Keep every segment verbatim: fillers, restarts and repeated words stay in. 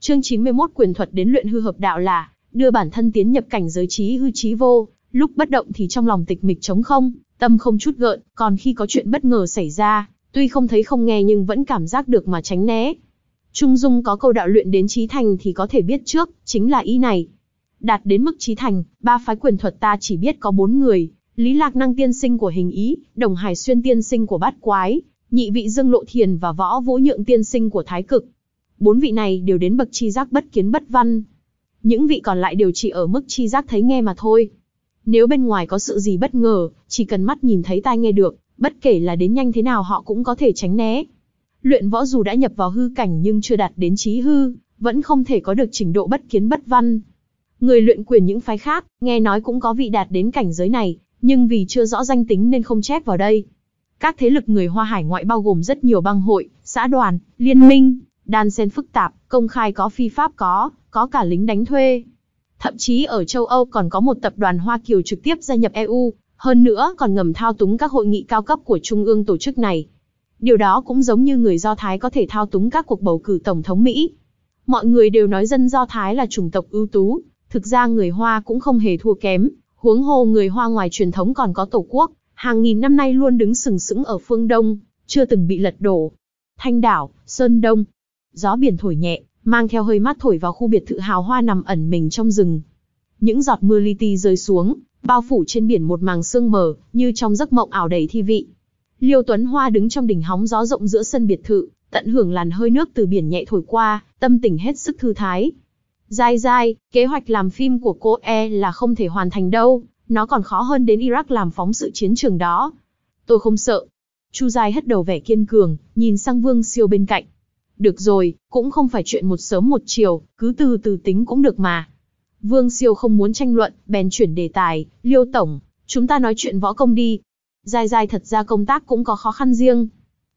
Chương chín mươi mốt quyền thuật đến luyện hư hợp đạo là đưa bản thân tiến nhập cảnh giới trí hư trí vô, lúc bất động thì trong lòng tịch mịch trống không, tâm không chút gợn, còn khi có chuyện bất ngờ xảy ra, tuy không thấy không nghe nhưng vẫn cảm giác được mà tránh né. Trung Dung có câu đạo luyện đến chí thành thì có thể biết trước, chính là ý này. Đạt đến mức chí thành, ba phái quyền thuật ta chỉ biết có bốn người, Lý Lạc Năng tiên sinh của Hình Ý, Đồng Hải Xuyên tiên sinh của Bát Quái, nhị vị Dương Lộ Thiền và Võ Vũ Nhượng tiên sinh của Thái Cực. Bốn vị này đều đến bậc chi giác bất kiến bất văn. Những vị còn lại đều chỉ ở mức chi giác thấy nghe mà thôi. Nếu bên ngoài có sự gì bất ngờ, chỉ cần mắt nhìn thấy tai nghe được, bất kể là đến nhanh thế nào họ cũng có thể tránh né. Luyện võ dù đã nhập vào hư cảnh nhưng chưa đạt đến chí hư, vẫn không thể có được trình độ bất kiến bất văn. Người luyện quyền những phái khác, nghe nói cũng có vị đạt đến cảnh giới này, nhưng vì chưa rõ danh tính nên không chép vào đây. Các thế lực người Hoa hải ngoại bao gồm rất nhiều bang hội, xã đoàn, liên minh, đan xen phức tạp, công khai có phi pháp có, có cả lính đánh thuê. Thậm chí ở châu Âu còn có một tập đoàn Hoa Kiều trực tiếp gia nhập e u, hơn nữa còn ngầm thao túng các hội nghị cao cấp của trung ương tổ chức này. Điều đó cũng giống như người Do Thái có thể thao túng các cuộc bầu cử tổng thống Mỹ. Mọi người đều nói dân Do Thái là chủng tộc ưu tú, thực ra người Hoa cũng không hề thua kém, huống hồ người Hoa ngoài truyền thống còn có tổ quốc, hàng nghìn năm nay luôn đứng sừng sững ở phương Đông, chưa từng bị lật đổ. Thanh đảo, Sơn Đông, gió biển thổi nhẹ, mang theo hơi mát thổi vào khu biệt thự hào hoa nằm ẩn mình trong rừng. Những giọt mưa li ti rơi xuống, bao phủ trên biển một màng sương mờ, như trong giấc mộng ảo đầy thi vị. Liêu Tuấn Hoa đứng trong đỉnh hóng gió rộng giữa sân biệt thự, tận hưởng làn hơi nước từ biển nhẹ thổi qua, tâm tình hết sức thư thái. Dai dai, kế hoạch làm phim của cô e là không thể hoàn thành đâu, nó còn khó hơn đến Iraq làm phóng sự chiến trường đó. Tôi không sợ. Chu Giai hất đầu vẻ kiên cường, nhìn sang Vương Siêu bên cạnh. Được rồi, cũng không phải chuyện một sớm một chiều, cứ từ từ tính cũng được mà. Vương Siêu không muốn tranh luận, bèn chuyển đề tài, Liêu Tổng, chúng ta nói chuyện võ công đi. Giai Giai thật ra công tác cũng có khó khăn riêng.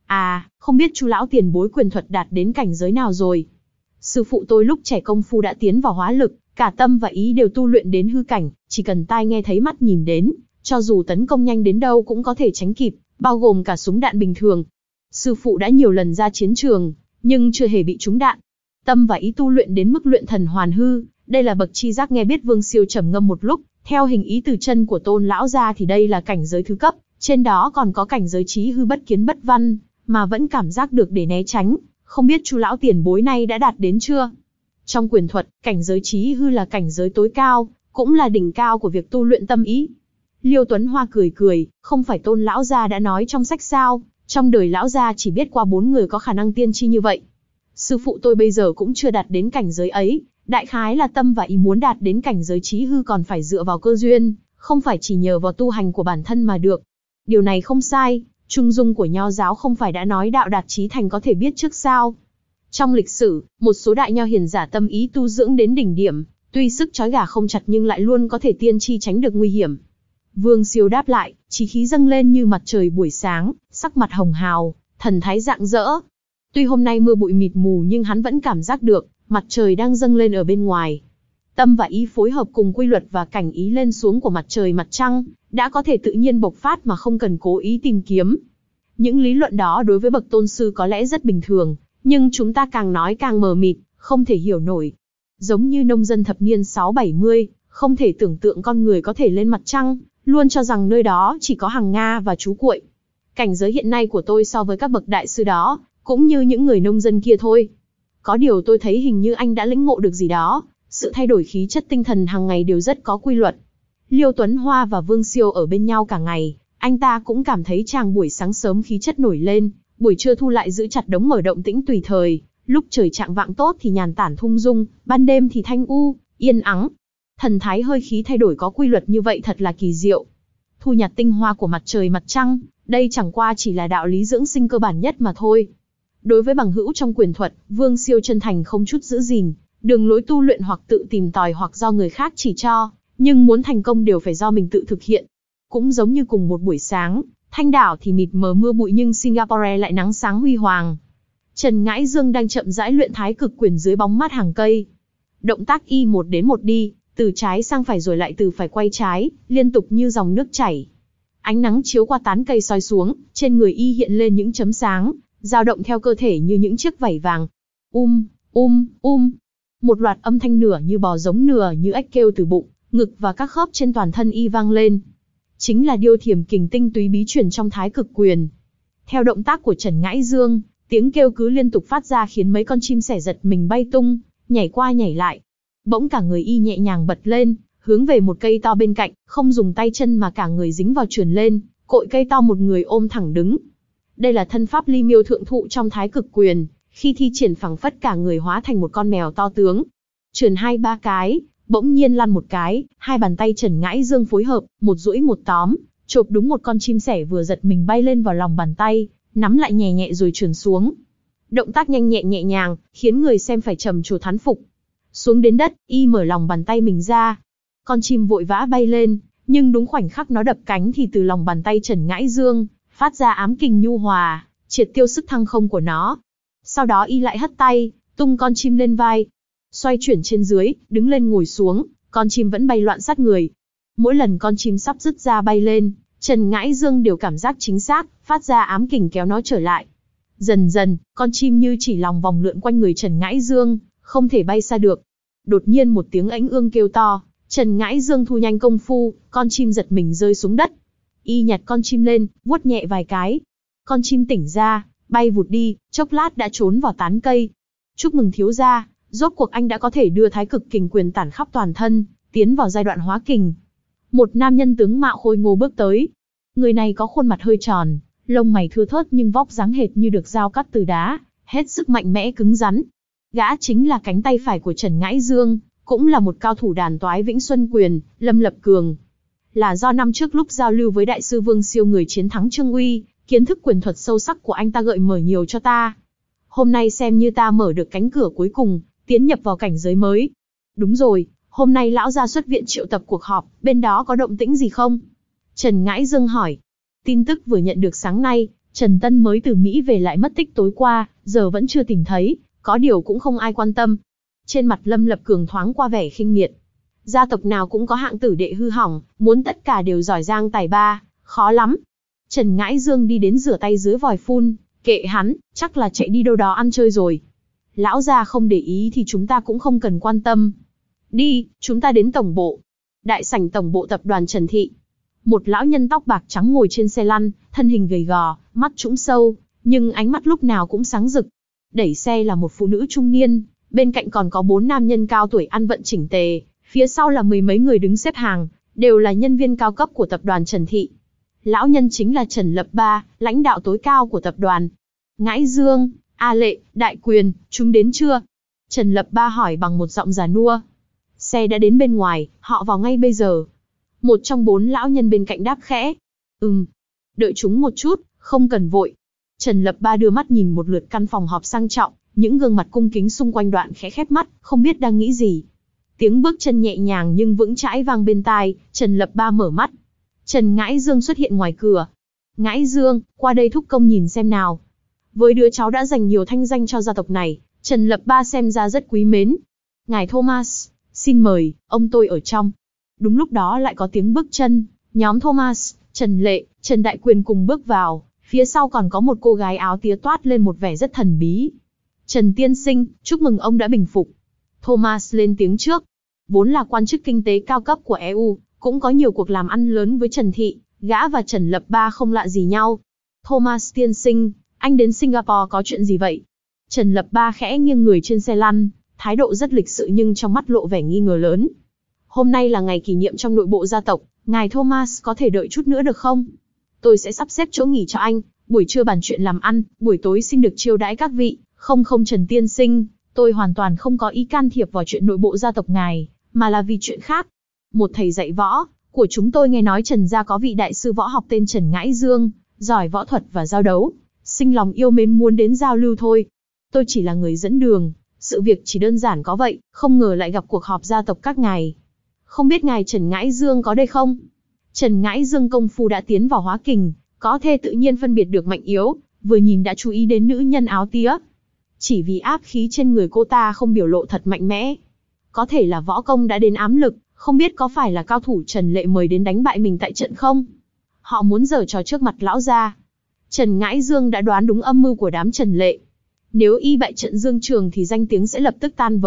À, không biết Chu lão tiền bối quyền thuật đạt đến cảnh giới nào rồi? Sư phụ tôi lúc trẻ công phu đã tiến vào hóa lực, cả tâm và ý đều tu luyện đến hư cảnh, chỉ cần tai nghe thấy mắt nhìn đến, cho dù tấn công nhanh đến đâu cũng có thể tránh kịp, bao gồm cả súng đạn bình thường. Sư phụ đã nhiều lần ra chiến trường, nhưng chưa hề bị trúng đạn. Tâm và ý tu luyện đến mức luyện thần hoàn hư, đây là bậc chi giác nghe biết. Vương Siêu trầm ngâm một lúc, theo hình ý từ chân của Tôn lão ra thì đây là cảnh giới thứ cấp, trên đó còn có cảnh giới trí hư bất kiến bất văn, mà vẫn cảm giác được để né tránh, không biết Chu lão tiền bối này đã đạt đến chưa? Trong quyền thuật, cảnh giới trí hư là cảnh giới tối cao, cũng là đỉnh cao của việc tu luyện tâm ý. Liêu Tuấn Hoa cười cười, không phải Tôn lão gia đã nói trong sách sao, trong đời lão gia chỉ biết qua bốn người có khả năng tiên tri như vậy. Sư phụ tôi bây giờ cũng chưa đạt đến cảnh giới ấy, đại khái là tâm và ý muốn đạt đến cảnh giới trí hư còn phải dựa vào cơ duyên, không phải chỉ nhờ vào tu hành của bản thân mà được. Điều này không sai, Trung Dung của Nho giáo không phải đã nói đạo đạt chí thành có thể biết trước sao? Trong lịch sử, một số đại nho hiền giả tâm ý tu dưỡng đến đỉnh điểm, tuy sức trói gà không chặt nhưng lại luôn có thể tiên tri tránh được nguy hiểm. Vương Siêu đáp lại, chí khí dâng lên như mặt trời buổi sáng, sắc mặt hồng hào, thần thái rạng rỡ. Tuy hôm nay mưa bụi mịt mù nhưng hắn vẫn cảm giác được, mặt trời đang dâng lên ở bên ngoài. Tâm và ý phối hợp cùng quy luật và cảnh ý lên xuống của mặt trời mặt trăng, đã có thể tự nhiên bộc phát mà không cần cố ý tìm kiếm. Những lý luận đó đối với bậc tôn sư có lẽ rất bình thường, nhưng chúng ta càng nói càng mờ mịt, không thể hiểu nổi. Giống như nông dân thập niên sáu bảy mươi, không thể tưởng tượng con người có thể lên mặt trăng, luôn cho rằng nơi đó chỉ có hàng Nga và chú cuội. Cảnh giới hiện nay của tôi so với các bậc đại sư đó, cũng như những người nông dân kia thôi. Có điều tôi thấy hình như anh đã lĩnh ngộ được gì đó, sự thay đổi khí chất tinh thần hàng ngày đều rất có quy luật. Liêu Tuấn Hoa và Vương Siêu ở bên nhau cả ngày, anh ta cũng cảm thấy chàng buổi sáng sớm khí chất nổi lên, buổi trưa thu lại giữ chặt đống mở động tĩnh tùy thời, lúc trời trạng vạng tốt thì nhàn tản thung dung, ban đêm thì thanh u, yên ắng. Thần thái hơi khí thay đổi có quy luật như vậy thật là kỳ diệu. Thu nhặt tinh hoa của mặt trời mặt trăng, đây chẳng qua chỉ là đạo lý dưỡng sinh cơ bản nhất mà thôi. Đối với bằng hữu trong quyền thuật, Vương Siêu chân thành không chút giữ gìn, đường lối tu luyện hoặc tự tìm tòi hoặc do người khác chỉ cho, nhưng muốn thành công đều phải do mình tự thực hiện. Cũng giống như cùng một buổi sáng, Thanh đảo thì mịt mờ mưa bụi nhưng Singapore lại nắng sáng huy hoàng. Trần Ngãi Dương đang chậm rãi luyện thái cực quyền dưới bóng mát hàng cây. Động tác y một đến một đi, từ trái sang phải rồi lại từ phải quay trái, liên tục như dòng nước chảy. Ánh nắng chiếu qua tán cây soi xuống, trên người y hiện lên những chấm sáng, dao động theo cơ thể như những chiếc vảy vàng. Um, um, um. Một loạt âm thanh nửa như bò giống nửa như ếch kêu từ bụng, ngực và các khớp trên toàn thân y vang lên. Chính là điêu thiểm kình tinh túy bí truyền trong Thái Cực Quyền. Theo động tác của Trần Ngãi Dương, tiếng kêu cứ liên tục phát ra khiến mấy con chim sẻ giật mình bay tung, nhảy qua nhảy lại. Bỗng cả người y nhẹ nhàng bật lên, hướng về một cây to bên cạnh, không dùng tay chân mà cả người dính vào trườn lên, cội cây to một người ôm thẳng đứng. Đây là thân pháp ly miêu thượng thụ trong Thái Cực Quyền, khi thi triển phảng phất cả người hóa thành một con mèo to tướng. Trườn hai ba cái, bỗng nhiên lăn một cái, hai bàn tay Trần Ngãi Dương phối hợp, một duỗi một tóm, chộp đúng một con chim sẻ vừa giật mình bay lên vào lòng bàn tay, nắm lại nhẹ nhẹ rồi trườn xuống. Động tác nhanh nhẹn nhẹ nhàng, khiến người xem phải trầm trồ thán phục. Xuống đến đất, y mở lòng bàn tay mình ra. Con chim vội vã bay lên, nhưng đúng khoảnh khắc nó đập cánh thì từ lòng bàn tay Trần Ngãi Dương phát ra ám kình nhu hòa, triệt tiêu sức thăng không của nó. Sau đó y lại hất tay, tung con chim lên vai, xoay chuyển trên dưới, đứng lên ngồi xuống, con chim vẫn bay loạn sát người. Mỗi lần con chim sắp dứt ra bay lên, Trần Ngãi Dương đều cảm giác chính xác, phát ra ám kình kéo nó trở lại. Dần dần, con chim như chỉ lòng vòng lượn quanh người Trần Ngãi Dương, không thể bay xa được. Đột nhiên một tiếng ánh ương kêu to, Trần Ngãi Dương thu nhanh công phu, con chim giật mình rơi xuống đất. Y nhặt con chim lên, vuốt nhẹ vài cái. Con chim tỉnh ra, bay vụt đi, chốc lát đã trốn vào tán cây. Chúc mừng thiếu gia, rốt cuộc anh đã có thể đưa Thái Cực Kình Quyền tản khắp toàn thân, tiến vào giai đoạn hóa kình. Một nam nhân tướng mạo khôi ngô bước tới. Người này có khuôn mặt hơi tròn, lông mày thưa thớt nhưng vóc dáng hệt như được dao cắt từ đá, hết sức mạnh mẽ cứng rắn. Gã chính là cánh tay phải của Trần Ngãi Dương, cũng là một cao thủ đàn toái Vĩnh Xuân Quyền, Lâm Lập Cường. Là do năm trước lúc giao lưu với đại sư Vương Siêu người chiến thắng Trương Uy, kiến thức quyền thuật sâu sắc của anh ta gợi mở nhiều cho ta. Hôm nay xem như ta mở được cánh cửa cuối cùng, tiến nhập vào cảnh giới mới. Đúng rồi, hôm nay lão gia xuất viện triệu tập cuộc họp, bên đó có động tĩnh gì không? Trần Ngãi Dương hỏi. Tin tức vừa nhận được sáng nay, Trần Tân mới từ Mỹ về lại mất tích tối qua, giờ vẫn chưa tìm thấy, có điều cũng không ai quan tâm. Trên mặt Lâm Lập Cường thoáng qua vẻ khinh miệt. Gia tộc nào cũng có hạng tử đệ hư hỏng, muốn tất cả đều giỏi giang tài ba, khó lắm. Trần Ngãi Dương đi đến rửa tay dưới vòi phun, kệ hắn, chắc là chạy đi đâu đó ăn chơi rồi. Lão gia không để ý thì chúng ta cũng không cần quan tâm. Đi, chúng ta đến tổng bộ. Đại sảnh tổng bộ tập đoàn Trần Thị. Một lão nhân tóc bạc trắng ngồi trên xe lăn, thân hình gầy gò, mắt trũng sâu, nhưng ánh mắt lúc nào cũng sáng rực. Đẩy xe là một phụ nữ trung niên, bên cạnh còn có bốn nam nhân cao tuổi ăn vận chỉnh tề, phía sau là mười mấy người đứng xếp hàng, đều là nhân viên cao cấp của tập đoàn Trần Thị. Lão nhân chính là Trần Lập Ba, lãnh đạo tối cao của tập đoàn. Ngãi Dương, A Lệ, Đại Quyền, chúng đến chưa? Trần Lập Ba hỏi bằng một giọng già nua. Xe đã đến bên ngoài, họ vào ngay bây giờ. Một trong bốn lão nhân bên cạnh đáp khẽ. Ừm, đợi chúng một chút, không cần vội. Trần Lập Ba đưa mắt nhìn một lượt căn phòng họp sang trọng, những gương mặt cung kính xung quanh đoạn khẽ khép mắt, không biết đang nghĩ gì. Tiếng bước chân nhẹ nhàng nhưng vững chãi vang bên tai, Trần Lập Ba mở mắt. Trần Ngãi Dương xuất hiện ngoài cửa. Ngãi Dương, qua đây thúc công nhìn xem nào. Với đứa cháu đã dành nhiều thanh danh cho gia tộc này, Trần Lập Ba xem ra rất quý mến. Ngài Thomas, xin mời, ông tôi ở trong. Đúng lúc đó lại có tiếng bước chân, nhóm Thomas, Trần Lệ, Trần Đại Quyền cùng bước vào, phía sau còn có một cô gái áo tía toát lên một vẻ rất thần bí. Trần tiên sinh, chúc mừng ông đã bình phục. Thomas lên tiếng trước. Vốn là quan chức kinh tế cao cấp của e u, cũng có nhiều cuộc làm ăn lớn với Trần Thị, gã và Trần Lập Ba không lạ gì nhau. Thomas tiên sinh, anh đến Singapore có chuyện gì vậy? Trần Lập Ba khẽ nghiêng người trên xe lăn, thái độ rất lịch sự nhưng trong mắt lộ vẻ nghi ngờ lớn. Hôm nay là ngày kỷ niệm trong nội bộ gia tộc, ngài Thomas có thể đợi chút nữa được không? Tôi sẽ sắp xếp chỗ nghỉ cho anh, buổi trưa bàn chuyện làm ăn, buổi tối xin được chiêu đãi các vị. Không không Trần tiên sinh, tôi hoàn toàn không có ý can thiệp vào chuyện nội bộ gia tộc ngài, mà là vì chuyện khác. Một thầy dạy võ của chúng tôi nghe nói Trần gia có vị đại sư võ học tên Trần Ngãi Dương, giỏi võ thuật và giao đấu, sinh lòng yêu mến muốn đến giao lưu thôi. Tôi chỉ là người dẫn đường, sự việc chỉ đơn giản có vậy, không ngờ lại gặp cuộc họp gia tộc các ngài. Không biết ngài Trần Ngãi Dương có đây không? Trần Ngãi Dương công phu đã tiến vào hóa kình, có thể tự nhiên phân biệt được mạnh yếu, vừa nhìn đã chú ý đến nữ nhân áo tía. Chỉ vì áp khí trên người cô ta không biểu lộ thật mạnh mẽ. Có thể là võ công đã đến ám lực, không biết có phải là cao thủ Trần Lệ mời đến đánh bại mình tại trận không? Họ muốn giở trò trước mặt lão gia. Trần Ngãi Dương đã đoán đúng âm mưu của đám Trần Lệ. Nếu y bại trận Dương Trường thì danh tiếng sẽ lập tức tan vỡ,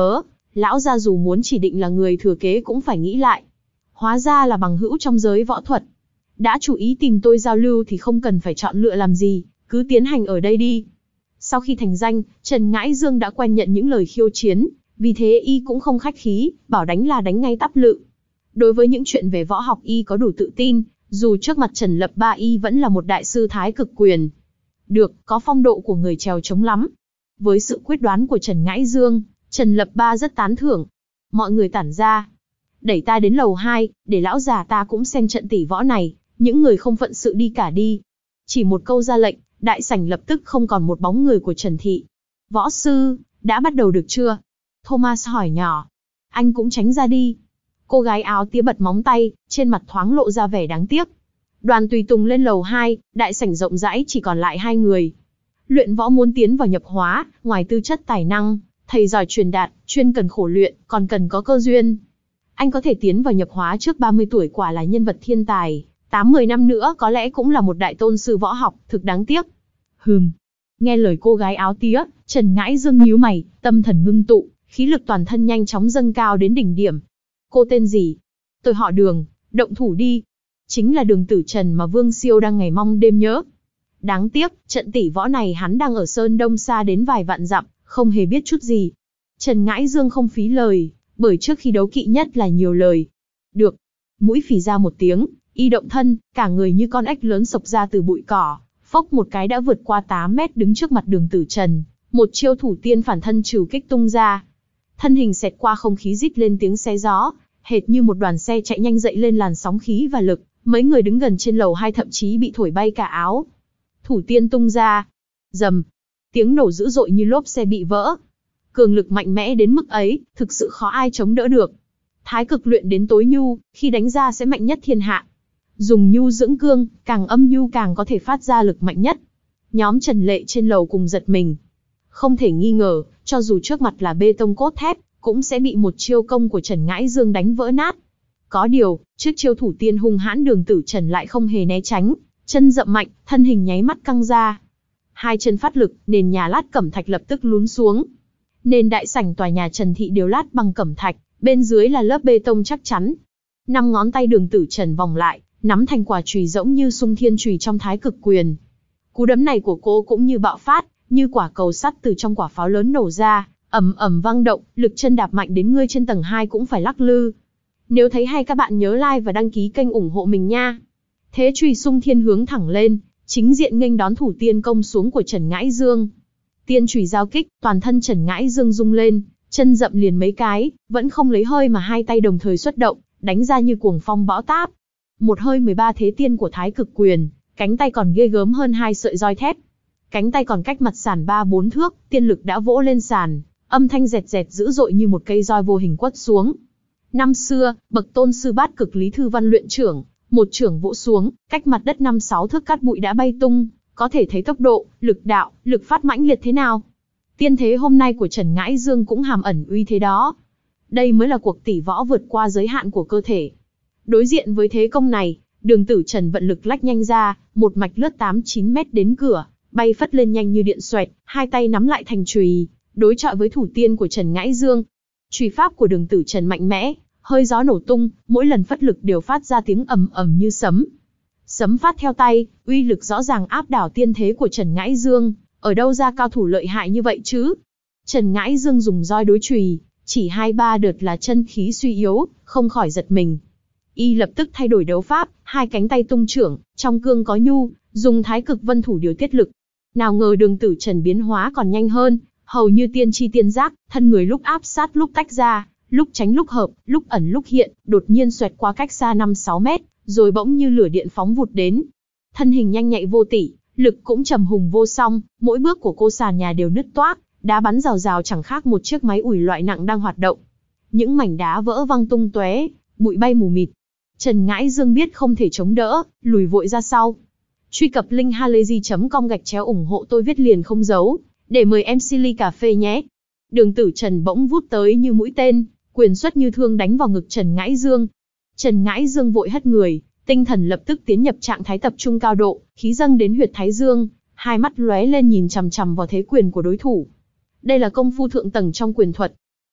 lão gia dù muốn chỉ định là người thừa kế cũng phải nghĩ lại. Hóa ra là bằng hữu trong giới võ thuật. Đã chủ ý tìm tôi giao lưu thì không cần phải chọn lựa làm gì, cứ tiến hành ở đây đi. Sau khi thành danh, Trần Ngãi Dương đã quen nhận những lời khiêu chiến, vì thế y cũng không khách khí, bảo đánh là đánh ngay tắp lự. Đối với những chuyện về võ học y có đủ tự tin, dù trước mặt Trần Lập Ba y vẫn là một đại sư thái cực quyền. Được, có phong độ của người trèo trống lắm. Với sự quyết đoán của Trần Ngãi Dương, Trần Lập Ba rất tán thưởng. Mọi người tản ra. Đẩy ta đến lầu hai, để lão già ta cũng xem trận tỷ võ này, những người không phận sự đi cả đi. Chỉ một câu ra lệnh, đại sảnh lập tức không còn một bóng người của Trần Thị. Võ sư, đã bắt đầu được chưa? Thomas hỏi nhỏ. Anh cũng tránh ra đi. Cô gái áo tía bật móng tay, trên mặt thoáng lộ ra vẻ đáng tiếc. Đoàn tùy tùng lên lầu hai, đại sảnh rộng rãi chỉ còn lại hai người. Luyện võ muốn tiến vào nhập hóa, ngoài tư chất tài năng, thầy giỏi truyền đạt, chuyên cần khổ luyện, còn cần có cơ duyên. Anh có thể tiến vào nhập hóa trước ba mươi tuổi quả là nhân vật thiên tài, tám mười năm nữa có lẽ cũng là một đại tôn sư võ học, thực đáng tiếc. Hừm. Nghe lời cô gái áo tía, Trần Ngãi Dương nhíu mày, tâm thần ngưng tụ, khí lực toàn thân nhanh chóng dâng cao đến đỉnh điểm. Cô tên gì? Tôi họ Đường, động thủ đi. Chính là Đường Tử Trần mà Vương Siêu đang ngày mong đêm nhớ. Đáng tiếc, trận tỷ võ này hắn đang ở Sơn Đông xa đến vài vạn dặm, không hề biết chút gì. Trần Ngãi Dương không phí lời, bởi trước khi đấu kỵ nhất là nhiều lời. Được. Mũi phì ra một tiếng, y động thân, cả người như con ếch lớn xộc ra từ bụi cỏ, phốc một cái đã vượt qua tám mét đứng trước mặt Đường Tử Trần, một chiêu thủ tiên phản thân trừ kích tung ra. Thân hình xẹt qua không khí rít lên tiếng xé gió, hệt như một đoàn xe chạy nhanh dậy lên làn sóng khí và lực, mấy người đứng gần trên lầu hai thậm chí bị thổi bay cả áo. Thủ tiên tung ra, rầm, tiếng nổ dữ dội như lốp xe bị vỡ. Cường lực mạnh mẽ đến mức ấy, thực sự khó ai chống đỡ được. Thái cực luyện đến tối nhu, khi đánh ra sẽ mạnh nhất thiên hạ. Dùng nhu dưỡng cương, càng âm nhu càng có thể phát ra lực mạnh nhất. Nhóm Trần Lệ trên lầu cùng giật mình. Không thể nghi ngờ, cho dù trước mặt là bê tông cốt thép, cũng sẽ bị một chiêu công của Trần Ngãi Dương đánh vỡ nát. Có điều, trước chiêu thủ tiên hung hãn Đường Tử Trần lại không hề né tránh, chân dậm mạnh, thân hình nháy mắt căng ra. Hai chân phát lực, nền nhà lát cẩm thạch lập tức lún xuống. Nền đại sảnh tòa nhà Trần Thị đều lát bằng cẩm thạch, bên dưới là lớp bê tông chắc chắn. Năm ngón tay Đường Tử Trần vòng lại, nắm thành quả chùy rỗng như sung thiên chùy trong thái cực quyền. Cú đấm này của cô cũng như bạo phát, như quả cầu sắt từ trong quả pháo lớn nổ ra, ầm ầm vang động, lực chân đạp mạnh đến ngươi trên tầng hai cũng phải lắc lư. Nếu thấy hay các bạn nhớ like và đăng ký kênh ủng hộ mình nha. Thế chùy sung thiên hướng thẳng lên, chính diện nghênh đón thủ tiên công xuống của Trần Ngãi Dương. Tiên chùy giao kích, toàn thân Trần Ngãi Dương rung lên, chân dậm liền mấy cái, vẫn không lấy hơi mà hai tay đồng thời xuất động, đánh ra như cuồng phong bão táp. Một hơi mười ba thế tiên của thái cực quyền, cánh tay còn ghê gớm hơn hai sợi roi thép. Cánh tay còn cách mặt sàn ba bốn thước, tiên lực đã vỗ lên sàn, âm thanh rẹt rẹt dữ dội như một cây roi vô hình quất xuống. Năm xưa, bậc tôn sư bát cực Lý Thư Văn luyện trưởng, một trưởng vỗ xuống, cách mặt đất năm sáu thước cát bụi đã bay tung, có thể thấy tốc độ, lực đạo, lực phát mãnh liệt thế nào. Tiên thế hôm nay của Trần Ngãi Dương cũng hàm ẩn uy thế đó. Đây mới là cuộc tỷ võ vượt qua giới hạn của cơ thể. Đối diện với thế công này, Đường Tử Trần vận lực lách nhanh ra, một mạch lướt tám chín mét đến cửa, bay phất lên nhanh như điện xoẹt, hai tay nắm lại thành chùy, đối chọi với thủ tiên của Trần Ngãi Dương. Chùy pháp của Đường Tử Trần mạnh mẽ, hơi gió nổ tung, mỗi lần phất lực đều phát ra tiếng ầm ầm như sấm. Sấm phát theo tay, uy lực rõ ràng áp đảo tiên thế của Trần Ngãi Dương, ở đâu ra cao thủ lợi hại như vậy chứ? Trần Ngãi Dương dùng roi đối chùy, chỉ hai ba đợt là chân khí suy yếu, không khỏi giật mình. Y lập tức thay đổi đấu pháp, hai cánh tay tung trưởng, trong cương có nhu, dùng thái cực vân thủ điều tiết lực. Nào ngờ Đường Tử Trần biến hóa còn nhanh hơn, hầu như tiên tri tiên giác, thân người lúc áp sát lúc tách ra, lúc tránh lúc hợp, lúc ẩn lúc hiện, đột nhiên xoẹt qua cách xa năm sáu mét, rồi bỗng như lửa điện phóng vụt đến. Thân hình nhanh nhạy vô tỷ, lực cũng trầm hùng vô song, mỗi bước của cô sàn nhà đều nứt toác, đá bắn rào rào chẳng khác một chiếc máy ủi loại nặng đang hoạt động. Những mảnh đá vỡ văng tung tóe, bụi bay mù mịt. Trần Ngãi Dương biết không thể chống đỡ, lùi vội ra sau. Truy cập link halayzi chấm com gạch chéo ủng hộ tôi viết liền không giấu, để mời em xê ly cà phê nhé. Đường Tử Trần bỗng vút tới như mũi tên, quyền xuất như thương đánh vào ngực Trần Ngãi Dương. Trần Ngãi Dương vội hất người, tinh thần lập tức tiến nhập trạng thái tập trung cao độ, khí dâng đến huyệt thái dương, hai mắt lóe lên nhìn chằm chằm vào thế quyền của đối thủ. Đây là công phu thượng tầng trong quyền thuật.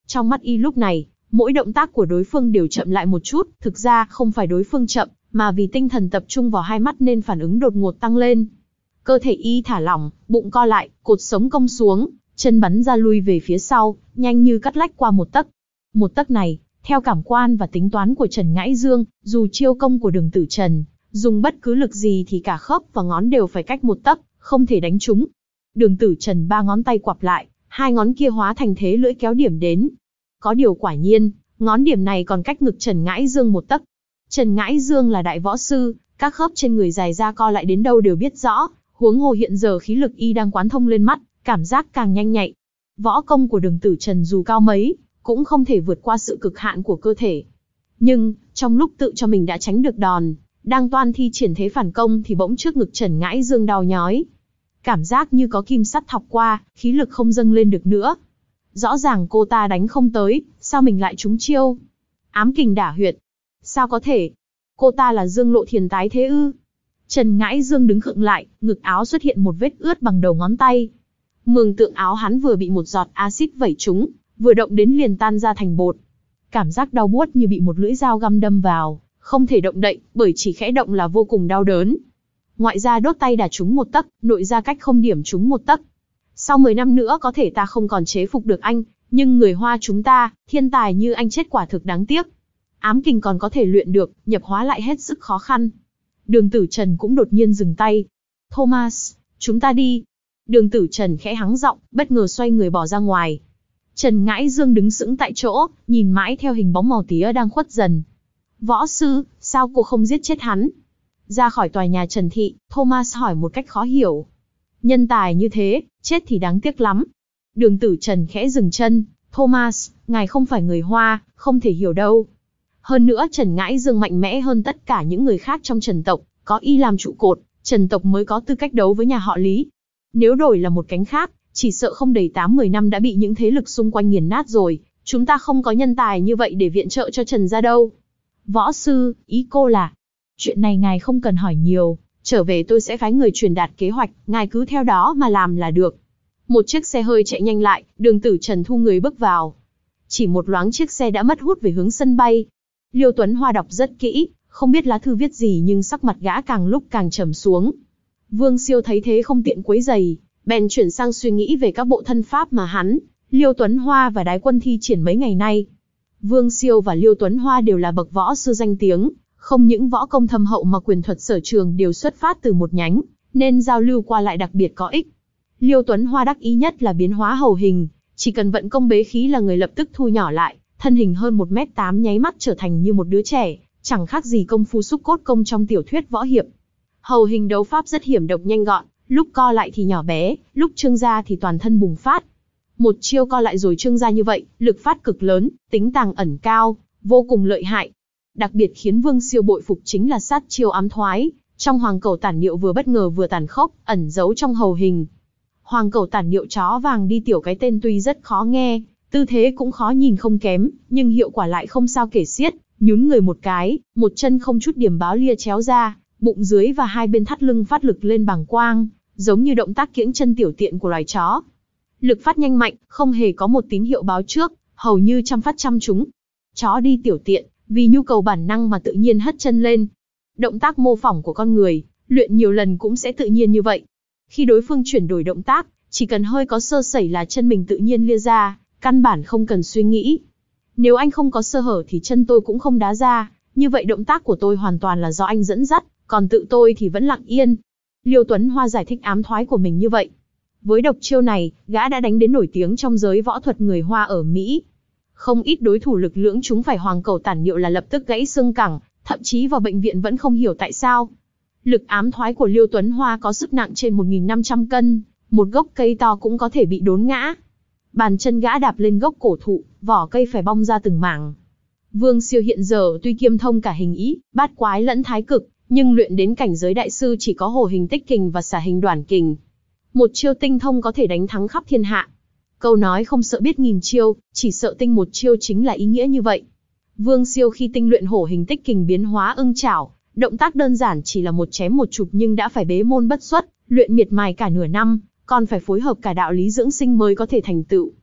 Trong mắt y lúc này, mỗi động tác của đối phương đều chậm lại một chút, thực ra không phải đối phương chậm, mà vì tinh thần tập trung vào hai mắt nên phản ứng đột ngột tăng lên. Cơ thể y thả lỏng, bụng co lại, cột sống cong xuống, chân bắn ra lui về phía sau, nhanh như cắt lách qua một tấc. Một tấc này, theo cảm quan và tính toán của Trần Ngãi Dương, dù chiêu công của Đường Tử Trần, dùng bất cứ lực gì thì cả khớp và ngón đều phải cách một tấc, không thể đánh trúng. Đường Tử Trần ba ngón tay quặp lại, hai ngón kia hóa thành thế lưỡi kéo điểm đến. Có điều quả nhiên, ngón điểm này còn cách ngực Trần Ngãi Dương một tấc. Trần Ngãi Dương là đại võ sư, các khớp trên người dài ra co lại đến đâu đều biết rõ, huống hồ hiện giờ khí lực y đang quán thông lên mắt, cảm giác càng nhanh nhạy. Võ công của Đường Tử Trần dù cao mấy, cũng không thể vượt qua sự cực hạn của cơ thể. Nhưng, trong lúc tự cho mình đã tránh được đòn, đang toan thi triển thế phản công thì bỗng trước ngực Trần Ngãi Dương đau nhói. Cảm giác như có kim sắt thọc qua, khí lực không dâng lên được nữa. Rõ ràng cô ta đánh không tới, sao mình lại trúng chiêu? Ám kình đả huyệt. Sao có thể? Cô ta là Dương Lộ Thiền tái thế ư? Trần Ngãi Dương đứng khựng lại, ngực áo xuất hiện một vết ướt bằng đầu ngón tay. Mường tượng áo hắn vừa bị một giọt axit vẩy trúng, vừa động đến liền tan ra thành bột. Cảm giác đau buốt như bị một lưỡi dao găm đâm vào, không thể động đậy, bởi chỉ khẽ động là vô cùng đau đớn. Ngoại ra đốt tay đả trúng một tấc, nội ra cách không điểm trúng một tấc. Sau mười năm nữa có thể ta không còn chế phục được anh, nhưng người Hoa chúng ta, thiên tài như anh chết quả thực đáng tiếc. Ám kình còn có thể luyện được, nhập hóa lại hết sức khó khăn. Đường Tử Trần cũng đột nhiên dừng tay. Thomas, chúng ta đi. Đường Tử Trần khẽ hắng giọng, bất ngờ xoay người bỏ ra ngoài. Trần Ngãi Dương đứng sững tại chỗ, nhìn mãi theo hình bóng màu tía đang khuất dần. Võ sư, sao cô không giết chết hắn? Ra khỏi tòa nhà Trần Thị, Thomas hỏi một cách khó hiểu. Nhân tài như thế, chết thì đáng tiếc lắm. Đường Tử Trần khẽ dừng chân. Thomas, ngài không phải người Hoa, không thể hiểu đâu. Hơn nữa Trần Ngãi Dương mạnh mẽ hơn tất cả những người khác trong Trần tộc, có y làm trụ cột, Trần tộc mới có tư cách đấu với nhà họ Lý. Nếu đổi là một cánh khác, chỉ sợ không đầy tám mười năm đã bị những thế lực xung quanh nghiền nát rồi. Chúng ta không có nhân tài như vậy để viện trợ cho Trần gia đâu. Võ sư, ý cô là, chuyện này ngài không cần hỏi nhiều, trở về tôi sẽ phái người truyền đạt kế hoạch, ngài cứ theo đó mà làm là được. Một chiếc xe hơi chạy nhanh lại, Đường Tử Trần thu người bước vào. Chỉ một loáng chiếc xe đã mất hút về hướng sân bay. Liêu Tuấn Hoa đọc rất kỹ, không biết lá thư viết gì nhưng sắc mặt gã càng lúc càng trầm xuống. Vương Siêu thấy thế không tiện quấy giày, bèn chuyển sang suy nghĩ về các bộ thân pháp mà hắn, Liêu Tuấn Hoa và Đái Quân thi triển mấy ngày nay. Vương Siêu và Liêu Tuấn Hoa đều là bậc võ sư danh tiếng, không những võ công thâm hậu mà quyền thuật sở trường đều xuất phát từ một nhánh, nên giao lưu qua lại đặc biệt có ích. Liêu Tuấn Hoa đắc ý nhất là biến hóa hầu hình, chỉ cần vận công bế khí là người lập tức thu nhỏ lại, thân hình hơn một mét tám nháy mắt trở thành như một đứa trẻ, chẳng khác gì công phu xúc cốt công trong tiểu thuyết võ hiệp. Hầu hình đấu pháp rất hiểm độc nhanh gọn, lúc co lại thì nhỏ bé, lúc trương ra thì toàn thân bùng phát. Một chiêu co lại rồi trương ra như vậy, lực phát cực lớn, tính tàng ẩn cao, vô cùng lợi hại. Đặc biệt khiến Vương Siêu bội phục chính là sát chiêu ám thoái, trong Hoàng Cẩu Tản Niệu vừa bất ngờ vừa tàn khốc, ẩn giấu trong hầu hình. Hoàng Cẩu Tản Niệu chó vàng đi tiểu cái tên tuy rất khó nghe, tư thế cũng khó nhìn không kém, nhưng hiệu quả lại không sao kể xiết, nhún người một cái, một chân không chút điểm báo lia chéo ra, bụng dưới và hai bên thắt lưng phát lực lên bàng quang, giống như động tác kiễng chân tiểu tiện của loài chó. Lực phát nhanh mạnh, không hề có một tín hiệu báo trước, hầu như trăm phát trăm trúng. Chó đi tiểu tiện, vì nhu cầu bản năng mà tự nhiên hất chân lên. Động tác mô phỏng của con người, luyện nhiều lần cũng sẽ tự nhiên như vậy. Khi đối phương chuyển đổi động tác, chỉ cần hơi có sơ sẩy là chân mình tự nhiên lia ra, căn bản không cần suy nghĩ. Nếu anh không có sơ hở thì chân tôi cũng không đá ra, như vậy động tác của tôi hoàn toàn là do anh dẫn dắt, còn tự tôi thì vẫn lặng yên. Liêu Tuấn Hoa giải thích ám thoái của mình như vậy. Với độc chiêu này, gã đã đánh đến nổi tiếng trong giới võ thuật người Hoa ở Mỹ. Không ít đối thủ lực lưỡng chúng phải Hoàng Cẩu Tản Niệu là lập tức gãy xương cẳng, thậm chí vào bệnh viện vẫn không hiểu tại sao. Lực ám thoái của Liêu Tuấn Hoa có sức nặng trên một nghìn năm trăm cân, một gốc cây to cũng có thể bị đốn ngã. Bàn chân gã đạp lên gốc cổ thụ, vỏ cây phải bong ra từng mảng. Vương Siêu hiện giờ tuy kiêm thông cả hình ý, bát quái lẫn thái cực, nhưng luyện đến cảnh giới đại sư chỉ có hổ hình tích kình và xả hình đoản kình. Một chiêu tinh thông có thể đánh thắng khắp thiên hạ. Câu nói không sợ biết nghìn chiêu, chỉ sợ tinh một chiêu chính là ý nghĩa như vậy. Vương Siêu khi tinh luyện hổ hình tích kình biến hóa ưng chảo, động tác đơn giản chỉ là một chém một chụp nhưng đã phải bế môn bất xuất, luyện miệt mài cả nửa năm, còn phải phối hợp cả đạo lý dưỡng sinh mới có thể thành tựu.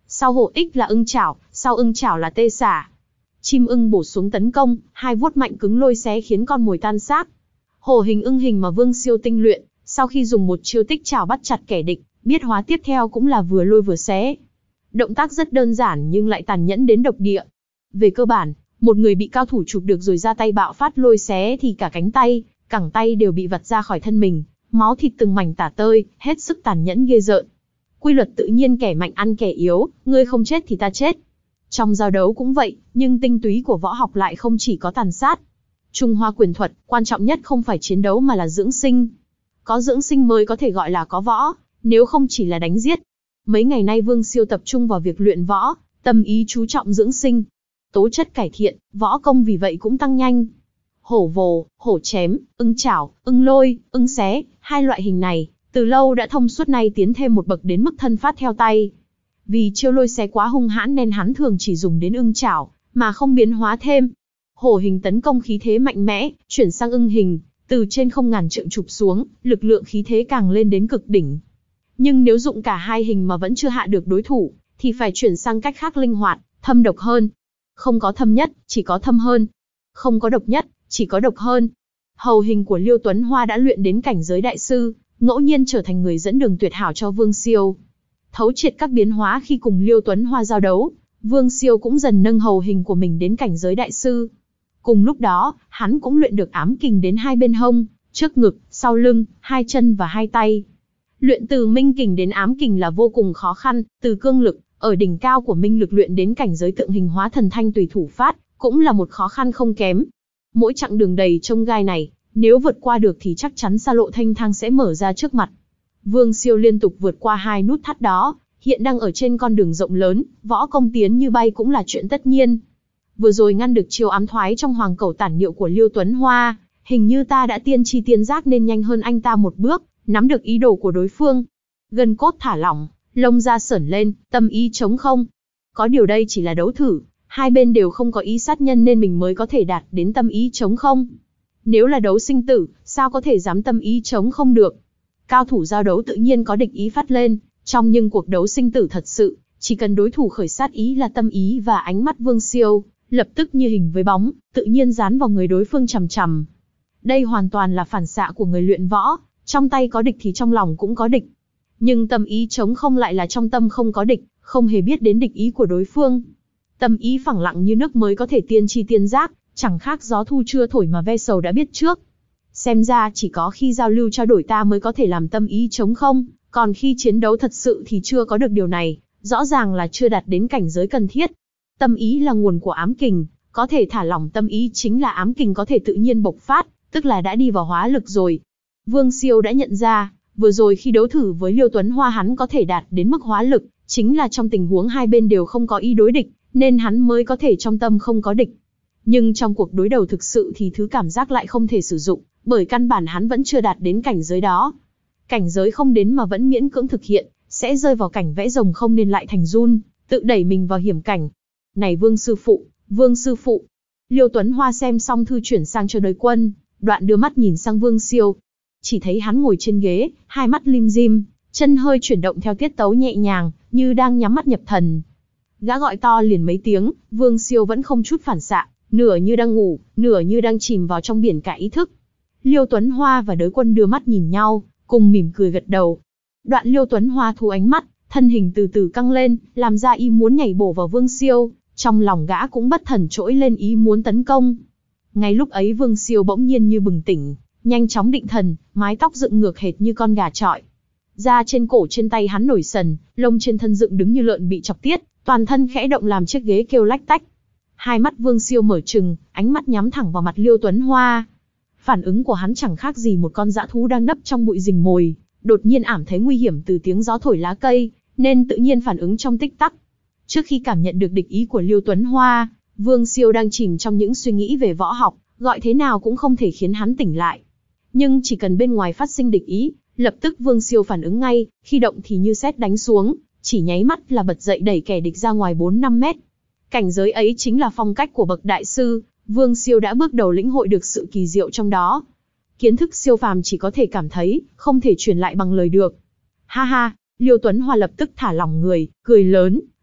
sau hổ ích là ưng chảo, sau ưng chảo là tê xả. Chim ưng bổ xuống tấn công, hai vuốt mạnh cứng lôi xé khiến con mồi tan xác. Hổ hình ưng hình mà Vương Siêu tinh luyện, sau khi dùng một chiêu tích chảo bắt chặt kẻ địch, biết hóa tiếp theo cũng là vừa lôi vừa xé. Động tác rất đơn giản nhưng lại tàn nhẫn đến độc địa. Về cơ bản, một người bị cao thủ chụp được rồi ra tay bạo phát lôi xé thì cả cánh tay, cẳng tay đều bị vặt ra khỏi thân mình, máu thịt từng mảnh tả tơi, hết sức tàn nhẫn ghê rợn. Quy luật tự nhiên kẻ mạnh ăn kẻ yếu, ngươi không chết thì ta chết. Trong giao đấu cũng vậy, nhưng tinh túy của võ học lại không chỉ có tàn sát. Trung Hoa quyền thuật, quan trọng nhất không phải chiến đấu mà là dưỡng sinh. Có dưỡng sinh mới có thể gọi là có võ, nếu không chỉ là đánh giết. Mấy ngày nay Vương Siêu tập trung vào việc luyện võ, tâm ý chú trọng dưỡng sinh. Tố chất cải thiện, võ công vì vậy cũng tăng nhanh. Hổ vồ, hổ chém, ưng chảo, ưng lôi, ưng xé, hai loại hình này, từ lâu đã thông suốt, nay tiến thêm một bậc đến mức thân phát theo tay. Vì chiêu lôi xé quá hung hãn nên hắn thường chỉ dùng đến ưng chảo, mà không biến hóa thêm. Hổ hình tấn công khí thế mạnh mẽ, chuyển sang ưng hình, từ trên không ngàn trượng chụp xuống, lực lượng khí thế càng lên đến cực đỉnh. Nhưng nếu dụng cả hai hình mà vẫn chưa hạ được đối thủ, thì phải chuyển sang cách khác linh hoạt, thâm độc hơn. Không có thâm nhất, chỉ có thâm hơn. Không có độc nhất, chỉ có độc hơn. Hầu hình của Liêu Tuấn Hoa đã luyện đến cảnh giới đại sư, ngẫu nhiên trở thành người dẫn đường tuyệt hảo cho Vương Siêu. Thấu triệt các biến hóa khi cùng Liêu Tuấn Hoa giao đấu, Vương Siêu cũng dần nâng hầu hình của mình đến cảnh giới đại sư. Cùng lúc đó, hắn cũng luyện được ám kình đến hai bên hông, trước ngực, sau lưng, hai chân và hai tay. Luyện từ minh kình đến ám kình là vô cùng khó khăn, từ cương lực, ở đỉnh cao của minh lực luyện đến cảnh giới tượng hình hóa thần thanh tùy thủ phát, cũng là một khó khăn không kém. Mỗi chặng đường đầy chông gai này, nếu vượt qua được thì chắc chắn xa lộ thanh thang sẽ mở ra trước mặt. Vương Siêu liên tục vượt qua hai nút thắt đó, hiện đang ở trên con đường rộng lớn, võ công tiến như bay cũng là chuyện tất nhiên. Vừa rồi ngăn được chiêu ám thoái trong hoàng cẩu tản niệu của Liêu Tuấn Hoa, hình như ta đã tiên tri tiên giác nên nhanh hơn anh ta một bước, nắm được ý đồ của đối phương. Gân cốt thả lỏng, lông da sởn lên, tâm ý trống không. Có điều đây chỉ là đấu thử, hai bên đều không có ý sát nhân nên mình mới có thể đạt đến tâm ý trống không. Nếu là đấu sinh tử, sao có thể dám tâm ý trống không được. Cao thủ giao đấu tự nhiên có địch ý phát lên, trong nhưng cuộc đấu sinh tử thật sự, chỉ cần đối thủ khởi sát ý là tâm ý và ánh mắt Vương Siêu, lập tức như hình với bóng, tự nhiên dán vào người đối phương chằm chằm. Đây hoàn toàn là phản xạ của người luyện võ, trong tay có địch thì trong lòng cũng có địch. Nhưng tâm ý trống không lại là trong tâm không có địch, không hề biết đến địch ý của đối phương. Tâm ý phẳng lặng như nước mới có thể tiên tri tiên giác, chẳng khác gió thu chưa thổi mà ve sầu đã biết trước. Xem ra chỉ có khi giao lưu trao đổi ta mới có thể làm tâm ý trống không, còn khi chiến đấu thật sự thì chưa có được điều này, rõ ràng là chưa đạt đến cảnh giới cần thiết. Tâm ý là nguồn của ám kình, có thể thả lỏng tâm ý chính là ám kình có thể tự nhiên bộc phát, tức là đã đi vào hóa lực rồi. Vương Siêu đã nhận ra, vừa rồi khi đấu thử với Liêu Tuấn Hoa hắn có thể đạt đến mức hóa lực, chính là trong tình huống hai bên đều không có ý đối địch, nên hắn mới có thể trong tâm không có địch. Nhưng trong cuộc đối đầu thực sự thì thứ cảm giác lại không thể sử dụng, bởi căn bản hắn vẫn chưa đạt đến cảnh giới đó. Cảnh giới không đến mà vẫn miễn cưỡng thực hiện, sẽ rơi vào cảnh vẽ rồng không nên lại thành run, tự đẩy mình vào hiểm cảnh. Này Vương sư phụ, Vương sư phụ. Liêu Tuấn Hoa xem xong thư chuyển sang cho đới quân, đoạn đưa mắt nhìn sang Vương Siêu. Chỉ thấy hắn ngồi trên ghế, hai mắt lim dim, chân hơi chuyển động theo tiết tấu nhẹ nhàng, như đang nhắm mắt nhập thần. Gã gọi to liền mấy tiếng, Vương Siêu vẫn không chút phản xạ, nửa như đang ngủ, nửa như đang chìm vào trong biển cả ý thức. Liêu Tuấn Hoa và đới quân đưa mắt nhìn nhau, cùng mỉm cười gật đầu. Đoạn Liêu Tuấn Hoa thu ánh mắt, thân hình từ từ căng lên, làm ra ý muốn nhảy bổ vào Vương Siêu, trong lòng gã cũng bất thần trỗi lên ý muốn tấn công. Ngay lúc ấy Vương Siêu bỗng nhiên như bừng tỉnh, nhanh chóng định thần, mái tóc dựng ngược hệt như con gà chọi. Da trên cổ trên tay hắn nổi sần, lông trên thân dựng đứng như lợn bị chọc tiết, toàn thân khẽ động làm chiếc ghế kêu lách tách. Hai mắt Vương Siêu mở trừng, ánh mắt nhắm thẳng vào mặt Liêu Tuấn Hoa. Phản ứng của hắn chẳng khác gì một con dã thú đang nấp trong bụi rình mồi, đột nhiên ảm thấy nguy hiểm từ tiếng gió thổi lá cây, nên tự nhiên phản ứng trong tích tắc. Trước khi cảm nhận được địch ý của Liêu Tuấn Hoa, Vương Siêu đang chìm trong những suy nghĩ về võ học, gọi thế nào cũng không thể khiến hắn tỉnh lại. Nhưng chỉ cần bên ngoài phát sinh địch ý, lập tức Vương Siêu phản ứng ngay, khi động thì như sét đánh xuống, chỉ nháy mắt là bật dậy đẩy kẻ địch ra ngoài bốn năm mét. Cảnh giới ấy chính là phong cách của bậc đại sư, Vương Siêu đã bước đầu lĩnh hội được sự kỳ diệu trong đó. Kiến thức siêu phàm chỉ có thể cảm thấy, không thể truyền lại bằng lời được. Ha ha, Liêu Tuấn Hoa lập tức thả lỏng người, cười lớn,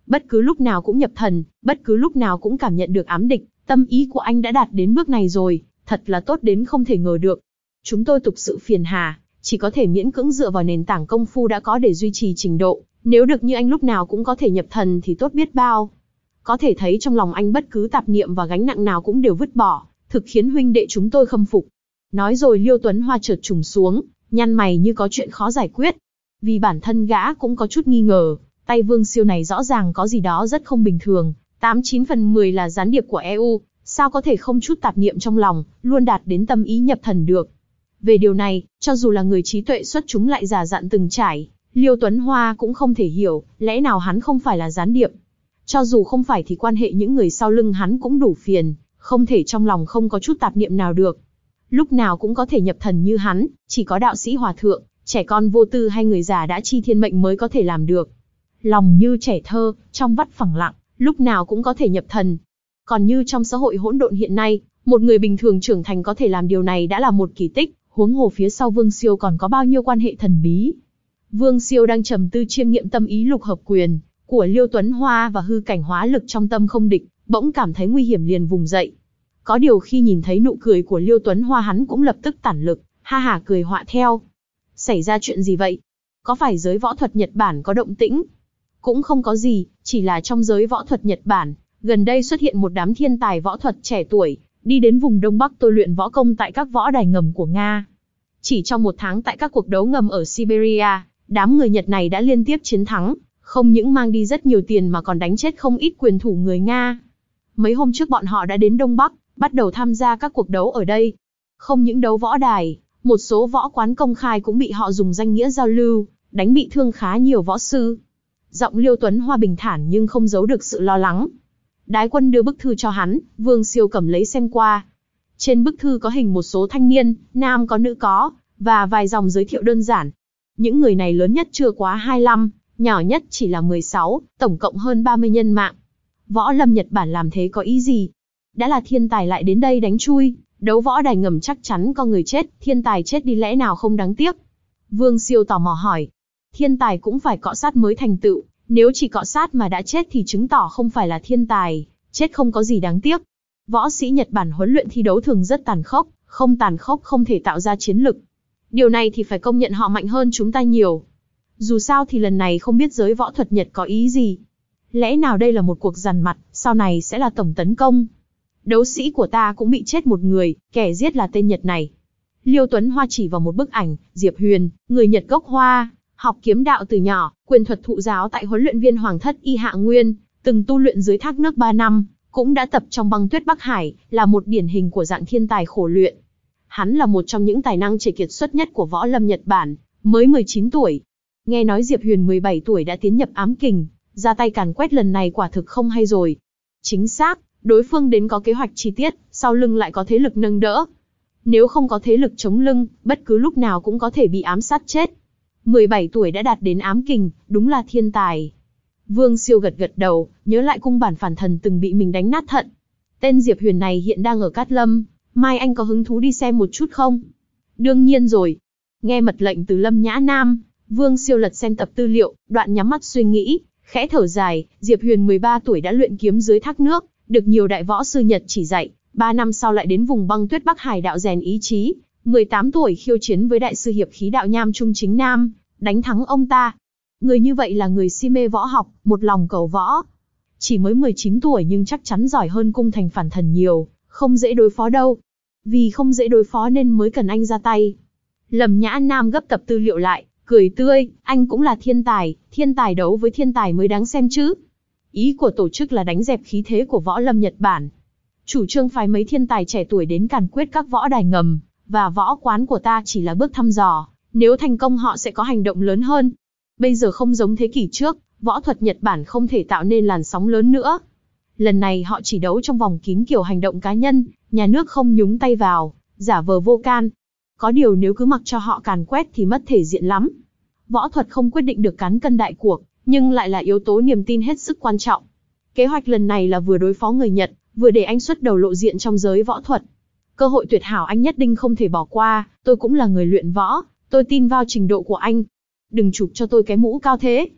bất cứ lúc nào cũng nhập thần, bất cứ lúc nào cũng cảm nhận được ám địch, tâm ý của anh đã đạt đến bước này rồi, thật là tốt đến không thể ngờ được. Chúng tôi thực sự phiền hà, chỉ có thể miễn cưỡng dựa vào nền tảng công phu đã có để duy trì trình độ, nếu được như anh lúc nào cũng có thể nhập thần thì tốt biết bao. Có thể thấy trong lòng anh bất cứ tạp niệm và gánh nặng nào cũng đều vứt bỏ, thực khiến huynh đệ chúng tôi khâm phục. Nói rồi Liêu Tuấn Hoa chợt trùng xuống, nhăn mày như có chuyện khó giải quyết. Vì bản thân gã cũng có chút nghi ngờ, tay Vương Siêu này rõ ràng có gì đó rất không bình thường, tám chín phần mười là gián điệp của e u, sao có thể không chút tạp niệm trong lòng, luôn đạt đến tâm ý nhập thần được. Về điều này, cho dù là người trí tuệ xuất chúng lại già dặn từng trải, Liêu Tuấn Hoa cũng không thể hiểu, lẽ nào hắn không phải là gián điệp. Cho dù không phải thì quan hệ những người sau lưng hắn cũng đủ phiền, không thể trong lòng không có chút tạp niệm nào được. Lúc nào cũng có thể nhập thần như hắn, chỉ có đạo sĩ hòa thượng, trẻ con vô tư hay người già đã chi thiên mệnh mới có thể làm được. Lòng như trẻ thơ, trong vắt phẳng lặng, lúc nào cũng có thể nhập thần. Còn như trong xã hội hỗn độn hiện nay, một người bình thường trưởng thành có thể làm điều này đã là một kỳ tích, huống hồ phía sau Vương Siêu còn có bao nhiêu quan hệ thần bí. Vương Siêu đang trầm tư chiêm nghiệm tâm ý lục hợp quyền của Liêu Tuấn Hoa và hư cảnh hóa lực trong tâm không địch, bỗng cảm thấy nguy hiểm liền vùng dậy. Có điều khi nhìn thấy nụ cười của Liêu Tuấn Hoa hắn cũng lập tức tản lực, ha hả cười họa theo. Xảy ra chuyện gì vậy? Có phải giới võ thuật Nhật Bản có động tĩnh? Cũng không có gì, chỉ là trong giới võ thuật Nhật Bản, gần đây xuất hiện một đám thiên tài võ thuật trẻ tuổi, đi đến vùng Đông Bắc tôi luyện võ công tại các võ đài ngầm của Nga. Chỉ trong một tháng tại các cuộc đấu ngầm ở Siberia, đám người Nhật này đã liên tiếp chiến thắng, không những mang đi rất nhiều tiền mà còn đánh chết không ít quyền thủ người Nga. Mấy hôm trước bọn họ đã đến Đông Bắc, bắt đầu tham gia các cuộc đấu ở đây. Không những đấu võ đài, một số võ quán công khai cũng bị họ dùng danh nghĩa giao lưu, đánh bị thương khá nhiều võ sư. Giọng Liêu Tuấn Hoa bình thản nhưng không giấu được sự lo lắng. Đái Quân đưa bức thư cho hắn, Vương Siêu cầm lấy xem qua. Trên bức thư có hình một số thanh niên, nam có nữ có, và vài dòng giới thiệu đơn giản. Những người này lớn nhất chưa quá hai mươi lăm, nhỏ nhất chỉ là mười sáu, tổng cộng hơn ba mươi nhân mạng. Võ lâm Nhật Bản làm thế có ý gì? Đã là thiên tài lại đến đây đánh chui, đấu võ đài ngầm chắc chắn có người chết, thiên tài chết đi lẽ nào không đáng tiếc? Vương Siêu tò mò hỏi. Thiên tài cũng phải cọ sát mới thành tựu, nếu chỉ cọ sát mà đã chết thì chứng tỏ không phải là thiên tài, chết không có gì đáng tiếc. Võ sĩ Nhật Bản huấn luyện thi đấu thường rất tàn khốc, không tàn khốc không thể tạo ra chiến lực. Điều này thì phải công nhận họ mạnh hơn chúng ta nhiều. Dù sao thì lần này không biết giới võ thuật Nhật có ý gì. Lẽ nào đây là một cuộc giàn mặt, sau này sẽ là tổng tấn công? Đấu sĩ của ta cũng bị chết một người, kẻ giết là tên Nhật này. Liêu Tuấn Hoa chỉ vào một bức ảnh, Diệp Huyền, người Nhật gốc Hoa, học kiếm đạo từ nhỏ, quyền thuật thụ giáo tại huấn luyện viên Hoàng thất Y Hạ Nguyên, từng tu luyện dưới thác nước ba năm, cũng đã tập trong băng tuyết Bắc Hải, là một điển hình của dạng thiên tài khổ luyện. Hắn là một trong những tài năng trẻ kiệt xuất nhất của võ lâm Nhật Bản, mới mười chín tuổi. Nghe nói Diệp Huyền mười bảy tuổi đã tiến nhập ám kình, ra tay càn quét lần này quả thực không hay rồi. Chính xác, đối phương đến có kế hoạch chi tiết, sau lưng lại có thế lực nâng đỡ. Nếu không có thế lực chống lưng, bất cứ lúc nào cũng có thể bị ám sát chết. mười bảy tuổi đã đạt đến ám kình, đúng là thiên tài. Vương Siêu gật gật đầu, nhớ lại cung bản phản thần từng bị mình đánh nát thận. Tên Diệp Huyền này hiện đang ở Cát Lâm, mai anh có hứng thú đi xem một chút không? Đương nhiên rồi. Nghe mật lệnh từ Lâm Nhã Nam, Vương Siêu lật xem tập tư liệu, đoạn nhắm mắt suy nghĩ, khẽ thở dài. Diệp Huyền mười ba tuổi đã luyện kiếm dưới thác nước, được nhiều đại võ sư Nhật chỉ dạy, ba năm sau lại đến vùng băng tuyết Bắc Hải đạo rèn ý chí, mười tám tuổi khiêu chiến với đại sư hiệp khí đạo Nham Trung Chính Nam, đánh thắng ông ta. Người như vậy là người si mê võ học, một lòng cầu võ. Chỉ mới mười chín tuổi nhưng chắc chắn giỏi hơn cung thành phản thần nhiều, không dễ đối phó đâu. Vì không dễ đối phó nên mới cần anh ra tay. Lâm Nhã Nam gấp tập tư liệu lại, cười tươi, anh cũng là thiên tài, thiên tài đấu với thiên tài mới đáng xem chứ. Ý của tổ chức là đánh dẹp khí thế của võ lâm Nhật Bản. Chủ trương phái mấy thiên tài trẻ tuổi đến càn quét các võ đài ngầm, và võ quán của ta chỉ là bước thăm dò, nếu thành công họ sẽ có hành động lớn hơn. Bây giờ không giống thế kỷ trước, võ thuật Nhật Bản không thể tạo nên làn sóng lớn nữa. Lần này họ chỉ đấu trong vòng kín kiểu hành động cá nhân, nhà nước không nhúng tay vào, giả vờ vô can. Có điều nếu cứ mặc cho họ càn quét thì mất thể diện lắm. Võ thuật không quyết định được cán cân đại cuộc, nhưng lại là yếu tố niềm tin hết sức quan trọng. Kế hoạch lần này là vừa đối phó người Nhật, vừa để anh xuất đầu lộ diện trong giới võ thuật. Cơ hội tuyệt hảo anh nhất định không thể bỏ qua, tôi cũng là người luyện võ, tôi tin vào trình độ của anh. Đừng chụp cho tôi cái mũ cao thế.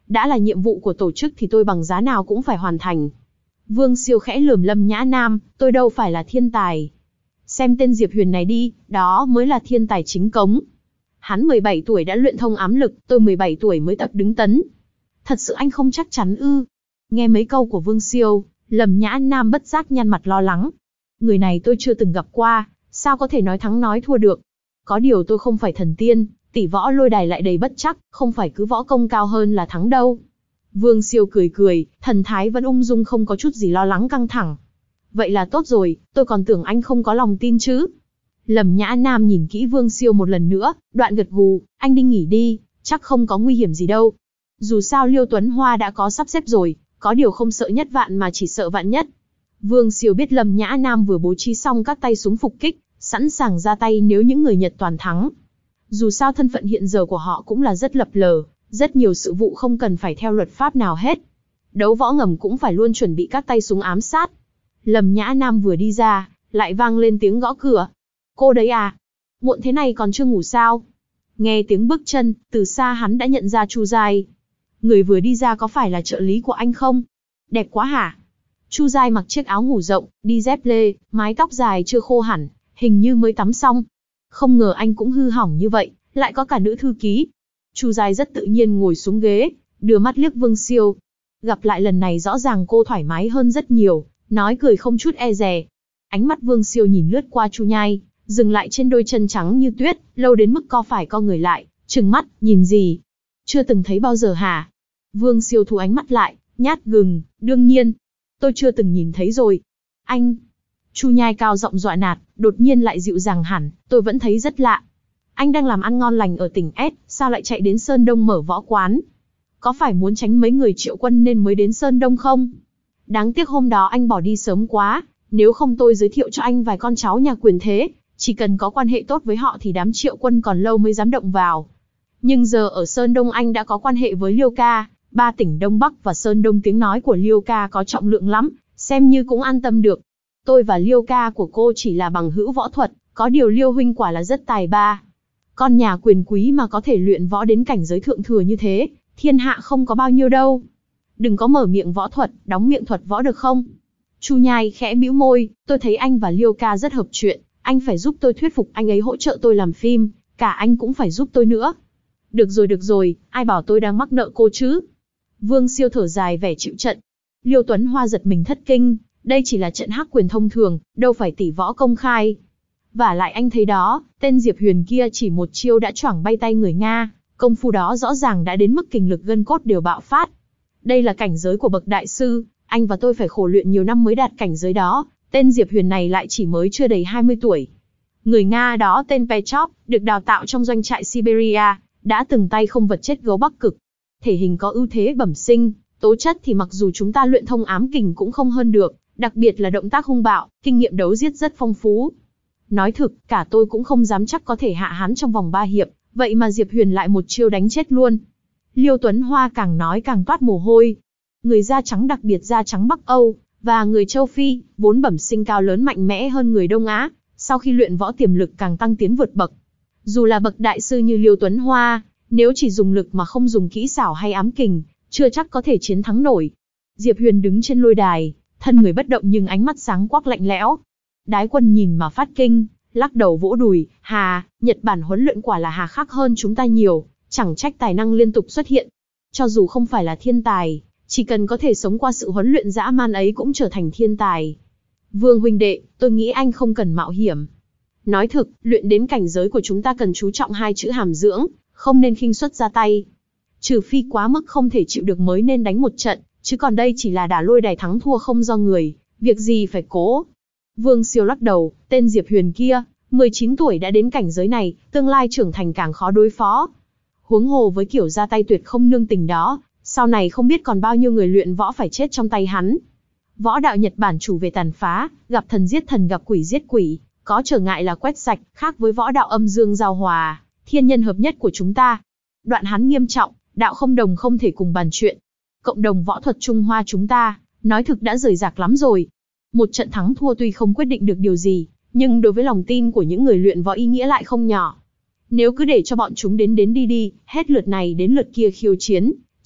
đã là nhiệm vụ của tổ chức thì tôi bằng giá nào cũng phải hoàn thành. Vương Siêu khẽ lườm Lâm Nhã Nam, tôi đâu phải là thiên tài. Xem tên Diệp Huyền này đi, đó mới là thiên tài chính cống. Hắn mười bảy tuổi đã luyện thông ám lực, tôi mười bảy tuổi mới tập đứng tấn. Thật sự anh không chắc chắn ư? Nghe mấy câu của Vương Siêu, Lâm Nhã Nam bất giác nhăn mặt lo lắng. Người này tôi chưa từng gặp qua, sao có thể nói thắng nói thua được? Có điều tôi không phải thần tiên, tỷ võ lôi đài lại đầy bất chắc, không phải cứ võ công cao hơn là thắng đâu. Vương Siêu cười cười, thần thái vẫn ung dung không có chút gì lo lắng căng thẳng. Vậy là tốt rồi, tôi còn tưởng anh không có lòng tin chứ. Lâm Nhã Nam nhìn kỹ Vương Siêu một lần nữa, đoạn gật gù, anh đi nghỉ đi, chắc không có nguy hiểm gì đâu. Dù sao Liêu Tuấn Hoa đã có sắp xếp rồi, có điều không sợ nhất vạn mà chỉ sợ vạn nhất. Vương Siêu biết Lâm Nhã Nam vừa bố trí xong các tay súng phục kích, sẵn sàng ra tay nếu những người Nhật toàn thắng. Dù sao thân phận hiện giờ của họ cũng là rất lập lờ, rất nhiều sự vụ không cần phải theo luật pháp nào hết. Đấu võ ngầm cũng phải luôn chuẩn bị các tay súng ám sát. Lâm Nhã Nam vừa đi ra, lại vang lên tiếng gõ cửa. Cô đấy à? Muộn thế này còn chưa ngủ sao? Nghe tiếng bước chân, từ xa hắn đã nhận ra Chu Giai. Người vừa đi ra có phải là trợ lý của anh không? Đẹp quá hả? Chu Giai mặc chiếc áo ngủ rộng, đi dép lê, mái tóc dài chưa khô hẳn, hình như mới tắm xong. Không ngờ anh cũng hư hỏng như vậy, lại có cả nữ thư ký. Chu Giai rất tự nhiên ngồi xuống ghế, đưa mắt liếc Vương Siêu. Gặp lại lần này rõ ràng cô thoải mái hơn rất nhiều, nói cười không chút e dè. Ánh mắt Vương Siêu nhìn lướt qua Chu Nhai, dừng lại trên đôi chân trắng như tuyết, lâu đến mức co phải co người lại, trừng mắt, nhìn gì? Chưa từng thấy bao giờ hả? Vương Siêu thu ánh mắt lại, nhát gừng, đương nhiên. Tôi chưa từng nhìn thấy rồi. Anh... Chu Nhai cao giọng dọa nạt, đột nhiên lại dịu dàng hẳn, tôi vẫn thấy rất lạ. Anh đang làm ăn ngon lành ở tỉnh S, sao lại chạy đến Sơn Đông mở võ quán? Có phải muốn tránh mấy người Triệu Quân nên mới đến Sơn Đông không? Đáng tiếc hôm đó anh bỏ đi sớm quá, nếu không tôi giới thiệu cho anh vài con cháu nhà quyền thế, chỉ cần có quan hệ tốt với họ thì đám Triệu Quân còn lâu mới dám động vào. Nhưng giờ ở Sơn Đông anh đã có quan hệ với Liêu ca, ba tỉnh Đông Bắc và Sơn Đông tiếng nói của Liêu ca có trọng lượng lắm, xem như cũng an tâm được. Tôi và Liêu ca của cô chỉ là bằng hữu võ thuật, có điều Liêu huynh quả là rất tài ba. Con nhà quyền quý mà có thể luyện võ đến cảnh giới thượng thừa như thế, thiên hạ không có bao nhiêu đâu. Đừng có mở miệng võ thuật, đóng miệng thuật võ được không? Chu Nhai khẽ bĩu môi, tôi thấy anh và Liêu ca rất hợp chuyện, anh phải giúp tôi thuyết phục anh ấy hỗ trợ tôi làm phim, cả anh cũng phải giúp tôi nữa. Được rồi được rồi, ai bảo tôi đang mắc nợ cô chứ? Vương Siêu thở dài vẻ chịu trận. Liêu Tuấn Hoa giật mình thất kinh, đây chỉ là trận hắc quyền thông thường, đâu phải tỷ võ công khai. Vả lại anh thấy đó, tên Diệp Huyền kia chỉ một chiêu đã choảng bay tay người Nga, công phu đó rõ ràng đã đến mức kình lực gân cốt đều bạo phát. Đây là cảnh giới của bậc đại sư, anh và tôi phải khổ luyện nhiều năm mới đạt cảnh giới đó, tên Diệp Huyền này lại chỉ mới chưa đầy hai mươi tuổi. Người Nga đó tên Pechov, được đào tạo trong doanh trại Siberia, đã từng tay không vật chết gấu Bắc Cực. Thể hình có ưu thế bẩm sinh, tố chất thì mặc dù chúng ta luyện thông ám kình cũng không hơn được, đặc biệt là động tác hung bạo, kinh nghiệm đấu giết rất phong phú. Nói thực, cả tôi cũng không dám chắc có thể hạ hắn trong vòng ba hiệp, vậy mà Diệp Huyền lại một chiêu đánh chết luôn. Liêu Tuấn Hoa càng nói càng toát mồ hôi. Người da trắng, đặc biệt da trắng Bắc Âu, và người châu Phi, vốn bẩm sinh cao lớn mạnh mẽ hơn người Đông Á, sau khi luyện võ tiềm lực càng tăng tiến vượt bậc. Dù là bậc đại sư như Liêu Tuấn Hoa, nếu chỉ dùng lực mà không dùng kỹ xảo hay ám kình, chưa chắc có thể chiến thắng nổi. Diệp Huyền đứng trên lôi đài, thân người bất động nhưng ánh mắt sáng quắc lạnh lẽo. Đái Quân nhìn mà phát kinh, lắc đầu vỗ đùi, hà, Nhật Bản huấn luyện quả là hà khắc hơn chúng ta nhiều, chẳng trách tài năng liên tục xuất hiện. Cho dù không phải là thiên tài, chỉ cần có thể sống qua sự huấn luyện dã man ấy cũng trở thành thiên tài. Vương huynh đệ, tôi nghĩ anh không cần mạo hiểm. Nói thực, luyện đến cảnh giới của chúng ta cần chú trọng hai chữ hàm dưỡng, không nên khinh suất ra tay. Trừ phi quá mức không thể chịu được mới nên đánh một trận, chứ còn đây chỉ là đả lôi đài thắng thua không do người, việc gì phải cố. Vương Siêu lắc đầu, tên Diệp Huyền kia, mười chín tuổi đã đến cảnh giới này, tương lai trưởng thành càng khó đối phó. Huống hồ với kiểu ra tay tuyệt không nương tình đó, sau này không biết còn bao nhiêu người luyện võ phải chết trong tay hắn. Võ đạo Nhật Bản chủ về tàn phá, gặp thần giết thần gặp quỷ giết quỷ, có trở ngại là quét sạch, khác với võ đạo âm dương giao hòa, thiên nhân hợp nhất của chúng ta. Đoạn hắn nghiêm trọng, đạo không đồng không thể cùng bàn chuyện. Cộng đồng võ thuật Trung Hoa chúng ta, nói thực đã rời rạc lắm rồi. Một trận thắng thua tuy không quyết định được điều gì, nhưng đối với lòng tin của những người luyện võ ý nghĩa lại không nhỏ. Nếu cứ để cho bọn chúng đến đến đi đi, hết lượt này đến lượt kia khiêu chiến,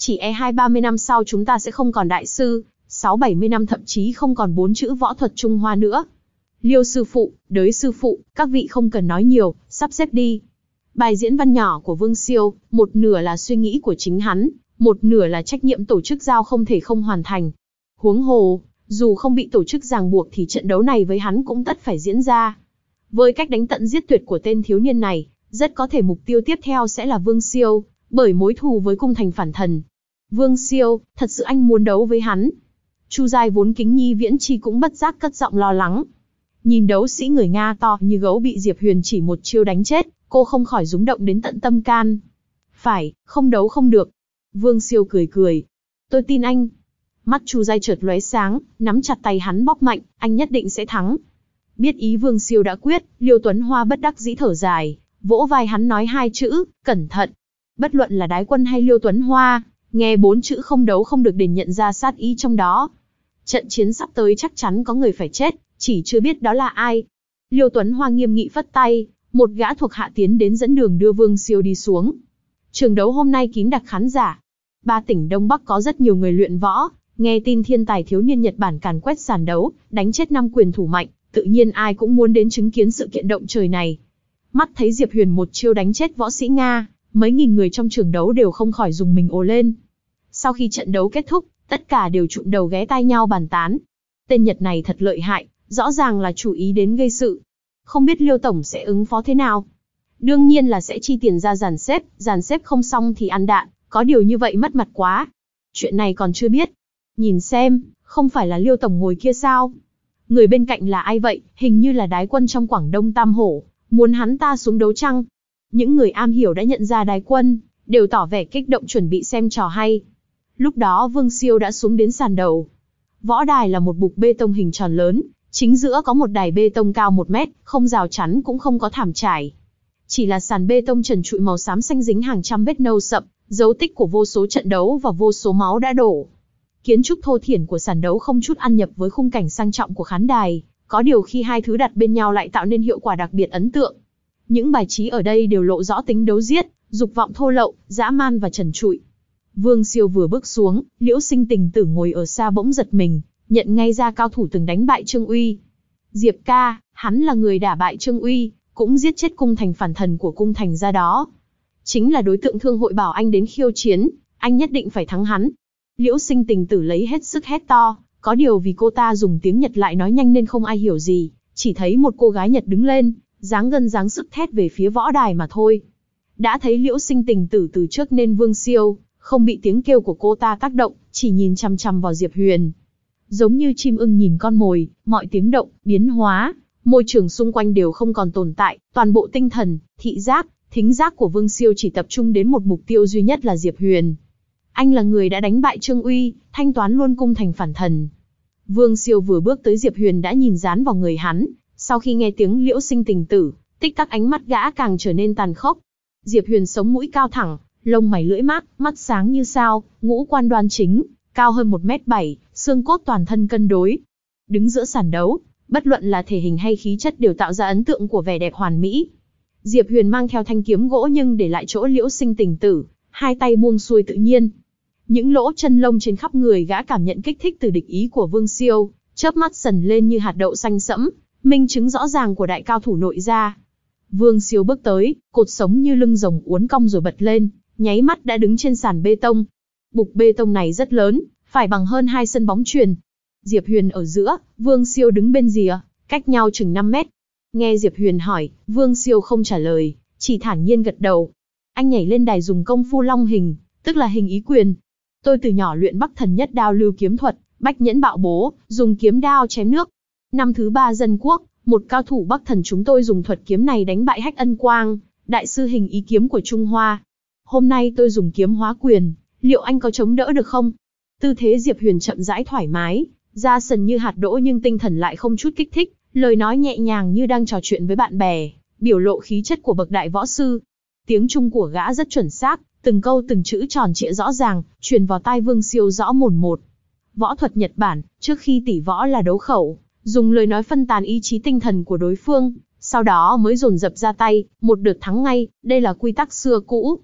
chỉ e hai ba mươi năm sau chúng ta sẽ không còn đại sư, sáu bảy mươi năm thậm chí không còn bốn chữ võ thuật Trung Hoa nữa. Liêu sư phụ, Đới sư phụ, các vị không cần nói nhiều, sắp xếp đi. Bài diễn văn nhỏ của Vương Siêu, một nửa là suy nghĩ của chính hắn, một nửa là trách nhiệm tổ chức giao không thể không hoàn thành. Huống hồ, dù không bị tổ chức ràng buộc thì trận đấu này với hắn cũng tất phải diễn ra. Với cách đánh tận giết tuyệt của tên thiếu niên này, rất có thể mục tiêu tiếp theo sẽ là Vương Siêu, bởi mối thù với cung thành phản thần. Vương Siêu, thật sự anh muốn đấu với hắn? Chu Giai vốn kính nhi viễn chi cũng bất giác cất giọng lo lắng. Nhìn đấu sĩ người Nga to như gấu bị Diệp Huyền chỉ một chiêu đánh chết, cô không khỏi rúng động đến tận tâm can. Phải, không đấu không được. Vương Siêu cười cười. Tôi tin anh. Mắt Chu Giai chợt lóe sáng, nắm chặt tay hắn bóp mạnh, anh nhất định sẽ thắng. Biết ý Vương Siêu đã quyết, Liêu Tuấn Hoa bất đắc dĩ thở dài, vỗ vai hắn nói hai chữ, cẩn thận. Bất luận là Đái Quân hay Liêu Tuấn Hoa, nghe bốn chữ không đấu không được liền nhận ra sát ý trong đó. Trận chiến sắp tới chắc chắn có người phải chết, chỉ chưa biết đó là ai. Liêu Tuấn Hoa nghiêm nghị phất tay, một gã thuộc hạ tiến đến dẫn đường đưa Vương Siêu đi xuống. Trường đấu hôm nay kín đặc khán giả. Ba tỉnh Đông Bắc có rất nhiều người luyện võ, nghe tin thiên tài thiếu niên Nhật Bản càn quét sàn đấu, đánh chết năm quyền thủ mạnh, tự nhiên ai cũng muốn đến chứng kiến sự kiện động trời này. Mắt thấy Diệp Huyền một chiêu đánh chết võ sĩ Nga, mấy nghìn người trong trường đấu đều không khỏi rùng mình ồ lên. Sau khi trận đấu kết thúc, tất cả đều trụm đầu ghé tai nhau bàn tán. Tên Nhật này thật lợi hại, rõ ràng là chủ ý đến gây sự. Không biết Liêu Tổng sẽ ứng phó thế nào? Đương nhiên là sẽ chi tiền ra dàn xếp, dàn xếp không xong thì ăn đạn, có điều như vậy mất mặt quá. Chuyện này còn chưa biết. Nhìn xem, không phải là Liêu Tổng ngồi kia sao? Người bên cạnh là ai vậy? Hình như là Đái Quân trong Quảng Đông Tam Hổ, muốn hắn ta xuống đấu chăng? Những người am hiểu đã nhận ra Đái Quân, đều tỏ vẻ kích động chuẩn bị xem trò hay. Lúc đó Vương Siêu đã xuống đến sàn đầu. Võ đài là một bục bê tông hình tròn lớn, chính giữa có một đài bê tông cao một mét, không rào chắn cũng không có thảm trải. Chỉ là sàn bê tông trần trụi màu xám xanh dính hàng trăm vết nâu sậm, dấu tích của vô số trận đấu và vô số máu đã đổ. Kiến trúc thô thiển của sàn đấu không chút ăn nhập với khung cảnh sang trọng của khán đài, có điều khi hai thứ đặt bên nhau lại tạo nên hiệu quả đặc biệt ấn tượng. Những bài trí ở đây đều lộ rõ tính đấu giết, dục vọng thô lậu, dã man và trần trụi. Vương Siêu vừa bước xuống, Liễu Sinh Tình Tử ngồi ở xa bỗng giật mình, nhận ngay ra cao thủ từng đánh bại Trương Uy. Diệp ca, hắn là người đả bại Trương Uy, cũng giết chết cung thành phản thần của cung thành gia đó. Chính là đối tượng thương hội bảo anh đến khiêu chiến, anh nhất định phải thắng hắn. Liễu Sinh Tình Tử lấy hết sức hét to, có điều vì cô ta dùng tiếng Nhật lại nói nhanh nên không ai hiểu gì, chỉ thấy một cô gái Nhật đứng lên, dáng gân dáng sức thét về phía võ đài mà thôi. Đã thấy Liễu Sinh Tình Tử từ trước nên Vương Siêu không bị tiếng kêu của cô ta tác động, chỉ nhìn chằm chằm vào Diệp Huyền. Giống như chim ưng nhìn con mồi, mọi tiếng động, biến hóa, môi trường xung quanh đều không còn tồn tại, toàn bộ tinh thần, thị giác, thính giác của Vương Siêu chỉ tập trung đến một mục tiêu duy nhất là Diệp Huyền. Anh là người đã đánh bại Trương Uy, thanh toán luôn cung thành phản thần. Vương Siêu vừa bước tới Diệp Huyền đã nhìn dán vào người hắn, sau khi nghe tiếng Liễu Sinh Tình Tử, tích tắc ánh mắt gã càng trở nên tàn khốc. Diệp Huyền sống mũi cao thẳng, lông mày lưỡi mát, mắt sáng như sao, ngũ quan đoan chính, cao hơn một mét bảy, xương cốt toàn thân cân đối. Đứng giữa sàn đấu, bất luận là thể hình hay khí chất đều tạo ra ấn tượng của vẻ đẹp hoàn mỹ. Diệp Huyền mang theo thanh kiếm gỗ nhưng để lại chỗ Liễu Sinh Tình Tử, hai tay buông xuôi tự nhiên. Những lỗ chân lông trên khắp người gã cảm nhận kích thích từ địch ý của Vương Siêu, chớp mắt sần lên như hạt đậu xanh sẫm, minh chứng rõ ràng của đại cao thủ nội gia. Vương Siêu bước tới, cột sống như lưng rồng uốn cong rồi bật lên, nháy mắt đã đứng trên sàn bê tông. Bục bê tông này rất lớn, phải bằng hơn hai sân bóng chuyền. Diệp Huyền ở giữa, Vương Siêu đứng bên rìa, cách nhau chừng năm mét. Nghe Diệp Huyền hỏi, Vương Siêu không trả lời, chỉ thản nhiên gật đầu. Anh nhảy lên đài dùng công phu long hình, tức là hình ý quyền. Tôi từ nhỏ luyện Bắc Thần Nhất Đao lưu kiếm thuật, bách nhẫn bạo bố, dùng kiếm đao chém nước. Năm thứ ba dân quốc, một cao thủ Bắc Thần chúng tôi dùng thuật kiếm này đánh bại Hách Ân Quang, đại sư hình ý kiếm của Trung Hoa. Hôm nay tôi dùng kiếm hóa quyền, liệu anh có chống đỡ được không? Tư thế Diệp Huyền chậm rãi thoải mái, da sần như hạt đỗ nhưng tinh thần lại không chút kích thích, lời nói nhẹ nhàng như đang trò chuyện với bạn bè, biểu lộ khí chất của bậc đại võ sư. Tiếng Trung của gã rất chuẩn xác, từng câu từng chữ tròn trịa rõ ràng, truyền vào tai Vương Siêu rõ mồn một. Võ thuật Nhật Bản, trước khi tỷ võ là đấu khẩu, dùng lời nói phân tán ý chí tinh thần của đối phương, sau đó mới dồn dập ra tay, một đợt thắng ngay, đây là quy tắc xưa cũ.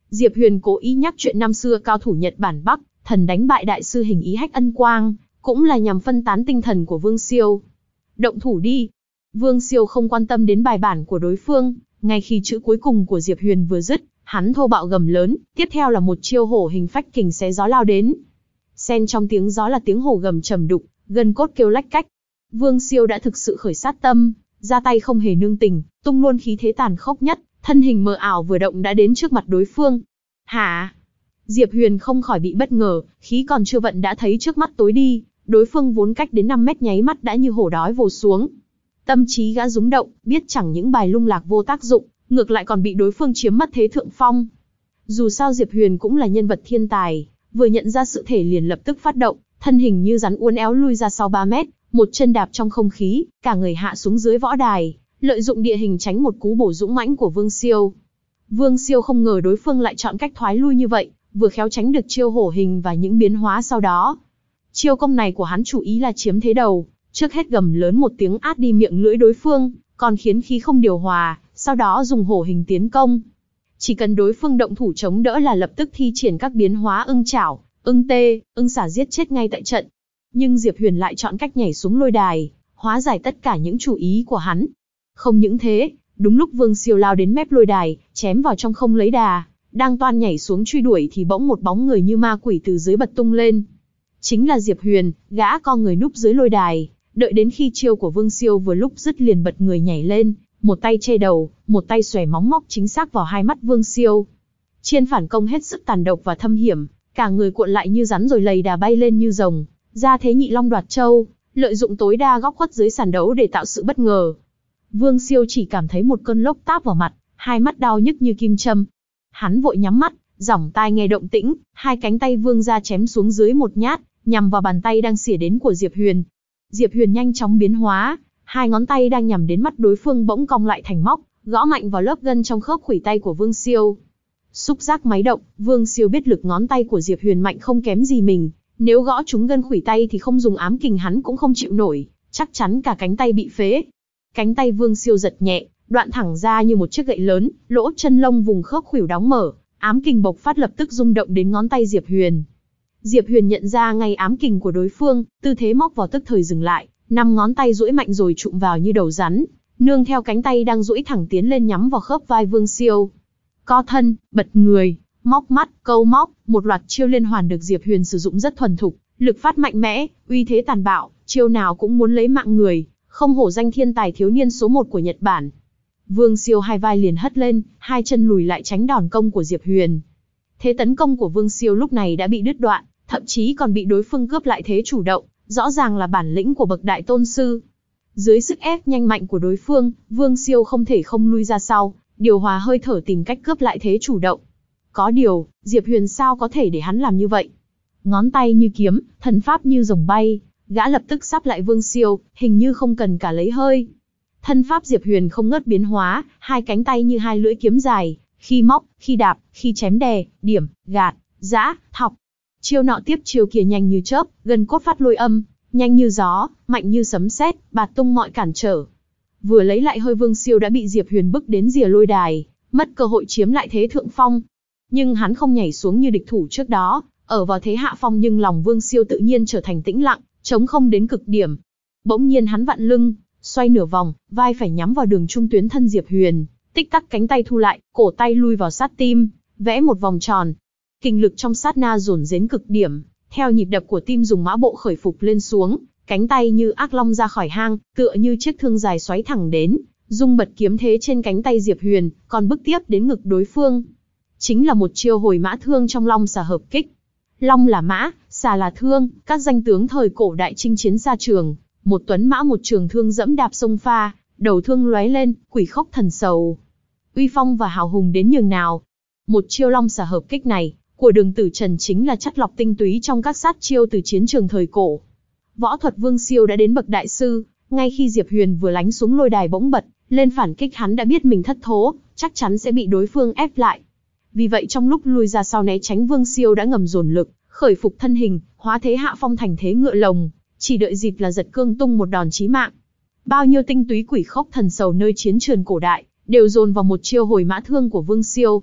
Diệp Huyền cố ý nhắc chuyện năm xưa cao thủ Nhật Bản Bắc, thần đánh bại đại sư Hình Ý Hách Ân Quang, cũng là nhằm phân tán tinh thần của Vương Siêu. Động thủ đi. Vương Siêu không quan tâm đến bài bản của đối phương, ngay khi chữ cuối cùng của Diệp Huyền vừa dứt, hắn thô bạo gầm lớn, tiếp theo là một chiêu hổ hình phách kình xé gió lao đến. Xen trong tiếng gió là tiếng hổ gầm trầm đục, gân cốt kêu lách cách. Vương Siêu đã thực sự khởi sát tâm, ra tay không hề nương tình, tung luôn khí thế tàn khốc nhất, thân hình mờ ảo vừa động đã đến trước mặt đối phương. Hả? Diệp Huyền không khỏi bị bất ngờ, khí còn chưa vận đã thấy trước mắt tối đi, đối phương vốn cách đến năm mét nháy mắt đã như hổ đói vồ xuống. Tâm trí gã rúng động, biết chẳng những bài lung lạc vô tác dụng, ngược lại còn bị đối phương chiếm mất thế thượng phong. Dù sao Diệp Huyền cũng là nhân vật thiên tài, vừa nhận ra sự thể liền lập tức phát động, thân hình như rắn uốn éo lui ra sau ba mét, một chân đạp trong không khí, cả người hạ xuống dưới võ đài, lợi dụng địa hình tránh một cú bổ dũng mãnh của Vương Siêu. Vương Siêu không ngờ đối phương lại chọn cách thoái lui như vậy, vừa khéo tránh được chiêu hổ hình và những biến hóa sau đó. Chiêu công này của hắn chủ ý là chiếm thế đầu, trước hết gầm lớn một tiếng át đi miệng lưỡi đối phương, còn khiến khí không điều hòa, sau đó dùng hổ hình tiến công. Chỉ cần đối phương động thủ chống đỡ là lập tức thi triển các biến hóa ưng chảo, ưng tê, ưng xả giết chết ngay tại trận. Nhưng Diệp Huyền lại chọn cách nhảy xuống lôi đài, hóa giải tất cả những chủ ý của hắn. Không những thế, đúng lúc Vương Siêu lao đến mép lôi đài, chém vào trong không lấy đà, đang toan nhảy xuống truy đuổi thì bỗng một bóng người như ma quỷ từ dưới bật tung lên. Chính là Diệp Huyền, gã co người núp dưới lôi đài, đợi đến khi chiêu của Vương Siêu vừa lúc dứt liền bật người nhảy lên, một tay che đầu, một tay xòe móng móc chính xác vào hai mắt Vương Siêu. Chiên phản công hết sức tàn độc và thâm hiểm, cả người cuộn lại như rắn rồi lầy đà bay lên như rồng, ra thế nhị long đoạt châu, lợi dụng tối đa góc khuất dưới sàn đấu để tạo sự bất ngờ. Vương Siêu chỉ cảm thấy một cơn lốc táp vào mặt, hai mắt đau nhức như kim châm. Hắn vội nhắm mắt, dỏng tai nghe động tĩnh, hai cánh tay Vương ra chém xuống dưới một nhát, nhằm vào bàn tay đang xỉa đến của Diệp Huyền. Diệp Huyền nhanh chóng biến hóa, hai ngón tay đang nhằm đến mắt đối phương bỗng cong lại thành móc, gõ mạnh vào lớp gân trong khớp khuỷu tay của Vương Siêu. Xúc giác máy động, Vương Siêu biết lực ngón tay của Diệp Huyền mạnh không kém gì mình, nếu gõ trúng gân khuỷu tay thì không dùng ám kình hắn cũng không chịu nổi, chắc chắn cả cánh tay bị phế. Cánh tay Vương Siêu giật nhẹ, đoạn thẳng ra như một chiếc gậy lớn, lỗ chân lông vùng khớp khuỷu đóng mở, ám kình bộc phát lập tức rung động đến ngón tay Diệp Huyền. Diệp Huyền nhận ra ngay ám kình của đối phương, tư thế móc vào tức thời dừng lại, năm ngón tay duỗi mạnh rồi chụm vào như đầu rắn, nương theo cánh tay đang duỗi thẳng tiến lên nhắm vào khớp vai Vương Siêu. Co thân, bật người, móc mắt, câu móc, một loạt chiêu liên hoàn được Diệp Huyền sử dụng rất thuần thục, lực phát mạnh mẽ, uy thế tàn bạo, chiêu nào cũng muốn lấy mạng người, không hổ danh thiên tài thiếu niên số một của Nhật Bản. Vương Siêu hai vai liền hất lên, hai chân lùi lại tránh đòn công của Diệp Huyền. Thế tấn công của Vương Siêu lúc này đã bị đứt đoạn, thậm chí còn bị đối phương cướp lại thế chủ động, rõ ràng là bản lĩnh của bậc đại tôn sư. Dưới sức ép nhanh mạnh của đối phương, Vương Siêu không thể không lui ra sau, điều hòa hơi thở tìm cách cướp lại thế chủ động. Có điều, Diệp Huyền sao có thể để hắn làm như vậy? Ngón tay như kiếm, thần pháp như rồng bay, gã lập tức sắp lại Vương Siêu, hình như không cần cả lấy hơi. Thân pháp Diệp Huyền không ngớt biến hóa, hai cánh tay như hai lưỡi kiếm dài, khi móc, khi đạp, khi chém đè, điểm, gạt, giã, thọc. Chiêu nọ tiếp chiêu kia nhanh như chớp, gần cốt phát lôi âm, nhanh như gió, mạnh như sấm sét, bạt tung mọi cản trở. Vừa lấy lại hơi Vương Siêu đã bị Diệp Huyền bức đến rìa lôi đài, mất cơ hội chiếm lại thế thượng phong. Nhưng hắn không nhảy xuống như địch thủ trước đó, ở vào thế hạ phong nhưng lòng Vương Siêu tự nhiên trở thành tĩnh lặng, trống không đến cực điểm. Bỗng nhiên hắn vặn lưng, xoay nửa vòng, vai phải nhắm vào đường trung tuyến thân Diệp Huyền, tích tắc cánh tay thu lại, cổ tay lui vào sát tim, vẽ một vòng tròn. Kinh lực trong sát na dồn đến cực điểm, theo nhịp đập của tim dùng mã bộ khởi phục lên xuống, cánh tay như ác long ra khỏi hang, tựa như chiếc thương dài xoáy thẳng đến, dung bật kiếm thế trên cánh tay Diệp Huyền, còn bước tiếp đến ngực đối phương. Chính là một chiêu hồi mã thương trong long xà hợp kích. Long là mã, xà là thương, các danh tướng thời cổ đại chinh chiến xa trường, một tuấn mã một trường thương dẫm đạp sông pha, đầu thương lóe lên, quỷ khốc thần sầu. Uy phong và hào hùng đến nhường nào. Một chiêu long xà hợp kích này, của Đường Tử Trần chính là chắt lọc tinh túy trong các sát chiêu từ chiến trường thời cổ. Võ thuật Vương Siêu đã đến bậc đại sư, ngay khi Diệp Huyền vừa lánh xuống lôi đài bỗng bật lên phản kích hắn đã biết mình thất thố, chắc chắn sẽ bị đối phương ép lại. Vì vậy trong lúc lui ra sau né tránh Vương Siêu đã ngầm dồn lực, khởi phục thân hình, hóa thế hạ phong thành thế ngựa lồng, chỉ đợi dịp là giật cương tung một đòn chí mạng. Bao nhiêu tinh túy quỷ khốc thần sầu nơi chiến trường cổ đại, đều dồn vào một chiêu hồi mã thương của Vương Siêu.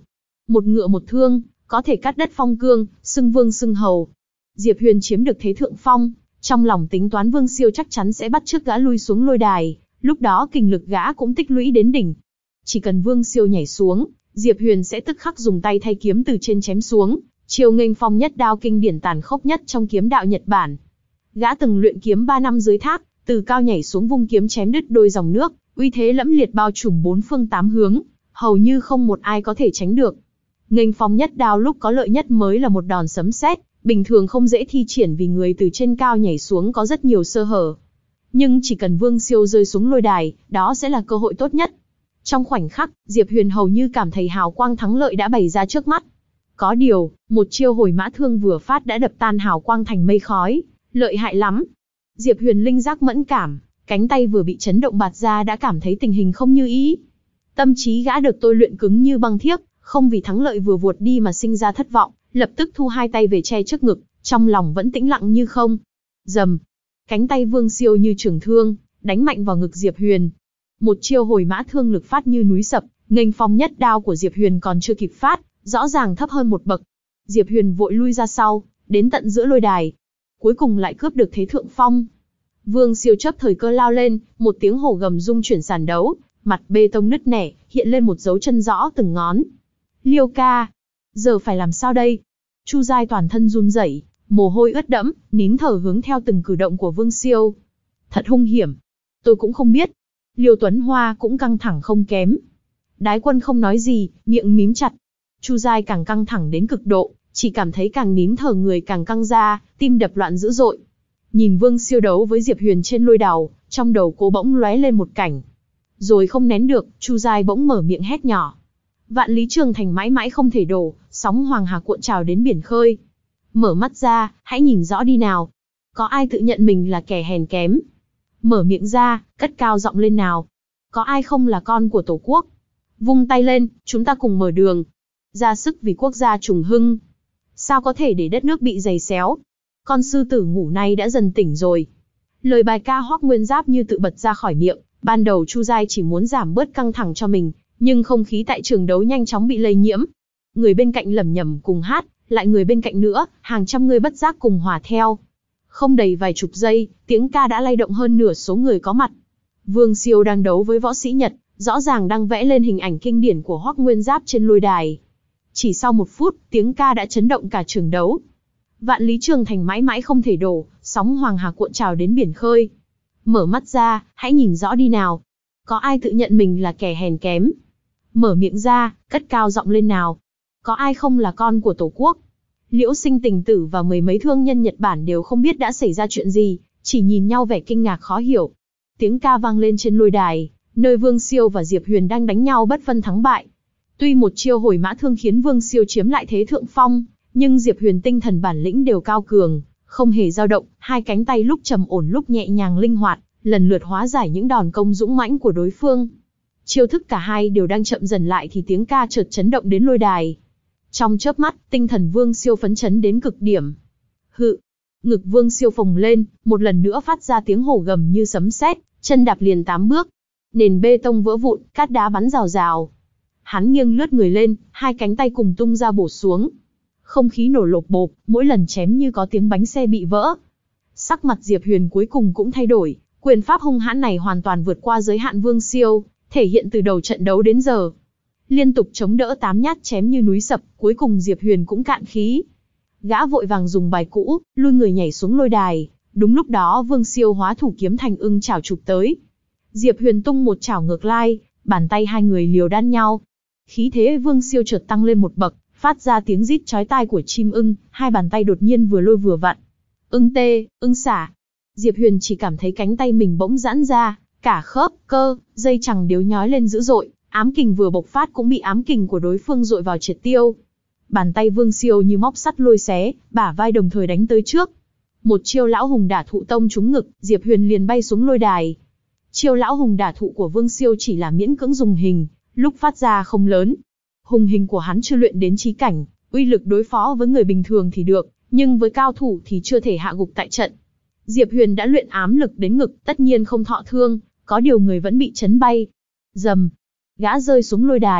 Một ngựa một thương, có thể cắt đất phong cương, xưng vương xưng hầu. Diệp Huyền chiếm được thế thượng phong, trong lòng tính toán Vương Siêu chắc chắn sẽ bắt chước gã lui xuống lôi đài, lúc đó kình lực gã cũng tích lũy đến đỉnh. Chỉ cần Vương Siêu nhảy xuống, Diệp Huyền sẽ tức khắc dùng tay thay kiếm từ trên chém xuống, chiêu nghênh phong nhất đao kinh điển tàn khốc nhất trong kiếm đạo Nhật Bản. Gã từng luyện kiếm ba năm dưới thác, từ cao nhảy xuống vung kiếm chém đứt đôi dòng nước, uy thế lẫm liệt bao trùm bốn phương tám hướng, hầu như không một ai có thể tránh được. Nghênh phong nhất đao lúc có lợi nhất mới là một đòn sấm sét, bình thường không dễ thi triển vì người từ trên cao nhảy xuống có rất nhiều sơ hở. Nhưng chỉ cần Vương Siêu rơi xuống lôi đài, đó sẽ là cơ hội tốt nhất. Trong khoảnh khắc, Diệp Huyền hầu như cảm thấy hào quang thắng lợi đã bày ra trước mắt. Có điều, một chiêu hồi mã thương vừa phát đã đập tan hào quang thành mây khói, lợi hại lắm. Diệp Huyền linh giác mẫn cảm, cánh tay vừa bị chấn động bạt ra đã cảm thấy tình hình không như ý. Tâm trí gã được tôi luyện cứng như băng thiếc, không vì thắng lợi vừa vuột đi mà sinh ra thất vọng, lập tức thu hai tay về che trước ngực, trong lòng vẫn tĩnh lặng như không. Rầm, cánh tay Vương Siêu như trường thương, đánh mạnh vào ngực Diệp Huyền. Một chiêu hồi mã thương lực phát như núi sập, nghênh phong nhất đao của Diệp Huyền còn chưa kịp phát, rõ ràng thấp hơn một bậc. Diệp Huyền vội lui ra sau, đến tận giữa lôi đài, cuối cùng lại cướp được thế thượng phong. Vương Siêu chấp thời cơ lao lên, một tiếng hổ gầm rung chuyển sàn đấu, mặt bê tông nứt nẻ, hiện lên một dấu chân rõ từng ngón. Liêu ca, giờ phải làm sao đây? Chu Giai toàn thân run rẩy, mồ hôi ướt đẫm, nín thở hướng theo từng cử động của Vương Siêu. Thật hung hiểm. Tôi cũng không biết. Liêu Tuấn Hoa cũng căng thẳng không kém. Đái Quân không nói gì, miệng mím chặt. Chu Giai càng căng thẳng đến cực độ, chỉ cảm thấy càng nín thở người càng căng ra, tim đập loạn dữ dội. Nhìn Vương Siêu đấu với Diệp Huyền trên lôi đài, trong đầu cô bỗng lóe lên một cảnh. Rồi không nén được, Chu Giai bỗng mở miệng hét nhỏ. Vạn Lý Trường Thành mãi mãi không thể đổ, sóng hoàng hà cuộn trào đến biển khơi. Mở mắt ra, hãy nhìn rõ đi nào. Có ai tự nhận mình là kẻ hèn kém? Mở miệng ra, cất cao giọng lên nào. Có ai không là con của Tổ quốc? Vung tay lên, chúng ta cùng mở đường. Ra sức vì quốc gia trùng hưng. Sao có thể để đất nước bị giày xéo? Con sư tử ngủ nay đã dần tỉnh rồi. Lời bài ca Hoắc Nguyên Giáp như tự bật ra khỏi miệng. Ban đầu Chu Giai chỉ muốn giảm bớt căng thẳng cho mình, nhưng không khí tại trường đấu nhanh chóng bị lây nhiễm. Người bên cạnh lẩm nhẩm cùng hát, lại người bên cạnh nữa, hàng trăm người bất giác cùng hòa theo. Không đầy vài chục giây, tiếng ca đã lay động hơn nửa số người có mặt. Vương Siêu đang đấu với võ sĩ Nhật, rõ ràng đang vẽ lên hình ảnh kinh điển của Hoắc Nguyên Giáp trên lôi đài. Chỉ sau một phút, tiếng ca đã chấn động cả trường đấu. Vạn Lý Trường Thành mãi mãi không thể đổ, sóng hoàng hà cuộn trào đến biển khơi. Mở mắt ra, hãy nhìn rõ đi nào. Có ai tự nhận mình là kẻ hèn kém? Mở miệng ra, cất cao giọng lên nào. Có ai không là con của Tổ quốc? Liễu Sinh Tình Tử và mười mấy thương nhân Nhật Bản đều không biết đã xảy ra chuyện gì, chỉ nhìn nhau vẻ kinh ngạc khó hiểu. Tiếng ca vang lên trên lôi đài, nơi Vương Siêu và Diệp Huyền đang đánh nhau bất phân thắng bại. Tuy một chiêu hồi mã thương khiến Vương Siêu chiếm lại thế thượng phong, nhưng Diệp Huyền tinh thần bản lĩnh đều cao cường, không hề dao động, hai cánh tay lúc trầm ổn lúc nhẹ nhàng linh hoạt, lần lượt hóa giải những đòn công dũng mãnh của đối phương. Chiêu thức cả hai đều đang chậm dần lại thì tiếng ca chợt chấn động đến lôi đài. Trong chớp mắt, tinh thần Vương Siêu phấn chấn đến cực điểm. Hự, ngực Vương Siêu phồng lên, một lần nữa phát ra tiếng hổ gầm như sấm sét, chân đạp liền tám bước. Nền bê tông vỡ vụn, cát đá bắn rào rào. Hắn nghiêng lướt người lên, hai cánh tay cùng tung ra bổ xuống. Không khí nổ lộp bộp, mỗi lần chém như có tiếng bánh xe bị vỡ. Sắc mặt Diệp Huyền cuối cùng cũng thay đổi, quyền pháp hung hãn này hoàn toàn vượt qua giới hạn Vương Siêu, thể hiện từ đầu trận đấu đến giờ. Liên tục chống đỡ tám nhát chém như núi sập, cuối cùng Diệp Huyền cũng cạn khí. Gã vội vàng dùng bài cũ, lui người nhảy xuống lôi đài. Đúng lúc đó Vương Siêu hóa thủ kiếm thành ưng chảo chụp tới. Diệp Huyền tung một chảo ngược lai, bàn tay hai người liều đan nhau. Khí thế Vương Siêu chợt tăng lên một bậc, phát ra tiếng rít chói tai của chim ưng, hai bàn tay đột nhiên vừa lôi vừa vặn. Ưng tê, ưng xả. Diệp Huyền chỉ cảm thấy cánh tay mình bỗng giãn ra, cả khớp, cơ, dây chằng đều nhói lên dữ dội, ám kình vừa bộc phát cũng bị ám kình của đối phương dội vào triệt tiêu. Bàn tay Vương Siêu như móc sắt lôi xé, bả vai đồng thời đánh tới trước. Một chiêu lão hùng đả thụ tông trúng ngực, Diệp Huyền liền bay xuống lôi đài. Chiêu lão hùng đả thụ của Vương Siêu chỉ là miễn cưỡng dùng hình, lúc phát ra không lớn. Hùng hình của hắn chưa luyện đến chí cảnh, uy lực đối phó với người bình thường thì được, nhưng với cao thủ thì chưa thể hạ gục tại trận. Diệp Huyền đã luyện ám lực đến ngực, tất nhiên không thọ thương, có điều người vẫn bị chấn bay. Rầm, gã rơi xuống lôi đài,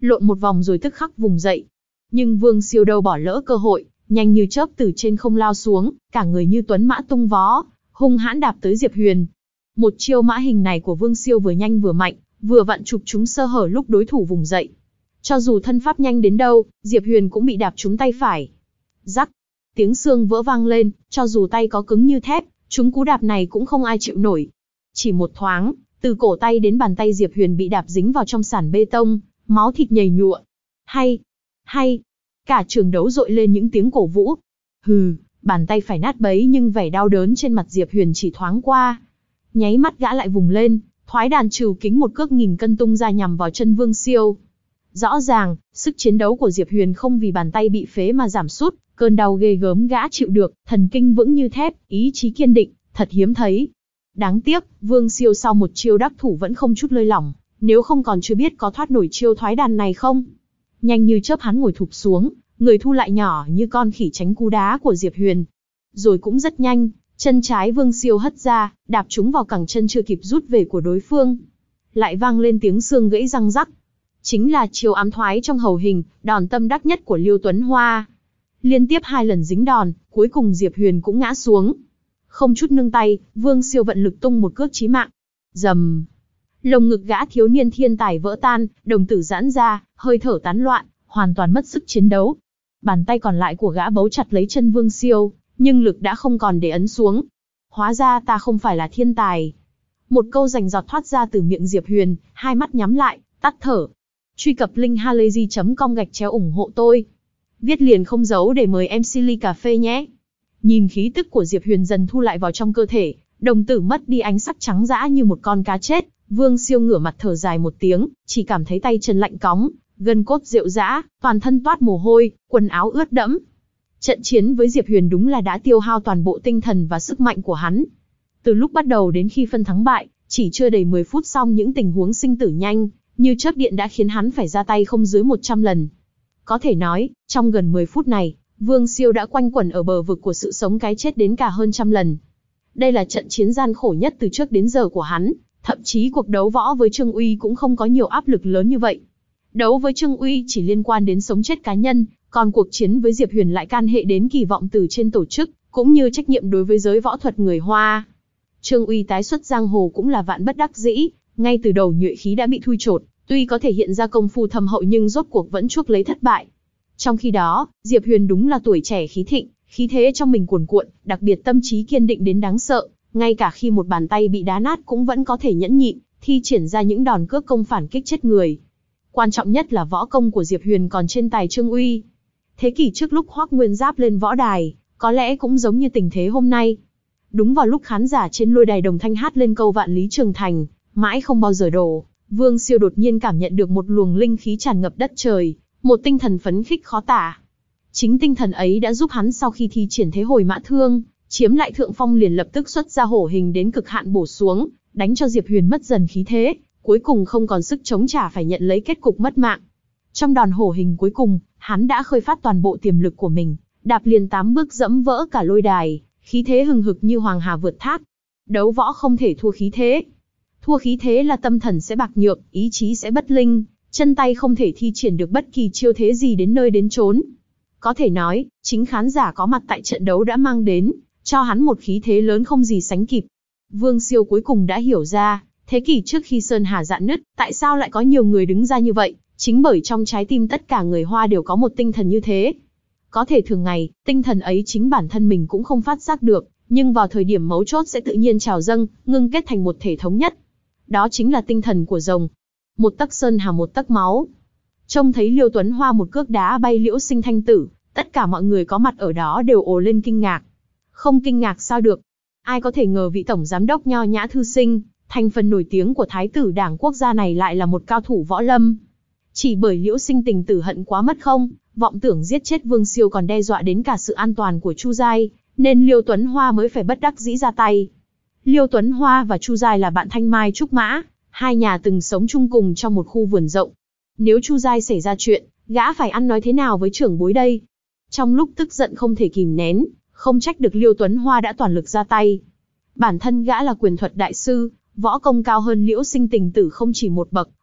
lộn một vòng rồi tức khắc vùng dậy. Nhưng Vương Siêu đâu bỏ lỡ cơ hội, nhanh như chớp từ trên không lao xuống, cả người như tuấn mã tung vó, hung hãn đạp tới Diệp Huyền. Một chiêu mã hình này của Vương Siêu vừa nhanh vừa mạnh, vừa vặn chụp trúng sơ hở lúc đối thủ vùng dậy. Cho dù thân pháp nhanh đến đâu, Diệp Huyền cũng bị đạp trúng tay phải. Rắc, tiếng xương vỡ vang lên, cho dù tay có cứng như thép, trúng cú đạp này cũng không ai chịu nổi. Chỉ một thoáng, từ cổ tay đến bàn tay Diệp Huyền bị đạp dính vào trong sàn bê tông, máu thịt nhầy nhụa. Hay, hay, cả trường đấu dội lên những tiếng cổ vũ. Hừ, bàn tay phải nát bấy nhưng vẻ đau đớn trên mặt Diệp Huyền chỉ thoáng qua. Nháy mắt gã lại vùng lên, thoái đàn trừu kính một cước nghìn cân tung ra nhằm vào chân Vương Siêu. Rõ ràng, sức chiến đấu của Diệp Huyền không vì bàn tay bị phế mà giảm sút, cơn đau ghê gớm gã chịu được, thần kinh vững như thép, ý chí kiên định, thật hiếm thấy. Đáng tiếc, Vương Siêu sau một chiêu đắc thủ vẫn không chút lơi lỏng, nếu không còn chưa biết có thoát nổi chiêu thoái đàn này không. Nhanh như chớp hắn ngồi thụp xuống, người thu lại nhỏ như con khỉ tránh cú đá của Diệp Huyền. Rồi cũng rất nhanh, chân trái Vương Siêu hất ra, đạp trúng vào cẳng chân chưa kịp rút về của đối phương. Lại vang lên tiếng xương gãy răng rắc. Chính là chiêu ám thoái trong hầu hình, đòn tâm đắc nhất của Liêu Tuấn Hoa. Liên tiếp hai lần dính đòn, cuối cùng Diệp Huyền cũng ngã xuống. Không chút nương tay, Vương Siêu vận lực tung một cước chí mạng. Rầm. Lồng ngực gã thiếu niên thiên tài vỡ tan, đồng tử giãn ra, hơi thở tán loạn, hoàn toàn mất sức chiến đấu. Bàn tay còn lại của gã bấu chặt lấy chân Vương Siêu, nhưng lực đã không còn để ấn xuống. Hóa ra ta không phải là thiên tài. Một câu rành rọt thoát ra từ miệng Diệp Huyền, hai mắt nhắm lại, tắt thở. Truy cập link halayzi chấm com gạch chéo ủng hộ tôi. Viết liền không giấu để mời em xê ly cà phê nhé. Nhìn khí tức của Diệp Huyền dần thu lại vào trong cơ thể, đồng tử mất đi ánh sắc trắng dã như một con cá chết. Vương Siêu ngửa mặt thở dài một tiếng, chỉ cảm thấy tay chân lạnh cóng, gân cốt rệu rã, toàn thân toát mồ hôi, quần áo ướt đẫm. Trận chiến với Diệp Huyền đúng là đã tiêu hao toàn bộ tinh thần và sức mạnh của hắn. Từ lúc bắt đầu đến khi phân thắng bại, chỉ chưa đầy mười phút xong những tình huống sinh tử nhanh, như chớp điện đã khiến hắn phải ra tay không dưới một trăm lần. Có thể nói, trong gần mười phút này, Vương Siêu đã quanh quẩn ở bờ vực của sự sống cái chết đến cả hơn trăm lần. Đây là trận chiến gian khổ nhất từ trước đến giờ của hắn, thậm chí cuộc đấu võ với Trương Uy cũng không có nhiều áp lực lớn như vậy. Đấu với Trương Uy chỉ liên quan đến sống chết cá nhân, còn cuộc chiến với Diệp Huyền lại can hệ đến kỳ vọng từ trên tổ chức, cũng như trách nhiệm đối với giới võ thuật người Hoa. Trương Uy tái xuất giang hồ cũng là vạn bất đắc dĩ, ngay từ đầu nhuệ khí đã bị thui chột, tuy có thể hiện ra công phu thâm hậu nhưng rốt cuộc vẫn chuốc lấy thất bại. Trong khi đó, Diệp Huyền đúng là tuổi trẻ khí thịnh, khí thế trong mình cuồn cuộn, đặc biệt tâm trí kiên định đến đáng sợ, ngay cả khi một bàn tay bị đá nát cũng vẫn có thể nhẫn nhịn, thi triển ra những đòn cước công phản kích chết người. Quan trọng nhất là võ công của Diệp Huyền còn trên tài Trương Uy. Thế kỷ trước lúc Hoắc Nguyên Giáp lên võ đài, có lẽ cũng giống như tình thế hôm nay. Đúng vào lúc khán giả trên lôi đài đồng thanh hát lên câu vạn lý trường thành, mãi không bao giờ đổ, Vương Siêu đột nhiên cảm nhận được một luồng linh khí tràn ngập đất trời, một tinh thần phấn khích khó tả. Chính tinh thần ấy đã giúp hắn sau khi thi triển thế hồi mã thương, chiếm lại thượng phong liền lập tức xuất ra hổ hình đến cực hạn bổ xuống, đánh cho Diệp Huyền mất dần khí thế, cuối cùng không còn sức chống trả phải nhận lấy kết cục mất mạng. Trong đòn hổ hình cuối cùng, hắn đã khơi phát toàn bộ tiềm lực của mình, đạp liền tám bước dẫm vỡ cả lôi đài, khí thế hừng hực như hoàng hà vượt thác. Đấu võ không thể thua khí thế. Thua khí thế là tâm thần sẽ bạc nhược, ý chí sẽ bất linh, chân tay không thể thi triển được bất kỳ chiêu thế gì đến nơi đến chốn. Có thể nói, chính khán giả có mặt tại trận đấu đã mang đến cho hắn một khí thế lớn không gì sánh kịp. Vương Siêu cuối cùng đã hiểu ra, thế kỷ trước khi Sơn Hà rạn nứt, tại sao lại có nhiều người đứng ra như vậy, chính bởi trong trái tim tất cả người Hoa đều có một tinh thần như thế. Có thể thường ngày, tinh thần ấy chính bản thân mình cũng không phát giác được, nhưng vào thời điểm mấu chốt sẽ tự nhiên trào dâng, ngưng kết thành một thể thống nhất. Đó chính là tinh thần của rồng. Một tấc sơn hà một tấc máu. Trông thấy Liêu Tuấn Hoa một cước đá bay Liễu Sinh Thanh Tử, tất cả mọi người có mặt ở đó đều ồ lên kinh ngạc. Không kinh ngạc sao được? Ai có thể ngờ vị tổng giám đốc nho nhã thư sinh, thành phần nổi tiếng của Thái tử Đảng quốc gia này lại là một cao thủ võ lâm. Chỉ bởi Liễu Sinh Tình Tử hận quá mất không, vọng tưởng giết chết Vương Siêu còn đe dọa đến cả sự an toàn của Chu Giai, nên Liêu Tuấn Hoa mới phải bất đắc dĩ ra tay. Liêu Tuấn Hoa và Chu Giai là bạn thanh mai trúc mã, hai nhà từng sống chung cùng trong một khu vườn rộng. Nếu Chu Giai xảy ra chuyện, gã phải ăn nói thế nào với trưởng bối đây? Trong lúc tức giận không thể kìm nén, không trách được Liêu Tuấn Hoa đã toàn lực ra tay. Bản thân gã là quyền thuật đại sư, võ công cao hơn Liễu Sinh Tình Tử không chỉ một bậc,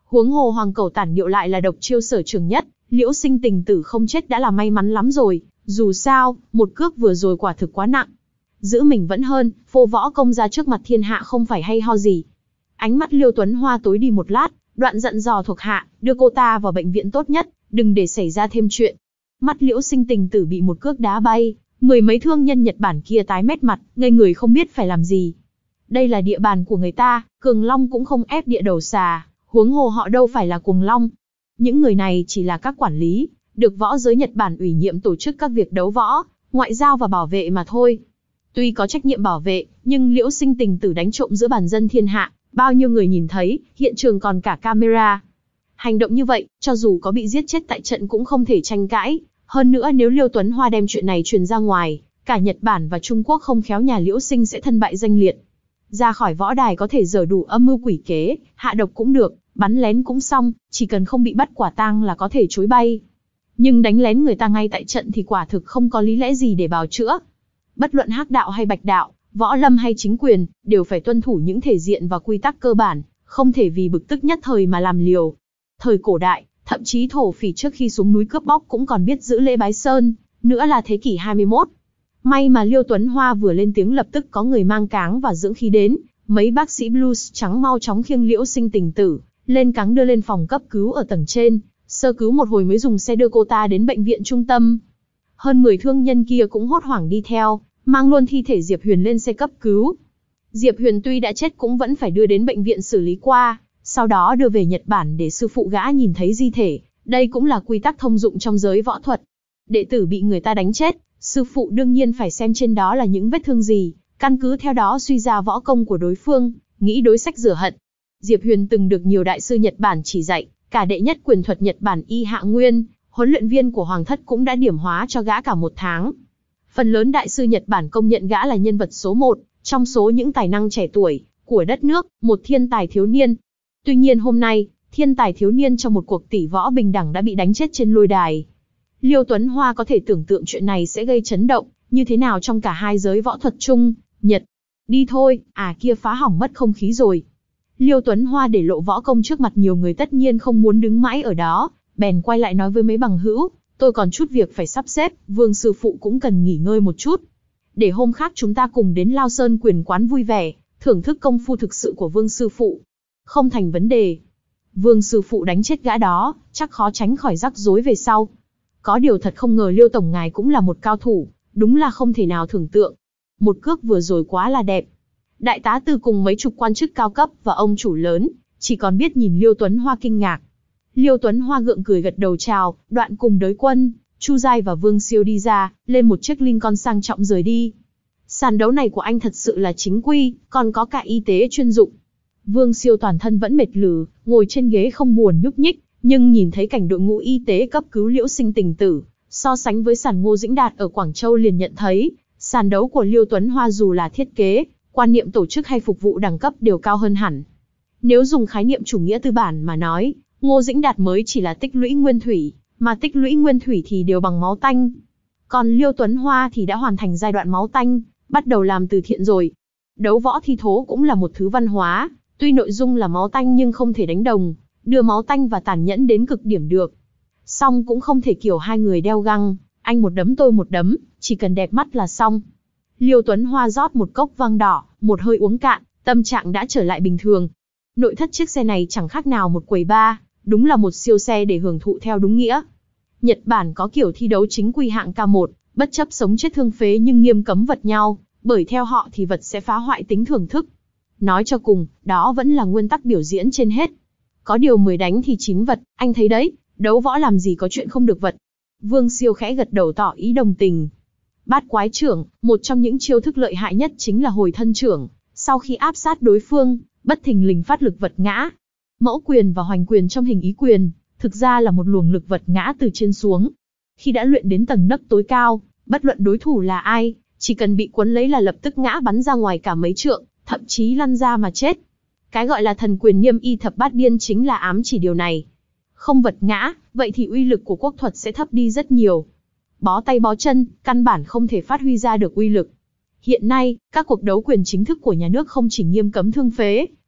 Huống hồ hoàng cầu tản điệu lại là độc chiêu sở trường nhất, Liễu Sinh tình tử không chết đã là may mắn lắm rồi, dù sao, một cước vừa rồi quả thực quá nặng. Giữ mình vẫn hơn, phô võ công ra trước mặt thiên hạ không phải hay ho gì. Ánh mắt Liêu Tuấn Hoa tối đi một lát, đoạn dặn dò thuộc hạ, đưa cô ta vào bệnh viện tốt nhất, đừng để xảy ra thêm chuyện. Mắt Liễu Sinh tình tử bị một cước đá bay, mười mấy thương nhân Nhật Bản kia tái mét mặt, ngây người không biết phải làm gì. Đây là địa bàn của người ta, Cường Long cũng không ép địa đầu xà, huống hồ họ đâu phải là Cuồng Long. Những người này chỉ là các quản lý, được võ giới Nhật Bản ủy nhiệm tổ chức các việc đấu võ, ngoại giao và bảo vệ mà thôi. Tuy có trách nhiệm bảo vệ, nhưng Liễu Sinh tình tử đánh trộm giữa bàn dân thiên hạ, bao nhiêu người nhìn thấy, hiện trường còn cả camera. Hành động như vậy, cho dù có bị giết chết tại trận cũng không thể tranh cãi. Hơn nữa nếu Liêu Tuấn Hoa đem chuyện này truyền ra ngoài, cả Nhật Bản và Trung Quốc không khéo nhà Liễu Sinh sẽ thân bại danh liệt. Ra khỏi võ đài có thể giở đủ âm mưu quỷ kế, hạ độc cũng được, bắn lén cũng xong, chỉ cần không bị bắt quả tang là có thể chối bay. Nhưng đánh lén người ta ngay tại trận thì quả thực không có lý lẽ gì để bào chữa. Bất luận hắc đạo hay bạch đạo, võ lâm hay chính quyền, đều phải tuân thủ những thể diện và quy tắc cơ bản, không thể vì bực tức nhất thời mà làm liều. Thời cổ đại, thậm chí thổ phỉ trước khi xuống núi cướp bóc cũng còn biết giữ lễ bái sơn, nữa là thế kỷ hai mươi mốt. May mà Liêu Tuấn Hoa vừa lên tiếng lập tức có người mang cáng và dưỡng khí đến, mấy bác sĩ blues trắng mau chóng khiêng Liễu Sinh tình tử, lên cáng đưa lên phòng cấp cứu ở tầng trên, sơ cứu một hồi mới dùng xe đưa cô ta đến bệnh viện trung tâm. Hơn mười thương nhân kia cũng hốt hoảng đi theo, mang luôn thi thể Diệp Huyền lên xe cấp cứu. Diệp Huyền tuy đã chết cũng vẫn phải đưa đến bệnh viện xử lý qua, sau đó đưa về Nhật Bản để sư phụ gã nhìn thấy di thể, đây cũng là quy tắc thông dụng trong giới võ thuật. Đệ tử bị người ta đánh chết, sư phụ đương nhiên phải xem trên đó là những vết thương gì, căn cứ theo đó suy ra võ công của đối phương, nghĩ đối sách rửa hận. Diệp Huyền từng được nhiều đại sư Nhật Bản chỉ dạy, cả đệ nhất quyền thuật Nhật Bản Y Hạ Nguyên, huấn luyện viên của Hoàng thất cũng đã điểm hóa cho gã cả một tháng. Phần lớn đại sư Nhật Bản công nhận gã là nhân vật số một, trong số những tài năng trẻ tuổi của đất nước, một thiên tài thiếu niên. Tuy nhiên hôm nay, thiên tài thiếu niên trong một cuộc tỷ võ bình đẳng đã bị đánh chết trên lôi đài. Liêu Tuấn Hoa có thể tưởng tượng chuyện này sẽ gây chấn động như thế nào trong cả hai giới võ thuật Trung, Nhật. Đi thôi, à kia phá hỏng mất không khí rồi. Liêu Tuấn Hoa để lộ võ công trước mặt nhiều người tất nhiên không muốn đứng mãi ở đó, bèn quay lại nói với mấy bằng hữu, tôi còn chút việc phải sắp xếp, Vương sư phụ cũng cần nghỉ ngơi một chút. Để hôm khác chúng ta cùng đến Lao Sơn quyền quán vui vẻ, thưởng thức công phu thực sự của Vương sư phụ. Không thành vấn đề. Vương sư phụ đánh chết gã đó, chắc khó tránh khỏi rắc rối về sau. Có điều thật không ngờ Liêu tổng ngài cũng là một cao thủ, đúng là không thể nào tưởng tượng. Một cước vừa rồi quá là đẹp. Đại tá Từ cùng mấy chục quan chức cao cấp và ông chủ lớn, chỉ còn biết nhìn Liêu Tuấn Hoa kinh ngạc. Liêu Tuấn Hoa gượng cười gật đầu chào, đoạn cùng đới quân, Chu Giai và Vương Siêu đi ra, lên một chiếc Lincoln sang trọng rời đi. Sàn đấu này của anh thật sự là chính quy, còn có cả y tế chuyên dụng. Vương Siêu toàn thân vẫn mệt lử, ngồi trên ghế không buồn nhúc nhích, nhưng nhìn thấy cảnh đội ngũ y tế cấp cứu Liễu Sinh tình tử, so sánh với sàn Ngô Dĩnh Đạt ở Quảng Châu liền nhận thấy, sàn đấu của Liêu Tuấn Hoa dù là thiết kế, quan niệm tổ chức hay phục vụ đẳng cấp đều cao hơn hẳn. Nếu dùng khái niệm chủ nghĩa tư bản mà nói, Ngô Dĩnh Đạt mới chỉ là tích lũy nguyên thủy, mà tích lũy nguyên thủy thì đều bằng máu tanh. Còn Liêu Tuấn Hoa thì đã hoàn thành giai đoạn máu tanh, bắt đầu làm từ thiện rồi. Đấu võ thi thố cũng là một thứ văn hóa, tuy nội dung là máu tanh nhưng không thể đánh đồng, đưa máu tanh và tàn nhẫn đến cực điểm được. Song cũng không thể kiểu hai người đeo găng, anh một đấm tôi một đấm, chỉ cần đẹp mắt là xong. Liêu Tuấn Hoa rót một cốc vang đỏ, một hơi uống cạn, tâm trạng đã trở lại bình thường. Nội thất chiếc xe này chẳng khác nào một quầy bar, đúng là một siêu xe để hưởng thụ theo đúng nghĩa. Nhật Bản có kiểu thi đấu chính quy hạng K một, bất chấp sống chết thương phế nhưng nghiêm cấm vật nhau, bởi theo họ thì vật sẽ phá hoại tính thưởng thức. Nói cho cùng, đó vẫn là nguyên tắc biểu diễn trên hết. Có điều mười đánh thì chín vật, anh thấy đấy, đấu võ làm gì có chuyện không được vật. Vương Siêu khẽ gật đầu tỏ ý đồng tình. Bát quái trưởng, một trong những chiêu thức lợi hại nhất chính là hồi thân trưởng, sau khi áp sát đối phương, bất thình lình phát lực vật ngã. Mẫu quyền và hoành quyền trong hình ý quyền, thực ra là một luồng lực vật ngã từ trên xuống. Khi đã luyện đến tầng nấc tối cao, bất luận đối thủ là ai, chỉ cần bị quấn lấy là lập tức ngã bắn ra ngoài cả mấy trượng, thậm chí lăn ra mà chết. Cái gọi là thần quyền niêm y thập bát điên chính là ám chỉ điều này. Không vật ngã, vậy thì uy lực của quốc thuật sẽ thấp đi rất nhiều. Bó tay bó chân, căn bản không thể phát huy ra được uy lực. Hiện nay, các cuộc đấu quyền chính thức của nhà nước không chỉ nghiêm cấm thương phế,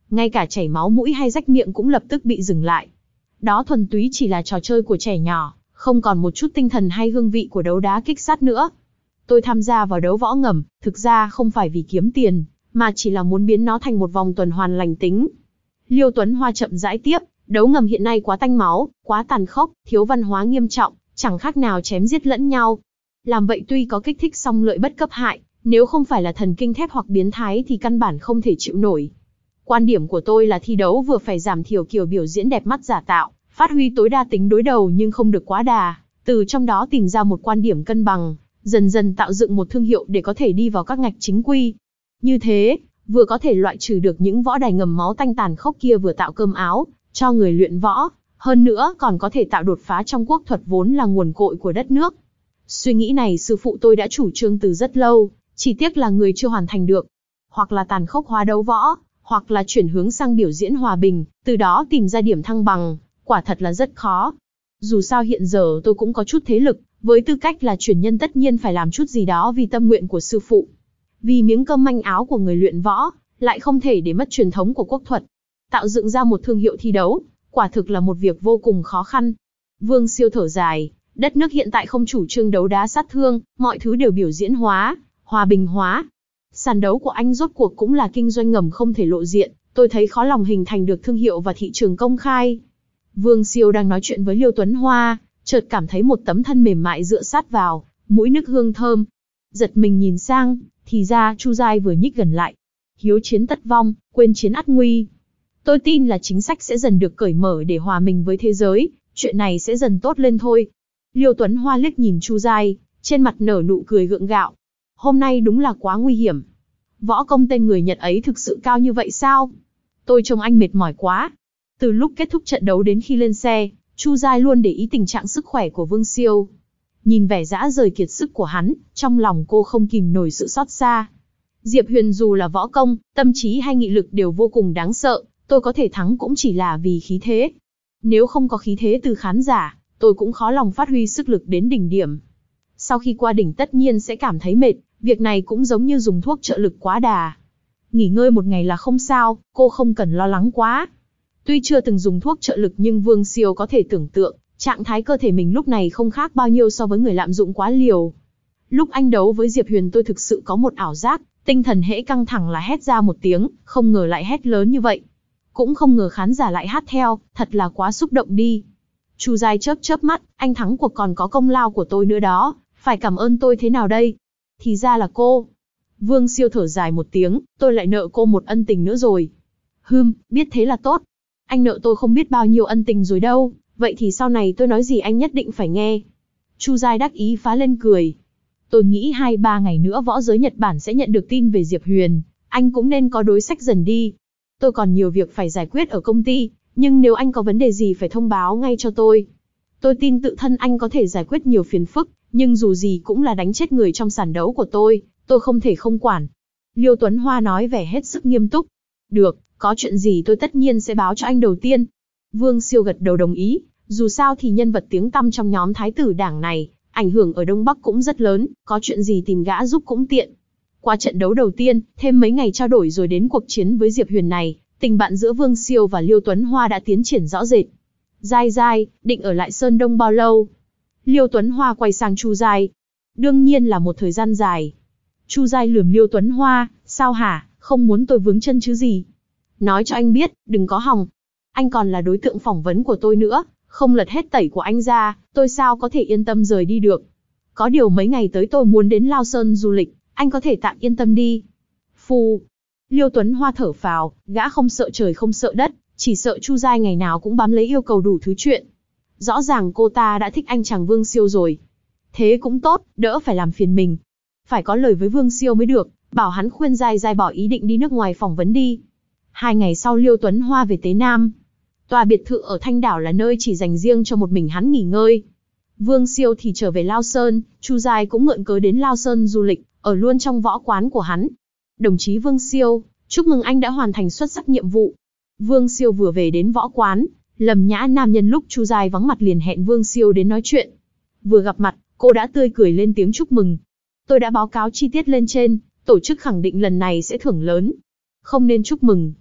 ngay cả chảy máu mũi hay rách miệng cũng lập tức bị dừng lại. Đó thuần túy chỉ là trò chơi của trẻ nhỏ, không còn một chút tinh thần hay hương vị của đấu đá kích sát nữa. Tôi tham gia vào đấu võ ngầm, thực ra không phải vì kiếm tiền, mà chỉ là muốn biến nó thành một vòng tuần hoàn lành tính. Liêu Tuấn Hoa chậm rãi tiếp, đấu ngầm hiện nay quá tanh máu, quá tàn khốc, thiếu văn hóa nghiêm trọng, chẳng khác nào chém giết lẫn nhau. Làm vậy tuy có kích thích song lợi bất cấp hại, nếu không phải là thần kinh thép hoặc biến thái thì căn bản không thể chịu nổi. Quan điểm của tôi là thi đấu vừa phải giảm thiểu kiểu biểu diễn đẹp mắt giả tạo, phát huy tối đa tính đối đầu nhưng không được quá đà, từ trong đó tìm ra một quan điểm cân bằng, dần dần tạo dựng một thương hiệu để có thể đi vào các ngạch chính quy. Như thế, vừa có thể loại trừ được những võ đài ngầm máu tanh tàn khốc kia, vừa tạo cơm áo cho người luyện võ, hơn nữa còn có thể tạo đột phá trong quốc thuật vốn là nguồn cội của đất nước. Suy nghĩ này sư phụ tôi đã chủ trương từ rất lâu, chỉ tiếc là người chưa hoàn thành được. Hoặc là tàn khốc hóa đấu võ, hoặc là chuyển hướng sang biểu diễn hòa bình, từ đó tìm ra điểm thăng bằng, quả thật là rất khó. Dù sao hiện giờ tôi cũng có chút thế lực, với tư cách là truyền nhân tất nhiên phải làm chút gì đó vì tâm nguyện của sư phụ. Vì miếng cơm manh áo của người luyện võ, lại không thể để mất truyền thống của quốc thuật. Tạo dựng ra một thương hiệu thi đấu, quả thực là một việc vô cùng khó khăn. Vương Siêu thở dài, đất nước hiện tại không chủ trương đấu đá sát thương, mọi thứ đều biểu diễn hóa, hòa bình hóa. Sàn đấu của anh rốt cuộc cũng là kinh doanh ngầm không thể lộ diện, tôi thấy khó lòng hình thành được thương hiệu và thị trường công khai. Vương Siêu đang nói chuyện với Liêu Tuấn Hoa, chợt cảm thấy một tấm thân mềm mại dựa sát vào, mũi nức hương thơm. Giật mình nhìn sang, thì ra Chu Giai vừa nhích gần lại. Hiếu chiến tất vong, quên chiến ắt nguy. Tôi tin là chính sách sẽ dần được cởi mở để hòa mình với thế giới, chuyện này sẽ dần tốt lên thôi. Liêu Tuấn Hoa liếc nhìn Chu Giai, trên mặt nở nụ cười gượng gạo. Hôm nay đúng là quá nguy hiểm. Võ công tên người Nhật ấy thực sự cao như vậy sao? Tôi trông anh mệt mỏi quá. Từ lúc kết thúc trận đấu đến khi lên xe, Chu Giai luôn để ý tình trạng sức khỏe của Vương Siêu. Nhìn vẻ dã rời kiệt sức của hắn, trong lòng cô không kìm nổi sự xót xa. Diệp Huyền dù là võ công, tâm trí hay nghị lực đều vô cùng đáng sợ, tôi có thể thắng cũng chỉ là vì khí thế. Nếu không có khí thế từ khán giả, tôi cũng khó lòng phát huy sức lực đến đỉnh điểm. Sau khi qua đỉnh tất nhiên sẽ cảm thấy mệt, việc này cũng giống như dùng thuốc trợ lực quá đà. Nghỉ ngơi một ngày là không sao, cô không cần lo lắng quá. Tuy chưa từng dùng thuốc trợ lực nhưng Vương Siêu có thể tưởng tượng, trạng thái cơ thể mình lúc này không khác bao nhiêu so với người lạm dụng quá liều. Lúc anh đấu với Diệp Huyền tôi thực sự có một ảo giác, tinh thần hễ căng thẳng là hét ra một tiếng, không ngờ lại hét lớn như vậy. Cũng không ngờ khán giả lại hát theo, thật là quá xúc động đi. Chu Giai chớp chớp mắt, anh thắng cuộc còn có công lao của tôi nữa đó, phải cảm ơn tôi thế nào đây? Thì ra là cô. Vương Siêu thở dài một tiếng, tôi lại nợ cô một ân tình nữa rồi. Hừm, biết thế là tốt. Anh nợ tôi không biết bao nhiêu ân tình rồi đâu, vậy thì sau này tôi nói gì anh nhất định phải nghe. Chu Giai đắc ý phá lên cười. Tôi nghĩ hai ba ngày nữa võ giới Nhật Bản sẽ nhận được tin về Diệp Huyền, anh cũng nên có đối sách dần đi. Tôi còn nhiều việc phải giải quyết ở công ty, nhưng nếu anh có vấn đề gì phải thông báo ngay cho tôi. Tôi tin tự thân anh có thể giải quyết nhiều phiền phức, nhưng dù gì cũng là đánh chết người trong sàn đấu của tôi, tôi không thể không quản. Liêu Tuấn Hoa nói vẻ hết sức nghiêm túc. Được, có chuyện gì tôi tất nhiên sẽ báo cho anh đầu tiên. Vương Siêu gật đầu đồng ý, dù sao thì nhân vật tiếng tăm trong nhóm thái tử đảng này, ảnh hưởng ở Đông Bắc cũng rất lớn, có chuyện gì tìm gã giúp cũng tiện. Qua trận đấu đầu tiên, thêm mấy ngày trao đổi rồi đến cuộc chiến với Diệp Huyền này, tình bạn giữa Vương Siêu và Liêu Tuấn Hoa đã tiến triển rõ rệt. Giai Giai, định ở lại Sơn Đông bao lâu? Liêu Tuấn Hoa quay sang Chu Giai. Đương nhiên là một thời gian dài. Chu Giai lườm Liêu Tuấn Hoa, sao hả, không muốn tôi vướng chân chứ gì? Nói cho anh biết, đừng có hòng. Anh còn là đối tượng phỏng vấn của tôi nữa, không lật hết tẩy của anh ra, tôi sao có thể yên tâm rời đi được. Có điều mấy ngày tới tôi muốn đến Lao Sơn du lịch, anh có thể tạm yên tâm đi. Phù. Liêu Tuấn Hoa thở phào, gã không sợ trời không sợ đất, chỉ sợ Chu Giai ngày nào cũng bám lấy yêu cầu đủ thứ chuyện. Rõ ràng cô ta đã thích anh chàng Vương Siêu rồi. Thế cũng tốt, đỡ phải làm phiền mình. Phải có lời với Vương Siêu mới được, bảo hắn khuyên Giai Giai bỏ ý định đi nước ngoài phỏng vấn đi. Hai ngày sau Liêu Tuấn Hoa về Tế Nam. Tòa biệt thự ở Thanh Đảo là nơi chỉ dành riêng cho một mình hắn nghỉ ngơi. Vương Siêu thì trở về Lao Sơn, Chu Giai cũng mượn cớ đến Lao Sơn du lịch, ở luôn trong võ quán của hắn. Đồng chí Vương Siêu, chúc mừng anh đã hoàn thành xuất sắc nhiệm vụ. Vương Siêu vừa về đến võ quán, Lâm Nhã Nam nhân lúc Chu Giai vắng mặt liền hẹn Vương Siêu đến nói chuyện. Vừa gặp mặt, cô đã tươi cười lên tiếng chúc mừng. Tôi đã báo cáo chi tiết lên trên, tổ chức khẳng định lần này sẽ thưởng lớn. Không nên chúc mừng.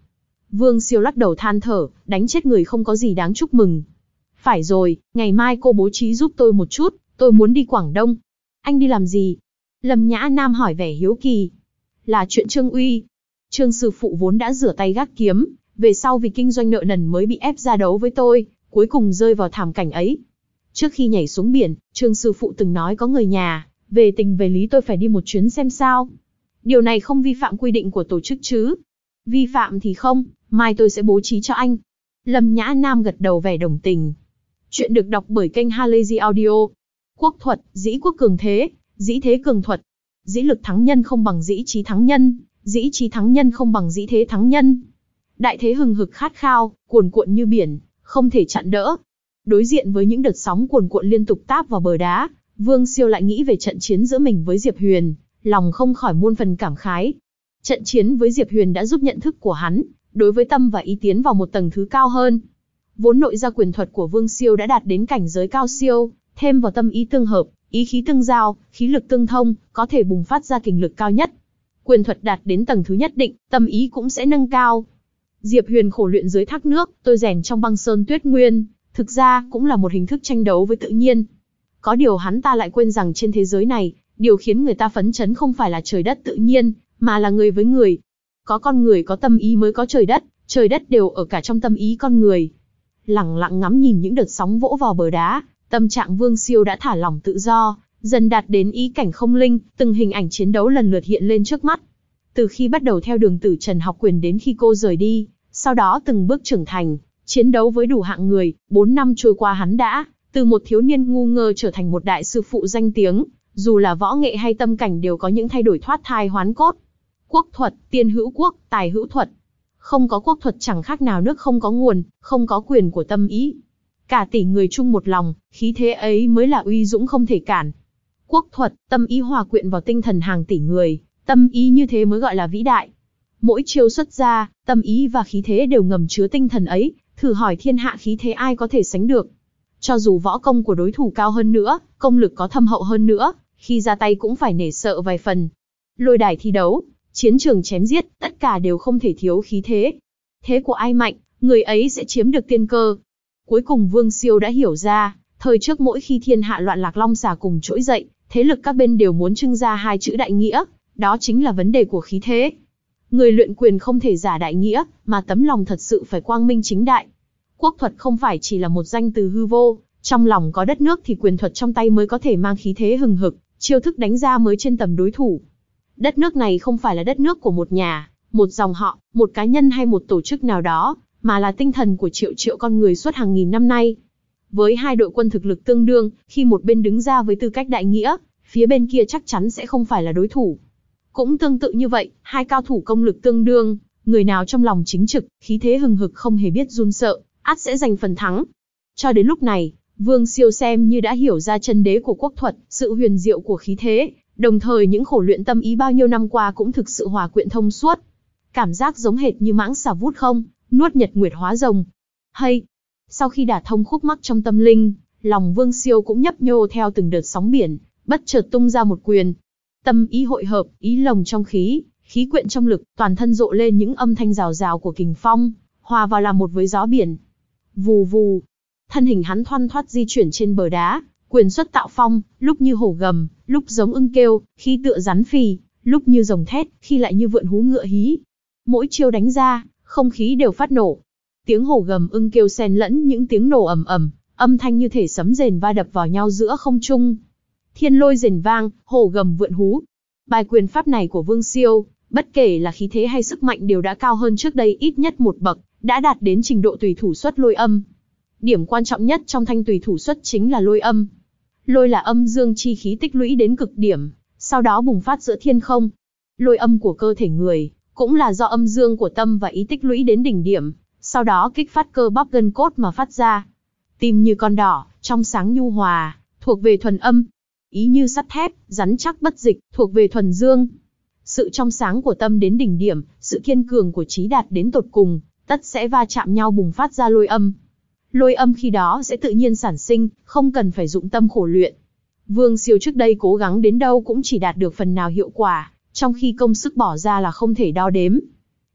Vương Siêu lắc đầu than thở, đánh chết người không có gì đáng chúc mừng. Phải rồi, ngày mai cô bố trí giúp tôi một chút, tôi muốn đi Quảng Đông. Anh đi làm gì? Lâm Nhã Nam hỏi vẻ hiếu kỳ. Là chuyện Trương Uy. Trương sư phụ vốn đã rửa tay gác kiếm, về sau vì kinh doanh nợ nần mới bị ép ra đấu với tôi, cuối cùng rơi vào thảm cảnh ấy. Trước khi nhảy xuống biển, Trương sư phụ từng nói có người nhà, về tình về lý tôi phải đi một chuyến xem sao. Điều này không vi phạm quy định của tổ chức chứ? Vi phạm thì không, mai tôi sẽ bố trí cho anh. Lâm Nhã Nam gật đầu vẻ đồng tình. Chuyện được đọc bởi kênh Halazy Audio. Quốc thuật, dĩ quốc cường thế, dĩ thế cường thuật. Dĩ lực thắng nhân không bằng dĩ trí thắng nhân, dĩ trí thắng nhân không bằng dĩ thế thắng nhân. Đại thế hừng hực khát khao, cuồn cuộn như biển, không thể chặn đỡ. Đối diện với những đợt sóng cuồn cuộn liên tục táp vào bờ đá, Vương Siêu lại nghĩ về trận chiến giữa mình với Diệp Huyền, lòng không khỏi muôn phần cảm khái. Trận chiến với Diệp Huyền đã giúp nhận thức của hắn, đối với tâm và ý tiến vào một tầng thứ cao hơn. Vốn nội gia quyền thuật của Vương Siêu đã đạt đến cảnh giới cao siêu, thêm vào tâm ý tương hợp, ý khí tương giao, khí lực tương thông, có thể bùng phát ra kình lực cao nhất. Quyền thuật đạt đến tầng thứ nhất định, tâm ý cũng sẽ nâng cao. Diệp Huyền khổ luyện dưới thác nước, tôi rèn trong băng sơn tuyết nguyên, thực ra cũng là một hình thức tranh đấu với tự nhiên. Có điều hắn ta lại quên rằng trên thế giới này, điều khiến người ta phấn chấn không phải là trời đất tự nhiên, mà là người với người. Có con người có tâm ý mới có trời đất, trời đất đều ở cả trong tâm ý con người. Lặng lặng ngắm nhìn những đợt sóng vỗ vào bờ đá, tâm trạng Vương Siêu đã thả lỏng tự do, dần đạt đến ý cảnh không linh, từng hình ảnh chiến đấu lần lượt hiện lên trước mắt. Từ khi bắt đầu theo đường Tử Trần học quyền đến khi cô rời đi, sau đó từng bước trưởng thành, chiến đấu với đủ hạng người, bốn năm trôi qua hắn đã, từ một thiếu niên ngu ngơ trở thành một đại sư phụ danh tiếng, dù là võ nghệ hay tâm cảnh đều có những thay đổi thoát thai hoán cốt. Quốc thuật, tiên hữu quốc, tài hữu thuật. Không có quốc thuật chẳng khác nào nước không có nguồn, không có quyền của tâm ý. Cả tỷ người chung một lòng, khí thế ấy mới là uy dũng không thể cản. Quốc thuật, tâm ý hòa quyện vào tinh thần hàng tỷ người, tâm ý như thế mới gọi là vĩ đại. Mỗi chiêu xuất ra, tâm ý và khí thế đều ngầm chứa tinh thần ấy, thử hỏi thiên hạ khí thế ai có thể sánh được. Cho dù võ công của đối thủ cao hơn nữa, công lực có thâm hậu hơn nữa, khi ra tay cũng phải nể sợ vài phần. Lôi đài thi đấu, chiến trường chém giết, tất cả đều không thể thiếu khí thế. Thế của ai mạnh, người ấy sẽ chiếm được tiên cơ. Cuối cùng Vương Siêu đã hiểu ra, thời trước mỗi khi thiên hạ loạn lạc long xà cùng trỗi dậy, thế lực các bên đều muốn trưng ra hai chữ đại nghĩa, đó chính là vấn đề của khí thế. Người luyện quyền không thể giả đại nghĩa, mà tấm lòng thật sự phải quang minh chính đại. Quốc thuật không phải chỉ là một danh từ hư vô, trong lòng có đất nước thì quyền thuật trong tay mới có thể mang khí thế hừng hực, chiêu thức đánh ra mới trên tầm đối thủ. Đất nước này không phải là đất nước của một nhà, một dòng họ, một cá nhân hay một tổ chức nào đó, mà là tinh thần của triệu triệu con người suốt hàng nghìn năm nay. Với hai đội quân thực lực tương đương, khi một bên đứng ra với tư cách đại nghĩa, phía bên kia chắc chắn sẽ không phải là đối thủ. Cũng tương tự như vậy, hai cao thủ công lực tương đương, người nào trong lòng chính trực, khí thế hừng hực không hề biết run sợ, ắt sẽ giành phần thắng. Cho đến lúc này, Vương Siêu xem như đã hiểu ra chân đế của quốc thuật, sự huyền diệu của khí thế, đồng thời những khổ luyện tâm ý bao nhiêu năm qua cũng thực sự hòa quyện thông suốt. Cảm giác giống hệt như mãng xà vút không, nuốt nhật nguyệt hóa rồng. Hay, sau khi đả thông khúc mắc trong tâm linh, lòng Vương Siêu cũng nhấp nhô theo từng đợt sóng biển, bất chợt tung ra một quyền. Tâm ý hội hợp, ý lồng trong khí, khí quyện trong lực, toàn thân rộ lên những âm thanh rào rào của kình phong, hòa vào làm một với gió biển. Vù vù, thân hình hắn thoăn thoắt di chuyển trên bờ đá, quyền xuất tạo phong, lúc như hổ gầm, lúc giống ưng kêu, khi tựa rắn phì, lúc như rồng thét, khi lại như vượn hú ngựa hí. Mỗi chiêu đánh ra, không khí đều phát nổ. Tiếng hổ gầm ưng kêu xen lẫn những tiếng nổ ầm ầm, âm thanh như thể sấm rền va đập vào nhau giữa không trung. Thiên lôi rền vang, hổ gầm vượn hú. Bài quyền pháp này của Vương Siêu, bất kể là khí thế hay sức mạnh đều đã cao hơn trước đây ít nhất một bậc, đã đạt đến trình độ tùy thủ xuất lôi âm. Điểm quan trọng nhất trong thanh tùy thủ xuất chính là lôi âm. Lôi là âm dương chi khí tích lũy đến cực điểm, sau đó bùng phát giữa thiên không. Lôi âm của cơ thể người, cũng là do âm dương của tâm và ý tích lũy đến đỉnh điểm, sau đó kích phát cơ bắp gân cốt mà phát ra. Tim như con đỏ, trong sáng nhu hòa, thuộc về thuần âm. Ý như sắt thép, rắn chắc bất dịch, thuộc về thuần dương. Sự trong sáng của tâm đến đỉnh điểm, sự kiên cường của trí đạt đến tột cùng, tất sẽ va chạm nhau bùng phát ra lôi âm. Lôi âm khi đó sẽ tự nhiên sản sinh, không cần phải dụng tâm khổ luyện. Vương Siêu trước đây cố gắng đến đâu cũng chỉ đạt được phần nào hiệu quả, trong khi công sức bỏ ra là không thể đo đếm.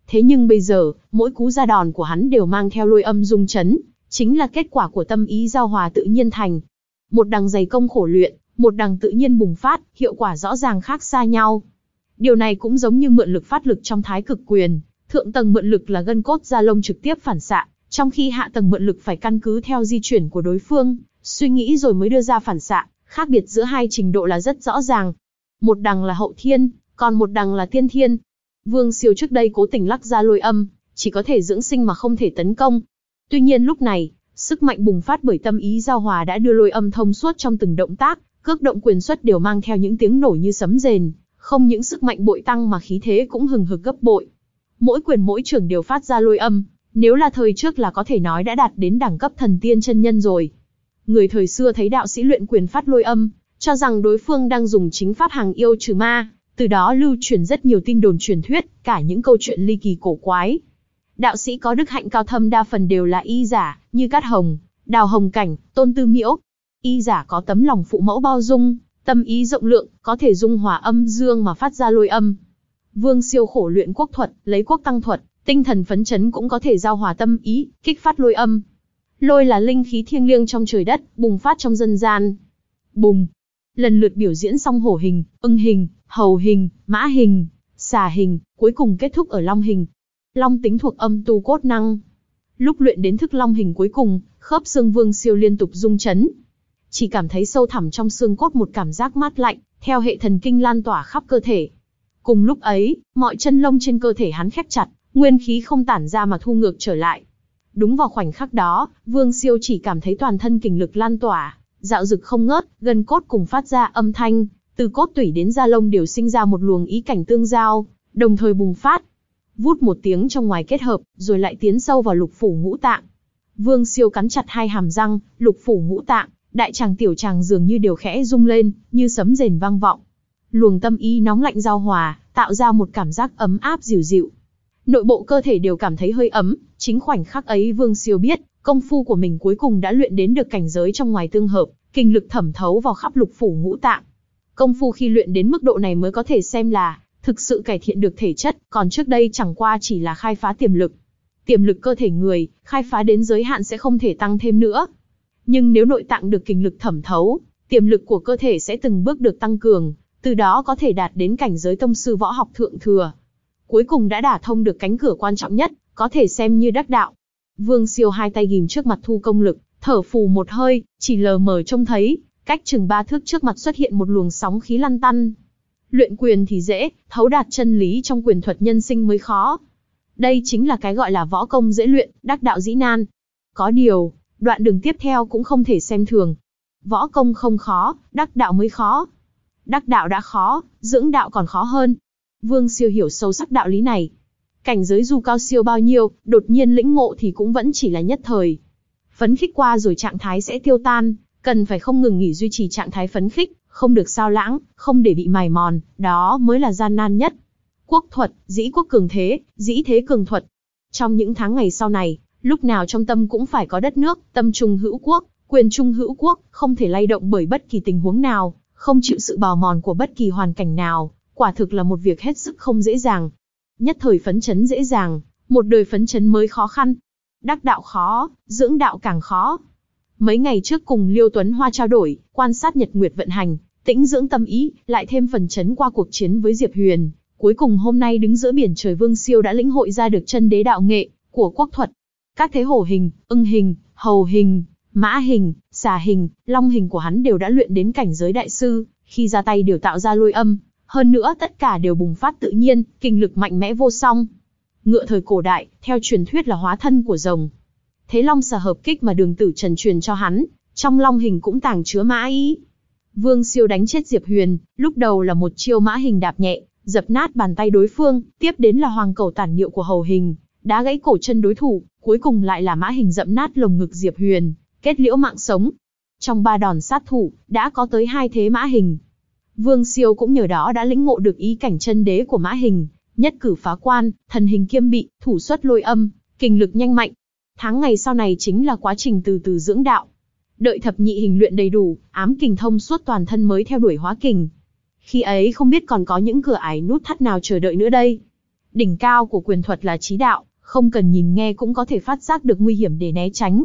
Thế nhưng bây giờ, mỗi cú ra đòn của hắn đều mang theo lôi âm rung chấn, chính là kết quả của tâm ý giao hòa tự nhiên thành. Một đằng dày công khổ luyện, một đằng tự nhiên bùng phát, hiệu quả rõ ràng khác xa nhau. Điều này cũng giống như mượn lực phát lực trong thái cực quyền, thượng tầng mượn lực là gân cốt da lông trực tiếp phản xạ, trong khi hạ tầng mượn lực phải căn cứ theo di chuyển của đối phương, suy nghĩ rồi mới đưa ra phản xạ, khác biệt giữa hai trình độ là rất rõ ràng. Một đằng là hậu thiên, còn một đằng là tiên thiên. Vương Siêu trước đây cố tình lắc ra lôi âm, chỉ có thể dưỡng sinh mà không thể tấn công. Tuy nhiên lúc này, sức mạnh bùng phát bởi tâm ý giao hòa đã đưa lôi âm thông suốt trong từng động tác, cước động quyền xuất đều mang theo những tiếng nổ như sấm rền, không những sức mạnh bội tăng mà khí thế cũng hừng hực gấp bội. Mỗi quyền mỗi chưởng đều phát ra lôi âm, nếu là thời trước là có thể nói đã đạt đến đẳng cấp thần tiên chân nhân rồi. Người thời xưa thấy đạo sĩ luyện quyền phát lôi âm, cho rằng đối phương đang dùng chính pháp hàng yêu trừ ma, từ đó lưu truyền rất nhiều tin đồn truyền thuyết, cả những câu chuyện ly kỳ cổ quái. Đạo sĩ có đức hạnh cao thâm đa phần đều là y giả, như Cát Hồng, Đào Hồng Cảnh, Tôn Tư Miễu. Y giả có tấm lòng phụ mẫu bao dung, tâm ý rộng lượng, có thể dung hòa âm dương mà phát ra lôi âm. Vương Siêu khổ luyện quốc thuật, lấy quốc tăng thuật, tinh thần phấn chấn cũng có thể giao hòa tâm ý, kích phát lôi âm. Lôi là linh khí thiêng liêng trong trời đất, bùng phát trong dân gian. Bùng. Lần lượt biểu diễn xong hổ hình, ưng hình, hầu hình, mã hình, xà hình, cuối cùng kết thúc ở long hình. Long tính thuộc âm tu cốt năng. Lúc luyện đến thức long hình cuối cùng, khớp xương Vương Siêu liên tục rung chấn. Chỉ cảm thấy sâu thẳm trong xương cốt một cảm giác mát lạnh, theo hệ thần kinh lan tỏa khắp cơ thể. Cùng lúc ấy, mọi chân lông trên cơ thể hắn khép chặt, nguyên khí không tản ra mà thu ngược trở lại. Đúng vào khoảnh khắc đó, Vương Siêu chỉ cảm thấy toàn thân kình lực lan tỏa, dạo dực không ngớt, gân cốt cùng phát ra âm thanh, từ cốt tủy đến da lông đều sinh ra một luồng ý cảnh tương giao, đồng thời bùng phát. Vút một tiếng trong ngoài kết hợp, rồi lại tiến sâu vào lục phủ ngũ tạng. Vương Siêu cắn chặt hai hàm răng, lục phủ ngũ tạng, đại tràng tiểu tràng dường như đều khẽ rung lên, như sấm rền vang vọng. Luồng tâm ý nóng lạnh giao hòa, tạo ra một cảm giác ấm áp dịu dịu. Nội bộ cơ thể đều cảm thấy hơi ấm, chính khoảnh khắc ấy Vương Siêu biết, công phu của mình cuối cùng đã luyện đến được cảnh giới trong ngoài tương hợp, kinh lực thẩm thấu vào khắp lục phủ ngũ tạng. Công phu khi luyện đến mức độ này mới có thể xem là thực sự cải thiện được thể chất, còn trước đây chẳng qua chỉ là khai phá tiềm lực. Tiềm lực cơ thể người, khai phá đến giới hạn sẽ không thể tăng thêm nữa. Nhưng nếu nội tạng được kinh lực thẩm thấu, tiềm lực của cơ thể sẽ từng bước được tăng cường, từ đó có thể đạt đến cảnh giới tông sư võ học thượng thừa. Cuối cùng đã đả thông được cánh cửa quan trọng nhất, có thể xem như đắc đạo. Vương Siêu hai tay ghim trước mặt thu công lực, thở phù một hơi, chỉ lờ mờ trông thấy, cách chừng ba thước trước mặt xuất hiện một luồng sóng khí lăn tăn. Luyện quyền thì dễ, thấu đạt chân lý trong quyền thuật nhân sinh mới khó. Đây chính là cái gọi là võ công dễ luyện, đắc đạo dĩ nan. Có điều, đoạn đường tiếp theo cũng không thể xem thường. Võ công không khó, đắc đạo mới khó. Đắc đạo đã khó, dưỡng đạo còn khó hơn. Vương Siêu hiểu sâu sắc đạo lý này. Cảnh giới dù cao siêu bao nhiêu, đột nhiên lĩnh ngộ thì cũng vẫn chỉ là nhất thời. Phấn khích qua rồi trạng thái sẽ tiêu tan, cần phải không ngừng nghỉ duy trì trạng thái phấn khích, không được sao lãng, không để bị mài mòn, đó mới là gian nan nhất. Quốc thuật, dĩ quốc cường thế, dĩ thế cường thuật. Trong những tháng ngày sau này, lúc nào trong tâm cũng phải có đất nước, tâm trung hữu quốc, quyền trung hữu quốc, không thể lay động bởi bất kỳ tình huống nào, không chịu sự bào mòn của bất kỳ hoàn cảnh nào, quả thực là một việc hết sức không dễ dàng. Nhất thời phấn chấn dễ dàng, một đời phấn chấn mới khó khăn. Đắc đạo khó, dưỡng đạo càng khó. Mấy ngày trước cùng Liêu Tuấn Hoa trao đổi, quan sát nhật nguyệt vận hành, tĩnh dưỡng tâm ý, lại thêm phần chấn qua cuộc chiến với Diệp Huyền. Cuối cùng hôm nay đứng giữa biển trời, Vương Siêu đã lĩnh hội ra được chân đế đạo nghệ của quốc thuật. Các thế hổ hình, ưng hình, hầu hình, mã hình, xà hình, long hình của hắn đều đã luyện đến cảnh giới đại sư, khi ra tay đều tạo ra lôi âm. Hơn nữa tất cả đều bùng phát tự nhiên, kinh lực mạnh mẽ vô song. Ngựa thời cổ đại, theo truyền thuyết là hóa thân của rồng. Thế long xà hợp kích mà Đường Tử Trần truyền cho hắn, trong long hình cũng tàng chứa mã ý. Vương Siêu đánh chết Diệp Huyền, lúc đầu là một chiêu mã hình đạp nhẹ, dập nát bàn tay đối phương, tiếp đến là hoàng cầu tản niệu của hầu hình, đá gãy cổ chân đối thủ, cuối cùng lại là mã hình dậm nát lồng ngực Diệp Huyền, kết liễu mạng sống. Trong ba đòn sát thủ, đã có tới hai thế mã hình. Vương Siêu cũng nhờ đó đã lĩnh ngộ được ý cảnh chân đế của mã hình, nhất cử phá quan, thần hình kiêm bị, thủ xuất lôi âm, kinh lực nhanh mạnh. Tháng ngày sau này chính là quá trình từ từ dưỡng đạo. Đợi thập nhị hình luyện đầy đủ, ám kình thông suốt toàn thân mới theo đuổi hóa kình. Khi ấy không biết còn có những cửa ải nút thắt nào chờ đợi nữa đây. Đỉnh cao của quyền thuật là trí đạo, không cần nhìn nghe cũng có thể phát giác được nguy hiểm để né tránh.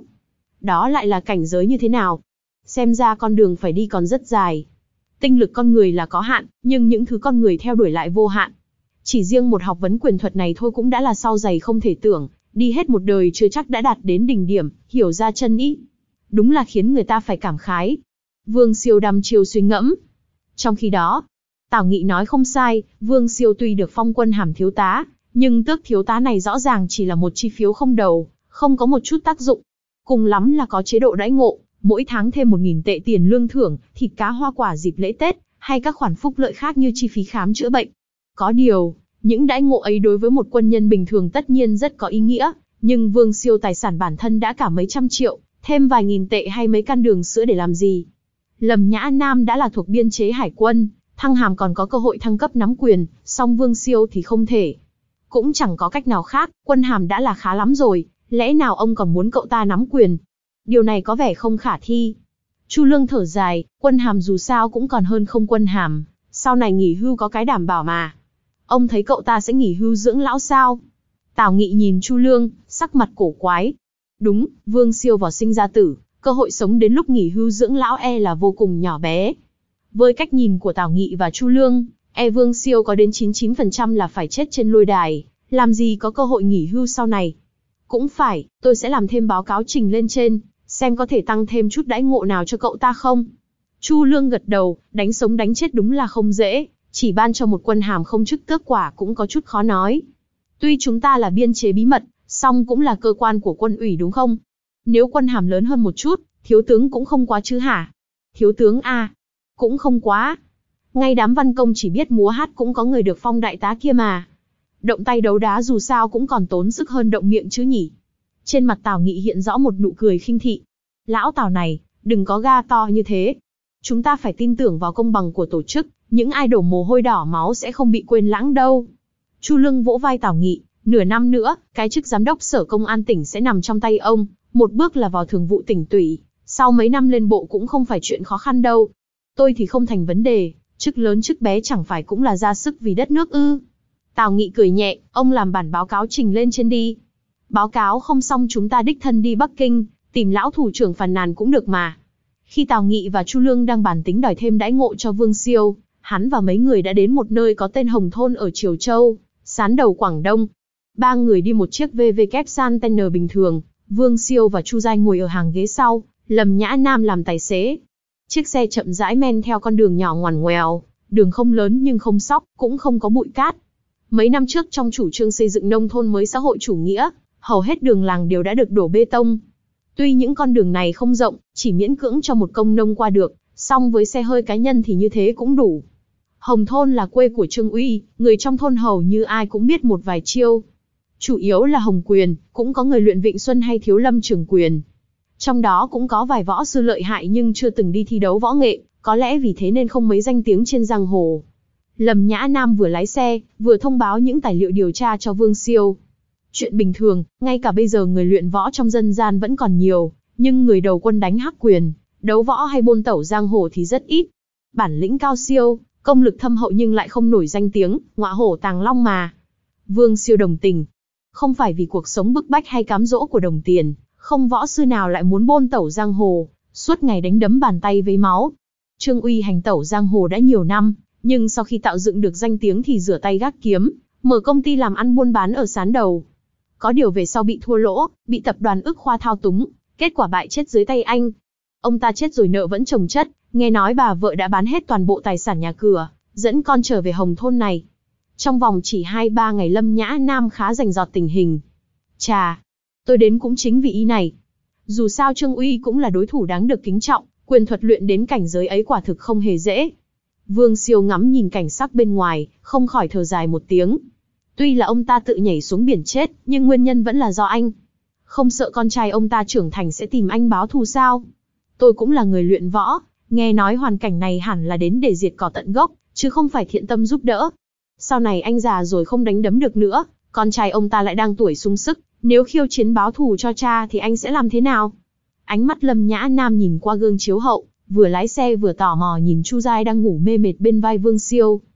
Đó lại là cảnh giới như thế nào? Xem ra con đường phải đi còn rất dài. Tinh lực con người là có hạn, nhưng những thứ con người theo đuổi lại vô hạn. Chỉ riêng một học vấn quyền thuật này thôi cũng đã là sau dày không thể tưởng, đi hết một đời chưa chắc đã đạt đến đỉnh điểm, hiểu ra chân ý. Đúng là khiến người ta phải cảm khái. Vương Siêu đăm chiêu suy ngẫm. Trong khi đó, Tào Nghị nói không sai, Vương Siêu tuy được phong quân hàm thiếu tá, nhưng tước thiếu tá này rõ ràng chỉ là một chi phiếu không đầu, không có một chút tác dụng. Cùng lắm là có chế độ đãi ngộ, mỗi tháng thêm một nghìn tệ tiền lương thưởng, thịt cá hoa quả dịp lễ Tết, hay các khoản phúc lợi khác như chi phí khám chữa bệnh. Có điều, những đãi ngộ ấy đối với một quân nhân bình thường tất nhiên rất có ý nghĩa, nhưng Vương Siêu tài sản bản thân đã cả mấy trăm triệu, thêm vài nghìn tệ hay mấy căn đường sữa để làm gì? Lâm Nhã Nam đã là thuộc biên chế hải quân, thăng hàm còn có cơ hội thăng cấp nắm quyền, song Vương Siêu thì không thể. Cũng chẳng có cách nào khác, quân hàm đã là khá lắm rồi, lẽ nào ông còn muốn cậu ta nắm quyền? Điều này có vẻ không khả thi. Chu Lương thở dài, quân hàm dù sao cũng còn hơn không quân hàm, sau này nghỉ hưu có cái đảm bảo mà. Ông thấy cậu ta sẽ nghỉ hưu dưỡng lão sao? Tào Nghị nhìn Chu Lương, sắc mặt cổ quái. Đúng, Vương Siêu vào sinh ra tử, cơ hội sống đến lúc nghỉ hưu dưỡng lão e là vô cùng nhỏ bé. Với cách nhìn của Tào Nghị và Chu Lương, e Vương Siêu có đến chín mươi chín phần trăm là phải chết trên lôi đài, làm gì có cơ hội nghỉ hưu sau này. Cũng phải, tôi sẽ làm thêm báo cáo trình lên trên, xem có thể tăng thêm chút đãi ngộ nào cho cậu ta không. Chu Lương gật đầu, đánh sống đánh chết đúng là không dễ, chỉ ban cho một quân hàm không chức tước quả cũng có chút khó nói. Tuy chúng ta là biên chế bí mật, song cũng là cơ quan của quân ủy đúng không? Nếu quân hàm lớn hơn một chút, thiếu tướng cũng không quá chứ hả? Thiếu tướng a, cũng không quá. Ngay đám văn công chỉ biết múa hát cũng có người được phong đại tá kia mà. Động tay đấu đá dù sao cũng còn tốn sức hơn động miệng chứ nhỉ? Trên mặt Tào Nghị hiện rõ một nụ cười khinh thị. Lão Tào này, đừng có ga to như thế. Chúng ta phải tin tưởng vào công bằng của tổ chức, những ai đổ mồ hôi đỏ máu sẽ không bị quên lãng đâu. Chu Lương vỗ vai Tào Nghị, nửa năm nữa, cái chức giám đốc sở công an tỉnh sẽ nằm trong tay ông, một bước là vào thường vụ tỉnh ủy, sau mấy năm lên bộ cũng không phải chuyện khó khăn đâu. Tôi thì không thành vấn đề, chức lớn chức bé chẳng phải cũng là ra sức vì đất nước ư? Tào Nghị cười nhẹ, ông làm bản báo cáo trình lên trên đi. Báo cáo không xong chúng ta đích thân đi Bắc Kinh, tìm lão thủ trưởng phàn nàn cũng được mà. Khi Tào Nghị và Chu Lương đang bàn tính đòi thêm đãi ngộ cho Vương Siêu, hắn và mấy người đã đến một nơi có tên Hồng Thôn ở Triều Châu, Sán Đầu Quảng Đông. Ba người đi một chiếc vê vê kép Container bình thường, Vương Siêu và Chu Giai ngồi ở hàng ghế sau, Lâm Nhã Nam làm tài xế. Chiếc xe chậm rãi men theo con đường nhỏ ngoằn ngoèo, đường không lớn nhưng không sóc, cũng không có bụi cát. Mấy năm trước trong chủ trương xây dựng nông thôn mới xã hội chủ nghĩa, hầu hết đường làng đều đã được đổ bê tông. Tuy những con đường này không rộng, chỉ miễn cưỡng cho một công nông qua được, song với xe hơi cá nhân thì như thế cũng đủ. Hồng Thôn là quê của Trương Uy, người trong thôn hầu như ai cũng biết một vài chiêu. Chủ yếu là Hồng Quyền, cũng có người luyện Vịnh Xuân hay Thiếu Lâm Trường Quyền. Trong đó cũng có vài võ sư lợi hại nhưng chưa từng đi thi đấu võ nghệ, có lẽ vì thế nên không mấy danh tiếng trên giang hồ. Lâm Nhã Nam vừa lái xe, vừa thông báo những tài liệu điều tra cho Vương Siêu. Chuyện bình thường, ngay cả bây giờ người luyện võ trong dân gian vẫn còn nhiều, nhưng người đầu quân đánh hắc quyền, đấu võ hay bôn tẩu giang hồ thì rất ít. Bản lĩnh cao siêu, công lực thâm hậu nhưng lại không nổi danh tiếng, ngọa hổ tàng long mà. Vương Siêu đồng tình. Không phải vì cuộc sống bức bách hay cám dỗ của đồng tiền, không võ sư nào lại muốn bôn tẩu giang hồ, suốt ngày đánh đấm bàn tay với máu. Trương Uy hành tẩu giang hồ đã nhiều năm, nhưng sau khi tạo dựng được danh tiếng thì rửa tay gác kiếm, mở công ty làm ăn buôn bán ở Sán Đầu. Có điều về sau bị thua lỗ, bị tập đoàn Ức Khoa thao túng, kết quả bại chết dưới tay anh. Ông ta chết rồi nợ vẫn chồng chất, nghe nói bà vợ đã bán hết toàn bộ tài sản nhà cửa, dẫn con trở về Hồng Thôn này. Trong vòng chỉ hai ba ngày Lâm Nhã Nam khá rành rọt tình hình. Chà, tôi đến cũng chính vì ý này. Dù sao Trương Uy cũng là đối thủ đáng được kính trọng, quyền thuật luyện đến cảnh giới ấy quả thực không hề dễ. Vương Siêu ngắm nhìn cảnh sắc bên ngoài, không khỏi thở dài một tiếng. Tuy là ông ta tự nhảy xuống biển chết, nhưng nguyên nhân vẫn là do anh. Không sợ con trai ông ta trưởng thành sẽ tìm anh báo thù sao? Tôi cũng là người luyện võ, nghe nói hoàn cảnh này hẳn là đến để diệt cỏ tận gốc, chứ không phải thiện tâm giúp đỡ. Sau này anh già rồi không đánh đấm được nữa, con trai ông ta lại đang tuổi sung sức, nếu khiêu chiến báo thù cho cha thì anh sẽ làm thế nào? Ánh mắt Lâm Nhã Nam nhìn qua gương chiếu hậu, vừa lái xe vừa tò mò nhìn Chu Giai đang ngủ mê mệt bên vai Vương Siêu.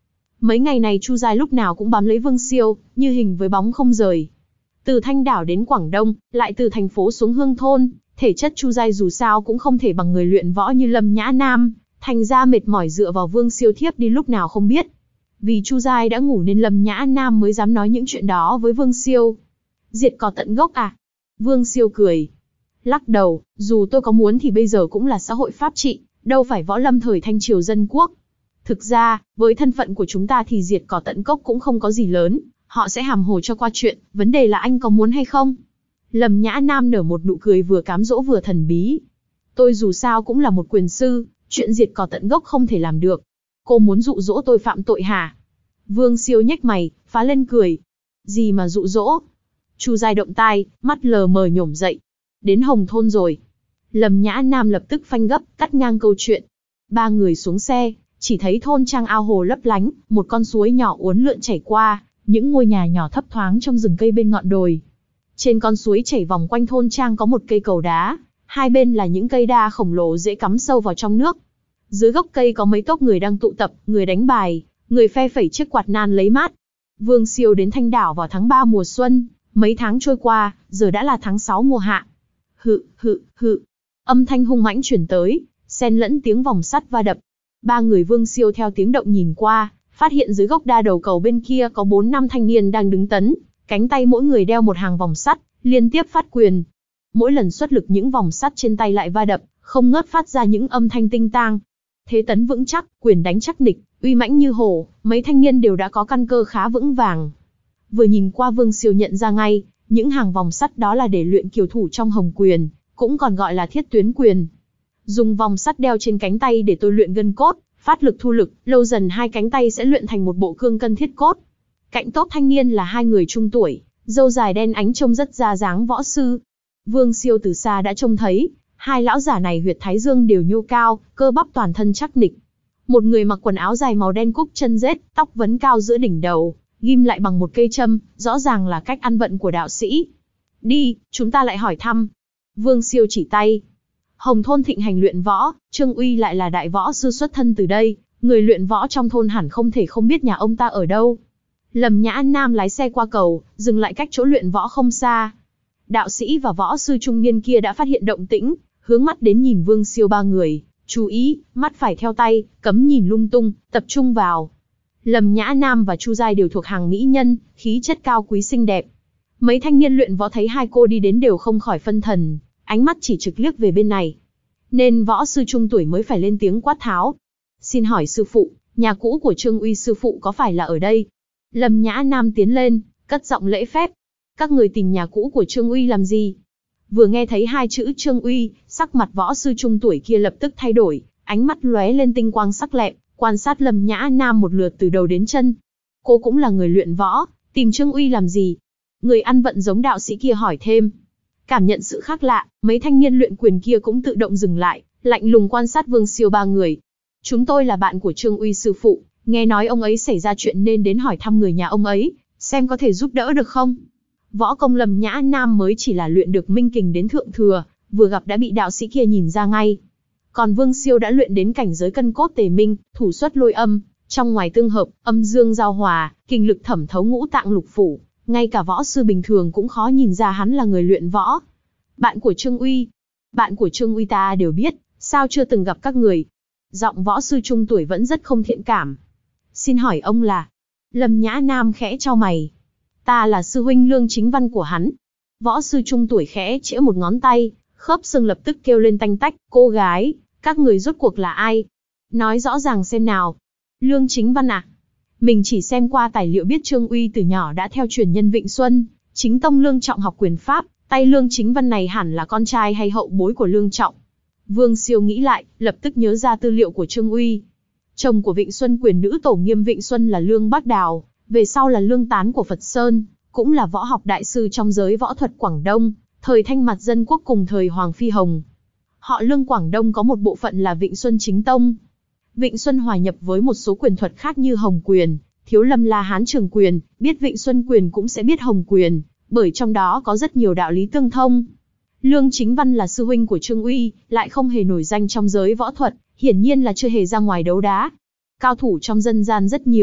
Mấy ngày này Chu Giai lúc nào cũng bám lấy Vương Siêu, như hình với bóng không rời. Từ Thanh Đảo đến Quảng Đông, lại từ thành phố xuống Hương Thôn, thể chất Chu Giai dù sao cũng không thể bằng người luyện võ như Lâm Nhã Nam, thành ra mệt mỏi dựa vào Vương Siêu thiếp đi lúc nào không biết. Vì Chu Giai đã ngủ nên Lâm Nhã Nam mới dám nói những chuyện đó với Vương Siêu. Diệt cỏ tận gốc à? Vương Siêu cười. Lắc đầu, dù tôi có muốn thì bây giờ cũng là xã hội pháp trị, đâu phải võ lâm thời Thanh Triều dân quốc. Thực ra, với thân phận của chúng ta thì diệt cỏ tận gốc cũng không có gì lớn, họ sẽ hàm hồ cho qua chuyện, vấn đề là anh có muốn hay không? Lâm Nhã Nam nở một nụ cười vừa cám dỗ vừa thần bí. Tôi dù sao cũng là một quyền sư, chuyện diệt cỏ tận gốc không thể làm được. Cô muốn dụ dỗ tôi phạm tội hả? Vương Siêu nhếch mày, phá lên cười. Gì mà dụ dỗ? Chu Giai động tai, mắt lờ mờ nhổm dậy. Đến Hồng Thôn rồi. Lâm Nhã Nam lập tức phanh gấp, cắt ngang câu chuyện. Ba người xuống xe, chỉ thấy thôn trang ao hồ lấp lánh, một con suối nhỏ uốn lượn chảy qua, những ngôi nhà nhỏ thấp thoáng trong rừng cây bên ngọn đồi. Trên con suối chảy vòng quanh thôn trang có một cây cầu đá, hai bên là những cây đa khổng lồ dễ cắm sâu vào trong nước. Dưới gốc cây có mấy tốp người đang tụ tập, người đánh bài, người phe phẩy chiếc quạt nan lấy mát. Vương Siêu đến Thanh Đảo vào tháng ba mùa xuân, mấy tháng trôi qua, giờ đã là tháng sáu mùa hạ. Hự, hự, hự. Âm thanh hung mãnh chuyển tới, xen lẫn tiếng vòng sắt va đập. Ba người Vương Siêu theo tiếng động nhìn qua, phát hiện dưới gốc đa đầu cầu bên kia có bốn năm thanh niên đang đứng tấn, cánh tay mỗi người đeo một hàng vòng sắt, liên tiếp phát quyền. Mỗi lần xuất lực những vòng sắt trên tay lại va đập, không ngớt phát ra những âm thanh tinh tang. Thế tấn vững chắc, quyền đánh chắc nịch, uy mãnh như hổ, mấy thanh niên đều đã có căn cơ khá vững vàng. Vừa nhìn qua Vương Siêu nhận ra ngay, những hàng vòng sắt đó là để luyện kiều thủ trong hồng quyền, cũng còn gọi là thiết tuyến quyền. Dùng vòng sắt đeo trên cánh tay để tôi luyện gân cốt, phát lực thu lực, lâu dần hai cánh tay sẽ luyện thành một bộ cương cân thiết cốt. Cạnh tốp thanh niên là hai người trung tuổi, râu dài đen ánh trông rất ra dáng võ sư. Vương Siêu từ xa đã trông thấy, hai lão giả này huyệt thái dương đều nhô cao, cơ bắp toàn thân chắc nịch. Một người mặc quần áo dài màu đen cúc chân rết, tóc vấn cao giữa đỉnh đầu, ghim lại bằng một cây châm, rõ ràng là cách ăn vận của đạo sĩ. Đi, chúng ta lại hỏi thăm. Vương Siêu chỉ tay. Hồng Thôn thịnh hành luyện võ, Trương Uy lại là đại võ sư xuất thân từ đây, người luyện võ trong thôn hẳn không thể không biết nhà ông ta ở đâu. Lâm Nhã Nam lái xe qua cầu, dừng lại cách chỗ luyện võ không xa. Đạo sĩ và võ sư trung niên kia đã phát hiện động tĩnh, hướng mắt đến nhìn Vương Siêu ba người, chú ý, mắt phải theo tay, cấm nhìn lung tung, tập trung vào. Lâm Nhã Nam và Chu Giai đều thuộc hàng mỹ nhân, khí chất cao quý xinh đẹp. Mấy thanh niên luyện võ thấy hai cô đi đến đều không khỏi phân thần, ánh mắt chỉ trực liếc về bên này. Nên võ sư trung tuổi mới phải lên tiếng quát tháo. Xin hỏi sư phụ, nhà cũ của Trương Uy sư phụ có phải là ở đây? Lâm Nhã Nam tiến lên, cất giọng lễ phép. Các người tìm nhà cũ của Trương Uy làm gì? Vừa nghe thấy hai chữ Trương Uy, sắc mặt võ sư trung tuổi kia lập tức thay đổi, ánh mắt lóe lên tinh quang sắc lẹm, quan sát Lâm Nhã Nam một lượt từ đầu đến chân. Cô cũng là người luyện võ, tìm Trương Uy làm gì? Người ăn vận giống đạo sĩ kia hỏi thêm. Cảm nhận sự khác lạ, mấy thanh niên luyện quyền kia cũng tự động dừng lại, lạnh lùng quan sát Vương Siêu ba người. Chúng tôi là bạn của Trương Uy sư phụ, nghe nói ông ấy xảy ra chuyện nên đến hỏi thăm người nhà ông ấy, xem có thể giúp đỡ được không. Võ công Lâm Nhã Nam mới chỉ là luyện được minh kình đến thượng thừa, vừa gặp đã bị đạo sĩ kia nhìn ra ngay. Còn Vương Siêu đã luyện đến cảnh giới cân cốt tề minh, thủ xuất lôi âm, trong ngoài tương hợp, âm dương giao hòa, kinh lực thẩm thấu ngũ tạng lục phủ, ngay cả võ sư bình thường cũng khó nhìn ra hắn là người luyện võ. Bạn của Trương Uy, bạn của Trương Uy ta đều biết, sao chưa từng gặp các người? Giọng võ sư trung tuổi vẫn rất không thiện cảm. Xin hỏi ông là? Lâm Nhã Nam khẽ chau mày. Ta là sư huynh Lương Chính Văn của hắn. Võ sư trung tuổi khẽ chĩa một ngón tay, khớp xương lập tức kêu lên tanh tách. Cô gái, các người rốt cuộc là ai? Nói rõ ràng xem nào. Lương Chính Văn à? Mình chỉ xem qua tài liệu biết Trương Uy từ nhỏ đã theo truyền nhân Vịnh Xuân, chính tông Lương Trọng học quyền pháp, tay Lương Chính Văn này hẳn là con trai hay hậu bối của Lương Trọng. Vương Siêu nghĩ lại, lập tức nhớ ra tư liệu của Trương Uy. Chồng của Vịnh Xuân quyền nữ tổ nghiêm Vịnh Xuân là Lương Bác Đào, về sau là Lương Tán của Phật Sơn, cũng là võ học đại sư trong giới võ thuật Quảng Đông, thời Thanh Mặt Dân Quốc cùng thời Hoàng Phi Hồng. Họ Lương Quảng Đông có một bộ phận là Vịnh Xuân chính tông. Vịnh Xuân hòa nhập với một số quyền thuật khác như Hồng quyền, Thiếu Lâm La Hán Trường quyền, biết Vịnh Xuân quyền cũng sẽ biết Hồng quyền, bởi trong đó có rất nhiều đạo lý tương thông. Lương Chính Văn là sư huynh của Trương Uy, lại không hề nổi danh trong giới võ thuật, hiển nhiên là chưa hề ra ngoài đấu đá. Cao thủ trong dân gian rất nhiều,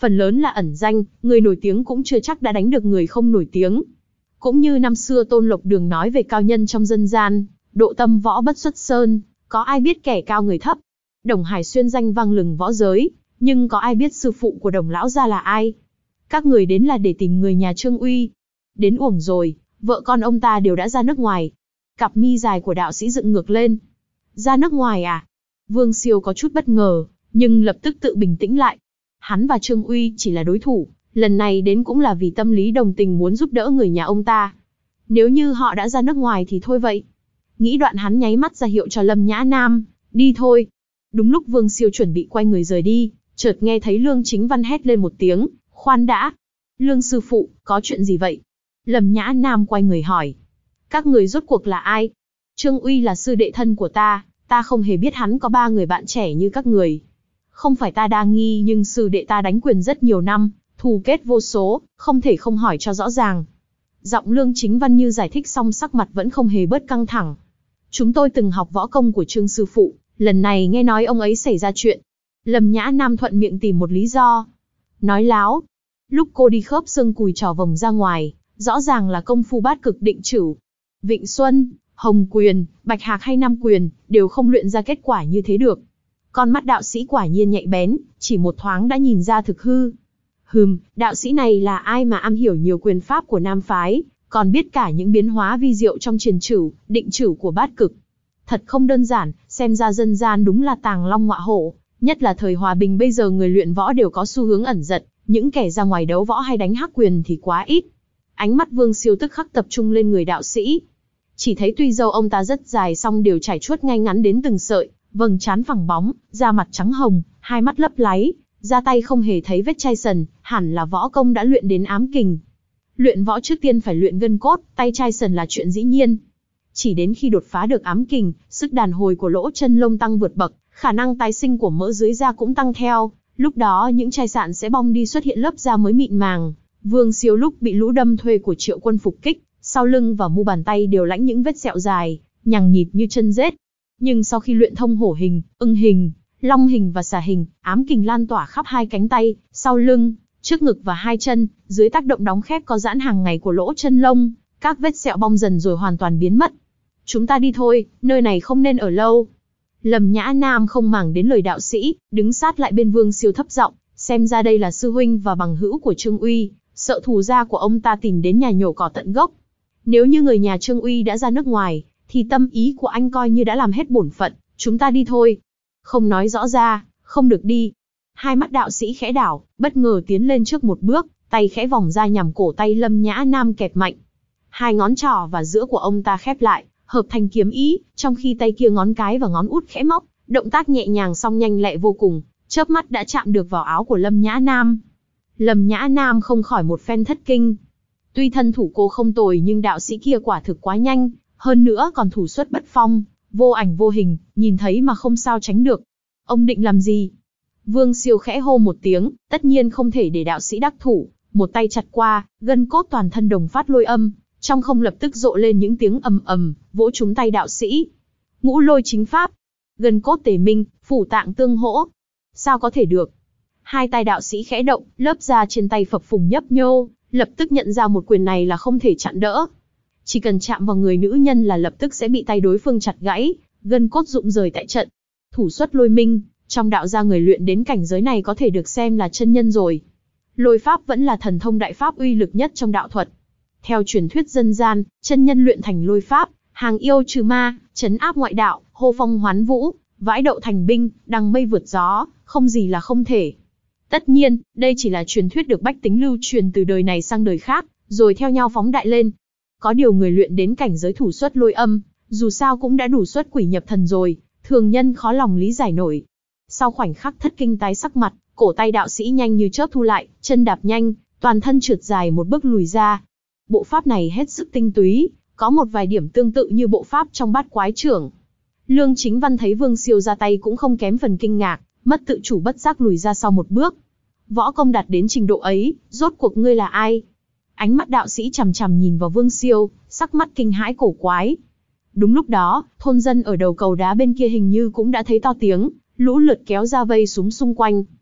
phần lớn là ẩn danh, người nổi tiếng cũng chưa chắc đã đánh được người không nổi tiếng. Cũng như năm xưa Tôn Lộc Đường nói về cao nhân trong dân gian, độ tâm võ bất xuất sơn, có ai biết kẻ cao người thấp. Đồng Hải Xuyên danh vang lừng võ giới, nhưng có ai biết sư phụ của Đồng lão gia là ai? Các người đến là để tìm người nhà Trương Uy. Đến uổng rồi, vợ con ông ta đều đã ra nước ngoài. Cặp mi dài của đạo sĩ dựng ngược lên. Ra nước ngoài à? Vương Siêu có chút bất ngờ, nhưng lập tức tự bình tĩnh lại. Hắn và Trương Uy chỉ là đối thủ, lần này đến cũng là vì tâm lý đồng tình muốn giúp đỡ người nhà ông ta. Nếu như họ đã ra nước ngoài thì thôi vậy. Nghĩ đoạn hắn nháy mắt ra hiệu cho Lâm Nhã Nam, đi thôi. Đúng lúc Vương Siêu chuẩn bị quay người rời đi, chợt nghe thấy Lương Chính Văn hét lên một tiếng, khoan đã. Lương sư phụ, có chuyện gì vậy? Lâm Nhã Nam quay người hỏi. Các người rốt cuộc là ai? Trương Uy là sư đệ thân của ta, ta không hề biết hắn có ba người bạn trẻ như các người. Không phải ta đa nghi nhưng sư đệ ta đánh quyền rất nhiều năm, thù kết vô số, không thể không hỏi cho rõ ràng. Giọng Lương Chính Văn như giải thích xong sắc mặt vẫn không hề bớt căng thẳng. Chúng tôi từng học võ công của Trương sư phụ, lần này nghe nói ông ấy xảy ra chuyện. Lâm Nhã Nam thuận miệng tìm một lý do. Nói láo. Lúc cô đi khớp xương cùi trò vòng ra ngoài, rõ ràng là công phu bát cực định trửu. Vịnh Xuân, Hồng Quyền, Bạch Hạc hay Nam Quyền, đều không luyện ra kết quả như thế được. Con mắt đạo sĩ quả nhiên nhạy bén, chỉ một thoáng đã nhìn ra thực hư. Hừm, đạo sĩ này là ai mà am hiểu nhiều quyền pháp của Nam phái, còn biết cả những biến hóa vi diệu trong triền trửu, định trửu của bát cực. Thật không đơn giản, xem ra dân gian đúng là tàng long ngọa hổ, nhất là thời hòa bình bây giờ người luyện võ đều có xu hướng ẩn giật, những kẻ ra ngoài đấu võ hay đánh hắc quyền thì quá ít. Ánh mắt Vương Siêu tức khắc tập trung lên người đạo sĩ. Chỉ thấy tuy râu ông ta rất dài song đều trải chuốt ngay ngắn đến từng sợi, vầng trán phẳng bóng, da mặt trắng hồng, hai mắt lấp láy, ra tay không hề thấy vết chai sần, hẳn là võ công đã luyện đến ám kình. Luyện võ trước tiên phải luyện gân cốt, tay chai sần là chuyện dĩ nhiên. Chỉ đến khi đột phá được ám kình, sức đàn hồi của lỗ chân lông tăng vượt bậc, khả năng tái sinh của mỡ dưới da cũng tăng theo, lúc đó những chai sạn sẽ bong đi xuất hiện lớp da mới mịn màng. Vương Siêu lúc bị lũ đâm thuê của Triệu Quân phục kích, sau lưng và mu bàn tay đều lãnh những vết sẹo dài, nhằng nhịt như chân rết. Nhưng sau khi luyện thông hổ hình, ưng hình, long hình và xà hình, ám kình lan tỏa khắp hai cánh tay, sau lưng, trước ngực và hai chân, dưới tác động đóng khép có giãn hàng ngày của lỗ chân lông, các vết sẹo bong dần rồi hoàn toàn biến mất. Chúng ta đi thôi, nơi này không nên ở lâu. Lâm Nhã Nam không màng đến lời đạo sĩ, đứng sát lại bên Vương Siêu thấp giọng, xem ra đây là sư huynh và bằng hữu của Trương Uy, sợ thù gia của ông ta tìm đến nhà nhổ cỏ tận gốc. Nếu như người nhà Trương Uy đã ra nước ngoài, thì tâm ý của anh coi như đã làm hết bổn phận, chúng ta đi thôi. Không nói rõ ra, không được đi. Hai mắt đạo sĩ khẽ đảo, bất ngờ tiến lên trước một bước, tay khẽ vòng ra nhằm cổ tay Lâm Nhã Nam kẹp mạnh. Hai ngón trỏ và giữa của ông ta khép lại, hợp thành kiếm ý, trong khi tay kia ngón cái và ngón út khẽ móc, động tác nhẹ nhàng song nhanh lẹ vô cùng, chớp mắt đã chạm được vào áo của Lâm Nhã Nam. Lâm Nhã Nam không khỏi một phen thất kinh. Tuy thân thủ cô không tồi nhưng đạo sĩ kia quả thực quá nhanh, hơn nữa còn thủ xuất bất phong, vô ảnh vô hình, nhìn thấy mà không sao tránh được. Ông định làm gì? Vương Siêu khẽ hô một tiếng, tất nhiên không thể để đạo sĩ đắc thủ, một tay chặt qua, gân cốt toàn thân đồng phát lôi âm, trong không lập tức rộ lên những tiếng ầm ầm, vỗ trúng tay đạo sĩ. Ngũ lôi chính pháp, gân cốt tề minh, phủ tạng tương hỗ. Sao có thể được? Hai tay đạo sĩ khẽ động, lớp da trên tay phập phùng nhấp nhô, lập tức nhận ra một quyền này là không thể chặn đỡ. Chỉ cần chạm vào người nữ nhân là lập tức sẽ bị tay đối phương chặt gãy, gân cốt rụng rời tại trận. Thủ xuất lôi minh, trong đạo gia người luyện đến cảnh giới này có thể được xem là chân nhân rồi. Lôi pháp vẫn là thần thông đại pháp uy lực nhất trong đạo thuật. Theo truyền thuyết dân gian, chân nhân luyện thành lôi pháp, hàng yêu trừ ma, trấn áp ngoại đạo, hô phong hoán vũ, vãi đậu thành binh, đằng mây vượt gió, không gì là không thể. Tất nhiên, đây chỉ là truyền thuyết được bách tính lưu truyền từ đời này sang đời khác, rồi theo nhau phóng đại lên. Có điều người luyện đến cảnh giới thủ xuất lôi âm, dù sao cũng đã đủ xuất quỷ nhập thần rồi, thường nhân khó lòng lý giải nổi. Sau khoảnh khắc thất kinh tái sắc mặt, cổ tay đạo sĩ nhanh như chớp thu lại, chân đạp nhanh, toàn thân trượt dài một bước lùi ra. Bộ pháp này hết sức tinh túy, có một vài điểm tương tự như bộ pháp trong bát quái trưởng. Lương Chính Văn thấy Vương Siêu ra tay cũng không kém phần kinh ngạc, mất tự chủ bất giác lùi ra sau một bước. Võ công đạt đến trình độ ấy, rốt cuộc ngươi là ai? Ánh mắt đạo sĩ chằm chằm nhìn vào Vương Siêu, sắc mắt kinh hãi cổ quái. Đúng lúc đó, thôn dân ở đầu cầu đá bên kia hình như cũng đã thấy to tiếng, lũ lượt kéo ra vây súng xung quanh.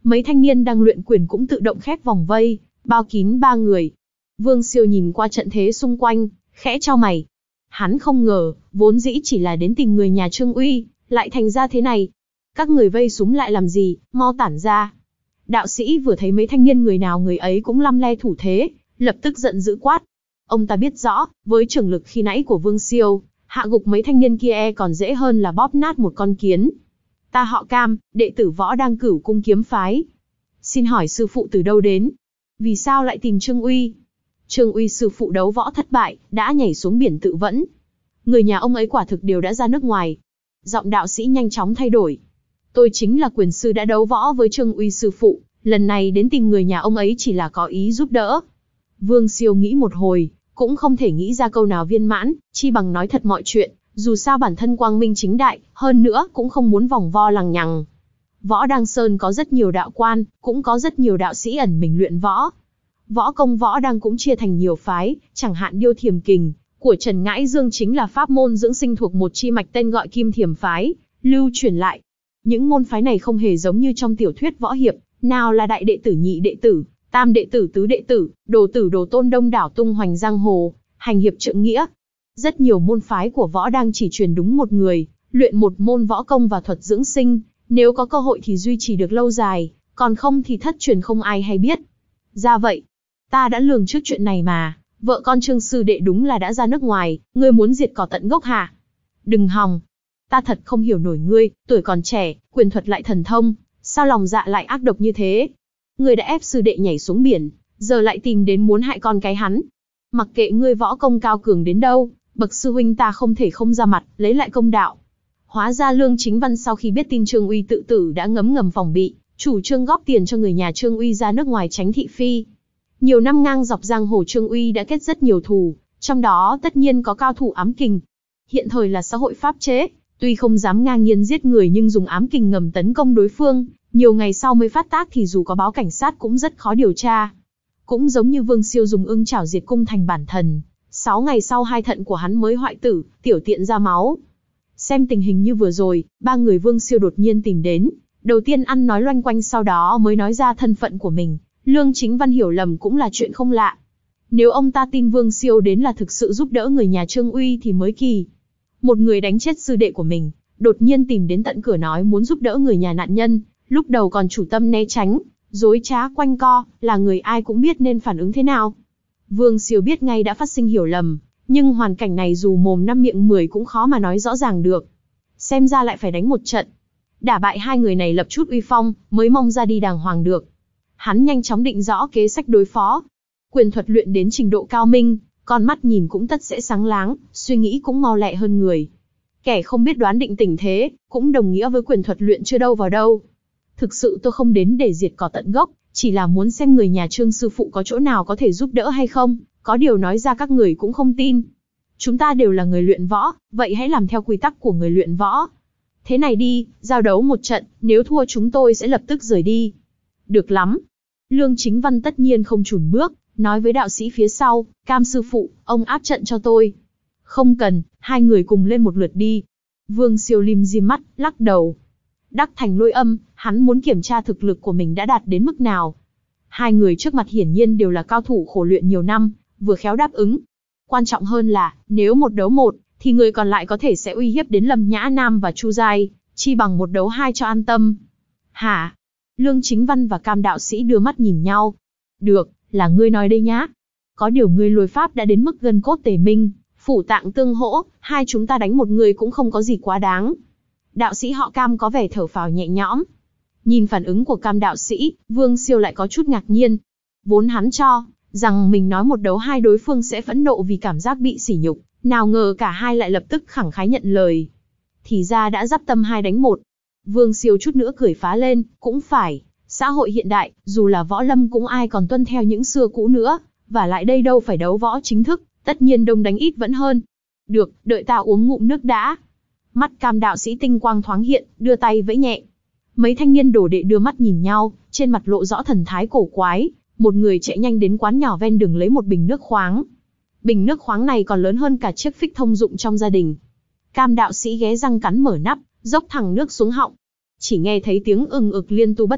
Mấy thanh niên đang luyện quyền cũng tự động khép vòng vây, bao kín ba người. Vương Siêu nhìn qua trận thế xung quanh, khẽ chau mày. Hắn không ngờ, vốn dĩ chỉ là đến tìm người nhà Trương Uy, lại thành ra thế này. Các người vây súng lại làm gì, mau tản ra. Đạo sĩ vừa thấy mấy thanh niên người nào người ấy cũng lăm le thủ thế, lập tức giận dữ quát. Ông ta biết rõ, với trường lực khi nãy của Vương Siêu, hạ gục mấy thanh niên kia e còn dễ hơn là bóp nát một con kiến. Ta họ Cam, đệ tử Võ Đang Cửu Cung kiếm phái. Xin hỏi sư phụ từ đâu đến? Vì sao lại tìm Trương Uy? Trương Uy sư phụ đấu võ thất bại, đã nhảy xuống biển tự vẫn. Người nhà ông ấy quả thực đều đã ra nước ngoài. Giọng đạo sĩ nhanh chóng thay đổi. Tôi chính là quyền sư đã đấu võ với Trương Uy sư phụ, lần này đến tìm người nhà ông ấy chỉ là có ý giúp đỡ. Vương Siêu nghĩ một hồi, cũng không thể nghĩ ra câu nào viên mãn, chi bằng nói thật mọi chuyện, dù sao bản thân quang minh chính đại, hơn nữa cũng không muốn vòng vo lằng nhằng. Võ Đăng Sơn có rất nhiều đạo quan, cũng có rất nhiều đạo sĩ ẩn mình luyện võ. Võ công Võ Đăng cũng chia thành nhiều phái, chẳng hạn Điêu Thiềm Kình của Trần Ngãi Dương chính là pháp môn dưỡng sinh thuộc một chi mạch tên gọi Kim Thiềm phái, lưu truyền lại. Những môn phái này không hề giống như trong tiểu thuyết võ hiệp, nào là đại đệ tử nhị đệ tử, tam đệ tử tứ đệ tử, đồ tử đồ tôn đông đảo tung hoành giang hồ, hành hiệp trượng nghĩa. Rất nhiều môn phái của Võ Đăng chỉ truyền đúng một người, luyện một môn võ công và thuật dưỡng sinh, nếu có cơ hội thì duy trì được lâu dài, còn không thì thất truyền không ai hay biết. Ra vậy, ta đã lường trước chuyện này mà, vợ con Trương sư đệ đúng là đã ra nước ngoài, ngươi muốn diệt cỏ tận gốc hả? Đừng hòng, ta thật không hiểu nổi ngươi, tuổi còn trẻ, quyền thuật lại thần thông, sao lòng dạ lại ác độc như thế? Ngươi đã ép sư đệ nhảy xuống biển, giờ lại tìm đến muốn hại con cái hắn. Mặc kệ ngươi võ công cao cường đến đâu, bậc sư huynh ta không thể không ra mặt, lấy lại công đạo. Hóa ra Lương Chính Văn sau khi biết tin Trương Uy tự tử đã ngấm ngầm phòng bị, chủ trương góp tiền cho người nhà Trương Uy ra nước ngoài tránh thị phi. Nhiều năm ngang dọc giang hồ Trương Uy đã kết rất nhiều thù, trong đó tất nhiên có cao thủ ám kình. Hiện thời là xã hội pháp chế, tuy không dám ngang nhiên giết người nhưng dùng ám kình ngầm tấn công đối phương, nhiều ngày sau mới phát tác thì dù có báo cảnh sát cũng rất khó điều tra. Cũng giống như Vương Siêu dùng ưng chảo diệt cung thành bản thần, sáu ngày sau hai thận của hắn mới hoại tử, tiểu tiện ra máu. Xem tình hình như vừa rồi, ba người Vương Siêu đột nhiên tìm đến, đầu tiên ăn nói loanh quanh sau đó mới nói ra thân phận của mình, Lương Chính Văn hiểu lầm cũng là chuyện không lạ. Nếu ông ta tin Vương Siêu đến là thực sự giúp đỡ người nhà Trương Uy thì mới kỳ. Một người đánh chết sư đệ của mình, đột nhiên tìm đến tận cửa nói muốn giúp đỡ người nhà nạn nhân, lúc đầu còn chủ tâm né tránh, dối trá quanh co, là người ai cũng biết nên phản ứng thế nào. Vương Siêu biết ngay đã phát sinh hiểu lầm, nhưng hoàn cảnh này dù mồm năm miệng mười cũng khó mà nói rõ ràng được. Xem ra lại phải đánh một trận. Đả bại hai người này lập chút uy phong, mới mong ra đi đàng hoàng được. Hắn nhanh chóng định rõ kế sách đối phó. Quyền thuật luyện đến trình độ cao minh, con mắt nhìn cũng tất sẽ sáng láng, suy nghĩ cũng mau lẹ hơn người. Kẻ không biết đoán định tình thế, cũng đồng nghĩa với quyền thuật luyện chưa đâu vào đâu. Thực sự tôi không đến để diệt cỏ tận gốc, chỉ là muốn xem người nhà Trương sư phụ có chỗ nào có thể giúp đỡ hay không, có điều nói ra các người cũng không tin. Chúng ta đều là người luyện võ, vậy hãy làm theo quy tắc của người luyện võ. Thế này đi, giao đấu một trận, nếu thua chúng tôi sẽ lập tức rời đi. Được lắm. Lương Chính Văn tất nhiên không chùn bước, nói với đạo sĩ phía sau, Cam sư phụ, ông áp trận cho tôi. Không cần, hai người cùng lên một lượt đi. Vương Siêu lim dim mắt, lắc đầu. Đắc thành lôi âm, hắn muốn kiểm tra thực lực của mình đã đạt đến mức nào. Hai người trước mặt hiển nhiên đều là cao thủ khổ luyện nhiều năm, vừa khéo đáp ứng. Quan trọng hơn là, nếu một đấu một, thì người còn lại có thể sẽ uy hiếp đến Lâm Nhã Nam và Chu Giai, chi bằng một đấu hai cho an tâm. Hả? Lương Chính Văn và Cam đạo sĩ đưa mắt nhìn nhau. Được, là ngươi nói đây nhá. Có điều ngươi lôi pháp đã đến mức gân cốt tề minh, phủ tạng tương hỗ, hai chúng ta đánh một người cũng không có gì quá đáng. Đạo sĩ họ Cam có vẻ thở phào nhẹ nhõm. Nhìn phản ứng của Cam đạo sĩ, Vương Siêu lại có chút ngạc nhiên. Vốn hắn cho rằng mình nói một đấu hai đối phương sẽ phẫn nộ vì cảm giác bị sỉ nhục, nào ngờ cả hai lại lập tức khẳng khái nhận lời. Thì ra đã dắp tâm hai đánh một. Vương Siêu chút nữa cười phá lên, cũng phải, xã hội hiện đại, dù là võ lâm cũng ai còn tuân theo những xưa cũ nữa, và lại đây đâu phải đấu võ chính thức, tất nhiên đông đánh ít vẫn hơn. Được, đợi ta uống ngụm nước đã. Mắt Cam đạo sĩ tinh quang thoáng hiện, đưa tay vẫy nhẹ. Mấy thanh niên đồ đệ đưa mắt nhìn nhau, trên mặt lộ rõ thần thái cổ quái, một người chạy nhanh đến quán nhỏ ven đường lấy một bình nước khoáng. Bình nước khoáng này còn lớn hơn cả chiếc phích thông dụng trong gia đình. Cam đạo sĩ ghé răng cắn mở nắp, dốc thẳng nước xuống họng. Chỉ nghe thấy tiếng ừng ực liên tu bất tận,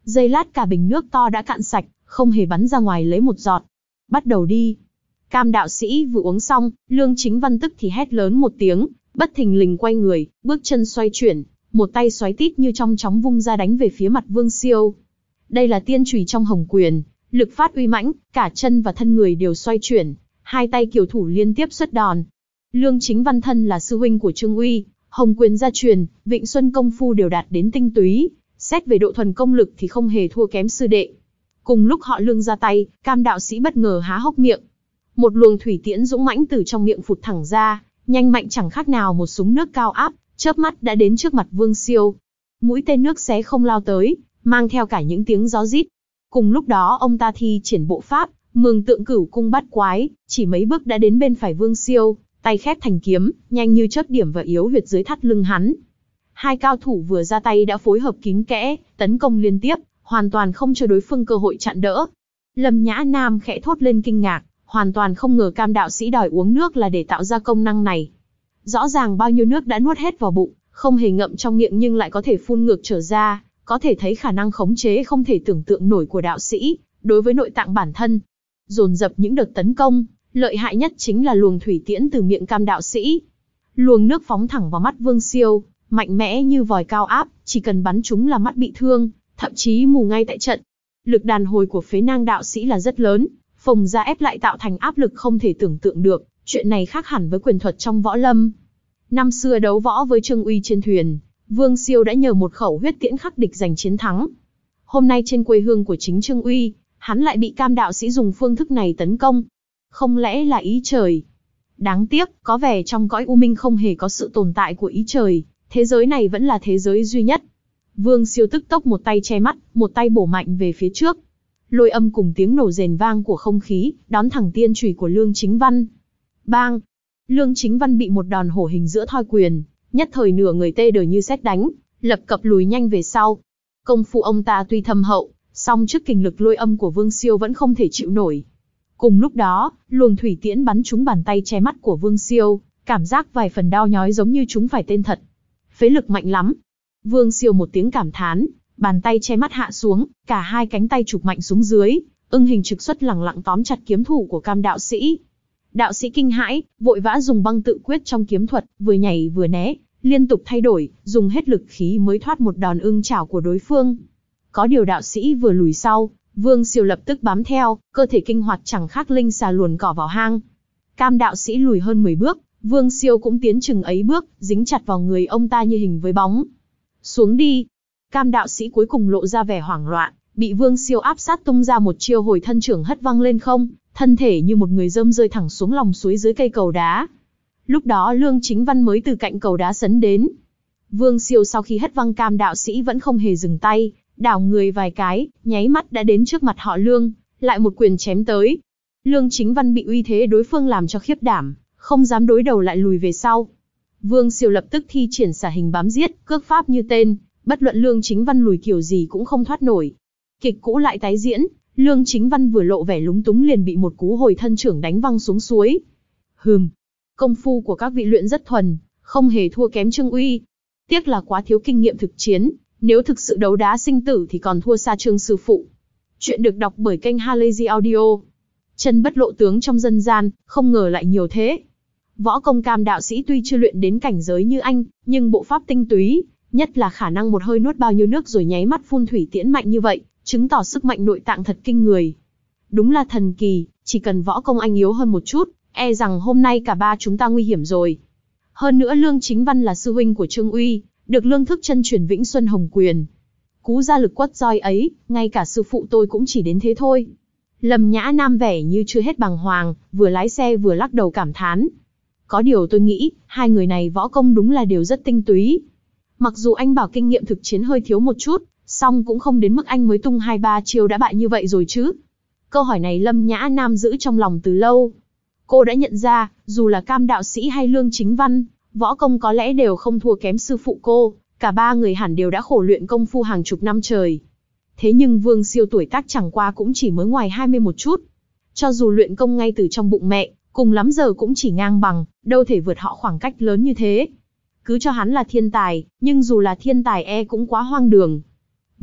Giây lát cả bình nước to đã cạn sạch, không hề bắn ra ngoài lấy một giọt. Bắt đầu đi. Cam đạo sĩ vừa uống xong, Lương Chính Văn tức thì hét lớn một tiếng, bất thình lình quay người, bước chân xoay chuyển, một tay xoáy tít như trong chóng vung ra đánh về phía mặt Vương Siêu. Đây là tiên chùy trong Hồng Quyền, lực phát uy mãnh, cả chân và thân người đều xoay chuyển, hai tay kiều thủ liên tiếp xuất đòn. Lương Chính Văn thân là sư huynh của Trương Uy, Hồng Quyền gia truyền, Vịnh Xuân công phu đều đạt đến tinh túy, xét về độ thuần công lực thì không hề thua kém sư đệ. Cùng lúc họ Lương ra tay, Cam đạo sĩ bất ngờ há hốc miệng. Một luồng thủy tiễn dũng mãnh từ trong miệng phụt thẳng ra, nhanh mạnh chẳng khác nào một súng nước cao áp, chớp mắt đã đến trước mặt Vương Siêu. Mũi tên nước xé không lao tới, mang theo cả những tiếng gió rít. Cùng lúc đó ông ta thi triển bộ pháp, mường tượng cửu cung bát quái, chỉ mấy bước đã đến bên phải Vương Siêu, tay khép thành kiếm, nhanh như chớp điểm vào yếu huyệt dưới thắt lưng hắn. Hai cao thủ vừa ra tay đã phối hợp kín kẽ, tấn công liên tiếp, hoàn toàn không cho đối phương cơ hội chặn đỡ. Lâm Nhã Nam khẽ thốt lên kinh ngạc, hoàn toàn không ngờ Cam đạo sĩ đòi uống nước là để tạo ra công năng này. Rõ ràng bao nhiêu nước đã nuốt hết vào bụng, không hề ngậm trong miệng nhưng lại có thể phun ngược trở ra, có thể thấy khả năng khống chế không thể tưởng tượng nổi của đạo sĩ, đối với nội tạng bản thân. Dồn dập những đợt tấn công, lợi hại nhất chính là luồng thủy tiễn từ miệng Cam đạo sĩ. Luồng nước phóng thẳng vào mắt Vương Siêu, mạnh mẽ như vòi cao áp, chỉ cần bắn trúng là mắt bị thương, thậm chí mù ngay tại trận. Lực đàn hồi của phế nang đạo sĩ là rất lớn, phồng ra ép lại tạo thành áp lực không thể tưởng tượng được, chuyện này khác hẳn với quyền thuật trong võ lâm. Năm xưa đấu võ với Trương Uy trên thuyền, Vương Siêu đã nhờ một khẩu huyết tiễn khắc địch giành chiến thắng. Hôm nay trên quê hương của chính Trương Uy, hắn lại bị Cam đạo sĩ dùng phương thức này tấn công. Không lẽ là ý trời? Đáng tiếc, có vẻ trong cõi u minh không hề có sự tồn tại của ý trời, thế giới này vẫn là thế giới duy nhất. Vương Siêu tức tốc một tay che mắt, một tay bổ mạnh về phía trước. Lôi âm cùng tiếng nổ rền vang của không khí, đón thẳng tiên chùy của Lương Chính Văn. Bang! Lương Chính Văn bị một đòn hổ hình giữa thoi quyền, nhất thời nửa người tê đờ như sét đánh, lập cập lùi nhanh về sau. Công phu ông ta tuy thâm hậu, song trước kình lực lôi âm của Vương Siêu vẫn không thể chịu nổi. Cùng lúc đó, luồng thủy tiễn bắn trúng bàn tay che mắt của Vương Siêu, cảm giác vài phần đau nhói giống như chúng phải tên thật. Phế lực mạnh lắm. Vương Siêu một tiếng cảm thán, bàn tay che mắt hạ xuống, cả hai cánh tay chụp mạnh xuống dưới, ưng hình trực xuất lẳng lặng tóm chặt kiếm thủ của Cam đạo sĩ. Đạo sĩ kinh hãi, vội vã dùng băng tự quyết trong kiếm thuật, vừa nhảy vừa né, liên tục thay đổi, dùng hết lực khí mới thoát một đòn ưng chảo của đối phương. Có điều đạo sĩ vừa lùi sau, Vương Siêu lập tức bám theo, cơ thể kinh hoạt chẳng khác linh xà luồn cỏ vào hang. Cam đạo sĩ lùi hơn mười bước, Vương Siêu cũng tiến chừng ấy bước, dính chặt vào người ông ta như hình với bóng. Xuống đi! Cam đạo sĩ cuối cùng lộ ra vẻ hoảng loạn, bị Vương Siêu áp sát tung ra một chiêu hồi thân trưởng hất văng lên không, thân thể như một người dơm rơi thẳng xuống lòng suối dưới cây cầu đá. Lúc đó Lương Chính Văn mới từ cạnh cầu đá sấn đến. Vương Siêu sau khi hất văng Cam đạo sĩ vẫn không hề dừng tay, đảo người vài cái, nháy mắt đã đến trước mặt họ Lương, lại một quyền chém tới. Lương Chính Văn bị uy thế đối phương làm cho khiếp đảm, không dám đối đầu lại lùi về sau. Vương Siêu lập tức thi triển xả hình bám giết, cước pháp như tên, bất luận Lương Chính Văn lùi kiểu gì cũng không thoát nổi. Kịch cũ lại tái diễn, Lương Chính Văn vừa lộ vẻ lúng túng liền bị một cú hồi thân trưởng đánh văng xuống suối. Hừm, công phu của các vị luyện rất thuần, không hề thua kém Trương Uy. Tiếc là quá thiếu kinh nghiệm thực chiến, nếu thực sự đấu đá sinh tử thì còn thua xa Trương sư phụ. Chuyện được đọc bởi kênh Halazy Audio. Chân bất lộ tướng trong dân gian, không ngờ lại nhiều thế. Võ công Cam đạo sĩ tuy chưa luyện đến cảnh giới như anh, nhưng bộ pháp tinh túy, nhất là khả năng một hơi nuốt bao nhiêu nước rồi nháy mắt phun thủy tiễn mạnh như vậy, chứng tỏ sức mạnh nội tạng thật kinh người. Đúng là thần kỳ, chỉ cần võ công anh yếu hơn một chút, e rằng hôm nay cả ba chúng ta nguy hiểm rồi. Hơn nữa Lương Chính Văn là sư huynh của Trương Uy, được lương thức chân truyền Vĩnh Xuân Hồng Quyền. Cú ra lực quất roi ấy, ngay cả sư phụ tôi cũng chỉ đến thế thôi. Lâm Nhã Nam vẻ như chưa hết bàng hoàng, vừa lái xe vừa lắc đầu cảm thán. Có điều tôi nghĩ, hai người này võ công đúng là đều rất tinh túy. Mặc dù anh bảo kinh nghiệm thực chiến hơi thiếu một chút, song cũng không đến mức anh mới tung hai ba chiêu đã bại như vậy rồi chứ. Câu hỏi này Lâm Nhã Nam giữ trong lòng từ lâu. Cô đã nhận ra, dù là Cam đạo sĩ hay Lương Chính Văn, võ công có lẽ đều không thua kém sư phụ cô, cả ba người hẳn đều đã khổ luyện công phu hàng chục năm trời. Thế nhưng Vương Siêu tuổi tác chẳng qua cũng chỉ mới ngoài hai mươi một chút. Cho dù luyện công ngay từ trong bụng mẹ, cùng lắm giờ cũng chỉ ngang bằng, đâu thể vượt họ khoảng cách lớn như thế. Cứ cho hắn là thiên tài, nhưng dù là thiên tài e cũng quá hoang đường.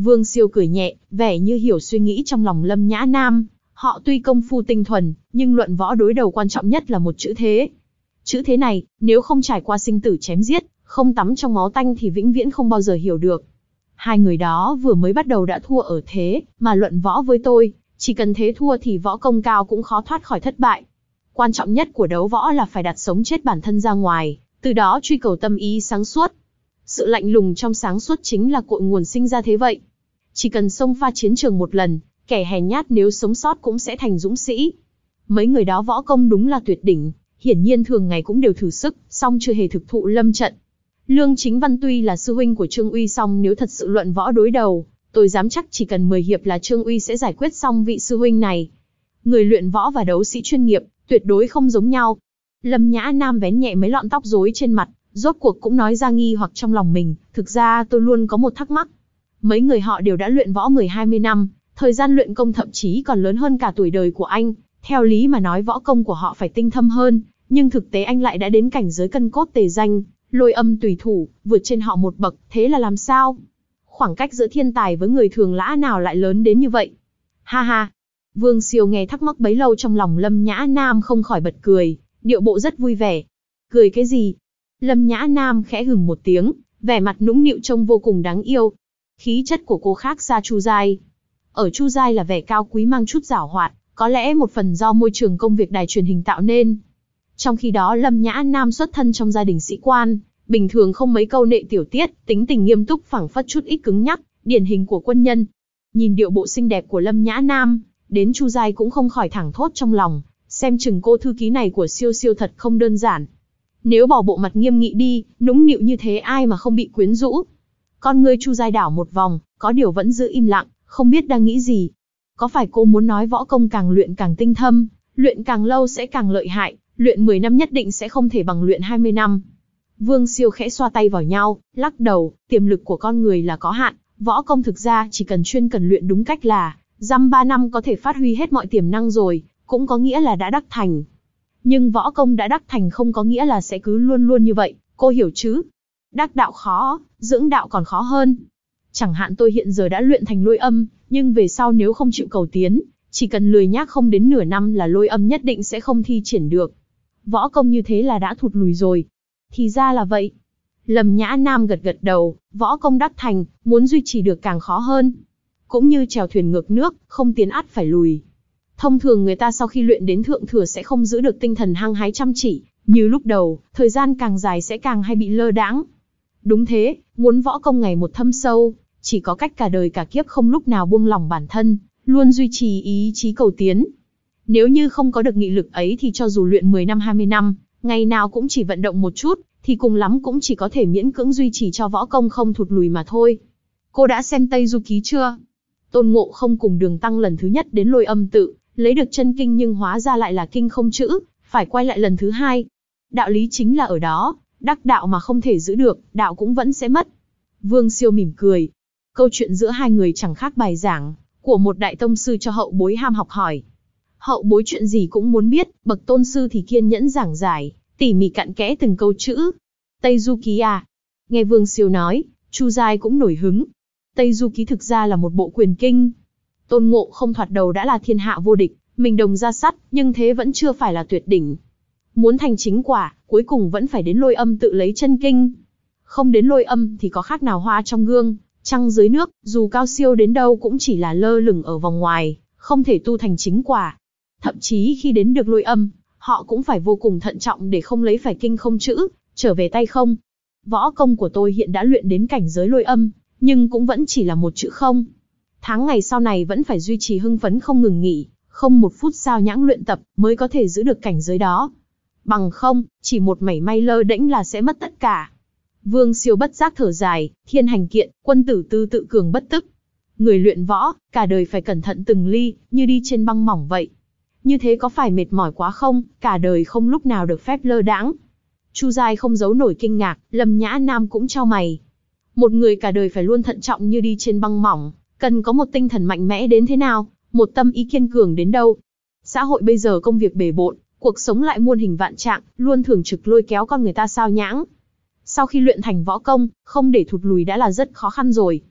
Vương Siêu cười nhẹ, vẻ như hiểu suy nghĩ trong lòng Lâm Nhã Nam. Họ tuy công phu tinh thuần, nhưng luận võ đối đầu quan trọng nhất là một chữ thế. Chữ thế này, nếu không trải qua sinh tử chém giết, không tắm trong máu tanh thì vĩnh viễn không bao giờ hiểu được. Hai người đó vừa mới bắt đầu đã thua ở thế, mà luận võ với tôi, chỉ cần thế thua thì võ công cao cũng khó thoát khỏi thất bại. Quan trọng nhất của đấu võ là phải đặt sống chết bản thân ra ngoài, từ đó truy cầu tâm ý sáng suốt. Sự lạnh lùng trong sáng suốt chính là cội nguồn sinh ra thế vậy. Chỉ cần xông pha chiến trường một lần, kẻ hèn nhát nếu sống sót cũng sẽ thành dũng sĩ. Mấy người đó võ công đúng là tuyệt đỉnh, hiển nhiên thường ngày cũng đều thử sức, song chưa hề thực thụ lâm trận. Lương Chính Văn tuy là sư huynh của Trương Uy, song nếu thật sự luận võ đối đầu, tôi dám chắc chỉ cần mười hiệp là Trương Uy sẽ giải quyết xong vị sư huynh này. Người luyện võ và đấu sĩ chuyên nghiệp, tuyệt đối không giống nhau. Lâm Nhã Nam vén nhẹ mấy lọn tóc rối trên mặt, rốt cuộc cũng nói ra nghi hoặc trong lòng mình. Thực ra tôi luôn có một thắc mắc. Mấy người họ đều đã luyện võ mười hai mươi năm, thời gian luyện công thậm chí còn lớn hơn cả tuổi đời của anh. Theo lý mà nói võ công của họ phải tinh thâm hơn, nhưng thực tế anh lại đã đến cảnh giới cân cốt tề danh, lôi âm tùy thủ, vượt trên họ một bậc, thế là làm sao? Khoảng cách giữa thiên tài với người thường lã nào lại lớn đến như vậy? Ha ha! Vương Siêu nghe thắc mắc bấy lâu trong lòng Lâm Nhã Nam không khỏi bật cười, điệu bộ rất vui vẻ. Cười cái gì? Lâm Nhã Nam khẽ hừ một tiếng, vẻ mặt nũng nịu trông vô cùng đáng yêu. Khí chất của cô khác xa Chu Giai. Ở Chu Giai là vẻ cao quý mang chút giảo hoạt, có lẽ một phần do môi trường công việc đài truyền hình tạo nên. Trong khi đó Lâm Nhã Nam xuất thân trong gia đình sĩ quan, bình thường không mấy câu nệ tiểu tiết, tính tình nghiêm túc phảng phất chút ít cứng nhắc, điển hình của quân nhân. Nhìn điệu bộ xinh đẹp của Lâm Nhã Nam, đến Chu Giai cũng không khỏi thẳng thốt trong lòng, xem chừng cô thư ký này của Siêu Siêu thật không đơn giản. Nếu bỏ bộ mặt nghiêm nghị đi, nũng nịu như thế ai mà không bị quyến rũ. Con ngươi Chu Giai đảo một vòng, có điều vẫn giữ im lặng, không biết đang nghĩ gì. Có phải cô muốn nói võ công càng luyện càng tinh thâm, luyện càng lâu sẽ càng lợi hại, luyện mười năm nhất định sẽ không thể bằng luyện hai mươi năm. Vương Siêu khẽ xoa tay vào nhau, lắc đầu, tiềm lực của con người là có hạn, võ công thực ra chỉ cần chuyên cần luyện đúng cách là, dăm ba năm có thể phát huy hết mọi tiềm năng rồi, cũng có nghĩa là đã đắc thành. Nhưng võ công đã đắc thành không có nghĩa là sẽ cứ luôn luôn như vậy, cô hiểu chứ? Đắc đạo khó, dưỡng đạo còn khó hơn. Chẳng hạn tôi hiện giờ đã luyện thành lôi âm, nhưng về sau nếu không chịu cầu tiến, chỉ cần lười nhác không đến nửa năm là lôi âm nhất định sẽ không thi triển được. Võ công như thế là đã thụt lùi rồi. Thì ra là vậy. Lâm Nhã Nam gật gật đầu, võ công đắc thành, muốn duy trì được càng khó hơn. Cũng như chèo thuyền ngược nước, không tiến ắt phải lùi. Thông thường người ta sau khi luyện đến thượng thừa sẽ không giữ được tinh thần hăng hái chăm chỉ, như lúc đầu, thời gian càng dài sẽ càng hay bị lơ đãng. Đúng thế, muốn võ công ngày một thâm sâu, chỉ có cách cả đời cả kiếp không lúc nào buông lỏng bản thân, luôn duy trì ý chí cầu tiến. Nếu như không có được nghị lực ấy thì cho dù luyện mười năm hai mươi năm, ngày nào cũng chỉ vận động một chút, thì cùng lắm cũng chỉ có thể miễn cưỡng duy trì cho võ công không thụt lùi mà thôi. Cô đã xem Tây Du Ký chưa? Tôn Ngộ Không cùng Đường Tăng lần thứ nhất đến Lôi Âm Tự, lấy được chân kinh nhưng hóa ra lại là kinh không chữ, phải quay lại lần thứ hai. Đạo lý chính là ở đó, đắc đạo mà không thể giữ được, đạo cũng vẫn sẽ mất. Vương Siêu mỉm cười. Câu chuyện giữa hai người chẳng khác bài giảng của một đại tông sư cho hậu bối ham học hỏi. Hậu bối chuyện gì cũng muốn biết, bậc tôn sư thì kiên nhẫn giảng giải, tỉ mỉ cặn kẽ từng câu chữ. Tây Du Ký à? Nghe Vương Siêu nói, Chu Giai cũng nổi hứng. Tây Du Ký thực ra là một bộ quyền kinh. Tôn Ngộ Không thoạt đầu đã là thiên hạ vô địch, mình đồng ra sắt, nhưng thế vẫn chưa phải là tuyệt đỉnh. Muốn thành chính quả, cuối cùng vẫn phải đến Lôi Âm Tự lấy chân kinh. Không đến Lôi Âm thì có khác nào hoa trong gương, trăng dưới nước, dù cao siêu đến đâu cũng chỉ là lơ lửng ở vòng ngoài, không thể tu thành chính quả. Thậm chí khi đến được Lôi Âm, họ cũng phải vô cùng thận trọng để không lấy phải kinh không chữ, trở về tay không. Võ công của tôi hiện đã luyện đến cảnh giới Lôi Âm, nhưng cũng vẫn chỉ là một chữ không. Tháng ngày sau này vẫn phải duy trì hưng phấn không ngừng nghỉ, không một phút sao nhãng luyện tập mới có thể giữ được cảnh giới đó. Bằng không, chỉ một mảy may lơ đễnh là sẽ mất tất cả. Vương Siêu bất giác thở dài, thiên hành kiện, quân tử tư tự cường bất tức. Người luyện võ, cả đời phải cẩn thận từng ly, như đi trên băng mỏng vậy. Như thế có phải mệt mỏi quá không, cả đời không lúc nào được phép lơ đãng. Chu Giai không giấu nổi kinh ngạc, Lâm Nhã Nam cũng chau mày. Một người cả đời phải luôn thận trọng như đi trên băng mỏng, cần có một tinh thần mạnh mẽ đến thế nào, một tâm ý kiên cường đến đâu. Xã hội bây giờ công việc bề bộn, cuộc sống lại muôn hình vạn trạng, luôn thường trực lôi kéo con người ta sao nhãng. Sau khi luyện thành võ công, không để thụt lùi đã là rất khó khăn rồi.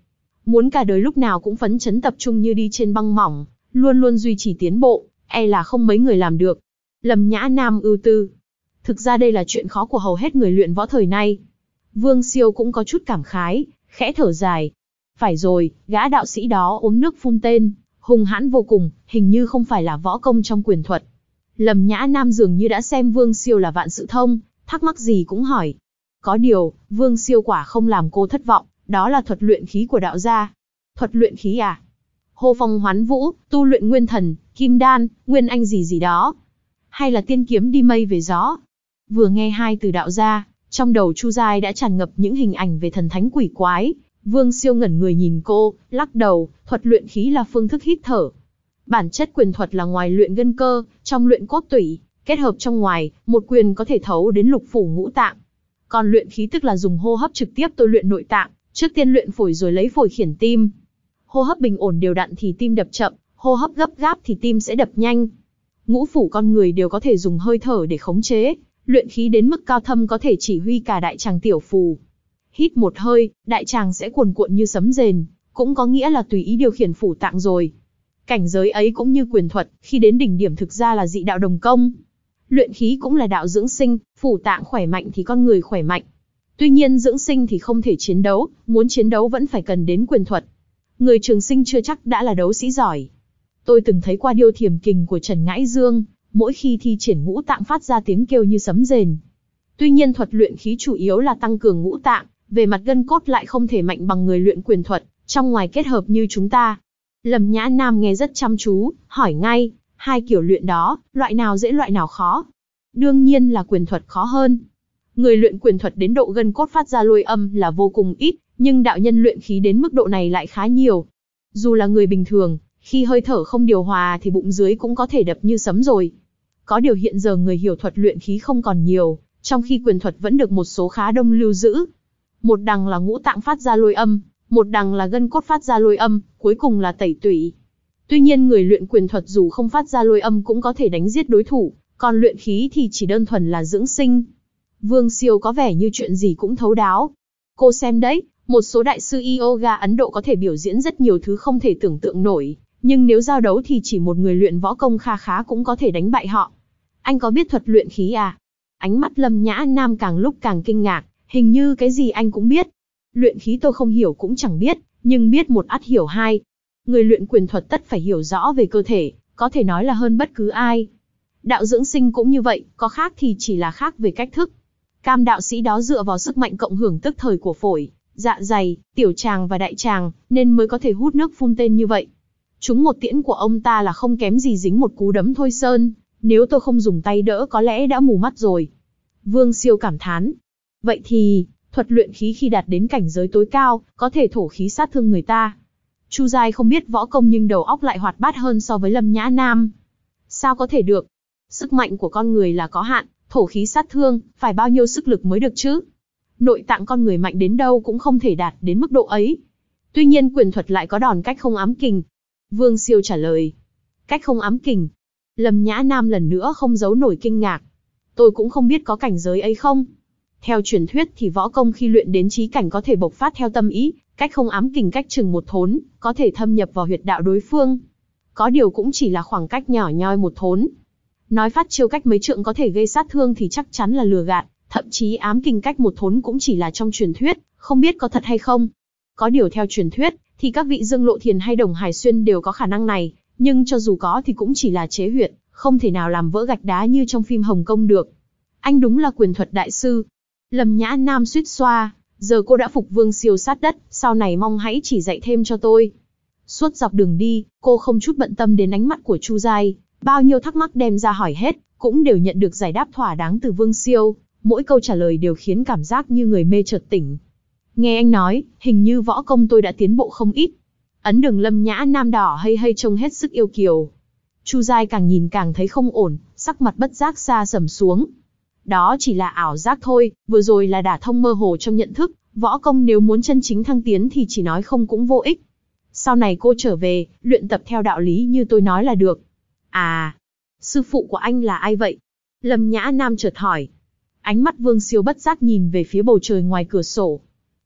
muốn cả đời lúc nào cũng phấn chấn tập trung như đi trên băng mỏng, luôn luôn duy trì tiến bộ, e là không mấy người làm được. Lâm Nhã Nam ưu tư. Thực ra đây là chuyện khó của hầu hết người luyện võ thời nay. Vương Siêu cũng có chút cảm khái, khẽ thở dài. Phải rồi, gã đạo sĩ đó uống nước phun tên, hung hãn vô cùng, hình như không phải là võ công trong quyền thuật. Lâm Nhã Nam dường như đã xem Vương Siêu là vạn sự thông, thắc mắc gì cũng hỏi. Có điều, Vương Siêu quả không làm cô thất vọng, đó là thuật luyện khí của đạo gia. Thuật luyện khí à? Hô phong hoán vũ, tu luyện nguyên thần, kim đan, nguyên anh gì gì đó. Hay là tiên kiếm đi mây về gió? Vừa nghe hai từ đạo gia, trong đầu Chu Giai đã tràn ngập những hình ảnh về thần thánh quỷ quái. Vương Siêu ngẩn người nhìn cô, lắc đầu, thuật luyện khí là phương thức hít thở. Bản chất quyền thuật là ngoài luyện gân cơ, trong luyện cốt tủy, kết hợp trong ngoài, một quyền có thể thấu đến lục phủ ngũ tạng. Còn luyện khí tức là dùng hô hấp trực tiếp tôi luyện nội tạng, trước tiên luyện phổi rồi lấy phổi khiển tim. Hô hấp bình ổn đều đặn thì tim đập chậm, hô hấp gấp gáp thì tim sẽ đập nhanh. Ngũ phủ con người đều có thể dùng hơi thở để khống chế, luyện khí đến mức cao thâm có thể chỉ huy cả đại tràng tiểu phù. Hít một hơi, đại tràng sẽ cuồn cuộn như sấm rền, cũng có nghĩa là tùy ý điều khiển phủ tạng rồi. Cảnh giới ấy cũng như quyền thuật, khi đến đỉnh điểm thực ra là dị đạo đồng công. Luyện khí cũng là đạo dưỡng sinh, phủ tạng khỏe mạnh thì con người khỏe mạnh. Tuy nhiên dưỡng sinh thì không thể chiến đấu, muốn chiến đấu vẫn phải cần đến quyền thuật. Người trường sinh chưa chắc đã là đấu sĩ giỏi. Tôi từng thấy qua điêu thiểm kình của Trần Ngãi Dương, mỗi khi thi triển ngũ tạng phát ra tiếng kêu như sấm rền. Tuy nhiên thuật luyện khí chủ yếu là tăng cường ngũ tạng, về mặt gân cốt lại không thể mạnh bằng người luyện quyền thuật, trong ngoài kết hợp như chúng ta. Lâm Nhã Nam nghe rất chăm chú, hỏi ngay, hai kiểu luyện đó, loại nào dễ loại nào khó? Đương nhiên là quyền thuật khó hơn. Người luyện quyền thuật đến độ gân cốt phát ra lôi âm là vô cùng ít, nhưng đạo nhân luyện khí đến mức độ này lại khá nhiều. Dù là người bình thường, khi hơi thở không điều hòa thì bụng dưới cũng có thể đập như sấm rồi. Có điều hiện giờ người hiểu thuật luyện khí không còn nhiều, trong khi quyền thuật vẫn được một số khá đông lưu giữ. Một đằng là ngũ tạng phát ra lôi âm, một đằng là gân cốt phát ra lôi âm, cuối cùng là tẩy tủy. Tuy nhiên người luyện quyền thuật dù không phát ra lôi âm cũng có thể đánh giết đối thủ, còn luyện khí thì chỉ đơn thuần là dưỡng sinh. Vương Siêu có vẻ như chuyện gì cũng thấu đáo. Cô xem đấy, một số đại sư yoga Ấn Độ có thể biểu diễn rất nhiều thứ không thể tưởng tượng nổi, nhưng nếu giao đấu thì chỉ một người luyện võ công kha khá cũng có thể đánh bại họ. Anh có biết thuật luyện khí à? Ánh mắt Lâm Nhã Nam càng lúc càng kinh ngạc, hình như cái gì anh cũng biết. Luyện khí tôi không hiểu cũng chẳng biết, nhưng biết một ắt hiểu hai. Người luyện quyền thuật tất phải hiểu rõ về cơ thể, có thể nói là hơn bất cứ ai. Đạo dưỡng sinh cũng như vậy, có khác thì chỉ là khác về cách thức. Cam đạo sĩ đó dựa vào sức mạnh cộng hưởng tức thời của phổi, dạ dày, tiểu tràng và đại tràng, nên mới có thể hút nước phun tên như vậy. Chúng một tiễn của ông ta là không kém gì dính một cú đấm thôi sơn, nếu tôi không dùng tay đỡ có lẽ đã mù mắt rồi. Vương Siêu cảm thán. Vậy thì, thuật luyện khí khi đạt đến cảnh giới tối cao, có thể thổ khí sát thương người ta. Chu Giai không biết võ công nhưng đầu óc lại hoạt bát hơn so với Lâm Nhã Nam. Sao có thể được? Sức mạnh của con người là có hạn, thổ khí sát thương, phải bao nhiêu sức lực mới được chứ? Nội tạng con người mạnh đến đâu cũng không thể đạt đến mức độ ấy. Tuy nhiên quyền thuật lại có đòn cách không ám kình. Vương Siêu trả lời. Cách không ám kình. Lâm Nhã Nam lần nữa không giấu nổi kinh ngạc. Tôi cũng không biết có cảnh giới ấy không. Theo truyền thuyết thì võ công khi luyện đến chí cảnh có thể bộc phát theo tâm ý, cách không ám kình cách chừng một thốn, có thể thâm nhập vào huyệt đạo đối phương. Có điều cũng chỉ là khoảng cách nhỏ nhoi một thốn. Nói phát chiêu cách mấy trượng có thể gây sát thương thì chắc chắn là lừa gạt, thậm chí ám kình cách một thốn cũng chỉ là trong truyền thuyết, không biết có thật hay không. Có điều theo truyền thuyết, thì các vị Dương Lộ Thiền hay Đồng Hải Xuyên đều có khả năng này, nhưng cho dù có thì cũng chỉ là chế huyệt, không thể nào làm vỡ gạch đá như trong phim Hồng Kông được. Anh đúng là quyền thuật đại sư. Lâm Nhã Nam suýt xoa, giờ cô đã phục Vương Siêu sát đất, sau này mong hãy chỉ dạy thêm cho tôi. Suốt dọc đường đi, cô không chút bận tâm đến ánh mắt của Chu Giai, bao nhiêu thắc mắc đem ra hỏi hết, cũng đều nhận được giải đáp thỏa đáng từ Vương Siêu, mỗi câu trả lời đều khiến cảm giác như người mê chợt tỉnh. Nghe anh nói, hình như võ công tôi đã tiến bộ không ít. Ấn đường Lâm Nhã Nam đỏ hay hay trông hết sức yêu kiều. Chu Giai càng nhìn càng thấy không ổn, sắc mặt bất giác xa sầm xuống. Đó chỉ là ảo giác thôi, vừa rồi là đả thông mơ hồ trong nhận thức, võ công nếu muốn chân chính thăng tiến thì chỉ nói không cũng vô ích. Sau này cô trở về, luyện tập theo đạo lý như tôi nói là được. À, sư phụ của anh là ai vậy? Lâm Nhã Nam chợt hỏi. Ánh mắt Vương Siêu bất giác nhìn về phía bầu trời ngoài cửa sổ.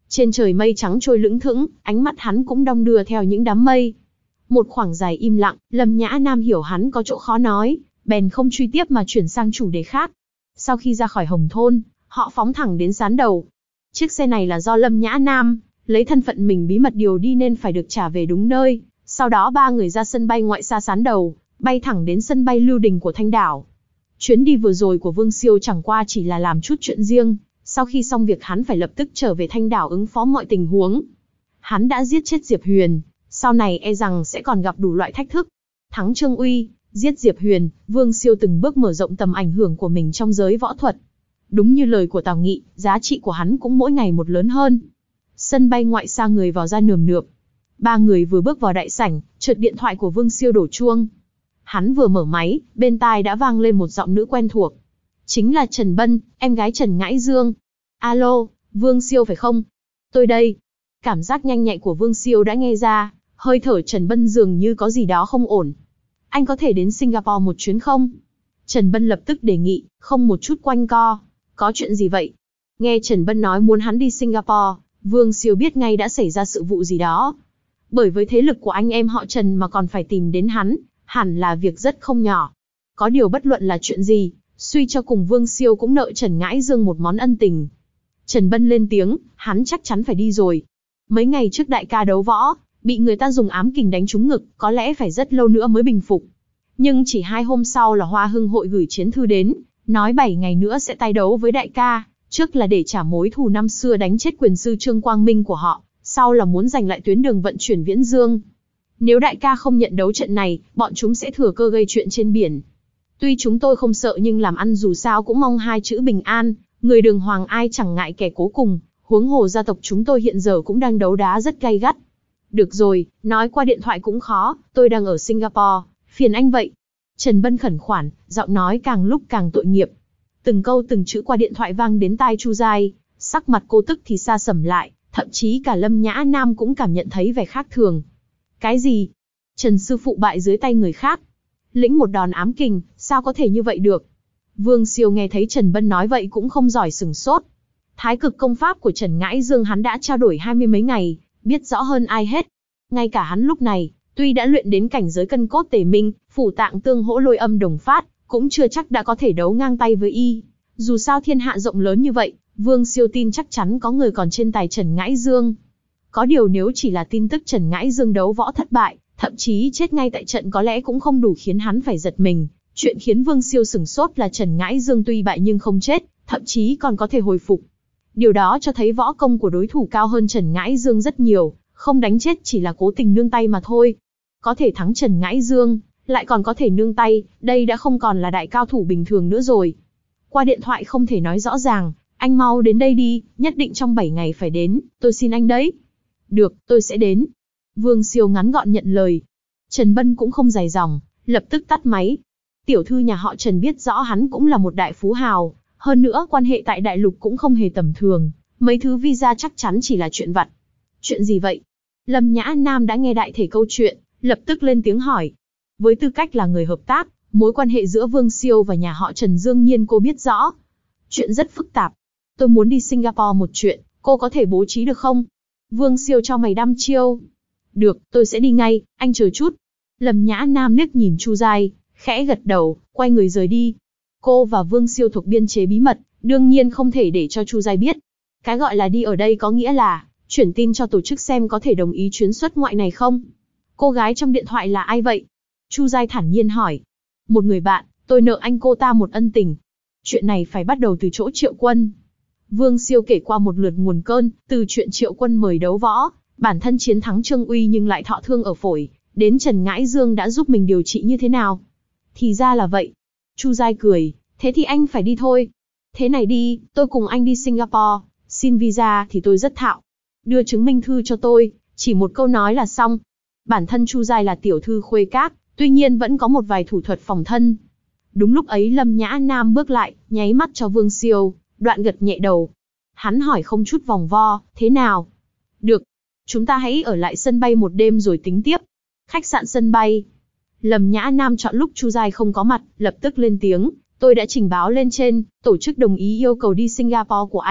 Trên trời mây trắng trôi lững thững, ánh mắt hắn cũng đong đưa theo những đám mây. Một khoảng dài im lặng, Lâm Nhã Nam hiểu hắn có chỗ khó nói, bèn không truy tiếp mà chuyển sang chủ đề khác. Sau khi ra khỏi Hồng Thôn, họ phóng thẳng đến Sán Đầu. Chiếc xe này là do Lâm Nhã Nam lấy thân phận mình bí mật điều đi nên phải được trả về đúng nơi. Sau đó ba người ra sân bay ngoại xa Sán Đầu, bay thẳng đến sân bay Lưu Đình của Thanh Đảo. Chuyến đi vừa rồi của Vương Siêu chẳng qua chỉ là làm chút chuyện riêng, sau khi xong việc hắn phải lập tức trở về Thanh Đảo ứng phó mọi tình huống. Hắn đã giết chết Diệp Huyền, sau này e rằng sẽ còn gặp đủ loại thách thức. Thắng Trương Uy, giết Diệp Huyền, Vương Siêu từng bước mở rộng tầm ảnh hưởng của mình trong giới võ thuật. Đúng như lời của Tào Nghị, giá trị của hắn cũng mỗi ngày một lớn hơn. Sân bay ngoại xa người vào ra nườm nượp. Ba người vừa bước vào đại sảnh, chợt điện thoại của Vương Siêu đổ chuông. Hắn vừa mở máy, bên tai đã vang lên một giọng nữ quen thuộc. Chính là Trần Bân, em gái Trần Ngãi Dương. Alo, Vương Siêu phải không? Tôi đây. Cảm giác nhanh nhạy của Vương Siêu đã nghe ra, hơi thở Trần Bân dường như có gì đó không ổn. Anh có thể đến Singapore một chuyến không? Trần Bân lập tức đề nghị, không một chút quanh co. Có chuyện gì vậy? Nghe Trần Bân nói muốn hắn đi Singapore, Vương Siêu biết ngay đã xảy ra sự vụ gì đó. Bởi với thế lực của anh em họ Trần mà còn phải tìm đến hắn, hẳn là việc rất không nhỏ. Có điều bất luận là chuyện gì, suy cho cùng Vương Siêu cũng nợ Trần Ngãi Dương một món ân tình. Trần Bân lên tiếng, hắn chắc chắn phải đi rồi. Mấy ngày trước đại ca đấu võ, bị người ta dùng ám kình đánh trúng ngực, có lẽ phải rất lâu nữa mới bình phục. Nhưng chỉ hai hôm sau là Hoa Hưng hội gửi chiến thư đến, nói bảy ngày nữa sẽ tái đấu với đại ca, trước là để trả mối thù năm xưa đánh chết quyền sư Trương Quang Minh của họ, sau là muốn giành lại tuyến đường vận chuyển Viễn Dương. Nếu đại ca không nhận đấu trận này, bọn chúng sẽ thừa cơ gây chuyện trên biển. Tuy chúng tôi không sợ nhưng làm ăn dù sao cũng mong hai chữ bình an, người đường hoàng ai chẳng ngại kẻ cố cùng, huống hồ gia tộc chúng tôi hiện giờ cũng đang đấu đá rất gay gắt. Được rồi, nói qua điện thoại cũng khó, tôi đang ở Singapore, phiền anh vậy. Trần Bân khẩn khoản, giọng nói càng lúc càng tội nghiệp. Từng câu từng chữ qua điện thoại vang đến tai Chu Giai, sắc mặt cô tức thì sa sầm lại, thậm chí cả Lâm Nhã Nam cũng cảm nhận thấy vẻ khác thường. Cái gì? Trần sư phụ bại dưới tay người khác. Lĩnh một đòn ám kình, sao có thể như vậy được? Vương Siêu nghe thấy Trần Bân nói vậy cũng không giỏi sửng sốt. Thái cực công pháp của Trần Ngãi Dương hắn đã trao đổi hai mươi mấy ngày, biết rõ hơn ai hết. Ngay cả hắn lúc này, tuy đã luyện đến cảnh giới cân cốt tề minh, phủ tạng tương hỗ lôi âm đồng phát, cũng chưa chắc đã có thể đấu ngang tay với y. Dù sao thiên hạ rộng lớn như vậy, Vương Siêu tin chắc chắn có người còn trên tài Trần Ngãi Dương. Có điều nếu chỉ là tin tức Trần Ngãi Dương đấu võ thất bại, thậm chí chết ngay tại trận có lẽ cũng không đủ khiến hắn phải giật mình. Chuyện khiến Vương Siêu sửng sốt là Trần Ngãi Dương tuy bại nhưng không chết, thậm chí còn có thể hồi phục. Điều đó cho thấy võ công của đối thủ cao hơn Trần Ngãi Dương rất nhiều, không đánh chết chỉ là cố tình nương tay mà thôi. Có thể thắng Trần Ngãi Dương, lại còn có thể nương tay, đây đã không còn là đại cao thủ bình thường nữa rồi. Qua điện thoại không thể nói rõ ràng, anh mau đến đây đi, nhất định trong bảy ngày phải đến, tôi xin anh đấy. Được, tôi sẽ đến. Vương Siêu ngắn gọn nhận lời. Trần Bân cũng không dài dòng, lập tức tắt máy. Tiểu thư nhà họ Trần biết rõ hắn cũng là một đại phú hào, hơn nữa quan hệ tại đại lục cũng không hề tầm thường, mấy thứ visa chắc chắn chỉ là chuyện vặt. Chuyện gì vậy? Lâm Nhã Nam đã nghe đại thể câu chuyện, lập tức lên tiếng hỏi. Với tư cách là người hợp tác, mối quan hệ giữa Vương Siêu và nhà họ Trần đương nhiên cô biết rõ. Chuyện rất phức tạp. Tôi muốn đi Singapore một chuyện, cô có thể bố trí được không? Vương Siêu cho mày đăm chiêu. Được, tôi sẽ đi ngay, anh chờ chút. Lâm Nhã Nam liếc nhìn Chu Giai, khẽ gật đầu, quay người rời đi. Cô và Vương Siêu thuộc biên chế bí mật, đương nhiên không thể để cho Chu Giai biết. Cái gọi là đi ở đây có nghĩa là chuyển tin cho tổ chức xem có thể đồng ý chuyến xuất ngoại này không. Cô gái trong điện thoại là ai vậy? Chu Giai thản nhiên hỏi. Một người bạn, tôi nợ anh cô ta một ân tình. Chuyện này phải bắt đầu từ chỗ Triệu Quân. Vương Siêu kể qua một lượt nguồn cơn, từ chuyện Triệu Quân mời đấu võ, bản thân chiến thắng Trương Uy nhưng lại thọ thương ở phổi, đến Trần Ngãi Dương đã giúp mình điều trị như thế nào. Thì ra là vậy. Chu Giai cười, thế thì anh phải đi thôi. Thế này đi, tôi cùng anh đi Singapore, xin visa thì tôi rất thạo. Đưa chứng minh thư cho tôi, chỉ một câu nói là xong. Bản thân Chu Giai là tiểu thư khuê các, tuy nhiên vẫn có một vài thủ thuật phòng thân. Đúng lúc ấy Lâm Nhã Nam bước lại, nháy mắt cho Vương Siêu, đoạn gật nhẹ đầu. Hắn hỏi không chút vòng vo, thế nào? Được, chúng ta hãy ở lại sân bay một đêm rồi tính tiếp. Khách sạn sân bay. Lâm Nhã Nam chọn lúc Chu Giai không có mặt, lập tức lên tiếng. Tôi đã trình báo lên trên, tổ chức đồng ý yêu cầu đi Singapore của anh.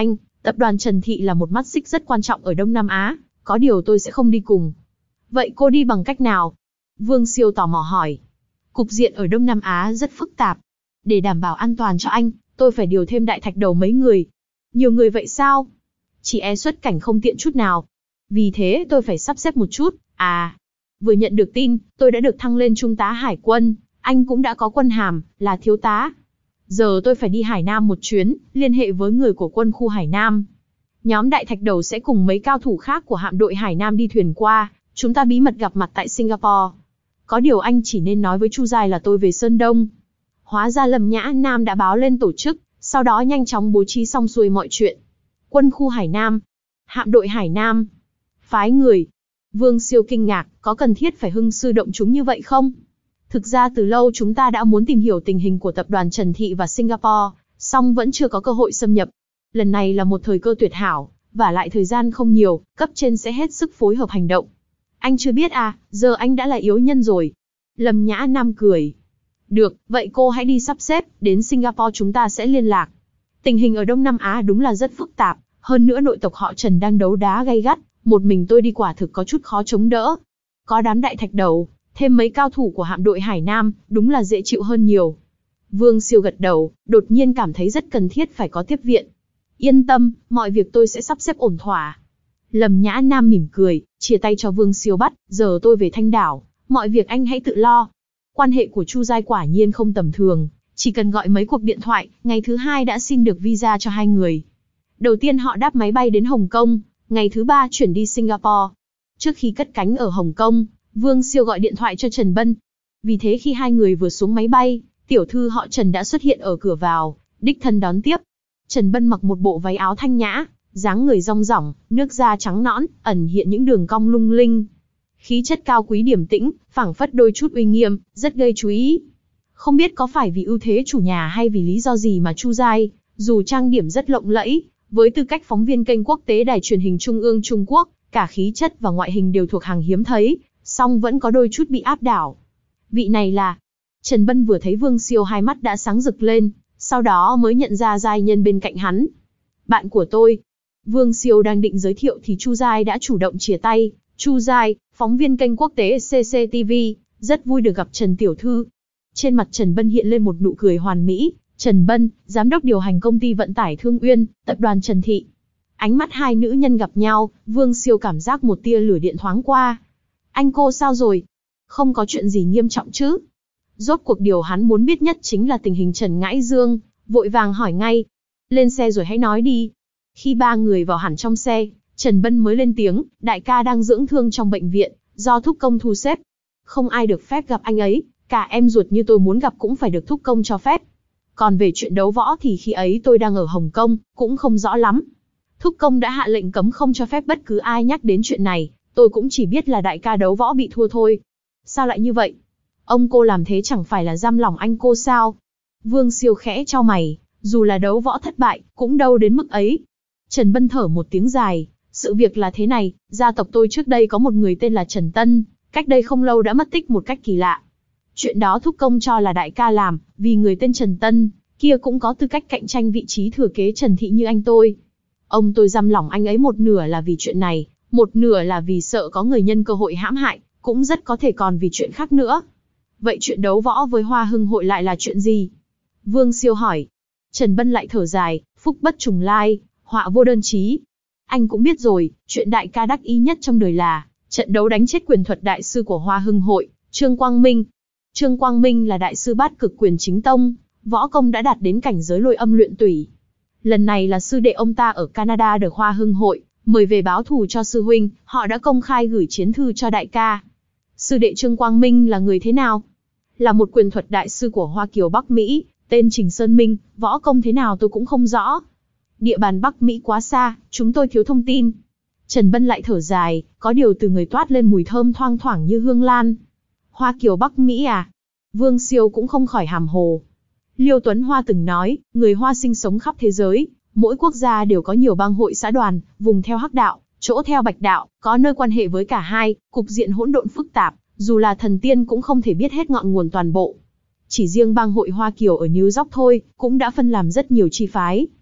Tập đoàn Trần Thị là một mắt xích rất quan trọng ở Đông Nam Á, có điều tôi sẽ không đi cùng. Vậy cô đi bằng cách nào? Vương Siêu tò mò hỏi. Cục diện ở Đông Nam Á rất phức tạp. Để đảm bảo an toàn cho anh, tôi phải điều thêm đại thạch đầu mấy người. Nhiều người vậy sao? Chỉ e xuất cảnh không tiện chút nào. Vì thế tôi phải sắp xếp một chút. À, vừa nhận được tin, tôi đã được thăng lên trung tá hải quân, anh cũng đã có quân hàm, là thiếu tá. Giờ tôi phải đi Hải Nam một chuyến, liên hệ với người của quân khu Hải Nam. Nhóm đại thạch đầu sẽ cùng mấy cao thủ khác của hạm đội Hải Nam đi thuyền qua, chúng ta bí mật gặp mặt tại Singapore. Có điều anh chỉ nên nói với Chu Giai là tôi về Sơn Đông. Hóa ra Lâm Nhã Nam đã báo lên tổ chức, sau đó nhanh chóng bố trí xong xuôi mọi chuyện. Quân khu Hải Nam, hạm đội Hải Nam, phái người. Vương Siêu kinh ngạc, có cần thiết phải hưng sư động chúng như vậy không? Thực ra từ lâu chúng ta đã muốn tìm hiểu tình hình của tập đoàn Trần Thị và Singapore, song vẫn chưa có cơ hội xâm nhập. Lần này là một thời cơ tuyệt hảo, và lại thời gian không nhiều, cấp trên sẽ hết sức phối hợp hành động. Anh chưa biết à, giờ anh đã là yếu nhân rồi. Lâm Nhã Nam cười. Được, vậy cô hãy đi sắp xếp, đến Singapore chúng ta sẽ liên lạc. Tình hình ở Đông Nam Á đúng là rất phức tạp, hơn nữa nội tộc họ Trần đang đấu đá gay gắt, một mình tôi đi quả thực có chút khó chống đỡ. Có đám đại thạch đầu, thêm mấy cao thủ của hạm đội Hải Nam, đúng là dễ chịu hơn nhiều. Vương Siêu gật đầu, đột nhiên cảm thấy rất cần thiết phải có tiếp viện. Yên tâm, mọi việc tôi sẽ sắp xếp ổn thỏa. Lâm Nhã Nam mỉm cười, chia tay cho Vương Siêu bắt, giờ tôi về Thanh Đảo, mọi việc anh hãy tự lo. Quan hệ của Chu Giai quả nhiên không tầm thường, chỉ cần gọi mấy cuộc điện thoại, ngày thứ hai đã xin được visa cho hai người. Đầu tiên họ đáp máy bay đến Hồng Kông, ngày thứ ba chuyển đi Singapore. Trước khi cất cánh ở Hồng Kông, Vương Siêu gọi điện thoại cho Trần Bân. Vì thế khi hai người vừa xuống máy bay, tiểu thư họ Trần đã xuất hiện ở cửa vào, đích thân đón tiếp. Trần Bân mặc một bộ váy áo thanh nhã, dáng người rong rỏng, nước da trắng nõn, ẩn hiện những đường cong lung linh. Khí chất cao quý điềm tĩnh, phảng phất đôi chút uy nghiêm, rất gây chú ý. Không biết có phải vì ưu thế chủ nhà hay vì lý do gì mà Chu Giai, dù trang điểm rất lộng lẫy, với tư cách phóng viên kênh quốc tế đài truyền hình Trung ương Trung Quốc, cả khí chất và ngoại hình đều thuộc hàng hiếm thấy, song vẫn có đôi chút bị áp đảo. Vị này là... Trần Bân vừa thấy Vương Siêu hai mắt đã sáng rực lên, sau đó mới nhận ra giai nhân bên cạnh hắn. Bạn của tôi. Vương Siêu đang định giới thiệu thì Chu Giai đã chủ động chìa tay. Chu Giai, phóng viên kênh quốc tế xê xê tê vê, rất vui được gặp Trần Tiểu Thư. Trên mặt Trần Bân hiện lên một nụ cười hoàn mỹ. Trần Bân, giám đốc điều hành công ty vận tải Thương Uyên, tập đoàn Trần Thị. Ánh mắt hai nữ nhân gặp nhau, Vương Siêu cảm giác một tia lửa điện thoáng qua. Anh cô sao rồi? Không có chuyện gì nghiêm trọng chứ? Rốt cuộc điều hắn muốn biết nhất chính là tình hình Trần Ngãi Dương, vội vàng hỏi ngay. Lên xe rồi hãy nói đi. Khi ba người vào hẳn trong xe, Trần Bân mới lên tiếng, đại ca đang dưỡng thương trong bệnh viện, do thúc công thu xếp. Không ai được phép gặp anh ấy, cả em ruột như tôi muốn gặp cũng phải được thúc công cho phép. Còn về chuyện đấu võ thì khi ấy tôi đang ở Hồng Kông, cũng không rõ lắm. Thúc công đã hạ lệnh cấm không cho phép bất cứ ai nhắc đến chuyện này, tôi cũng chỉ biết là đại ca đấu võ bị thua thôi. Sao lại như vậy? Ông cô làm thế chẳng phải là giam lỏng anh cô sao? Vương Siêu khẽ chau mày, dù là đấu võ thất bại, cũng đâu đến mức ấy. Trần Bân thở một tiếng dài, sự việc là thế này, gia tộc tôi trước đây có một người tên là Trần Tân, cách đây không lâu đã mất tích một cách kỳ lạ. Chuyện đó thúc công cho là đại ca làm, vì người tên Trần Tân, kia cũng có tư cách cạnh tranh vị trí thừa kế Trần Thị như anh tôi. Ông tôi giam lỏng anh ấy một nửa là vì chuyện này, một nửa là vì sợ có người nhân cơ hội hãm hại, cũng rất có thể còn vì chuyện khác nữa. Vậy chuyện đấu võ với Hoa Hưng hội lại là chuyện gì? Vương Siêu hỏi. Trần Bân lại thở dài, phúc bất trùng lai, họa vô đơn chí. Anh cũng biết rồi, chuyện đại ca đắc ý nhất trong đời là trận đấu đánh chết quyền thuật đại sư của Hoa Hưng hội, Trương Quang Minh. Trương Quang Minh là đại sư bát cực quyền chính tông, võ công đã đạt đến cảnh giới lôi âm luyện tủy. Lần này là sư đệ ông ta ở Canada được Hoa Hưng hội mời về báo thù cho sư huynh, họ đã công khai gửi chiến thư cho đại ca. Sư đệ Trương Quang Minh là người thế nào? Là một quyền thuật đại sư của Hoa Kiều Bắc Mỹ, tên Trình Sơn Minh, võ công thế nào tôi cũng không rõ. Địa bàn Bắc Mỹ quá xa, chúng tôi thiếu thông tin. Trần Bân lại thở dài, có điều từ người toát lên mùi thơm thoang thoảng như hương lan. Hoa Kiều Bắc Mỹ à? Vương Siêu cũng không khỏi hàm hồ. Liêu Tuấn Hoa từng nói, người Hoa sinh sống khắp thế giới, mỗi quốc gia đều có nhiều bang hội xã đoàn, vùng theo Hắc đạo, chỗ theo Bạch đạo, có nơi quan hệ với cả hai, cục diện hỗn độn phức tạp, dù là thần tiên cũng không thể biết hết ngọn nguồn toàn bộ. Chỉ riêng bang hội Hoa Kiều ở New York thôi, cũng đã phân làm rất nhiều chi phái.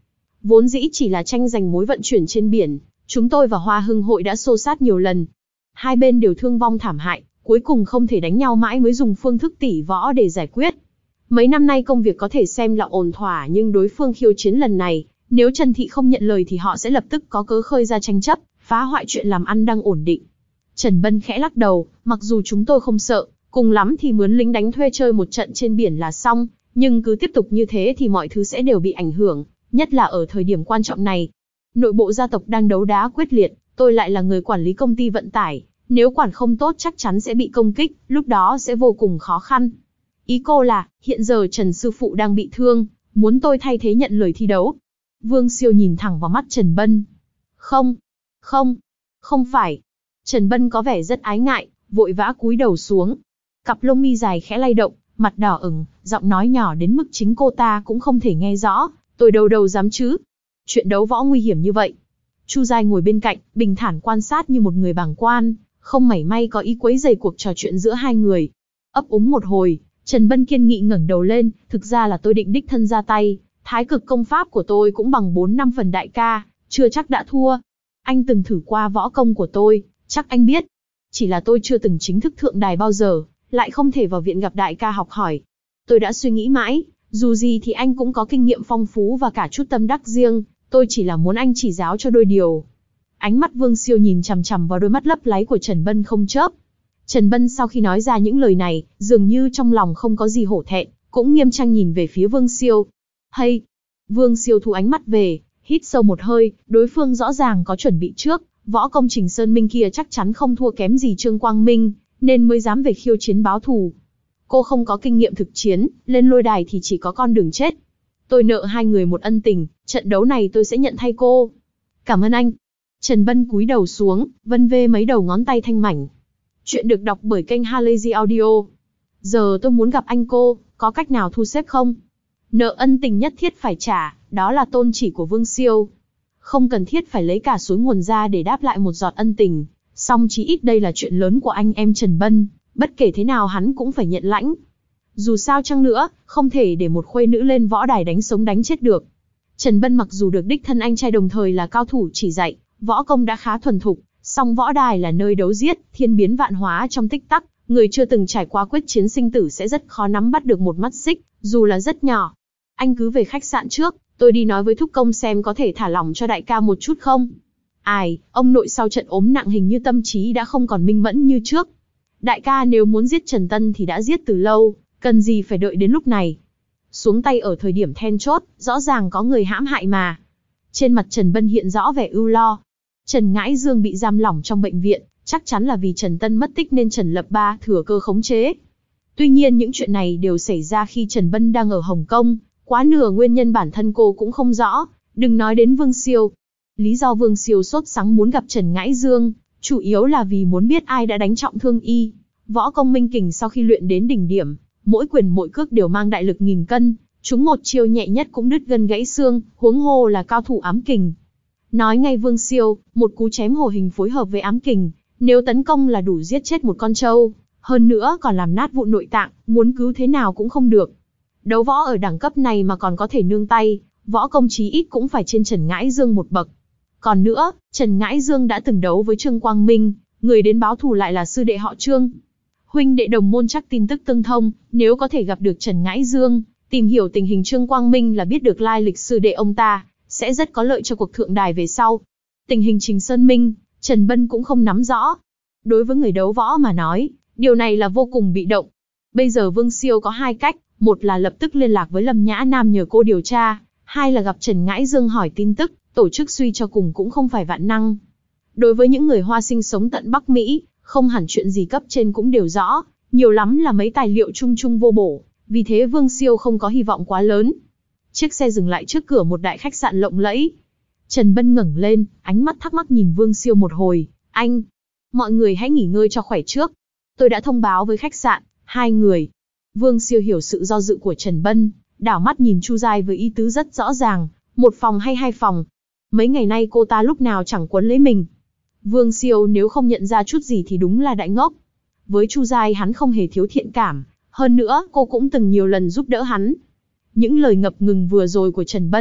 Vốn dĩ chỉ là tranh giành mối vận chuyển trên biển, chúng tôi và Hoa Hưng hội đã xô xát nhiều lần. Hai bên đều thương vong thảm hại, cuối cùng không thể đánh nhau mãi mới dùng phương thức tỉ võ để giải quyết. Mấy năm nay công việc có thể xem là ổn thỏa, nhưng đối phương khiêu chiến lần này, nếu Trần Thị không nhận lời thì họ sẽ lập tức có cớ khơi ra tranh chấp, phá hoại chuyện làm ăn đang ổn định. Trần Bân khẽ lắc đầu, mặc dù chúng tôi không sợ, cùng lắm thì mướn lính đánh thuê chơi một trận trên biển là xong, nhưng cứ tiếp tục như thế thì mọi thứ sẽ đều bị ảnh hưởng, nhất là ở thời điểm quan trọng này. Nội bộ gia tộc đang đấu đá quyết liệt, tôi lại là người quản lý công ty vận tải, nếu quản không tốt chắc chắn sẽ bị công kích, lúc đó sẽ vô cùng khó khăn. Ý cô là, hiện giờ Trần sư phụ đang bị thương, muốn tôi thay thế nhận lời thi đấu. Vương Siêu nhìn thẳng vào mắt Trần Bân. Không, không, không phải. Trần Bân có vẻ rất ái ngại, vội vã cúi đầu xuống. Cặp lông mi dài khẽ lay động, mặt đỏ ửng, giọng nói nhỏ đến mức chính cô ta cũng không thể nghe rõ. Tôi đâu đâu dám chứ. Chuyện đấu võ nguy hiểm như vậy. Chu Giai ngồi bên cạnh, bình thản quan sát như một người bàng quan, không mảy may có ý quấy rầy cuộc trò chuyện giữa hai người. Ấp úng một hồi, Trần Bân kiên nghị ngẩng đầu lên, thực ra là tôi định đích thân ra tay, thái cực công pháp của tôi cũng bằng bốn năm phần đại ca, chưa chắc đã thua. Anh từng thử qua võ công của tôi, chắc anh biết. Chỉ là tôi chưa từng chính thức thượng đài bao giờ, lại không thể vào viện gặp đại ca học hỏi. Tôi đã suy nghĩ mãi, dù gì thì anh cũng có kinh nghiệm phong phú và cả chút tâm đắc riêng, tôi chỉ là muốn anh chỉ giáo cho đôi điều. Ánh mắt Vương Siêu nhìn chằm chằm vào đôi mắt lấp láy của Trần Bân không chớp. Trần Bân sau khi nói ra những lời này, dường như trong lòng không có gì hổ thẹn, cũng nghiêm trang nhìn về phía Vương Siêu. Hay! Vương Siêu thu ánh mắt về, hít sâu một hơi, đối phương rõ ràng có chuẩn bị trước, võ công Trình Sơn Minh kia chắc chắn không thua kém gì Trương Quang Minh, nên mới dám về khiêu chiến báo thù. Cô không có kinh nghiệm thực chiến, lên lôi đài thì chỉ có con đường chết. Tôi nợ hai người một ân tình, trận đấu này tôi sẽ nhận thay cô. Cảm ơn anh. Trần Bân cúi đầu xuống, vân vê mấy đầu ngón tay thanh mảnh. Chuyện được đọc bởi kênh Halazy Audio. Giờ tôi muốn gặp anh cô, có cách nào thu xếp không? Nợ ân tình nhất thiết phải trả, đó là tôn chỉ của Vương Siêu. Không cần thiết phải lấy cả suối nguồn ra để đáp lại một giọt ân tình, song chí ít đây là chuyện lớn của anh em Trần Bân, bất kể thế nào hắn cũng phải nhận lãnh. Dù sao chăng nữa, không thể để một khuê nữ lên võ đài đánh sống đánh chết được. Trần Bân mặc dù được đích thân anh trai đồng thời là cao thủ chỉ dạy, võ công đã khá thuần thục, song võ đài là nơi đấu giết, thiên biến vạn hóa trong tích tắc, người chưa từng trải qua quyết chiến sinh tử sẽ rất khó nắm bắt được một mắt xích, dù là rất nhỏ. Anh cứ về khách sạn trước, tôi đi nói với thúc công xem có thể thả lỏng cho đại ca một chút không. Ai, ông nội sau trận ốm nặng hình như tâm trí đã không còn minh mẫn như trước. Đại ca nếu muốn giết Trần Tân thì đã giết từ lâu, cần gì phải đợi đến lúc này. Xuống tay ở thời điểm then chốt, rõ ràng có người hãm hại mà. Trên mặt Trần Bân hiện rõ vẻ ưu lo. Trần Ngãi Dương bị giam lỏng trong bệnh viện, chắc chắn là vì Trần Tân mất tích nên Trần Lập Ba thừa cơ khống chế. Tuy nhiên những chuyện này đều xảy ra khi Trần Bân đang ở Hồng Kông, quá nửa nguyên nhân bản thân cô cũng không rõ, đừng nói đến Vương Siêu. Lý do Vương Siêu sốt sắng muốn gặp Trần Ngãi Dương, chủ yếu là vì muốn biết ai đã đánh trọng thương y. Võ công minh kình sau khi luyện đến đỉnh điểm, mỗi quyền mỗi cước đều mang đại lực nghìn cân, chúng một chiêu nhẹ nhất cũng đứt gân gãy xương, huống hồ là cao thủ ám kình. Nói ngay Vương Siêu, một cú chém hồ hình phối hợp với ám kình, nếu tấn công là đủ giết chết một con trâu, hơn nữa còn làm nát vụn nội tạng, muốn cứu thế nào cũng không được. Đấu võ ở đẳng cấp này mà còn có thể nương tay, võ công chí ít cũng phải trên Trần Ngãi Dương một bậc. Còn nữa, Trần Ngãi Dương đã từng đấu với Trương Quang Minh, người đến báo thù lại là sư đệ họ Trương. Huynh đệ đồng môn chắc tin tức tương thông, nếu có thể gặp được Trần Ngãi Dương, tìm hiểu tình hình Trương Quang Minh là biết được lai lịch sư đệ ông ta, sẽ rất có lợi cho cuộc thượng đài về sau. Tình hình Trình Sơn Minh, Trần Bân cũng không nắm rõ. Đối với người đấu võ mà nói, điều này là vô cùng bị động. Bây giờ Vương Siêu có hai cách, một là lập tức liên lạc với Lâm Nhã Nam nhờ cô điều tra, hai là gặp Trần Ngãi Dương hỏi tin tức, tổ chức suy cho cùng cũng không phải vạn năng. Đối với những người Hoa sinh sống tận Bắc Mỹ, không hẳn chuyện gì cấp trên cũng đều rõ, nhiều lắm là mấy tài liệu chung chung vô bổ, vì thế Vương Siêu không có hy vọng quá lớn. Chiếc xe dừng lại trước cửa một đại khách sạn lộng lẫy. Trần Bân ngẩng lên, ánh mắt thắc mắc nhìn Vương Siêu một hồi. Anh, mọi người hãy nghỉ ngơi cho khỏe trước. Tôi đã thông báo với khách sạn, hai người. Vương Siêu hiểu sự do dự của Trần Bân, đảo mắt nhìn Chu Giai với ý tứ rất rõ ràng, một phòng hay hai phòng. Mấy ngày nay cô ta lúc nào chẳng quấn lấy mình. Vương Siêu nếu không nhận ra chút gì thì đúng là đại ngốc. Với Chu Giai hắn không hề thiếu thiện cảm, hơn nữa cô cũng từng nhiều lần giúp đỡ hắn. Những lời ngập ngừng vừa rồi của Trần Bân,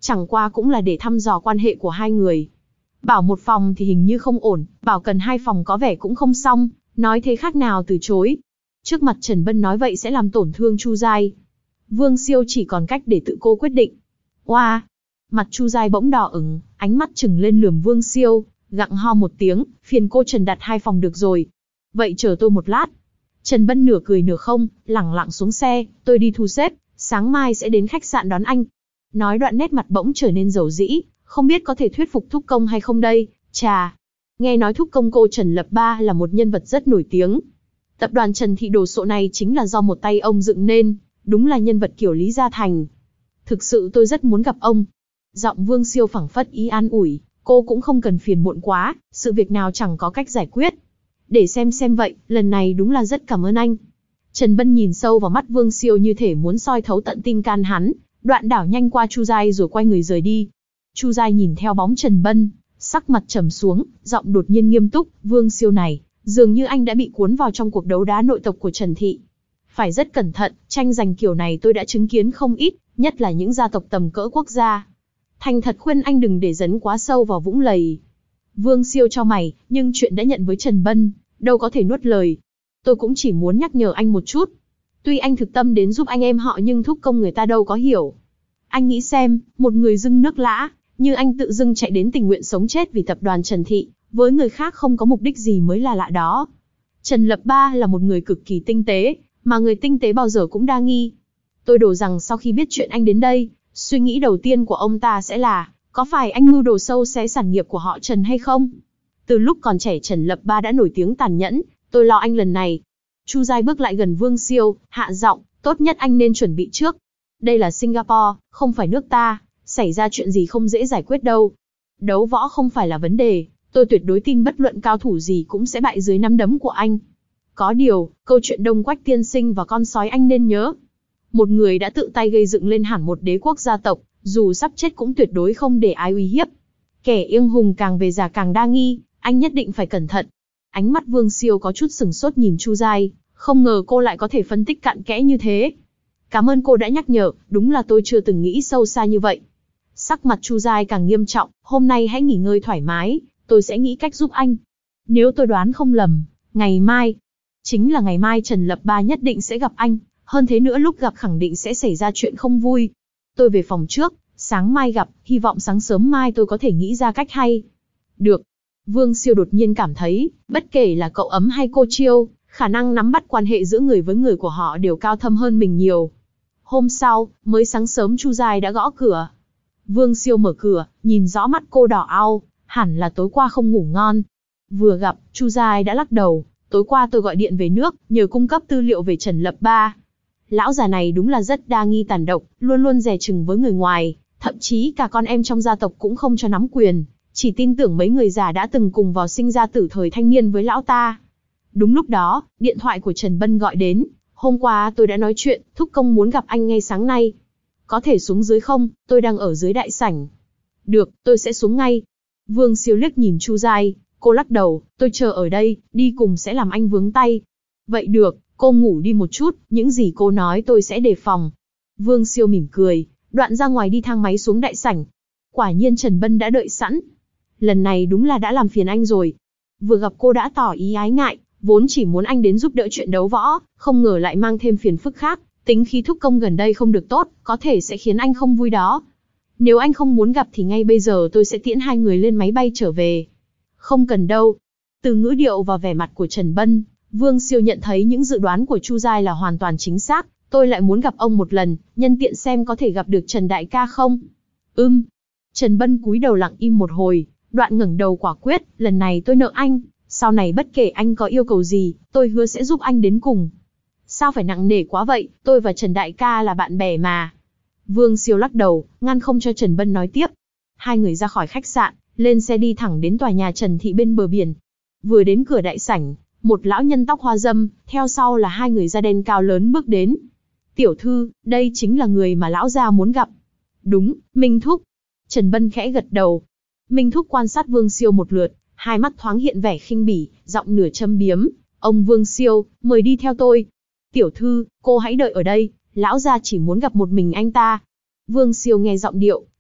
chẳng qua cũng là để thăm dò quan hệ của hai người. Bảo một phòng thì hình như không ổn, bảo cần hai phòng có vẻ cũng không xong, nói thế khác nào từ chối. Trước mặt Trần Bân nói vậy sẽ làm tổn thương Chu Giai. Vương Siêu chỉ còn cách để tự cô quyết định. Oa! Wow. Mặt Chu Giai bỗng đỏ ửng, ánh mắt trừng lên lườm Vương Siêu, gặng ho một tiếng, phiền cô Trần đặt hai phòng được rồi. Vậy chờ tôi một lát. Trần Bân nửa cười nửa không, lẳng lặng xuống xe, tôi đi thu xếp, sáng mai sẽ đến khách sạn đón anh. Nói đoạn nét mặt bỗng trở nên dầu dĩ, không biết có thể thuyết phục thúc công hay không đây, chà. Nghe nói thúc công cô Trần Lập Ba là một nhân vật rất nổi tiếng. Tập đoàn Trần Thị đồ sộ này chính là do một tay ông dựng nên, đúng là nhân vật kiểu Lý Gia Thành. Thực sự tôi rất muốn gặp ông. Giọng Vương Siêu phảng phất ý an ủi, cô cũng không cần phiền muộn quá, sự việc nào chẳng có cách giải quyết. Để xem xem vậy, lần này đúng là rất cảm ơn anh. Trần Bân nhìn sâu vào mắt Vương Siêu như thể muốn soi thấu tận tim can hắn, đoạn đảo nhanh qua Chu Giai rồi quay người rời đi. Chu Giai nhìn theo bóng Trần Bân, sắc mặt trầm xuống, giọng đột nhiên nghiêm túc, Vương Siêu này, dường như anh đã bị cuốn vào trong cuộc đấu đá nội tộc của Trần Thị. Phải rất cẩn thận, tranh giành kiểu này tôi đã chứng kiến không ít, nhất là những gia tộc tầm cỡ quốc gia. Thành thật khuyên anh đừng để dấn quá sâu vào vũng lầy. Vương Siêu cho mày, nhưng chuyện đã nhận với Trần Bân, đâu có thể nuốt lời. Tôi cũng chỉ muốn nhắc nhở anh một chút. Tuy anh thực tâm đến giúp anh em họ nhưng thúc công người ta đâu có hiểu. Anh nghĩ xem, một người dưng nước lã, như anh tự dưng chạy đến tình nguyện sống chết vì tập đoàn Trần Thị, với người khác không có mục đích gì mới là lạ đó. Trần Lập Ba là một người cực kỳ tinh tế, mà người tinh tế bao giờ cũng đa nghi. Tôi đổ rằng sau khi biết chuyện anh đến đây, suy nghĩ đầu tiên của ông ta sẽ là, có phải anh mưu đồ sâu xé sản nghiệp của họ Trần hay không? Từ lúc còn trẻ Trần Lập Ba đã nổi tiếng tàn nhẫn, tôi lo anh lần này. Chu Giai bước lại gần Vương Siêu, hạ giọng, tốt nhất anh nên chuẩn bị trước. Đây là Singapore, không phải nước ta, xảy ra chuyện gì không dễ giải quyết đâu. Đấu võ không phải là vấn đề, tôi tuyệt đối tin bất luận cao thủ gì cũng sẽ bại dưới nắm đấm của anh. Có điều, câu chuyện Đông Quách tiên sinh và con sói anh nên nhớ. Một người đã tự tay gây dựng lên hẳn một đế quốc gia tộc, dù sắp chết cũng tuyệt đối không để ai uy hiếp. Kẻ英hùng càng về già càng đa nghi, anh nhất định phải cẩn thận. Ánh mắt Vương Siêu có chút sừng sốt nhìn Chu Giai, không ngờ cô lại có thể phân tích cặn kẽ như thế. Cảm ơn cô đã nhắc nhở, đúng là tôi chưa từng nghĩ sâu xa như vậy. Sắc mặt Chu Giai càng nghiêm trọng, hôm nay hãy nghỉ ngơi thoải mái, tôi sẽ nghĩ cách giúp anh. Nếu tôi đoán không lầm, ngày mai, chính là ngày mai Trần Lập Ba nhất định sẽ gặp anh, hơn thế nữa lúc gặp khẳng định sẽ xảy ra chuyện không vui. Tôi về phòng trước, sáng mai gặp, hy vọng sáng sớm mai tôi có thể nghĩ ra cách hay. Được. Vương Siêu đột nhiên cảm thấy, bất kể là cậu ấm hay cô Chiêu, khả năng nắm bắt quan hệ giữa người với người của họ đều cao thâm hơn mình nhiều. Hôm sau, mới sáng sớm Chu Giai đã gõ cửa. Vương Siêu mở cửa, nhìn rõ mắt cô đỏ au, hẳn là tối qua không ngủ ngon. Vừa gặp, Chu Giai đã lắc đầu, tối qua tôi gọi điện về nước, nhờ cung cấp tư liệu về Trần Lập Ba. Lão già này đúng là rất đa nghi tàn độc, luôn luôn dè chừng với người ngoài, thậm chí cả con em trong gia tộc cũng không cho nắm quyền, chỉ tin tưởng mấy người già đã từng cùng vào sinh ra tử thời thanh niên với lão ta. Đúng lúc đó, điện thoại của Trần Bân gọi đến, hôm qua tôi đã nói chuyện, thúc công muốn gặp anh ngay sáng nay. Có thể xuống dưới không, tôi đang ở dưới đại sảnh. Được, tôi sẽ xuống ngay. Vương Siêu liếc nhìn Chu Giai, cô lắc đầu, tôi chờ ở đây, đi cùng sẽ làm anh vướng tay. Vậy được, cô ngủ đi một chút, những gì cô nói tôi sẽ đề phòng. Vương Siêu mỉm cười, đoạn ra ngoài đi thang máy xuống đại sảnh. Quả nhiên Trần Bân đã đợi sẵn. Lần này đúng là đã làm phiền anh rồi. Vừa gặp cô đã tỏ ý ái ngại, vốn chỉ muốn anh đến giúp đỡ chuyện đấu võ, không ngờ lại mang thêm phiền phức khác. Tính khí thúc công gần đây không được tốt, có thể sẽ khiến anh không vui đó. Nếu anh không muốn gặp thì ngay bây giờ tôi sẽ tiễn hai người lên máy bay trở về. Không cần đâu. Từ ngữ điệu và vẻ mặt của Trần Bân, Vương Siêu nhận thấy những dự đoán của Chu Giai là hoàn toàn chính xác. Tôi lại muốn gặp ông một lần, nhân tiện xem có thể gặp được Trần Đại ca không. Ừm. Trần Bân cúi đầu lặng im một hồi, đoạn ngẩng đầu quả quyết, lần này tôi nợ anh, sau này bất kể anh có yêu cầu gì, tôi hứa sẽ giúp anh đến cùng. Sao phải nặng nề quá vậy, tôi và Trần Đại ca là bạn bè mà. Vương Siêu lắc đầu, ngăn không cho Trần Bân nói tiếp. Hai người ra khỏi khách sạn, lên xe đi thẳng đến tòa nhà Trần Thị bên bờ biển. Vừa đến cửa đại sảnh, một lão nhân tóc hoa râm, theo sau là hai người da đen cao lớn bước đến. Tiểu thư, đây chính là người mà lão gia muốn gặp. Đúng, Minh Thúc. Trần Bân khẽ gật đầu. Minh Thúc quan sát Vương Siêu một lượt, hai mắt thoáng hiện vẻ khinh bỉ, giọng nửa châm biếm. Ông Vương Siêu, mời đi theo tôi. Tiểu thư, cô hãy đợi ở đây, lão gia chỉ muốn gặp một mình anh ta. Vương Siêu nghe giọng điệu,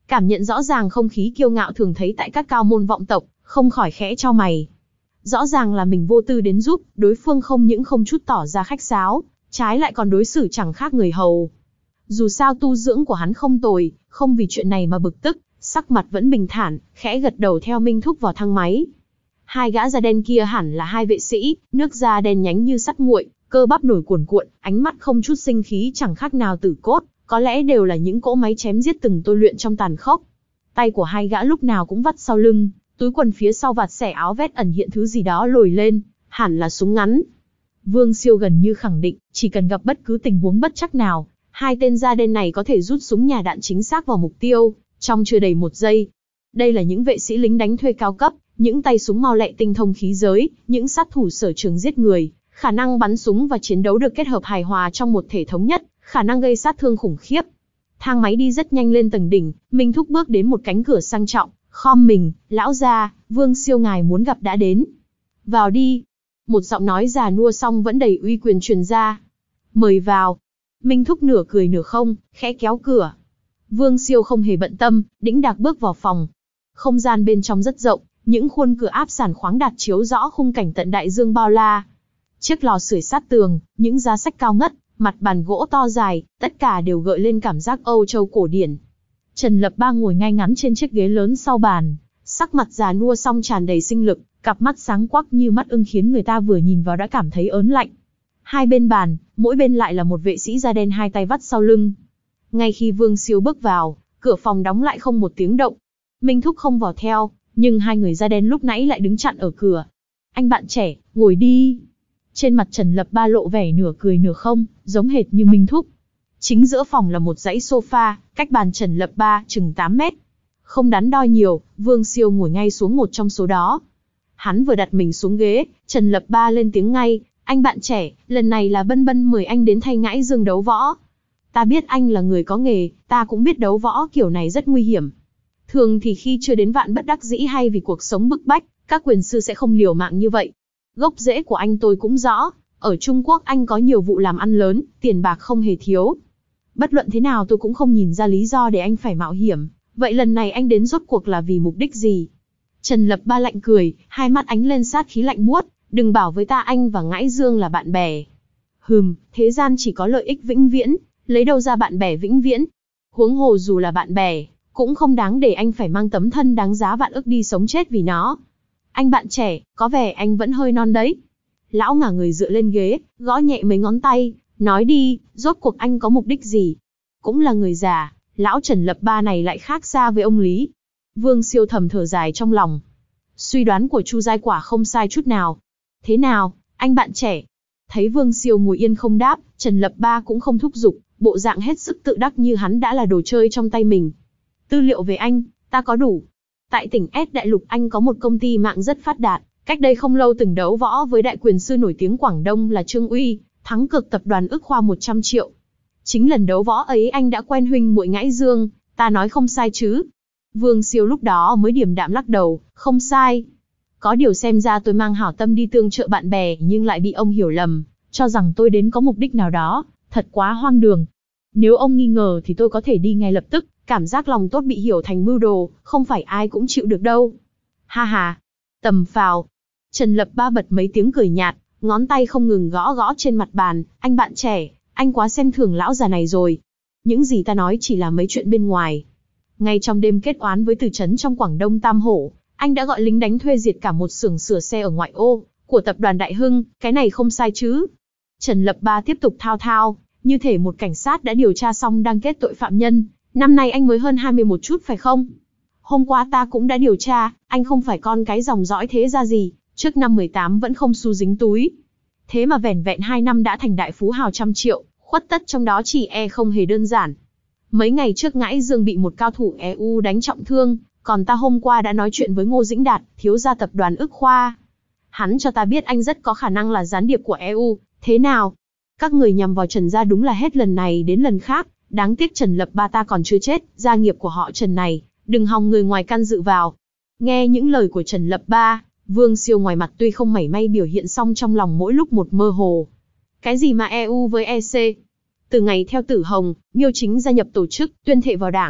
cảm nhận rõ ràng không khí kiêu ngạo thường thấy tại các cao môn vọng tộc, không khỏi khẽ chau mày. Rõ ràng là mình vô tư đến giúp, đối phương không những không chút tỏ ra khách sáo, trái lại còn đối xử chẳng khác người hầu. Dù sao tu dưỡng của hắn không tồi, không vì chuyện này mà bực tức, sắc mặt vẫn bình thản, khẽ gật đầu theo Minh Thúc vào thang máy. Hai gã da đen kia hẳn là hai vệ sĩ, nước da đen nhánh như sắt nguội, cơ bắp nổi cuồn cuộn, ánh mắt không chút sinh khí chẳng khác nào tử cốt, có lẽ đều là những cỗ máy chém giết từng tôi luyện trong tàn khốc. Tay của hai gã lúc nào cũng vắt sau lưng, túi quần phía sau vạt xẻ áo vét ẩn hiện thứ gì đó lồi lên, hẳn là súng ngắn. Vương Siêu gần như khẳng định, chỉ cần gặp bất cứ tình huống bất trắc nào, hai tên da đen này có thể rút súng nhà đạn chính xác vào mục tiêu, trong chưa đầy một giây. Đây là những vệ sĩ lính đánh thuê cao cấp, những tay súng mau lẹ tinh thông khí giới, những sát thủ sở trường giết người, khả năng bắn súng và chiến đấu được kết hợp hài hòa trong một thể thống nhất, khả năng gây sát thương khủng khiếp. Thang máy đi rất nhanh lên tầng đỉnh, Minh Thúc bước đến một cánh cửa sang trọng, khom mình, lão gia, Vương Siêu ngài muốn gặp đã đến. Vào đi. Một giọng nói già nua song vẫn đầy uy quyền truyền ra. Mời vào. Minh Thúc nửa cười nửa không, khẽ kéo cửa. Vương Siêu không hề bận tâm, đĩnh đạc bước vào phòng. Không gian bên trong rất rộng, những khuôn cửa áp sàn khoáng đạt chiếu rõ khung cảnh tận đại dương bao la. Chiếc lò sưởi sát tường, những giá sách cao ngất, mặt bàn gỗ to dài, tất cả đều gợi lên cảm giác Âu Châu cổ điển. Trần Lập Ba ngồi ngay ngắn trên chiếc ghế lớn sau bàn, sắc mặt già nua song tràn đầy sinh lực, cặp mắt sáng quắc như mắt ưng khiến người ta vừa nhìn vào đã cảm thấy ớn lạnh. Hai bên bàn, mỗi bên lại là một vệ sĩ da đen hai tay vắt sau lưng. Ngay khi Vương Siêu bước vào, cửa phòng đóng lại không một tiếng động. Minh Thúc không vào theo, nhưng hai người da đen lúc nãy lại đứng chặn ở cửa. Anh bạn trẻ, ngồi đi. Trên mặt Trần Lập Ba lộ vẻ nửa cười nửa không, giống hệt như Minh Thúc. Chính giữa phòng là một dãy sofa, cách bàn Trần Lập Ba chừng tám mét. Không đắn đo nhiều, Vương Siêu ngồi ngay xuống một trong số đó. Hắn vừa đặt mình xuống ghế, Trần Lập Ba lên tiếng ngay, anh bạn trẻ, lần này là Bân Bân mời anh đến thay Ngãi Dương đấu võ. Ta biết anh là người có nghề, ta cũng biết đấu võ kiểu này rất nguy hiểm. Thường thì khi chưa đến vạn bất đắc dĩ hay vì cuộc sống bức bách, các quyền sư sẽ không liều mạng như vậy. Gốc rễ của anh tôi cũng rõ, ở Trung Quốc anh có nhiều vụ làm ăn lớn, tiền bạc không hề thiếu. Bất luận thế nào tôi cũng không nhìn ra lý do để anh phải mạo hiểm, vậy lần này anh đến rốt cuộc là vì mục đích gì? Trần Lập Ba lạnh cười, hai mắt ánh lên sát khí lạnh buốt, đừng bảo với ta anh và Ngãi Dương là bạn bè. Hừm, thế gian chỉ có lợi ích vĩnh viễn, lấy đâu ra bạn bè vĩnh viễn? Huống hồ dù là bạn bè, cũng không đáng để anh phải mang tấm thân đáng giá vạn ức đi sống chết vì nó. Anh bạn trẻ, có vẻ anh vẫn hơi non đấy. Lão ngả người dựa lên ghế, gõ nhẹ mấy ngón tay, nói đi, rốt cuộc anh có mục đích gì? Cũng là người già, lão Trần Lập Ba này lại khác xa với ông Lý. Vương Siêu thầm thở dài trong lòng. Suy đoán của Chu Giai quả không sai chút nào. Thế nào, anh bạn trẻ? Thấy Vương Siêu ngồi yên không đáp, Trần Lập Ba cũng không thúc giục, bộ dạng hết sức tự đắc như hắn đã là đồ chơi trong tay mình. Tư liệu về anh, ta có đủ. Tại tỉnh S Đại Lục anh có một công ty mạng rất phát đạt, cách đây không lâu từng đấu võ với đại quyền sư nổi tiếng Quảng Đông là Trương Uy, thắng cược tập đoàn ức khoa một trăm triệu. Chính lần đấu võ ấy anh đã quen huynh muội Ngãi Dương, ta nói không sai chứ? Vương Siêu lúc đó mới điềm đạm lắc đầu, không sai. Có điều xem ra tôi mang hảo tâm đi tương trợ bạn bè nhưng lại bị ông hiểu lầm, cho rằng tôi đến có mục đích nào đó, thật quá hoang đường. Nếu ông nghi ngờ thì tôi có thể đi ngay lập tức, cảm giác lòng tốt bị hiểu thành mưu đồ, không phải ai cũng chịu được đâu. Ha ha, tầm phào. Trần Lập Ba bật mấy tiếng cười nhạt, ngón tay không ngừng gõ gõ trên mặt bàn, anh bạn trẻ, anh quá xem thường lão già này rồi. Những gì ta nói chỉ là mấy chuyện bên ngoài. Ngay trong đêm kết oán với Từ Trấn trong Quảng Đông Tam Hổ, anh đã gọi lính đánh thuê diệt cả một xưởng sửa xe ở ngoại ô của tập đoàn Đại Hưng, cái này không sai chứ? Trần Lập Ba tiếp tục thao thao, như thể một cảnh sát đã điều tra xong đang kết tội phạm nhân. Năm nay anh mới hơn hai mươi một chút phải không? Hôm qua ta cũng đã điều tra, anh không phải con cái dòng dõi thế ra gì, trước năm mười tám vẫn không xu dính túi. Thế mà vẻn vẹn hai năm đã thành đại phú hào trăm triệu, khuất tất trong đó chỉ e không hề đơn giản. Mấy ngày trước Ngãi Dương bị một cao thủ e u đánh trọng thương, còn ta hôm qua đã nói chuyện với Ngô Dĩnh Đạt, thiếu gia tập đoàn ức khoa. Hắn cho ta biết anh rất có khả năng là gián điệp của e u, thế nào? Các người nhằm vào Trần gia đúng là hết lần này đến lần khác, đáng tiếc Trần Lập Ba ta còn chưa chết, gia nghiệp của họ Trần này, đừng hòng người ngoài can dự vào. Nghe những lời của Trần Lập Ba, Vương Siêu ngoài mặt tuy không mảy may biểu hiện song trong lòng mỗi lúc một mơ hồ. Cái gì mà e u với e xê? Từ ngày theo Tử Hồng, Miêu Chính gia nhập tổ chức, tuyên thệ vào đảng,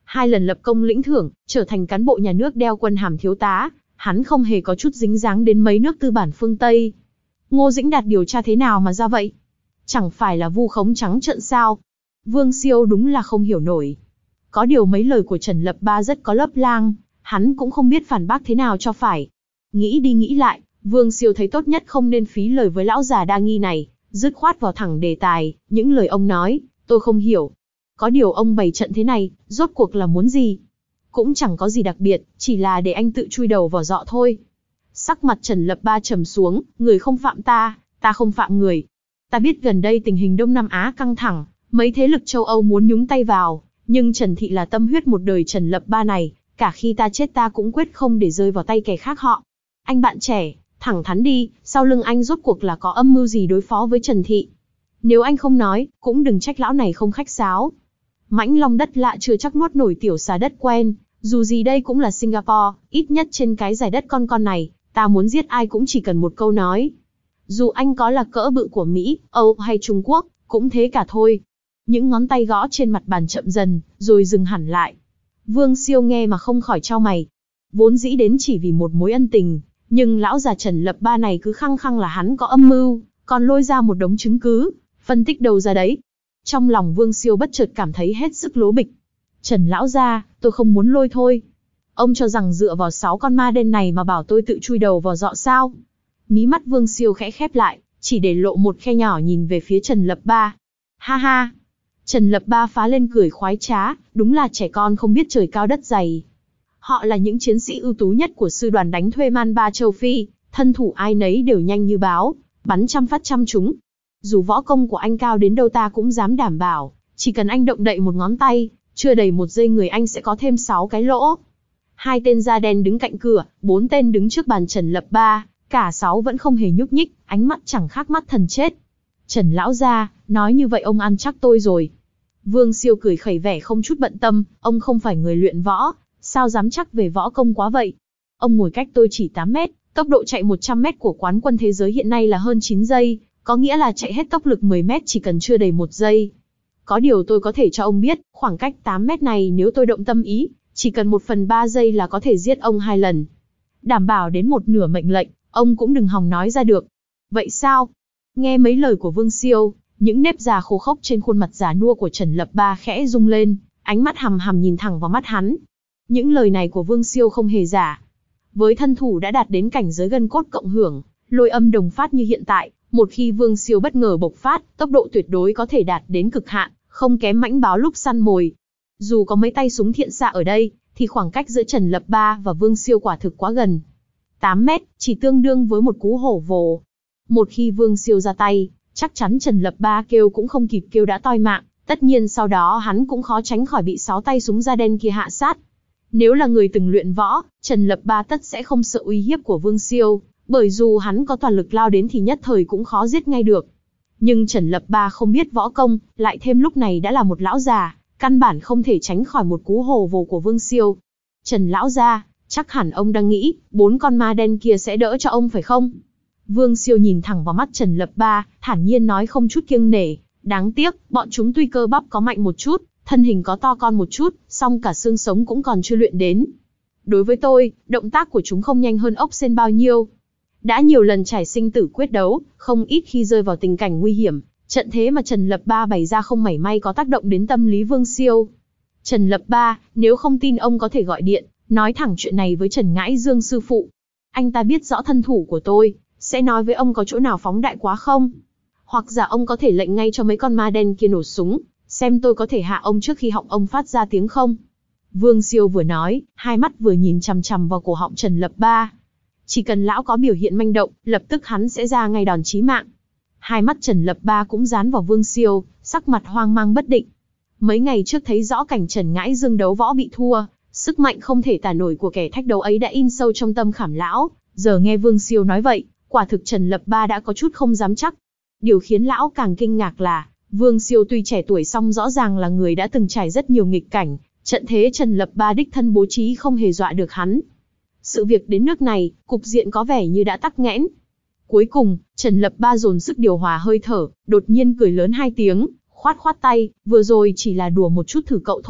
hai lần lập công lĩnh thưởng, trở thành cán bộ nhà nước đeo quân hàm thiếu tá, hắn không hề có chút dính dáng đến mấy nước tư bản phương Tây. Ngô Dĩnh Đạt điều tra thế nào mà ra vậy? Chẳng phải là vu khống trắng trợn sao? Vương Siêu đúng là không hiểu nổi. Có điều mấy lời của Trần Lập Ba rất có lớp lang, hắn cũng không biết phản bác thế nào cho phải. Nghĩ đi nghĩ lại, Vương Siêu thấy tốt nhất không nên phí lời với lão già đa nghi này, dứt khoát vào thẳng đề tài, những lời ông nói, tôi không hiểu. Có điều ông bày trận thế này, rốt cuộc là muốn gì? Cũng chẳng có gì đặc biệt, chỉ là để anh tự chui đầu vào dọ thôi. Sắc mặt Trần Lập Ba trầm xuống, người không phạm ta, ta không phạm người. Ta biết gần đây tình hình Đông Nam Á căng thẳng, mấy thế lực châu Âu muốn nhúng tay vào, nhưng Trần Thị là tâm huyết một đời Trần Lập Ba này, cả khi ta chết ta cũng quyết không để rơi vào tay kẻ khác họ. Anh bạn trẻ, thẳng thắn đi, sau lưng anh rốt cuộc là có âm mưu gì đối phó với Trần Thị? Nếu anh không nói, cũng đừng trách lão này không khách sáo. Mãnh long đất lạ chưa chắc nuốt nổi tiểu xà đất quen, dù gì đây cũng là Singapore, ít nhất trên cái giải đất con con này, ta muốn giết ai cũng chỉ cần một câu nói. Dù anh có là cỡ bự của Mỹ, Âu hay Trung Quốc, cũng thế cả thôi. Những ngón tay gõ trên mặt bàn chậm dần, rồi dừng hẳn lại. Vương Siêu nghe mà không khỏi chau mày. Vốn dĩ đến chỉ vì một mối ân tình, nhưng lão già Trần Lập Ba này cứ khăng khăng là hắn có âm mưu, còn lôi ra một đống chứng cứ, phân tích đâu ra đấy. Trong lòng Vương Siêu bất chợt cảm thấy hết sức lố bịch. Trần lão gia, tôi không muốn lôi thôi. Ông cho rằng dựa vào sáu con ma đen này mà bảo tôi tự chui đầu vào dọ sao? Mí mắt Vương Siêu khẽ khép lại, chỉ để lộ một khe nhỏ nhìn về phía Trần Lập Ba. Ha ha! Trần Lập Ba phá lên cười khoái trá, đúng là trẻ con không biết trời cao đất dày. Họ là những chiến sĩ ưu tú nhất của sư đoàn đánh thuê man ba châu Phi, thân thủ ai nấy đều nhanh như báo, bắn trăm phát trăm trúng. Dù võ công của anh cao đến đâu ta cũng dám đảm bảo, chỉ cần anh động đậy một ngón tay, chưa đầy một giây người anh sẽ có thêm sáu cái lỗ. Hai tên da đen đứng cạnh cửa, bốn tên đứng trước bàn Trần Lập Ba, cả sáu vẫn không hề nhúc nhích, ánh mắt chẳng khác mắt thần chết. Trần lão gia, nói như vậy ông ăn chắc tôi rồi. Vương Siêu cười khẩy vẻ không chút bận tâm, ông không phải người luyện võ, sao dám chắc về võ công quá vậy? Ông ngồi cách tôi chỉ tám mét, tốc độ chạy một trăm mét của quán quân thế giới hiện nay là hơn chín giây, có nghĩa là chạy hết tốc lực mười mét chỉ cần chưa đầy một giây. Có điều tôi có thể cho ông biết, khoảng cách tám mét này nếu tôi động tâm ý, chỉ cần một phần ba giây là có thể giết ông hai lần. Đảm bảo đến một nửa mệnh lệnh, ông cũng đừng hòng nói ra được. Vậy sao? Nghe mấy lời của Vương Siêu, những nếp già khô khốc trên khuôn mặt già nua của Trần Lập Ba khẽ rung lên, ánh mắt hằm hằm nhìn thẳng vào mắt hắn. Những lời này của Vương Siêu không hề giả. Với thân thủ đã đạt đến cảnh giới gân cốt cộng hưởng, lôi âm đồng phát như hiện tại, một khi Vương Siêu bất ngờ bộc phát, tốc độ tuyệt đối có thể đạt đến cực hạn, không kém mãnh báo lúc săn mồi. Dù có mấy tay súng thiện xạ ở đây, thì khoảng cách giữa Trần Lập Ba và Vương Siêu quả thực quá gần. tám mét, chỉ tương đương với một cú hổ vồ. Một khi Vương Siêu ra tay, chắc chắn Trần Lập Ba kêu cũng không kịp kêu đã toi mạng, tất nhiên sau đó hắn cũng khó tránh khỏi bị sáu tay súng da đen kia hạ sát. Nếu là người từng luyện võ, Trần Lập Ba tất sẽ không sợ uy hiếp của Vương Siêu, bởi dù hắn có toàn lực lao đến thì nhất thời cũng khó giết ngay được. Nhưng Trần Lập Ba không biết võ công, lại thêm lúc này đã là một lão già, căn bản không thể tránh khỏi một cú hổ vồ của Vương Siêu. Trần lão gia, chắc hẳn ông đang nghĩ, bốn con ma đen kia sẽ đỡ cho ông phải không? Vương Siêu nhìn thẳng vào mắt Trần Lập Ba, thản nhiên nói không chút kiêng nể. Đáng tiếc, bọn chúng tuy cơ bắp có mạnh một chút, thân hình có to con một chút, song cả xương sống cũng còn chưa luyện đến. Đối với tôi, động tác của chúng không nhanh hơn ốc sên bao nhiêu. Đã nhiều lần trải sinh tử quyết đấu, không ít khi rơi vào tình cảnh nguy hiểm, trận thế mà Trần Lập Ba bày ra không mảy may có tác động đến tâm lý Vương Siêu. Trần Lập Ba, nếu không tin ông có thể gọi điện, nói thẳng chuyện này với Trần Ngãi Dương sư phụ. Anh ta biết rõ thân thủ của tôi, sẽ nói với ông có chỗ nào phóng đại quá không? Hoặc giả ông có thể lệnh ngay cho mấy con ma đen kia nổ súng, xem tôi có thể hạ ông trước khi họng ông phát ra tiếng không? Vương Siêu vừa nói, hai mắt vừa nhìn chằm chằm vào cổ họng Trần Lập Ba. Chỉ cần lão có biểu hiện manh động, lập tức hắn sẽ ra ngay đòn chí mạng. Hai mắt Trần Lập Ba cũng dán vào Vương Siêu, sắc mặt hoang mang bất định. Mấy ngày trước thấy rõ cảnh Trần Ngãi Dương đấu võ bị thua, sức mạnh không thể tả nổi của kẻ thách đấu ấy đã in sâu trong tâm khảm lão. Giờ nghe Vương Siêu nói vậy, quả thực Trần Lập Ba đã có chút không dám chắc. Điều khiến lão càng kinh ngạc là, Vương Siêu tuy trẻ tuổi song rõ ràng là người đã từng trải rất nhiều nghịch cảnh, trận thế Trần Lập Ba đích thân bố trí không hề dọa được hắn. Sự việc đến nước này, cục diện có vẻ như đã tắc nghẽn. Cuối cùng, Trần Lập Ba dồn sức điều hòa hơi thở, đột nhiên cười lớn hai tiếng, khoát khoát tay, vừa rồi chỉ là đùa một chút thử cậu thôi,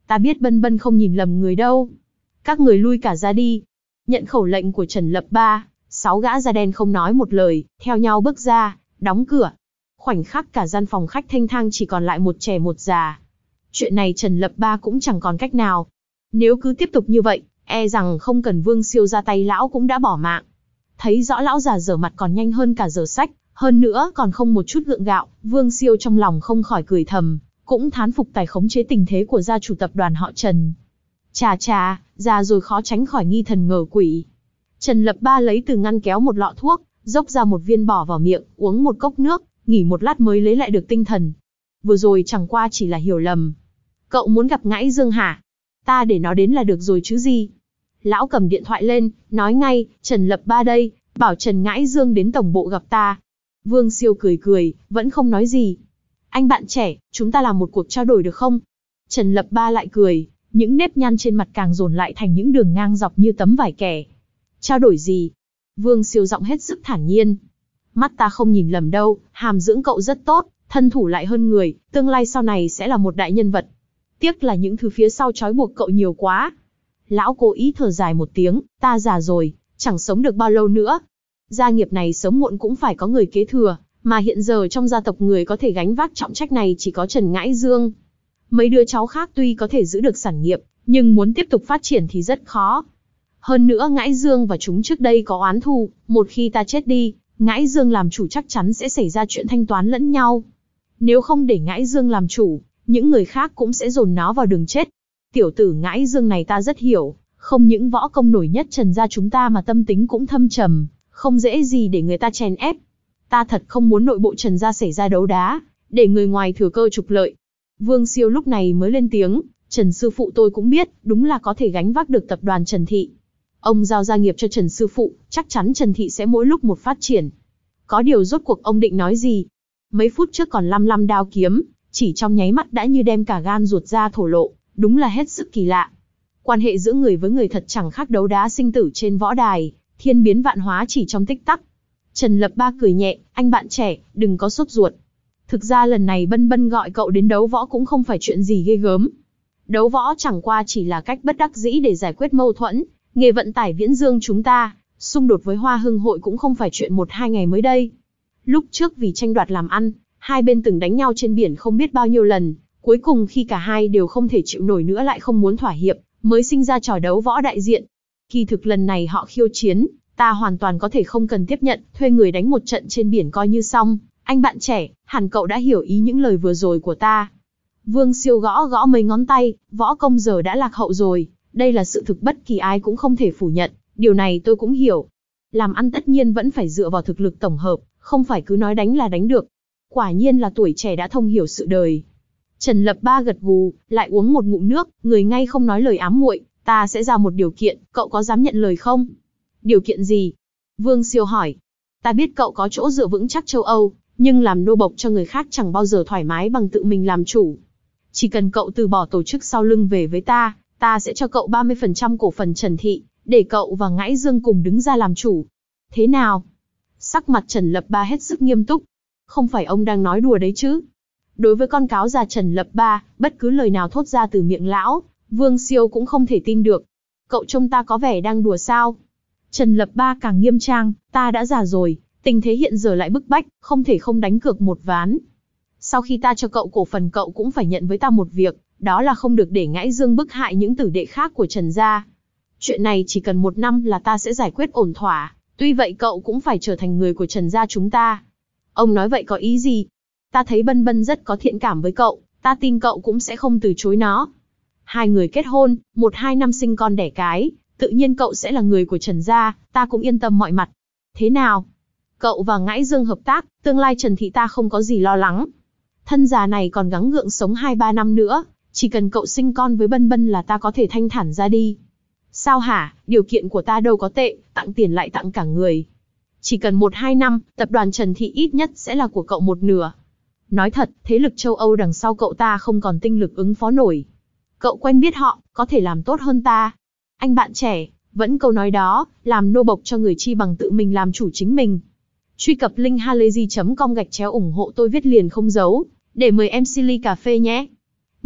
Ta biết Bân Bân không nhìn lầm người đâu. Các người lui cả ra đi. Nhận khẩu lệnh của Trần Lập Ba, sáu gã da đen không nói một lời, theo nhau bước ra, đóng cửa. Khoảnh khắc cả gian phòng khách thênh thang chỉ còn lại một trẻ một già. Chuyện này Trần Lập Ba cũng chẳng còn cách nào. Nếu cứ tiếp tục như vậy, e rằng không cần Vương Siêu ra tay lão cũng đã bỏ mạng. Thấy rõ lão già dở mặt còn nhanh hơn cả dở sách, hơn nữa còn không một chút gượng gạo, Vương Siêu trong lòng không khỏi cười thầm, cũng thán phục tài khống chế tình thế của gia chủ tập đoàn họ Trần. Chà chà, già rồi khó tránh khỏi nghi thần ngờ quỷ. Trần Lập Ba lấy từ ngăn kéo một lọ thuốc, dốc ra một viên bỏ vào miệng, uống một cốc nước, nghỉ một lát mới lấy lại được tinh thần. Vừa rồi chẳng qua chỉ là hiểu lầm. Cậu muốn gặp Ngãi Dương hả? Ta để nó đến là được rồi chứ gì. Lão cầm điện thoại lên, nói ngay, Trần Lập Ba đây, bảo Trần Ngãi Dương đến tổng bộ gặp ta. Vương Siêu cười cười, vẫn không nói gì. Anh bạn trẻ, chúng ta làm một cuộc trao đổi được không? Trần Lập Ba lại cười, những nếp nhăn trên mặt càng dồn lại thành những đường ngang dọc như tấm vải kẻ. Trao đổi gì? Vương Siêu giọng hết sức thản nhiên. Mắt ta không nhìn lầm đâu, hàm dưỡng cậu rất tốt, thân thủ lại hơn người, tương lai sau này sẽ là một đại nhân vật. Tiếc là những thứ phía sau trói buộc cậu nhiều quá. Lão cố ý thở dài một tiếng, ta già rồi, chẳng sống được bao lâu nữa. Gia nghiệp này sớm muộn cũng phải có người kế thừa, mà hiện giờ trong gia tộc người có thể gánh vác trọng trách này chỉ có Trần Ngãi Dương. Mấy đứa cháu khác tuy có thể giữ được sản nghiệp, nhưng muốn tiếp tục phát triển thì rất khó. Hơn nữa Ngãi Dương và chúng trước đây có oán thù, một khi ta chết đi, Ngãi Dương làm chủ chắc chắn sẽ xảy ra chuyện thanh toán lẫn nhau. Nếu không để Ngãi Dương làm chủ, những người khác cũng sẽ dồn nó vào đường chết. Tiểu tử Ngãi Dương này ta rất hiểu, không những võ công nổi nhất Trần gia chúng ta mà tâm tính cũng thâm trầm, không dễ gì để người ta chèn ép. Ta thật không muốn nội bộ Trần gia xảy ra đấu đá, để người ngoài thừa cơ trục lợi. Vương Siêu lúc này mới lên tiếng, Trần sư phụ tôi cũng biết, đúng là có thể gánh vác được tập đoàn Trần Thị. Ông giao gia nghiệp cho Trần sư phụ, chắc chắn Trần Thị sẽ mỗi lúc một phát triển. Có điều rốt cuộc ông định nói gì? Mấy phút trước còn lăm lăm đao kiếm, chỉ trong nháy mắt đã như đem cả gan ruột ra thổ lộ, đúng là hết sức kỳ lạ. Quan hệ giữa người với người thật chẳng khác đấu đá sinh tử trên võ đài, thiên biến vạn hóa chỉ trong tích tắc. Trần Lập Ba cười nhẹ, anh bạn trẻ, đừng có sốt ruột. Thực ra lần này Bân Bân gọi cậu đến đấu võ cũng không phải chuyện gì ghê gớm. Đấu võ chẳng qua chỉ là cách bất đắc dĩ để giải quyết mâu thuẫn. Nghề vận tải Viễn Dương chúng ta, xung đột với Hoa Hưng hội cũng không phải chuyện một hai ngày mới đây. Lúc trước vì tranh đoạt làm ăn, hai bên từng đánh nhau trên biển không biết bao nhiêu lần, cuối cùng khi cả hai đều không thể chịu nổi nữa lại không muốn thỏa hiệp, mới sinh ra trò đấu võ đại diện. Kỳ thực lần này họ khiêu chiến, ta hoàn toàn có thể không cần tiếp nhận, thuê người đánh một trận trên biển coi như xong. Anh bạn trẻ, hẳn cậu đã hiểu ý những lời vừa rồi của ta. Vương Siêu gõ gõ mấy ngón tay, võ công giờ đã lạc hậu rồi. Đây là sự thực bất kỳ ai cũng không thể phủ nhận, điều này tôi cũng hiểu. Làm ăn tất nhiên vẫn phải dựa vào thực lực tổng hợp, không phải cứ nói đánh là đánh được. Quả nhiên là tuổi trẻ đã thông hiểu sự đời. Trần Lập Ba gật gù, lại uống một ngụm nước, người ngay không nói lời ám muội, ta sẽ ra một điều kiện, cậu có dám nhận lời không? Điều kiện gì? Vương Siêu hỏi. Ta biết cậu có chỗ dựa vững chắc châu Âu, nhưng làm nô bộc cho người khác chẳng bao giờ thoải mái bằng tự mình làm chủ. Chỉ cần cậu từ bỏ tổ chức sau lưng về với ta, ta sẽ cho cậu ba mươi phần trăm cổ phần Trần Thị, để cậu và Ngãi Dương cùng đứng ra làm chủ. Thế nào? Sắc mặt Trần Lập Ba hết sức nghiêm túc. Không phải ông đang nói đùa đấy chứ? Đối với con cáo già Trần Lập Ba, bất cứ lời nào thốt ra từ miệng lão, Vương Siêu cũng không thể tin được. Cậu trông ta có vẻ đang đùa sao? Trần Lập Ba càng nghiêm trang, ta đã già rồi, tình thế hiện giờ lại bức bách, không thể không đánh cược một ván. Sau khi ta cho cậu cổ phần cậu cũng phải nhận với ta một việc, đó là không được để Ngãi Dương bức hại những tử đệ khác của Trần gia. Chuyện này chỉ cần một năm là ta sẽ giải quyết ổn thỏa, tuy vậy cậu cũng phải trở thành người của Trần gia chúng ta. Ông nói vậy có ý gì? Ta thấy Bân Bân rất có thiện cảm với cậu, ta tin cậu cũng sẽ không từ chối nó. Hai người kết hôn, một hai năm sinh con đẻ cái, tự nhiên cậu sẽ là người của Trần gia, ta cũng yên tâm mọi mặt. Thế nào? Cậu và Ngãi Dương hợp tác, tương lai Trần Thị ta không có gì lo lắng. Thân già này còn gắng gượng sống hai ba năm nữa, chỉ cần cậu sinh con với Bân Bân là ta có thể thanh thản ra đi. Sao hả, điều kiện của ta đâu có tệ, tặng tiền lại tặng cả người. Chỉ cần một hai năm, tập đoàn Trần Thị ít nhất sẽ là của cậu một nửa. Nói thật, thế lực châu Âu đằng sau cậu ta không còn tinh lực ứng phó nổi. Cậu quen biết họ, có thể làm tốt hơn ta. Anh bạn trẻ, vẫn câu nói đó, làm nô bộc cho người chi bằng tự mình làm chủ chính mình. Truy cập link halayzi chấm com gạch chéo ủng hộ tôi viết liền không giấu, để mời em xê ly cà phê nhé.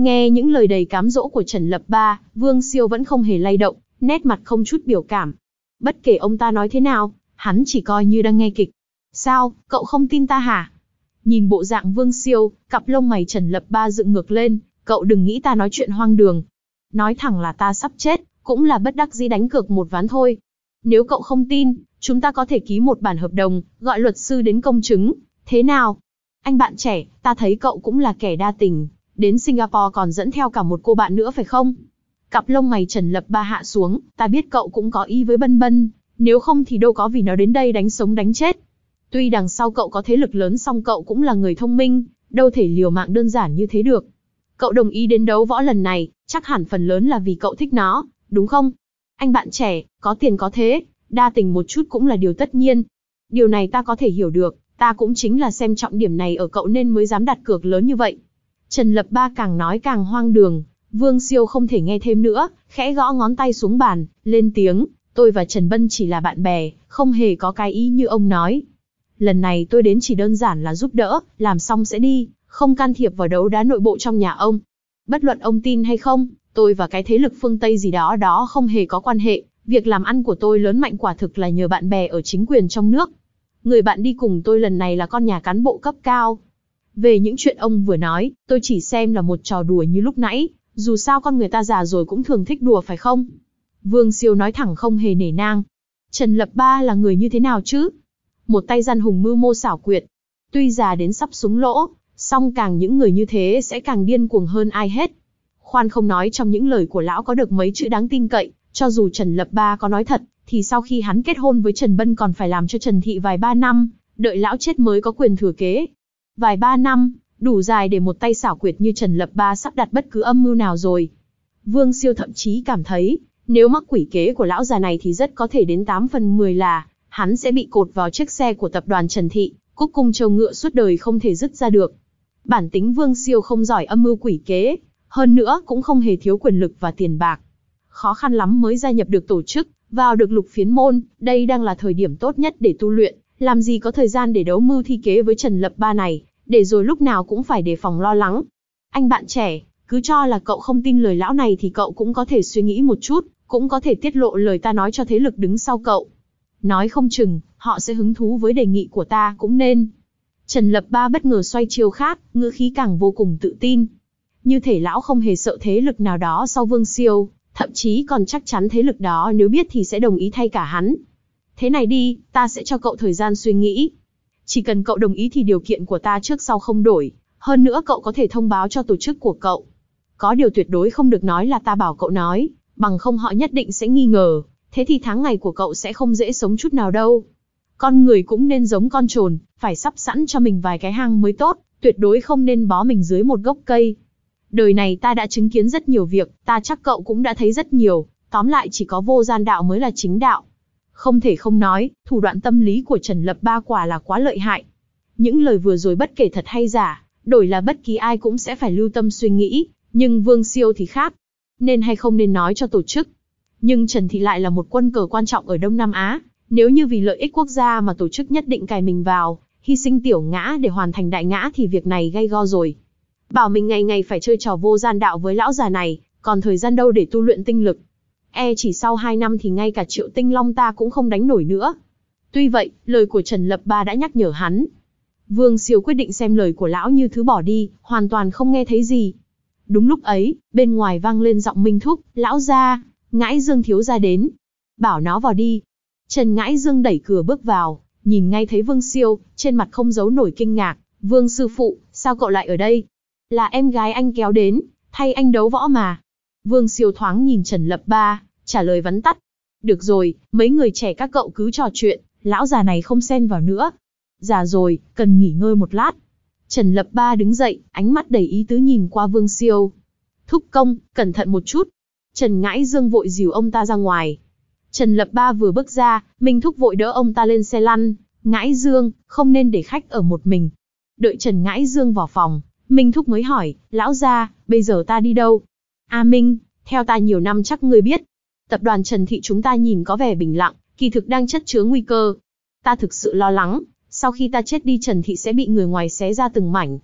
Nghe những lời đầy cám dỗ của Trần Lập Ba, Vương Siêu vẫn không hề lay động, nét mặt không chút biểu cảm. Bất kể ông ta nói thế nào, hắn chỉ coi như đang nghe kịch. Sao, cậu không tin ta hả? Nhìn bộ dạng Vương Siêu, cặp lông mày Trần Lập Ba dựng ngược lên, cậu đừng nghĩ ta nói chuyện hoang đường. Nói thẳng là ta sắp chết, cũng là bất đắc dĩ đánh cược một ván thôi. Nếu cậu không tin, chúng ta có thể ký một bản hợp đồng, gọi luật sư đến công chứng. Thế nào? Anh bạn trẻ, ta thấy cậu cũng là kẻ đa tình, đến Singapore còn dẫn theo cả một cô bạn nữa phải không? Cặp lông mày Trần Lập Ba hạ xuống, ta biết cậu cũng có ý với Bân Bân, nếu không thì đâu có vì nó đến đây đánh sống đánh chết. Tuy đằng sau cậu có thế lực lớn song cậu cũng là người thông minh, đâu thể liều mạng đơn giản như thế được. Cậu đồng ý đến đấu võ lần này, chắc hẳn phần lớn là vì cậu thích nó, đúng không? Anh bạn trẻ, có tiền có thế, đa tình một chút cũng là điều tất nhiên. Điều này ta có thể hiểu được, ta cũng chính là xem trọng điểm này ở cậu nên mới dám đặt cược lớn như vậy. Trần Lập Ba càng nói càng hoang đường, Vương Siêu không thể nghe thêm nữa, khẽ gõ ngón tay xuống bàn, lên tiếng, tôi và Trần Bân chỉ là bạn bè, không hề có cái ý như ông nói. Lần này tôi đến chỉ đơn giản là giúp đỡ, làm xong sẽ đi, không can thiệp vào đấu đá nội bộ trong nhà ông. Bất luận ông tin hay không, tôi và cái thế lực phương Tây gì đó đó không hề có quan hệ, việc làm ăn của tôi lớn mạnh quả thực là nhờ bạn bè ở chính quyền trong nước. Người bạn đi cùng tôi lần này là con nhà cán bộ cấp cao. Về những chuyện ông vừa nói, tôi chỉ xem là một trò đùa như lúc nãy, dù sao con người ta già rồi cũng thường thích đùa phải không? Vương Siêu nói thẳng không hề nể nang. Trần Lập Ba là người như thế nào chứ? Một tay gian hùng mưu mô xảo quyệt. Tuy già đến sắp súng lỗ, song càng những người như thế sẽ càng điên cuồng hơn ai hết. Khoan không nói trong những lời của lão có được mấy chữ đáng tin cậy, cho dù Trần Lập Ba có nói thật, thì sau khi hắn kết hôn với Trần Bân còn phải làm cho Trần Thị vài ba năm, đợi lão chết mới có quyền thừa kế. Vài ba năm, đủ dài để một tay xảo quyệt như Trần Lập Ba sắp đặt bất cứ âm mưu nào rồi. Vương Siêu thậm chí cảm thấy, nếu mắc quỷ kế của lão già này thì rất có thể đến tám phần mười là hắn sẽ bị cột vào chiếc xe của tập đoàn Trần Thị, cúc cung trâu ngựa suốt đời không thể dứt ra được. Bản tính Vương Siêu không giỏi âm mưu quỷ kế, hơn nữa cũng không hề thiếu quyền lực và tiền bạc. Khó khăn lắm mới gia nhập được tổ chức, vào được lục phiến môn, đây đang là thời điểm tốt nhất để tu luyện, làm gì có thời gian để đấu mưu thi kế với Trần Lập Ba này, để rồi lúc nào cũng phải đề phòng lo lắng. Anh bạn trẻ, cứ cho là cậu không tin lời lão này thì cậu cũng có thể suy nghĩ một chút, cũng có thể tiết lộ lời ta nói cho thế lực đứng sau cậu. Nói không chừng, họ sẽ hứng thú với đề nghị của ta cũng nên. Trần Lập Ba bất ngờ xoay chiêu khác, ngữ khí càng vô cùng tự tin. Như thể lão không hề sợ thế lực nào đó sau Vương Siêu, thậm chí còn chắc chắn thế lực đó nếu biết thì sẽ đồng ý thay cả hắn. Thế này đi, ta sẽ cho cậu thời gian suy nghĩ. Chỉ cần cậu đồng ý thì điều kiện của ta trước sau không đổi, hơn nữa cậu có thể thông báo cho tổ chức của cậu. Có điều tuyệt đối không được nói là ta bảo cậu nói, bằng không họ nhất định sẽ nghi ngờ, thế thì tháng ngày của cậu sẽ không dễ sống chút nào đâu. Con người cũng nên giống con trồn, phải sắp sẵn cho mình vài cái hang mới tốt, tuyệt đối không nên bó mình dưới một gốc cây. Đời này ta đã chứng kiến rất nhiều việc, ta chắc cậu cũng đã thấy rất nhiều, tóm lại chỉ có vô gian đạo mới là chính đạo. Không thể không nói, thủ đoạn tâm lý của Trần Lập Ba quả là quá lợi hại. Những lời vừa rồi bất kể thật hay giả, đổi là bất kỳ ai cũng sẽ phải lưu tâm suy nghĩ, nhưng Vương Siêu thì khác. Nên hay không nên nói cho tổ chức. Nhưng Trần Thị lại là một quân cờ quan trọng ở Đông Nam Á, nếu như vì lợi ích quốc gia mà tổ chức nhất định cài mình vào, hy sinh tiểu ngã để hoàn thành đại ngã thì việc này gay go rồi. Bảo mình ngày ngày phải chơi trò vô gian đạo với lão già này, còn thời gian đâu để tu luyện tinh lực. E chỉ sau hai năm thì ngay cả Triệu Tinh Long ta cũng không đánh nổi nữa. Tuy vậy, lời của Trần Lập Ba đã nhắc nhở hắn. Vương Siêu quyết định xem lời của lão như thứ bỏ đi, hoàn toàn không nghe thấy gì. Đúng lúc ấy, bên ngoài vang lên giọng Minh Thúc, lão gia, Ngãi Dương thiếu gia đến. Bảo nó vào đi. Trần Ngãi Dương đẩy cửa bước vào, nhìn ngay thấy Vương Siêu, trên mặt không giấu nổi kinh ngạc. Vương sư phụ, sao cậu lại ở đây? Là em gái anh kéo đến, thay anh đấu võ mà. Vương Siêu thoáng nhìn Trần Lập Ba, trả lời vắn tắt. Được rồi, mấy người trẻ các cậu cứ trò chuyện, lão già này không xen vào nữa. Già rồi, cần nghỉ ngơi một lát. Trần Lập Ba đứng dậy, ánh mắt đầy ý tứ nhìn qua Vương Siêu. Thúc công, cẩn thận một chút. Trần Ngãi Dương vội dìu ông ta ra ngoài. Trần Lập Ba vừa bước ra, Minh Thúc vội đỡ ông ta lên xe lăn. Ngãi Dương, không nên để khách ở một mình. Đợi Trần Ngãi Dương vào phòng, Minh Thúc mới hỏi, lão gia, bây giờ ta đi đâu? A Minh, theo ta nhiều năm chắc ngươi biết. Tập đoàn Trần Thị chúng ta nhìn có vẻ bình lặng, kỳ thực đang chất chứa nguy cơ. Ta thực sự lo lắng, sau khi ta chết đi Trần Thị sẽ bị người ngoài xé ra từng mảnh.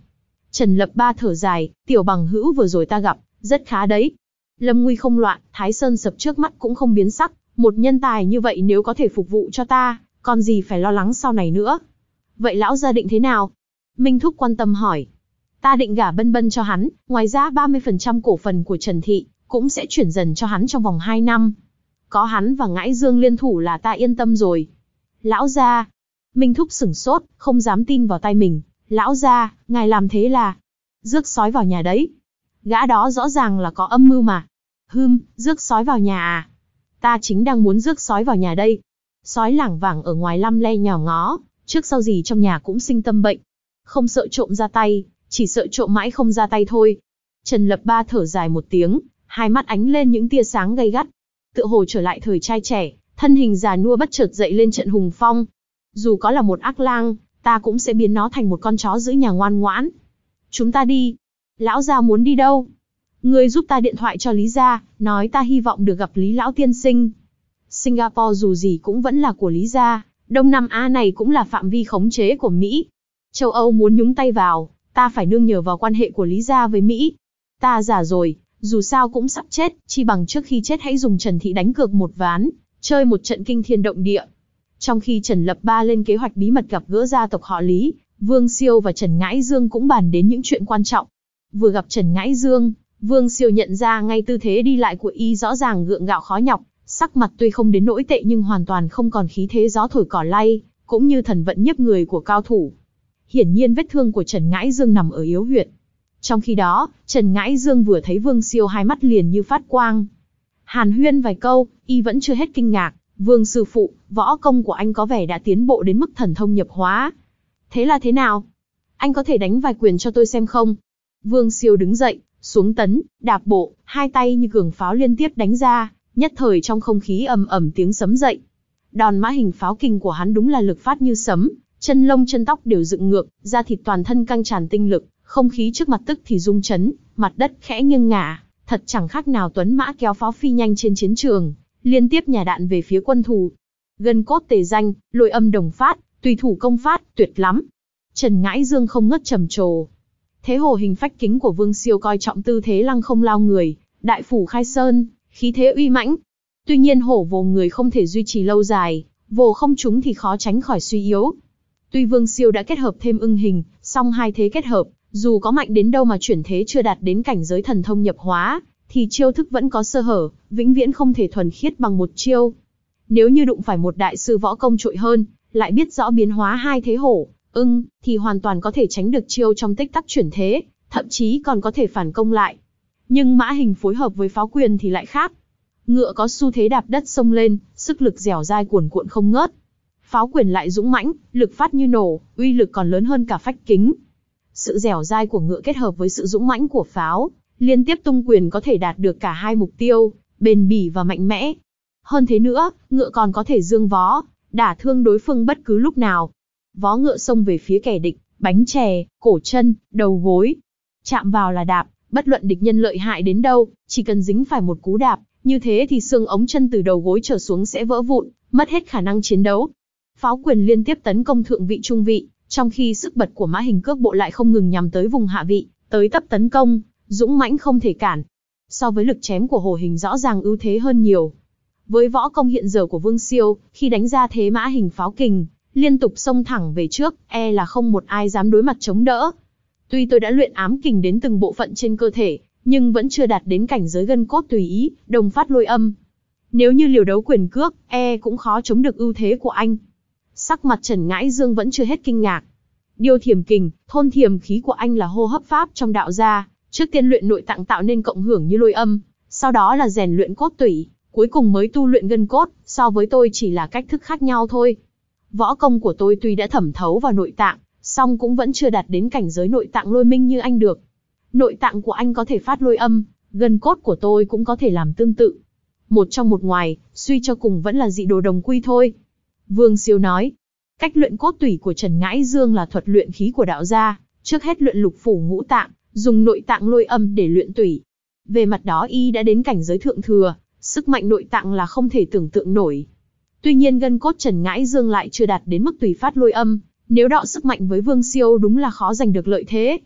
Trần Lập Ba thở dài, tiểu bằng hữu vừa rồi ta gặp, rất khá đấy. Lâm nguy không loạn, Thái Sơn sập trước mắt cũng không biến sắc, một nhân tài như vậy nếu có thể phục vụ cho ta, còn gì phải lo lắng sau này nữa. Vậy lão gia định thế nào? Minh Thúc quan tâm hỏi. Ta định gả Bân Bân cho hắn, ngoài ra ba mươi phần trăm cổ phần của Trần Thị, cũng sẽ chuyển dần cho hắn trong vòng hai năm. Có hắn và Ngãi Dương liên thủ là ta yên tâm rồi. Lão gia. Minh Thúc sửng sốt, không dám tin vào tai mình. Lão gia, ngài làm thế là rước sói vào nhà đấy. Gã đó rõ ràng là có âm mưu mà. Hừm, rước sói vào nhà à? Ta chính đang muốn rước sói vào nhà đây. Sói lảng vảng ở ngoài lăm le nhào ngó, trước sau gì trong nhà cũng sinh tâm bệnh. Không sợ trộm ra tay, chỉ sợ trộm mãi không ra tay thôi. Trần Lập Ba thở dài một tiếng, hai mắt ánh lên những tia sáng gay gắt. Tựa hồ trở lại thời trai trẻ, thân hình già nua bất chợt dậy lên trận hùng phong. Dù có là một ác lang, ta cũng sẽ biến nó thành một con chó giữ nhà ngoan ngoãn. Chúng ta đi. Lão gia muốn đi đâu? Ngươi giúp ta điện thoại cho Lý gia, nói ta hy vọng được gặp Lý lão tiên sinh. Singapore dù gì cũng vẫn là của Lý gia, Đông Nam Á này cũng là phạm vi khống chế của Mỹ. Châu Âu muốn nhúng tay vào, ta phải nương nhờ vào quan hệ của Lý gia với Mỹ. Ta già rồi, dù sao cũng sắp chết, chi bằng trước khi chết hãy dùng Trần Thị đánh cược một ván, chơi một trận kinh thiên động địa. Trong khi Trần Lập Ba lên kế hoạch bí mật gặp gỡ gia tộc họ Lý, Vương Siêu và Trần Ngãi Dương cũng bàn đến những chuyện quan trọng. Vừa gặp Trần Ngãi Dương, Vương Siêu nhận ra ngay tư thế đi lại của y rõ ràng gượng gạo khó nhọc, sắc mặt tuy không đến nỗi tệ nhưng hoàn toàn không còn khí thế gió thổi cỏ lay, cũng như thần vận nhiếp người của cao thủ. Hiển nhiên vết thương của Trần Ngãi Dương nằm ở yếu huyệt. Trong khi đó, Trần Ngãi Dương vừa thấy Vương Siêu hai mắt liền như phát quang. Hàn huyên vài câu, y vẫn chưa hết kinh ngạc. Vương sư phụ, võ công của anh có vẻ đã tiến bộ đến mức thần thông nhập hóa. Thế là thế nào? Anh có thể đánh vài quyền cho tôi xem không? Vương Siêu đứng dậy, xuống tấn, đạp bộ, hai tay như cường pháo liên tiếp đánh ra, nhất thời trong không khí ầm ầm tiếng sấm dậy. Đòn mã hình pháo kình của hắn đúng là lực phát như sấm, chân lông chân tóc đều dựng ngược, da thịt toàn thân căng tràn tinh lực, không khí trước mặt tức thì rung chấn, mặt đất khẽ nghiêng ngả, thật chẳng khác nào tuấn mã kéo pháo phi nhanh trên chiến trường, liên tiếp nhả đạn về phía quân thù. Gân cốt tề danh, lôi âm đồng phát, tùy thủ công phát, tuyệt lắm. Trần Ngãi Dương không ngớt trầm trồ. Thế hồ hình phách kính của Vương Siêu coi trọng tư thế lăng không lao người, đại phủ khai sơn, khí thế uy mãnh. Tuy nhiên hổ vồ người không thể duy trì lâu dài, vồ không trúng thì khó tránh khỏi suy yếu. Tuy Vương Siêu đã kết hợp thêm ưng hình, song hai thế kết hợp, dù có mạnh đến đâu mà chuyển thế chưa đạt đến cảnh giới thần thông nhập hóa, thì chiêu thức vẫn có sơ hở, vĩnh viễn không thể thuần khiết bằng một chiêu. Nếu như đụng phải một đại sư võ công trội hơn, lại biết rõ biến hóa hai thế hổ, ưng, thì hoàn toàn có thể tránh được chiêu trong tích tắc chuyển thế, thậm chí còn có thể phản công lại. Nhưng mã hình phối hợp với pháo quyền thì lại khác. Ngựa có xu thế đạp đất xông lên, sức lực dẻo dai cuồn cuộn không ngớt. Pháo quyền lại dũng mãnh, lực phát như nổ, uy lực còn lớn hơn cả phách kính. Sự dẻo dai của ngựa kết hợp với sự dũng mãnh của pháo, liên tiếp tung quyền có thể đạt được cả hai mục tiêu, bền bỉ và mạnh mẽ. Hơn thế nữa, ngựa còn có thể dương vó, đả thương đối phương bất cứ lúc nào. Vó ngựa xông về phía kẻ địch, bánh chè, cổ chân, đầu gối. Chạm vào là đạp, bất luận địch nhân lợi hại đến đâu, chỉ cần dính phải một cú đạp, như thế thì xương ống chân từ đầu gối trở xuống sẽ vỡ vụn, mất hết khả năng chiến đấu. Pháo quyền liên tiếp tấn công thượng vị trung vị, trong khi sức bật của mã hình cước bộ lại không ngừng nhằm tới vùng hạ vị, tới tấp tấn công, dũng mãnh không thể cản. So với lực chém của hổ hình rõ ràng ưu thế hơn nhiều. Với võ công hiện giờ của Vương Siêu, khi đánh ra thế mã hình pháo kình, liên tục xông thẳng về trước, e là không một ai dám đối mặt chống đỡ. Tuy tôi đã luyện ám kình đến từng bộ phận trên cơ thể, nhưng vẫn chưa đạt đến cảnh giới gân cốt tùy ý, đồng phát lôi âm. Nếu như liều đấu quyền cước, e cũng khó chống được ưu thế của anh. Sắc mặt Trần Ngãi Dương vẫn chưa hết kinh ngạc. Điêu thiềm kình, thôn thiềm khí của anh là hô hấp pháp trong đạo gia, trước tiên luyện nội tạng tạo nên cộng hưởng như lôi âm, sau đó là rèn luyện cốt tủy, cuối cùng mới tu luyện gân cốt, so với tôi chỉ là cách thức khác nhau thôi. Võ công của tôi tuy đã thẩm thấu vào nội tạng, song cũng vẫn chưa đạt đến cảnh giới nội tạng lôi minh như anh được. Nội tạng của anh có thể phát lôi âm, gân cốt của tôi cũng có thể làm tương tự. Một trong một ngoài, suy cho cùng vẫn là dị đồ đồng quy thôi. Vương Siêu nói, cách luyện cốt tủy của Trần Ngãi Dương là thuật luyện khí của đạo gia, trước hết luyện lục phủ ngũ tạng, dùng nội tạng lôi âm để luyện tủy. Về mặt đó y đã đến cảnh giới thượng thừa, sức mạnh nội tạng là không thể tưởng tượng nổi. Tuy nhiên gân cốt Trần Ngãi Dương lại chưa đạt đến mức tùy phát lôi âm, nếu đọ sức mạnh với Vương Siêu đúng là khó giành được lợi thế.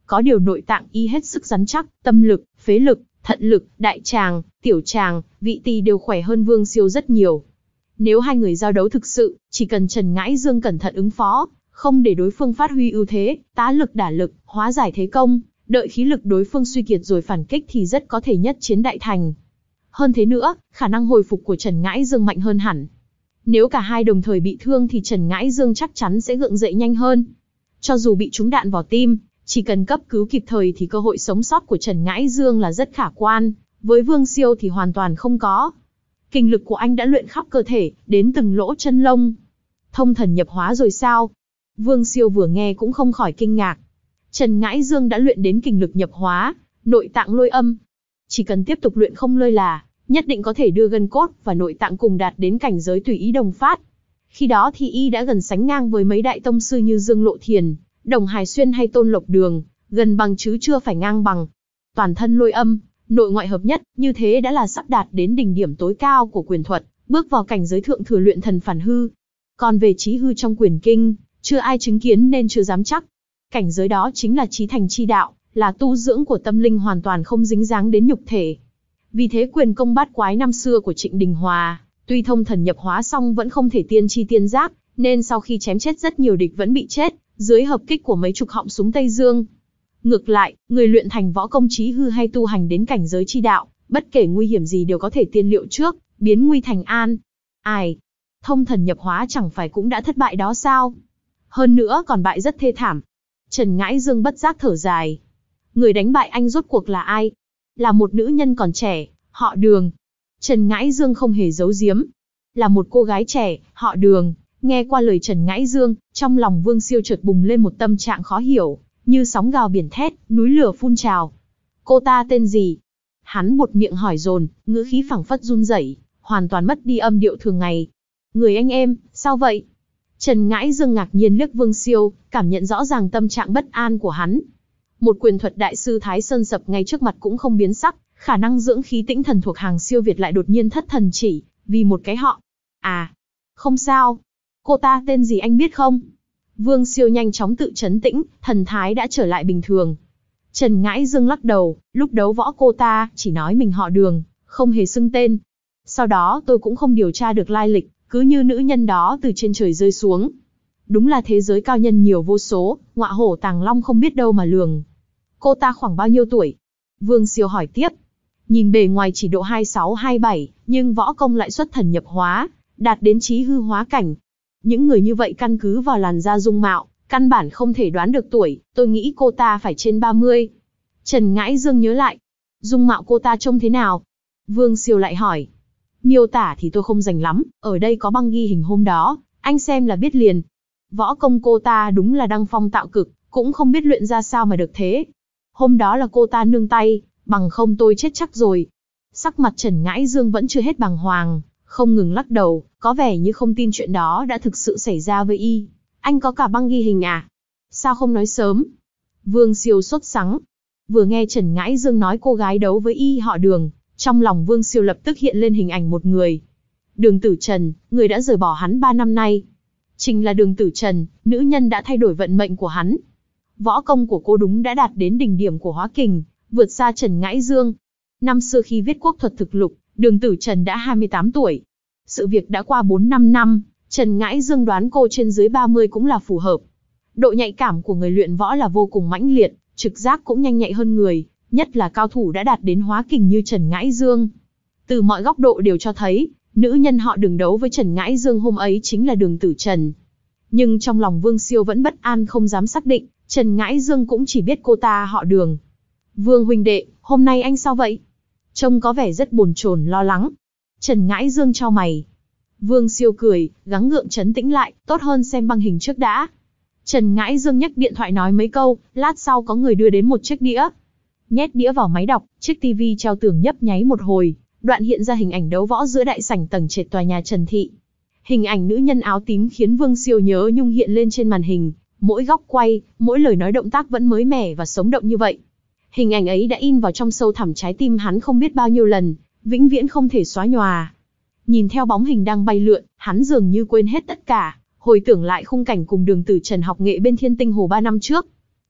có điều nội tạng y hết sức rắn chắc, tâm lực, phế lực, thận lực, đại tràng, tiểu tràng, vị tỳ đều khỏe hơn Vương Siêu rất nhiều. Nếu hai người giao đấu thực sự, chỉ cần Trần Ngãi Dương cẩn thận ứng phó, không để đối phương phát huy ưu thế, tá lực đả lực, hóa giải thế công, đợi khí lực đối phương suy kiệt rồi phản kích thì rất có thể nhất chiến đại thành. Hơn thế nữa, khả năng hồi phục của Trần Ngãi Dương mạnh hơn hẳn. Nếu cả hai đồng thời bị thương thì Trần Ngãi Dương chắc chắn sẽ gượng dậy nhanh hơn. Cho dù bị trúng đạn vào tim, chỉ cần cấp cứu kịp thời thì cơ hội sống sót của Trần Ngãi Dương là rất khả quan, với Vương Siêu thì hoàn toàn không có. Kinh lực của anh đã luyện khắp cơ thể, đến từng lỗ chân lông. Thông thần nhập hóa rồi sao? Vương Siêu vừa nghe cũng không khỏi kinh ngạc. Trần Ngãi Dương đã luyện đến kinh lực nhập hóa, nội tạng lôi âm. Chỉ cần tiếp tục luyện không lơi là, nhất định có thể đưa gân cốt và nội tạng cùng đạt đến cảnh giới tùy ý đồng phát. Khi đó thì y đã gần sánh ngang với mấy đại tông sư như Dương Lộ Thiền, Đồng Hải Xuyên hay Tôn Lộc Đường, gần bằng chứ chưa phải ngang bằng. Toàn thân lôi âm, nội ngoại hợp nhất, như thế đã là sắp đạt đến đỉnh điểm tối cao của quyền thuật, bước vào cảnh giới thượng thừa luyện thần phản hư. Còn về chí hư trong quyền kinh, chưa ai chứng kiến nên chưa dám chắc. Cảnh giới đó chính là chí thành chi đạo, là tu dưỡng của tâm linh hoàn toàn không dính dáng đến nhục thể. Vì thế quyền công bát quái năm xưa của Trịnh Đình Hòa, tuy thông thần nhập hóa xong vẫn không thể tiên chi tiên giác, nên sau khi chém chết rất nhiều địch vẫn bị chết, dưới hợp kích của mấy chục họng súng Tây Dương. Ngược lại, người luyện thành võ công chí hư hay tu hành đến cảnh giới chi đạo, bất kể nguy hiểm gì đều có thể tiên liệu trước, biến nguy thành an. Ai? Thông thần nhập hóa chẳng phải cũng đã thất bại đó sao? Hơn nữa còn bại rất thê thảm. Trần Ngãi Dương bất giác thở dài. Người đánh bại anh rốt cuộc là ai? Là một nữ nhân còn trẻ, họ Đường. Trần Ngãi Dương không hề giấu giếm. Là một cô gái trẻ, họ Đường. Nghe qua lời Trần Ngãi Dương, trong lòng Vương Siêu chợt bùng lên một tâm trạng khó hiểu, như sóng gào biển thét, núi lửa phun trào. Cô ta tên gì? Hắn buột miệng hỏi dồn, ngữ khí phảng phất run rẩy, hoàn toàn mất đi âm điệu thường ngày. Người anh em, sao vậy? Trần Ngãi Dương ngạc nhiên liếc Vương Siêu, cảm nhận rõ ràng tâm trạng bất an của hắn. Một quyền thuật đại sư Thái Sơn sập ngay trước mặt cũng không biến sắc, khả năng dưỡng khí tĩnh thần thuộc hàng siêu việt lại đột nhiên thất thần chỉ, vì một cái họ. À, không sao. Cô ta tên gì anh biết không? Vương Siêu nhanh chóng tự trấn tĩnh, thần thái đã trở lại bình thường. Trần Ngãi Dương lắc đầu, lúc đấu võ cô ta chỉ nói mình họ Đường, không hề xưng tên. Sau đó tôi cũng không điều tra được lai lịch, cứ như nữ nhân đó từ trên trời rơi xuống. Đúng là thế giới cao nhân nhiều vô số, ngọa hổ tàng long không biết đâu mà lường. Cô ta khoảng bao nhiêu tuổi? Vương Siêu hỏi tiếp. Nhìn bề ngoài chỉ độ hai sáu hai bảy, nhưng võ công lại xuất thần nhập hóa, đạt đến chí hư hóa cảnh. Những người như vậy căn cứ vào làn da dung mạo, căn bản không thể đoán được tuổi, tôi nghĩ cô ta phải trên ba mươi. Trần Ngãi Dương nhớ lại. Dung mạo cô ta trông thế nào? Vương Siêu lại hỏi. Miêu tả thì tôi không rành lắm, ở đây có băng ghi hình hôm đó, anh xem là biết liền. Võ công cô ta đúng là đăng phong tạo cực, cũng không biết luyện ra sao mà được thế. Hôm đó là cô ta nương tay, bằng không tôi chết chắc rồi. Sắc mặt Trần Ngãi Dương vẫn chưa hết bàng hoàng, không ngừng lắc đầu, có vẻ như không tin chuyện đó đã thực sự xảy ra với y. Anh có cả băng ghi hình à? Sao không nói sớm? Vương Siêu sốt sắng. Vừa nghe Trần Ngãi Dương nói cô gái đấu với y họ Đường, trong lòng Vương Siêu lập tức hiện lên hình ảnh một người. Đường Tử Trần, người đã rời bỏ hắn ba năm nay. Chính là Đường Tử Trần, nữ nhân đã thay đổi vận mệnh của hắn. Võ công của cô đúng đã đạt đến đỉnh điểm của hóa kình, vượt xa Trần Ngãi Dương. Năm xưa khi viết quốc thuật thực lục, Đường Tử Trần đã hai mươi tám tuổi. Sự việc đã qua bốn năm năm, Trần Ngãi Dương đoán cô trên dưới ba mươi cũng là phù hợp. Độ nhạy cảm của người luyện võ là vô cùng mãnh liệt, trực giác cũng nhanh nhạy hơn người, nhất là cao thủ đã đạt đến hóa kình như Trần Ngãi Dương. Từ mọi góc độ đều cho thấy, nữ nhân họ Đường đấu với Trần Ngãi Dương hôm ấy chính là Đường Tử Trần. Nhưng trong lòng Vương Siêu vẫn bất an không dám xác định, Trần Ngãi Dương cũng chỉ biết cô ta họ Đường. Vương huynh đệ, hôm nay anh sao vậy? Trông có vẻ rất bồn chồn lo lắng. Trần Ngãi Dương chau mày. Vương Siêu cười, gắng gượng trấn tĩnh lại, tốt hơn xem băng hình trước đã. Trần Ngãi Dương nhấc điện thoại nói mấy câu, lát sau có người đưa đến một chiếc đĩa. Nhét đĩa vào máy đọc, chiếc tivi treo tường nhấp nháy một hồi, đoạn hiện ra hình ảnh đấu võ giữa đại sảnh tầng trệt tòa nhà Trần Thị. Hình ảnh nữ nhân áo tím khiến Vương Siêu nhớ nhung hiện lên trên màn hình, mỗi góc quay, mỗi lời nói động tác vẫn mới mẻ và sống động như vậy. Hình ảnh ấy đã in vào trong sâu thẳm trái tim hắn không biết bao nhiêu lần, vĩnh viễn không thể xóa nhòa. Nhìn theo bóng hình đang bay lượn, hắn dường như quên hết tất cả, hồi tưởng lại khung cảnh cùng Đường Tử Trần học nghệ bên Thiên Tinh Hồ ba năm trước.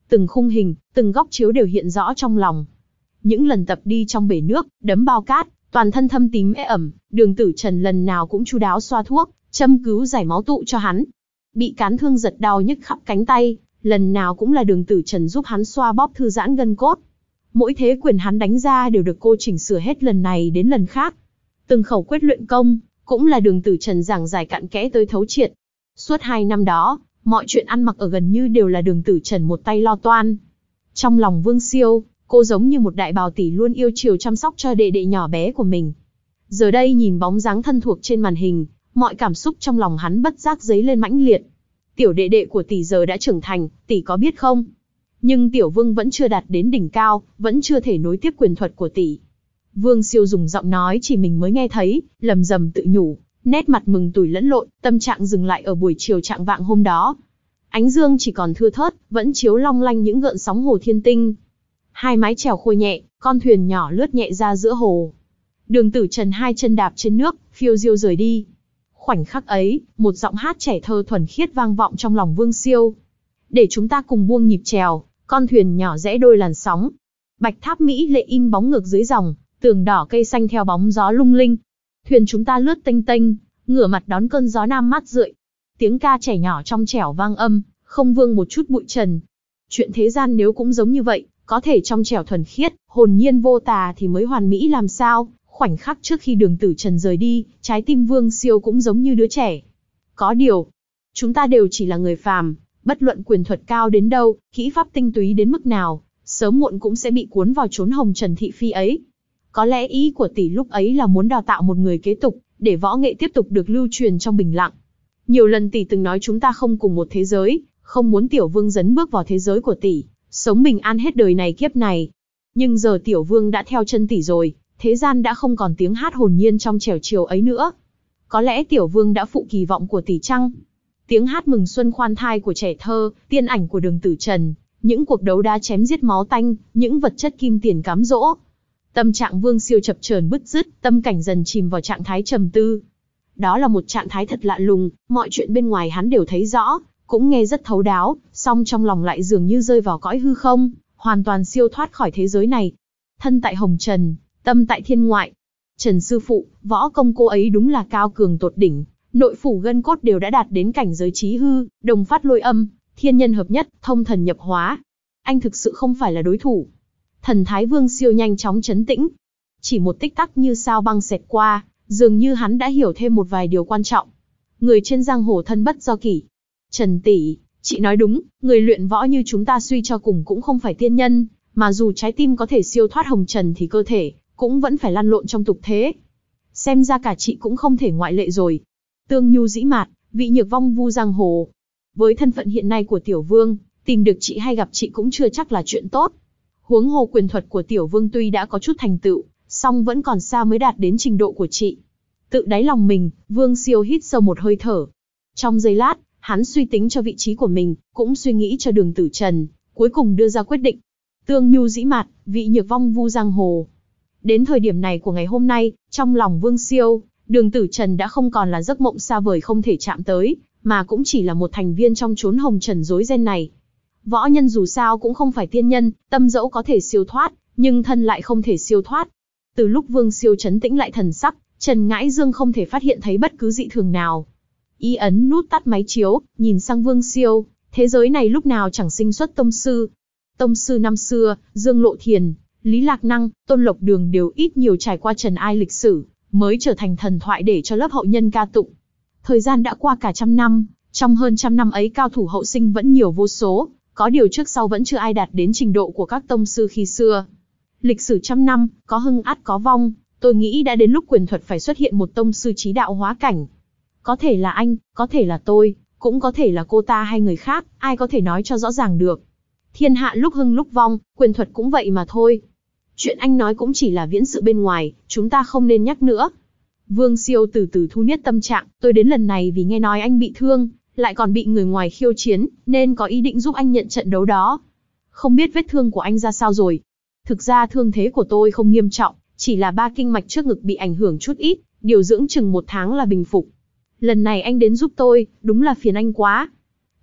Từng khung hình, từng góc chiếu đều hiện rõ trong lòng. Những lần tập đi trong bể nước, đấm bao cát, toàn thân thâm tím ê ẩm, Đường Tử Trần lần nào cũng chu đáo xoa thuốc, châm cứu giải máu tụ cho hắn. Bị cán thương giật đau nhức khắp cánh tay, lần nào cũng là Đường Tử Trần giúp hắn xoa bóp thư giãn gân cốt. Mỗi thế quyền hắn đánh ra đều được cô chỉnh sửa hết lần này đến lần khác. Từng khẩu quyết luyện công, cũng là Đường Tử Trần giảng giải cặn kẽ tới thấu triệt. Suốt hai năm đó, mọi chuyện ăn mặc ở gần như đều là Đường Tử Trần một tay lo toan. Trong lòng Vương Siêu, cô giống như một đại bào tỷ luôn yêu chiều chăm sóc cho đệ đệ nhỏ bé của mình. Giờ đây nhìn bóng dáng thân thuộc trên màn hình, mọi cảm xúc trong lòng hắn bất giác dấy lên mãnh liệt. Tiểu đệ đệ của tỷ giờ đã trưởng thành, tỷ có biết không? Nhưng Tiểu Vương vẫn chưa đạt đến đỉnh cao, vẫn chưa thể nối tiếp quyền thuật của tỷ. Vương Siêu dùng giọng nói chỉ mình mới nghe thấy, lầm rầm tự nhủ, nét mặt mừng tủi lẫn lộn, tâm trạng dừng lại ở buổi chiều trạng vạng hôm đó. Ánh dương chỉ còn thưa thớt, vẫn chiếu long lanh những gợn sóng hồ thiên tinh. Hai mái chèo khôi nhẹ, con thuyền nhỏ lướt nhẹ ra giữa hồ. Đường Tử Trần hai chân đạp trên nước, phiêu diêu rời đi. Khoảnh khắc ấy, một giọng hát trẻ thơ thuần khiết vang vọng trong lòng Vương Siêu. Để chúng ta cùng buông nhịp chèo, con thuyền nhỏ rẽ đôi làn sóng. Bạch tháp Mỹ lệ in bóng ngược dưới dòng, tường đỏ cây xanh theo bóng gió lung linh. Thuyền chúng ta lướt tênh tênh, ngửa mặt đón cơn gió nam mát rượi. Tiếng ca trẻ nhỏ trong trẻo vang âm, không vương một chút bụi trần. Chuyện thế gian nếu cũng giống như vậy, có thể trong trẻo thuần khiết, hồn nhiên vô tà thì mới hoàn mỹ làm sao. Khoảnh khắc trước khi Đường Tử Trần rời đi, trái tim Vương Siêu cũng giống như đứa trẻ. Có điều, chúng ta đều chỉ là người phàm, bất luận quyền thuật cao đến đâu, kỹ pháp tinh túy đến mức nào, sớm muộn cũng sẽ bị cuốn vào chốn hồng trần thị phi ấy. Có lẽ ý của tỷ lúc ấy là muốn đào tạo một người kế tục, để võ nghệ tiếp tục được lưu truyền trong bình lặng. Nhiều lần tỷ từng nói chúng ta không cùng một thế giới, không muốn Tiểu Vương dấn bước vào thế giới của tỷ, sống bình an hết đời này kiếp này. Nhưng giờ Tiểu Vương đã theo chân tỷ rồi, thế gian đã không còn tiếng hát hồn nhiên trong trẻo chiều ấy nữa. Có lẽ Tiểu Vương đã phụ kỳ vọng của tỷ chăng? Tiếng hát mừng xuân khoan thai của trẻ thơ, tiên ảnh của Đường Tử Trần, những cuộc đấu đá chém giết máu tanh, những vật chất kim tiền cám dỗ. Tâm trạng Vương Siêu chập chờn bứt rứt, tâm cảnh dần chìm vào trạng thái trầm tư. Đó là một trạng thái thật lạ lùng, mọi chuyện bên ngoài hắn đều thấy rõ, cũng nghe rất thấu đáo, song trong lòng lại dường như rơi vào cõi hư không, hoàn toàn siêu thoát khỏi thế giới này. Thân tại hồng trần, tâm tại thiên ngoại. Trần sư phụ, võ công cô ấy đúng là cao cường tột đỉnh, nội phủ gân cốt đều đã đạt đến cảnh giới trí hư, đồng phát lôi âm, thiên nhân hợp nhất, thông thần nhập hóa. Anh thực sự không phải là đối thủ. Thần thái Vương Siêu nhanh chóng trấn tĩnh. Chỉ một tích tắc như sao băng xẹt qua, dường như hắn đã hiểu thêm một vài điều quan trọng. Người trên giang hồ thân bất do kỷ. Trần tỷ, chị nói đúng, người luyện võ như chúng ta suy cho cùng cũng không phải tiên nhân, mà dù trái tim có thể siêu thoát hồng trần thì cơ thể cũng vẫn phải lăn lộn trong tục thế. Xem ra cả chị cũng không thể ngoại lệ rồi. Tương nhu dĩ mạt, vị nhược vong vu giang hồ. Với thân phận hiện nay của Tiểu Vương, tìm được chị hay gặp chị cũng chưa chắc là chuyện tốt. Huống hồ quyền thuật của Tiểu Vương tuy đã có chút thành tựu, song vẫn còn xa mới đạt đến trình độ của chị. Tự đáy lòng mình, Vương Siêu hít sâu một hơi thở. Trong giây lát, hắn suy tính cho vị trí của mình, cũng suy nghĩ cho Đường Tử Trần, cuối cùng đưa ra quyết định. Tương nhu dĩ mạt, vị nhược vong vu giang hồ. Đến thời điểm này của ngày hôm nay, trong lòng Vương Siêu, Đường Tử Trần đã không còn là giấc mộng xa vời không thể chạm tới, mà cũng chỉ là một thành viên trong chốn hồng trần rối ren này. Võ nhân dù sao cũng không phải tiên nhân, tâm dẫu có thể siêu thoát, nhưng thân lại không thể siêu thoát. Từ lúc Vương Siêu trấn tĩnh lại thần sắc, Trần Ngãi Dương không thể phát hiện thấy bất cứ dị thường nào. Y ấn nút tắt máy chiếu, nhìn sang Vương Siêu, thế giới này lúc nào chẳng sinh xuất tông sư. Tông sư năm xưa, Dương Lộ Thiền, Lý Lạc Năng, Tôn Lộc Đường đều ít nhiều trải qua trần ai lịch sử, mới trở thành thần thoại để cho lớp hậu nhân ca tụng. Thời gian đã qua cả trăm năm, trong hơn trăm năm ấy cao thủ hậu sinh vẫn nhiều vô số, có điều trước sau vẫn chưa ai đạt đến trình độ của các tông sư khi xưa. Lịch sử trăm năm, có hưng ắt có vong, tôi nghĩ đã đến lúc quyền thuật phải xuất hiện một tông sư trí đạo hóa cảnh. Có thể là anh, có thể là tôi, cũng có thể là cô ta hay người khác, ai có thể nói cho rõ ràng được. Thiên hạ lúc hưng lúc vong, quyền thuật cũng vậy mà thôi. Chuyện anh nói cũng chỉ là viễn sự bên ngoài, chúng ta không nên nhắc nữa. Vương Siêu từ từ thu niết tâm trạng, tôi đến lần này vì nghe nói anh bị thương, lại còn bị người ngoài khiêu chiến, nên có ý định giúp anh nhận trận đấu đó. Không biết vết thương của anh ra sao rồi. Thực ra thương thế của tôi không nghiêm trọng, chỉ là ba kinh mạch trước ngực bị ảnh hưởng chút ít, điều dưỡng chừng một tháng là bình phục. Lần này anh đến giúp tôi, đúng là phiền anh quá.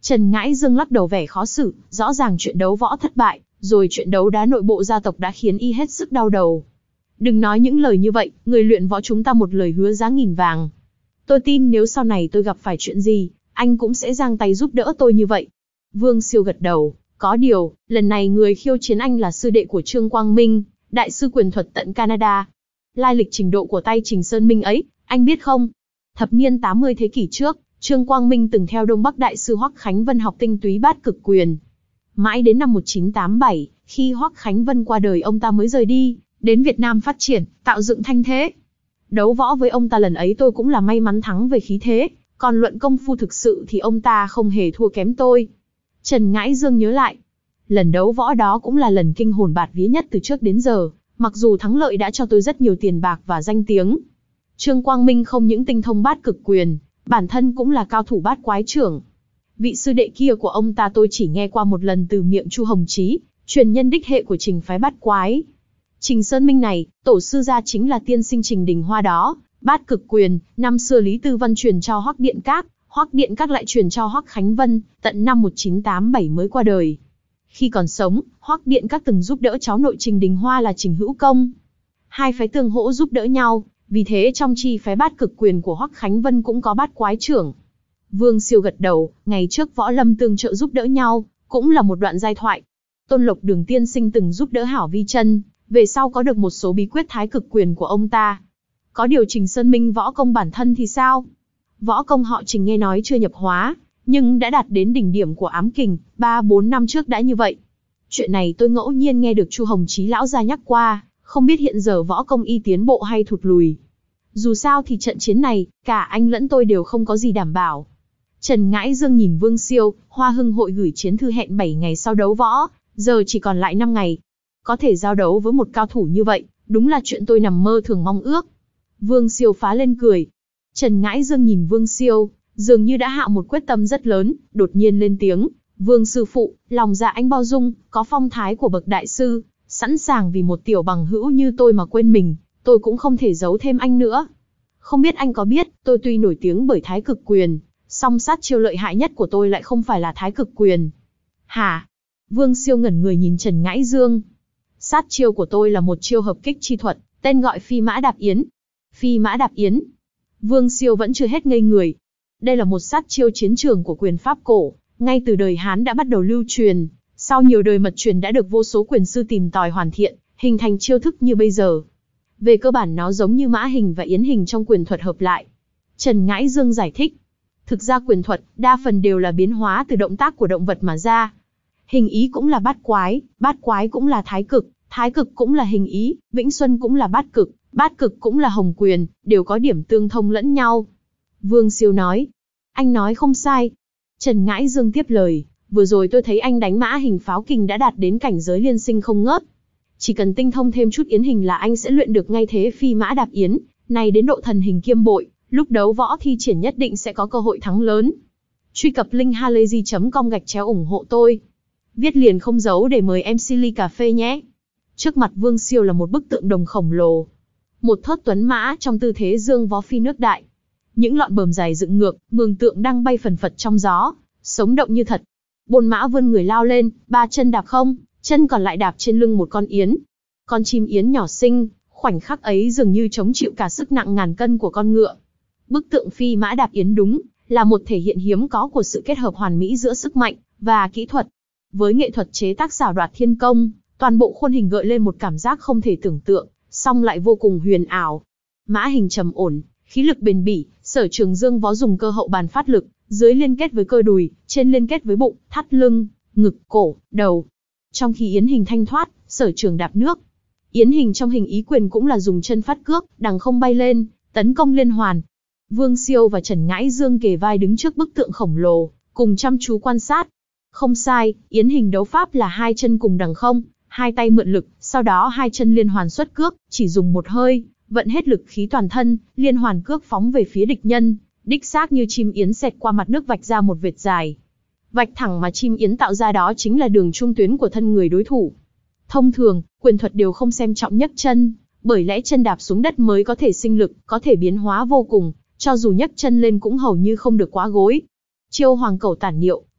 Trần Ngãi Dương lắc đầu vẻ khó xử, rõ ràng chuyện đấu võ thất bại, rồi chuyện đấu đá nội bộ gia tộc đã khiến y hết sức đau đầu. Đừng nói những lời như vậy, người luyện võ chúng ta một lời hứa giá nghìn vàng. Tôi tin nếu sau này tôi gặp phải chuyện gì, anh cũng sẽ giang tay giúp đỡ tôi như vậy. Vương Siêu gật đầu, có điều, lần này người khiêu chiến anh là sư đệ của Trương Quang Minh, đại sư quyền thuật tận Canada. Lai lịch trình độ của tay Trình Sơn Minh ấy, anh biết không? Thập niên tám mươi thế kỷ trước, Trương Quang Minh từng theo Đông Bắc đại sư Hoắc Khánh Vân học tinh túy bát cực quyền. Mãi đến năm một nghìn chín trăm tám mươi bảy, khi Hoắc Khánh Vân qua đời ông ta mới rời đi, đến Việt Nam phát triển, tạo dựng thanh thế. Đấu võ với ông ta lần ấy tôi cũng là may mắn thắng về khí thế, còn luận công phu thực sự thì ông ta không hề thua kém tôi. Trần Ngãi Dương nhớ lại, lần đấu võ đó cũng là lần kinh hồn bạt vía nhất từ trước đến giờ, mặc dù thắng lợi đã cho tôi rất nhiều tiền bạc và danh tiếng. Trương Quang Minh không những tinh thông bát cực quyền, bản thân cũng là cao thủ bát quái trưởng. Vị sư đệ kia của ông ta tôi chỉ nghe qua một lần từ miệng Chu Hồng Chí, truyền nhân đích hệ của Trình phái bát quái. Trình Sơn Minh này, tổ sư gia chính là tiên sinh Trình Đình Hoa đó. Bát cực quyền, năm xưa Lý Tư Văn truyền cho Hoắc Điện Các, Hoắc Điện Các lại truyền cho Hoắc Khánh Vân, tận năm một nghìn chín trăm tám mươi bảy mới qua đời. Khi còn sống, Hoắc Điện Các từng giúp đỡ cháu nội Trình Đình Hoa là Trình Hữu Công. Hai phái tương hỗ giúp đỡ nhau, vì thế trong chi phái bát cực quyền của Hoắc Khánh Vân cũng có bát quái trưởng. Vương Siêu gật đầu, ngày trước võ lâm tương trợ giúp đỡ nhau, cũng là một đoạn giai thoại. Tôn Lộc Đường tiên sinh từng giúp đỡ Hảo Vi Chân, về sau có được một số bí quyết thái cực quyền của ông ta. Có điều Trình Sơn Minh võ công bản thân thì sao? Võ công họ Trình nghe nói chưa nhập hóa, nhưng đã đạt đến đỉnh điểm của ám kình, ba bốn năm trước đã như vậy. Chuyện này tôi ngẫu nhiên nghe được Chu Hồng Chí lão gia nhắc qua, không biết hiện giờ võ công y tiến bộ hay thụt lùi. Dù sao thì trận chiến này, cả anh lẫn tôi đều không có gì đảm bảo. Trần Ngãi Dương nhìn Vương Siêu, Hoa Hưng hội gửi chiến thư hẹn bảy ngày sau đấu võ, giờ chỉ còn lại năm ngày. Có thể giao đấu với một cao thủ như vậy, đúng là chuyện tôi nằm mơ thường mong ước. Vương Siêu phá lên cười. Trần Ngãi Dương nhìn Vương Siêu, dường như đã hạ một quyết tâm rất lớn, đột nhiên lên tiếng. Vương sư phụ, lòng dạ anh bao dung, có phong thái của bậc đại sư, sẵn sàng vì một tiểu bằng hữu như tôi mà quên mình, tôi cũng không thể giấu thêm anh nữa. Không biết anh có biết, tôi tuy nổi tiếng bởi thái cực quyền, song sát chiêu lợi hại nhất của tôi lại không phải là thái cực quyền. Hả? Vương Siêu ngẩn người nhìn Trần Ngãi Dương. Sát chiêu của tôi là một chiêu hợp kích chi thuật, tên gọi Phi Mã Đạp Yến. Phi Mã Đạp Yến. Vương Siêu vẫn chưa hết ngây người. Đây là một sát chiêu chiến trường của quyền pháp cổ, ngay từ đời Hán đã bắt đầu lưu truyền, sau nhiều đời mật truyền đã được vô số quyền sư tìm tòi hoàn thiện, hình thành chiêu thức như bây giờ. Về cơ bản nó giống như mã hình và yến hình trong quyền thuật hợp lại. Trần Ngãi Dương giải thích. Thực ra quyền thuật, đa phần đều là biến hóa từ động tác của động vật mà ra. Hình ý cũng là bát quái, bát quái cũng là thái cực, thái cực cũng là hình ý, vĩnh xuân cũng là bát cực, bát cực cũng là hồng quyền, đều có điểm tương thông lẫn nhau. Vương Siêu nói. Anh nói không sai. Trần Ngãi Dương tiếp lời. Vừa rồi tôi thấy anh đánh mã hình pháo kình đã đạt đến cảnh giới liên sinh không ngớt. Chỉ cần tinh thông thêm chút yến hình là anh sẽ luyện được ngay thế Phi Mã Đạp Yến, này đến độ thần hình kiêm bội, lúc đấu võ thi triển nhất định sẽ có cơ hội thắng lớn. Truy cập link halayzi chấm com gạch chéo ủng hộ tôi. Viết liền không giấu để mời em xê ly cà phê nhé. Trước mặt Vương Siêu là một bức tượng đồng khổng lồ. Một thớt tuấn mã trong tư thế dương vó phi nước đại. Những lọn bờm dài dựng ngược, mường tượng đang bay phần phật trong gió, sống động như thật. Bồn mã vươn người lao lên, ba chân đạp không, chân còn lại đạp trên lưng một con yến. Con chim yến nhỏ xinh, khoảnh khắc ấy dường như chống chịu cả sức nặng ngàn cân của con ngựa. Bức tượng Phi Mã Đạp Yến đúng là một thể hiện hiếm có của sự kết hợp hoàn mỹ giữa sức mạnh và kỹ thuật. Với nghệ thuật chế tác xảo đoạt thiên công, toàn bộ khuôn hình gợi lên một cảm giác không thể tưởng tượng, song lại vô cùng huyền ảo. Mã hình trầm ổn, khí lực bền bỉ, Sở Trường Dương vó dùng cơ hậu bàn phát lực, dưới liên kết với cơ đùi, trên liên kết với bụng, thắt lưng, ngực, cổ, đầu. Trong khi yến hình thanh thoát, Sở Trường đạp nước. Yến hình trong hình ý quyền cũng là dùng chân phát cước, đằng không bay lên, tấn công liên hoàn. Vương Siêu và Trần Ngãi Dương kề vai đứng trước bức tượng khổng lồ, cùng chăm chú quan sát. Không sai, yến hình đấu pháp là hai chân cùng đằng không, hai tay mượn lực, sau đó hai chân liên hoàn xuất cước, chỉ dùng một hơi, vận hết lực khí toàn thân, liên hoàn cước phóng về phía địch nhân, đích xác như chim yến xẹt qua mặt nước vạch ra một vệt dài. Vạch thẳng mà chim yến tạo ra đó chính là đường trung tuyến của thân người đối thủ. Thông thường, quyền thuật đều không xem trọng nhấc chân, bởi lẽ chân đạp xuống đất mới có thể sinh lực, có thể biến hóa vô cùng, cho dù nhấc chân lên cũng hầu như không được quá gối. Chiêu Hoàng Cẩu Tản Niệu,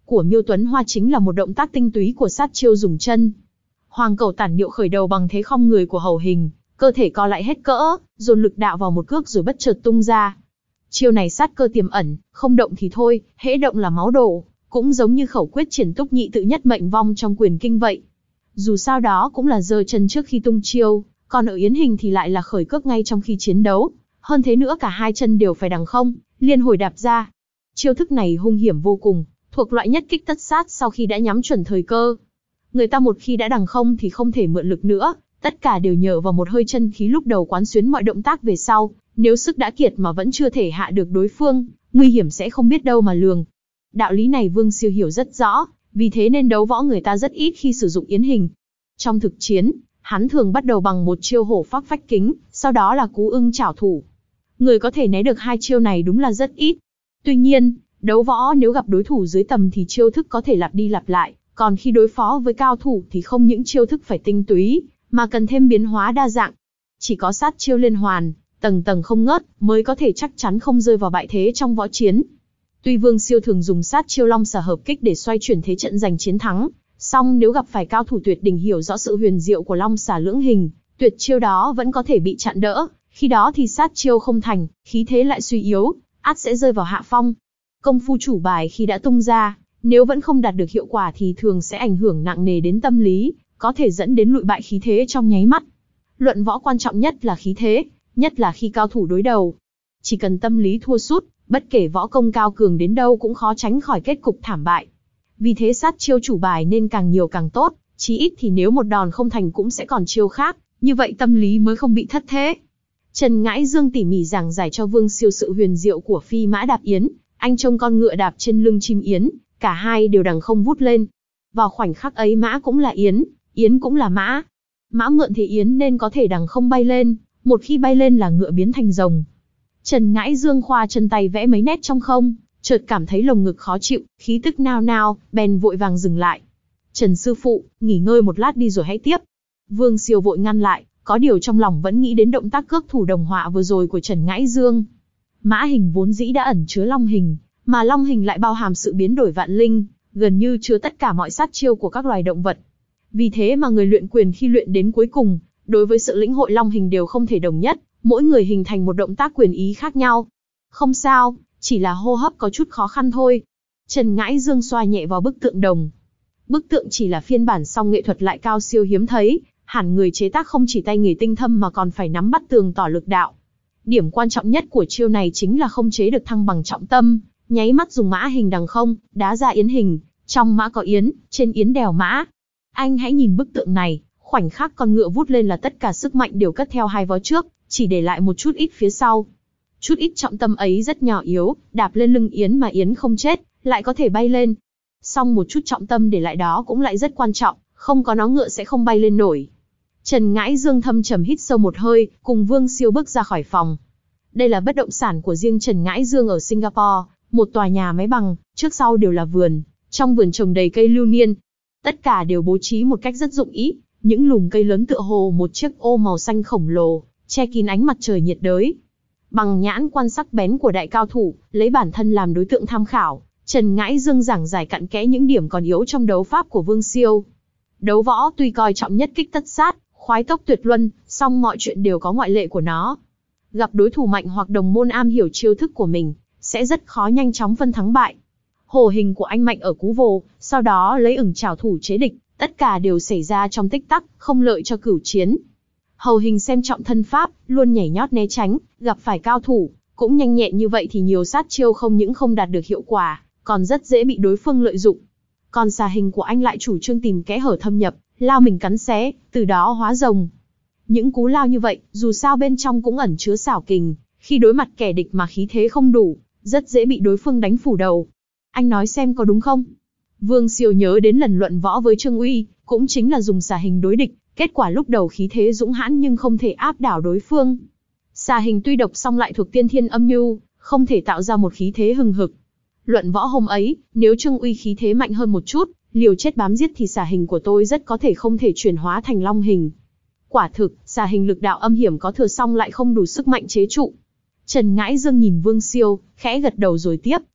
của Miêu Tuấn Hoa chính là một động tác tinh túy của sát chiêu dùng chân. Hoàng Cẩu Tản Điệu khởi đầu bằng thế khom người của Hầu Hình, cơ thể co lại hết cỡ, dồn lực đạo vào một cước rồi bất chợt tung ra. Chiêu này sát cơ tiềm ẩn, không động thì thôi, hễ động là máu đổ, cũng giống như khẩu quyết triển túc nhị tự nhất mệnh vong trong quyền kinh vậy. Dù sao đó cũng là giơ chân trước khi tung chiêu, còn ở Yến Hình thì lại là khởi cước ngay trong khi chiến đấu. Hơn thế nữa cả hai chân đều phải đằng không, liên hồi đạp ra. Chiêu thức này hung hiểm vô cùng, thuộc loại nhất kích tất sát sau khi đã nhắm chuẩn thời cơ. Người ta một khi đã đằng không thì không thể mượn lực nữa, tất cả đều nhờ vào một hơi chân khí lúc đầu quán xuyến mọi động tác về sau. Nếu sức đã kiệt mà vẫn chưa thể hạ được đối phương, nguy hiểm sẽ không biết đâu mà lường. Đạo lý này Vương Siêu hiểu rất rõ, vì thế nên đấu võ người ta rất ít khi sử dụng Yến Hình. Trong thực chiến, hắn thường bắt đầu bằng một chiêu hổ phác phách kính, sau đó là cú ưng chảo thủ. Người có thể né được hai chiêu này đúng là rất ít. Tuy nhiên, đấu võ nếu gặp đối thủ dưới tầm thì chiêu thức có thể lặp đi lặp lại, còn khi đối phó với cao thủ thì không những chiêu thức phải tinh túy, mà cần thêm biến hóa đa dạng. Chỉ có sát chiêu liên hoàn, tầng tầng không ngớt, mới có thể chắc chắn không rơi vào bại thế trong võ chiến. Tuy Vương Siêu thường dùng sát chiêu long xà hợp kích để xoay chuyển thế trận giành chiến thắng, song nếu gặp phải cao thủ tuyệt đỉnh hiểu rõ sự huyền diệu của long xà lưỡng hình, tuyệt chiêu đó vẫn có thể bị chặn đỡ, khi đó thì sát chiêu không thành, khí thế lại suy yếu, ắt sẽ rơi vào hạ phong. Công phu chủ bài khi đã tung ra, nếu vẫn không đạt được hiệu quả thì thường sẽ ảnh hưởng nặng nề đến tâm lý, có thể dẫn đến lụi bại khí thế trong nháy mắt. Luận võ quan trọng nhất là khí thế, nhất là khi cao thủ đối đầu. Chỉ cần tâm lý thua sút, bất kể võ công cao cường đến đâu cũng khó tránh khỏi kết cục thảm bại. Vì thế sát chiêu chủ bài nên càng nhiều càng tốt, chí ít thì nếu một đòn không thành cũng sẽ còn chiêu khác, như vậy tâm lý mới không bị thất thế. Trần Ngãi Dương tỉ mỉ giảng giải cho Vương Siêu sự huyền diệu của phi mã đạp yến, anh trông con ngựa đạp trên lưng chim yến, cả hai đều đằng không vút lên. Vào khoảnh khắc ấy mã cũng là yến, yến cũng là mã. Mã mượn thế yến nên có thể đằng không bay lên, một khi bay lên là ngựa biến thành rồng. Trần Ngãi Dương khoa chân tay vẽ mấy nét trong không, chợt cảm thấy lồng ngực khó chịu, khí tức nao nao, bèn vội vàng dừng lại. Trần sư phụ, nghỉ ngơi một lát đi rồi hãy tiếp. Vương Siêu vội ngăn lại, có điều trong lòng vẫn nghĩ đến động tác cước thủ đồng họa vừa rồi của Trần Ngãi Dương. Mã hình vốn dĩ đã ẩn chứa long hình, mà long hình lại bao hàm sự biến đổi vạn linh, gần như chứa tất cả mọi sát chiêu của các loài động vật. Vì thế mà người luyện quyền khi luyện đến cuối cùng, đối với sự lĩnh hội long hình đều không thể đồng nhất, mỗi người hình thành một động tác quyền ý khác nhau. Không sao, chỉ là hô hấp có chút khó khăn thôi. Trần Ngãi Dương xoa nhẹ vào bức tượng đồng. Bức tượng chỉ là phiên bản song nghệ thuật lại cao siêu hiếm thấy, hẳn người chế tác không chỉ tay nghề tinh thâm mà còn phải nắm bắt tường tỏ lực đạo. Điểm quan trọng nhất của chiêu này chính là không chế được thăng bằng trọng tâm, nháy mắt dùng mã hình đằng không, đá ra yến hình, trong mã có yến, trên yến đèo mã. Anh hãy nhìn bức tượng này, khoảnh khắc con ngựa vút lên là tất cả sức mạnh đều cất theo hai vó trước, chỉ để lại một chút ít phía sau. Chút ít trọng tâm ấy rất nhỏ yếu, đạp lên lưng yến mà yến không chết, lại có thể bay lên. Song một chút trọng tâm để lại đó cũng lại rất quan trọng, không có nó ngựa sẽ không bay lên nổi. Trần Ngãi Dương thâm trầm hít sâu một hơi, cùng Vương Siêu bước ra khỏi phòng. Đây là bất động sản của riêng Trần Ngãi Dương ở Singapore, một tòa nhà máy bằng, trước sau đều là vườn, trong vườn trồng đầy cây lưu niên. Tất cả đều bố trí một cách rất dụng ý, những lùm cây lớn tựa hồ một chiếc ô màu xanh khổng lồ, che kín ánh mặt trời nhiệt đới. Bằng nhãn quan sắc bén của đại cao thủ, lấy bản thân làm đối tượng tham khảo, Trần Ngãi Dương giảng giải cặn kẽ những điểm còn yếu trong đấu pháp của Vương Siêu. Đấu võ tuy coi trọng nhất kích tất sát, khoái tốc tuyệt luân, song mọi chuyện đều có ngoại lệ của nó. Gặp đối thủ mạnh hoặc đồng môn am hiểu chiêu thức của mình, sẽ rất khó nhanh chóng phân thắng bại. Hổ hình của anh mạnh ở cú vồ, sau đó lấy ửng chảo thủ chế địch, tất cả đều xảy ra trong tích tắc, không lợi cho cửu chiến. Hầu hình xem trọng thân pháp, luôn nhảy nhót né tránh, gặp phải cao thủ, cũng nhanh nhẹn như vậy thì nhiều sát chiêu không những không đạt được hiệu quả, còn rất dễ bị đối phương lợi dụng. Còn xà hình của anh lại chủ trương tìm kẽ hở thâm nhập, lao mình cắn xé, từ đó hóa rồng. Những cú lao như vậy, dù sao bên trong cũng ẩn chứa xảo kình, khi đối mặt kẻ địch mà khí thế không đủ, rất dễ bị đối phương đánh phủ đầu. Anh nói xem có đúng không? Vương Siêu nhớ đến lần luận võ với Trương Uy, cũng chính là dùng xà hình đối địch, kết quả lúc đầu khí thế dũng hãn nhưng không thể áp đảo đối phương. Xà hình tuy độc song lại thuộc tiên thiên âm nhu, không thể tạo ra một khí thế hừng hực. Luận võ hôm ấy, nếu Trương Uy khí thế mạnh hơn một chút, liều chết bám giết thì xà hình của tôi rất có thể không thể chuyển hóa thành long hình. Quả thực, xà hình lực đạo âm hiểm có thừa song lại không đủ sức mạnh chế trụ. Trần Ngãi Dương nhìn Vương Siêu, khẽ gật đầu rồi tiếp,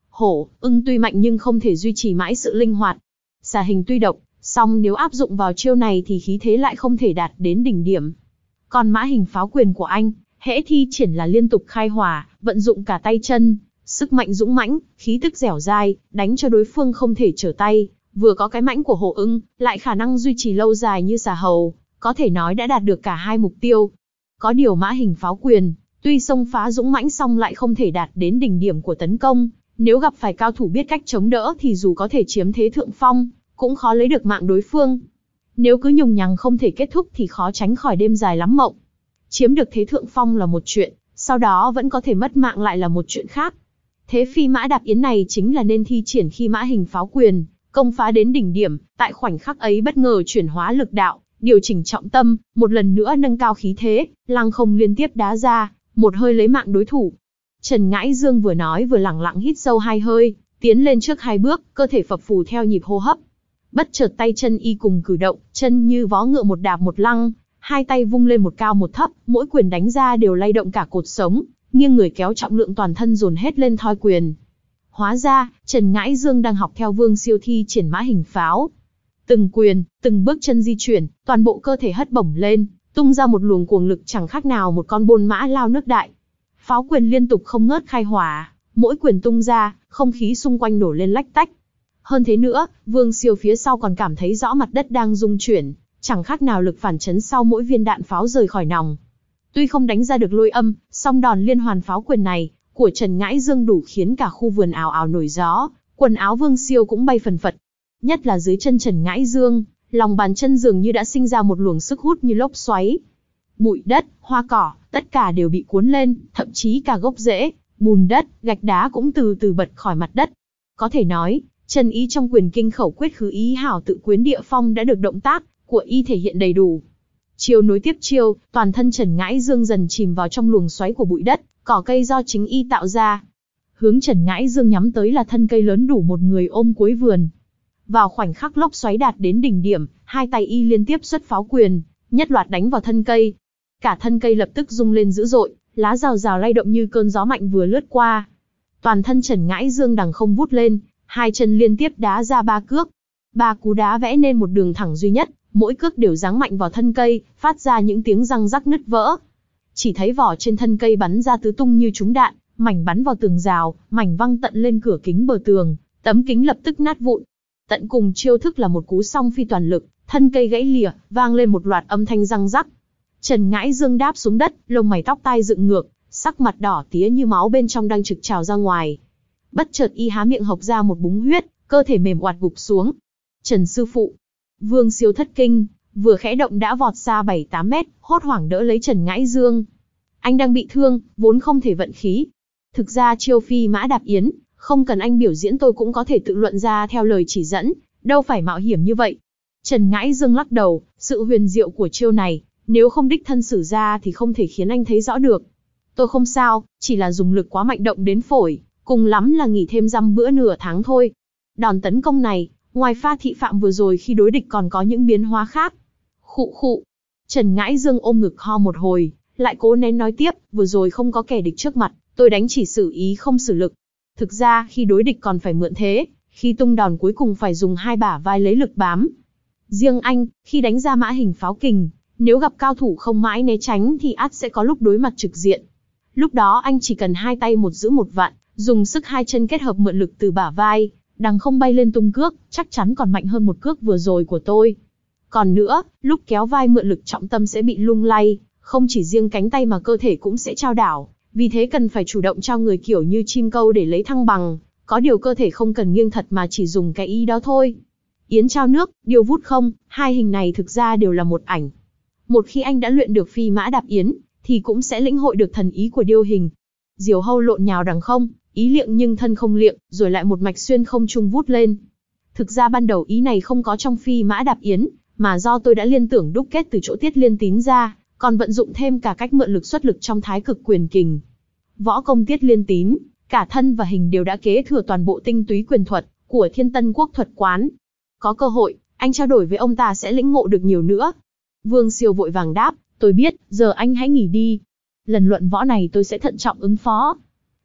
Hổ, ưng tuy mạnh nhưng không thể duy trì mãi sự linh hoạt. Xà hình tuy độc, song nếu áp dụng vào chiêu này thì khí thế lại không thể đạt đến đỉnh điểm. Còn mã hình pháo quyền của anh, hễ thi triển là liên tục khai hỏa, vận dụng cả tay chân, sức mạnh dũng mãnh, khí tức dẻo dai, đánh cho đối phương không thể trở tay, vừa có cái mãnh của hổ ưng, lại khả năng duy trì lâu dài như xà hầu, có thể nói đã đạt được cả hai mục tiêu. Có điều mã hình pháo quyền, tuy xông phá dũng mãnh song lại không thể đạt đến đỉnh điểm của tấn công, nếu gặp phải cao thủ biết cách chống đỡ thì dù có thể chiếm thế thượng phong, cũng khó lấy được mạng đối phương. Nếu cứ nhùng nhằng không thể kết thúc thì khó tránh khỏi đêm dài lắm mộng. Chiếm được thế thượng phong là một chuyện, sau đó vẫn có thể mất mạng lại là một chuyện khác. Thế phi mã đạp yến này chính là nên thi triển khi mã hình pháo quyền, công phá đến đỉnh điểm, tại khoảnh khắc ấy bất ngờ chuyển hóa lực đạo, điều chỉnh trọng tâm, một lần nữa nâng cao khí thế, lăng không liên tiếp đá ra, một hơi lấy mạng đối thủ. Trần Ngãi Dương vừa nói vừa lẳng lặng hít sâu hai hơi, tiến lên trước hai bước, cơ thể phập phù theo nhịp hô hấp. Bất chợt tay chân y cùng cử động, chân như vó ngựa một đạp một lăng, hai tay vung lên một cao một thấp, mỗi quyền đánh ra đều lay động cả cột sống, nghiêng người kéo trọng lượng toàn thân dồn hết lên thoi quyền. Hóa ra, Trần Ngãi Dương đang học theo Vương Siêu thi triển mã hình pháo. Từng quyền, từng bước chân di chuyển, toàn bộ cơ thể hất bổng lên, tung ra một luồng cuồng lực chẳng khác nào một con bôn mã lao nước đại. Pháo quyền liên tục không ngớt khai hỏa, mỗi quyền tung ra, không khí xung quanh nổ lên lách tách. Hơn thế nữa, Vương Siêu phía sau còn cảm thấy rõ mặt đất đang rung chuyển, chẳng khác nào lực phản chấn sau mỗi viên đạn pháo rời khỏi nòng. Tuy không đánh ra được lôi âm, song đòn liên hoàn pháo quyền này của Trần Ngãi Dương đủ khiến cả khu vườn ào ào nổi gió, quần áo Vương Siêu cũng bay phần phật. Nhất là dưới chân Trần Ngãi Dương, lòng bàn chân dường như đã sinh ra một luồng sức hút như lốc xoáy. Bụi đất, hoa cỏ, tất cả đều bị cuốn lên, thậm chí cả gốc rễ, bùn đất, gạch đá cũng từ từ bật khỏi mặt đất. Có thể nói, chân ý trong quyền kinh khẩu quyết khứ ý hảo tự quyến địa phong đã được động tác của y thể hiện đầy đủ. Chiêu nối tiếp chiêu, toàn thân Trần Ngãi Dương dần chìm vào trong luồng xoáy của bụi đất, cỏ cây do chính y tạo ra. Hướng Trần Ngãi Dương nhắm tới là thân cây lớn đủ một người ôm cuối vườn. Vào khoảnh khắc lốc xoáy đạt đến đỉnh điểm, hai tay y liên tiếp xuất pháo quyền, nhất loạt đánh vào thân cây. Cả thân cây lập tức rung lên dữ dội, lá rào rào lay động như cơn gió mạnh vừa lướt qua. Toàn thân Trần Ngãi Dương đằng không vút lên, hai chân liên tiếp đá ra ba cước. Ba cú đá vẽ nên một đường thẳng duy nhất, mỗi cước đều giáng mạnh vào thân cây, phát ra những tiếng răng rắc nứt vỡ. Chỉ thấy vỏ trên thân cây bắn ra tứ tung như trúng đạn, mảnh bắn vào tường rào, mảnh văng tận lên cửa kính bờ tường, tấm kính lập tức nát vụn. Tận cùng chiêu thức là một cú song phi toàn lực, thân cây gãy lìa, vang lên một loạt âm thanh răng rắc. Trần Ngãi Dương đáp xuống đất, lông mày tóc tai dựng ngược, sắc mặt đỏ tía như máu bên trong đang trực trào ra ngoài. Bất chợt y há miệng hộc ra một búng huyết, cơ thể mềm oạt gục xuống. Trần sư phụ, Vương Siêu thất kinh, vừa khẽ động đã vọt xa bảy tám mét, hốt hoảng đỡ lấy Trần Ngãi Dương. Anh đang bị thương, vốn không thể vận khí. Thực ra chiêu phi mã đạp yến, không cần anh biểu diễn tôi cũng có thể tự luận ra theo lời chỉ dẫn, đâu phải mạo hiểm như vậy. Trần Ngãi Dương lắc đầu, sự huyền diệu của chiêu này, nếu không đích thân sử ra thì không thể khiến anh thấy rõ được. Tôi không sao, chỉ là dùng lực quá mạnh động đến phổi, cùng lắm là nghỉ thêm dăm bữa nửa tháng thôi. Đòn tấn công này, ngoài pha thị phạm vừa rồi khi đối địch còn có những biến hóa khác. Khụ khụ. Trần Ngãi Dương ôm ngực ho một hồi, lại cố nén nói tiếp, vừa rồi không có kẻ địch trước mặt, tôi đánh chỉ xử ý không xử lực. Thực ra khi đối địch còn phải mượn thế, khi tung đòn cuối cùng phải dùng hai bả vai lấy lực bám. Riêng anh, khi đánh ra mã hình pháo kình, nếu gặp cao thủ không mãi né tránh thì ắt sẽ có lúc đối mặt trực diện. Lúc đó anh chỉ cần hai tay một giữ một vạn, dùng sức hai chân kết hợp mượn lực từ bả vai, đằng không bay lên tung cước, chắc chắn còn mạnh hơn một cước vừa rồi của tôi. Còn nữa, lúc kéo vai mượn lực trọng tâm sẽ bị lung lay, không chỉ riêng cánh tay mà cơ thể cũng sẽ chao đảo, vì thế cần phải chủ động trao người kiểu như chim câu để lấy thăng bằng, có điều cơ thể không cần nghiêng thật mà chỉ dùng cái ý đó thôi. Yến trao nước, điêu vút không, hai hình này thực ra đều là một ảnh. Một khi anh đã luyện được phi mã đạp yến, thì cũng sẽ lĩnh hội được thần ý của điêu hình. Diều hâu lộn nhào đằng không, ý liệng nhưng thân không liệng, rồi lại một mạch xuyên không trung vút lên. Thực ra ban đầu ý này không có trong phi mã đạp yến, mà do tôi đã liên tưởng đúc kết từ chỗ tiết liên tín ra, còn vận dụng thêm cả cách mượn lực xuất lực trong thái cực quyền kình. Võ công tiết liên tín, cả thân và hình đều đã kế thừa toàn bộ tinh túy quyền thuật của Thiên Tân Quốc thuật quán. Có cơ hội, anh trao đổi với ông ta sẽ lĩnh ngộ được nhiều nữa. Vương Siêu vội vàng đáp, tôi biết, giờ anh hãy nghỉ đi. Lần luận võ này tôi sẽ thận trọng ứng phó.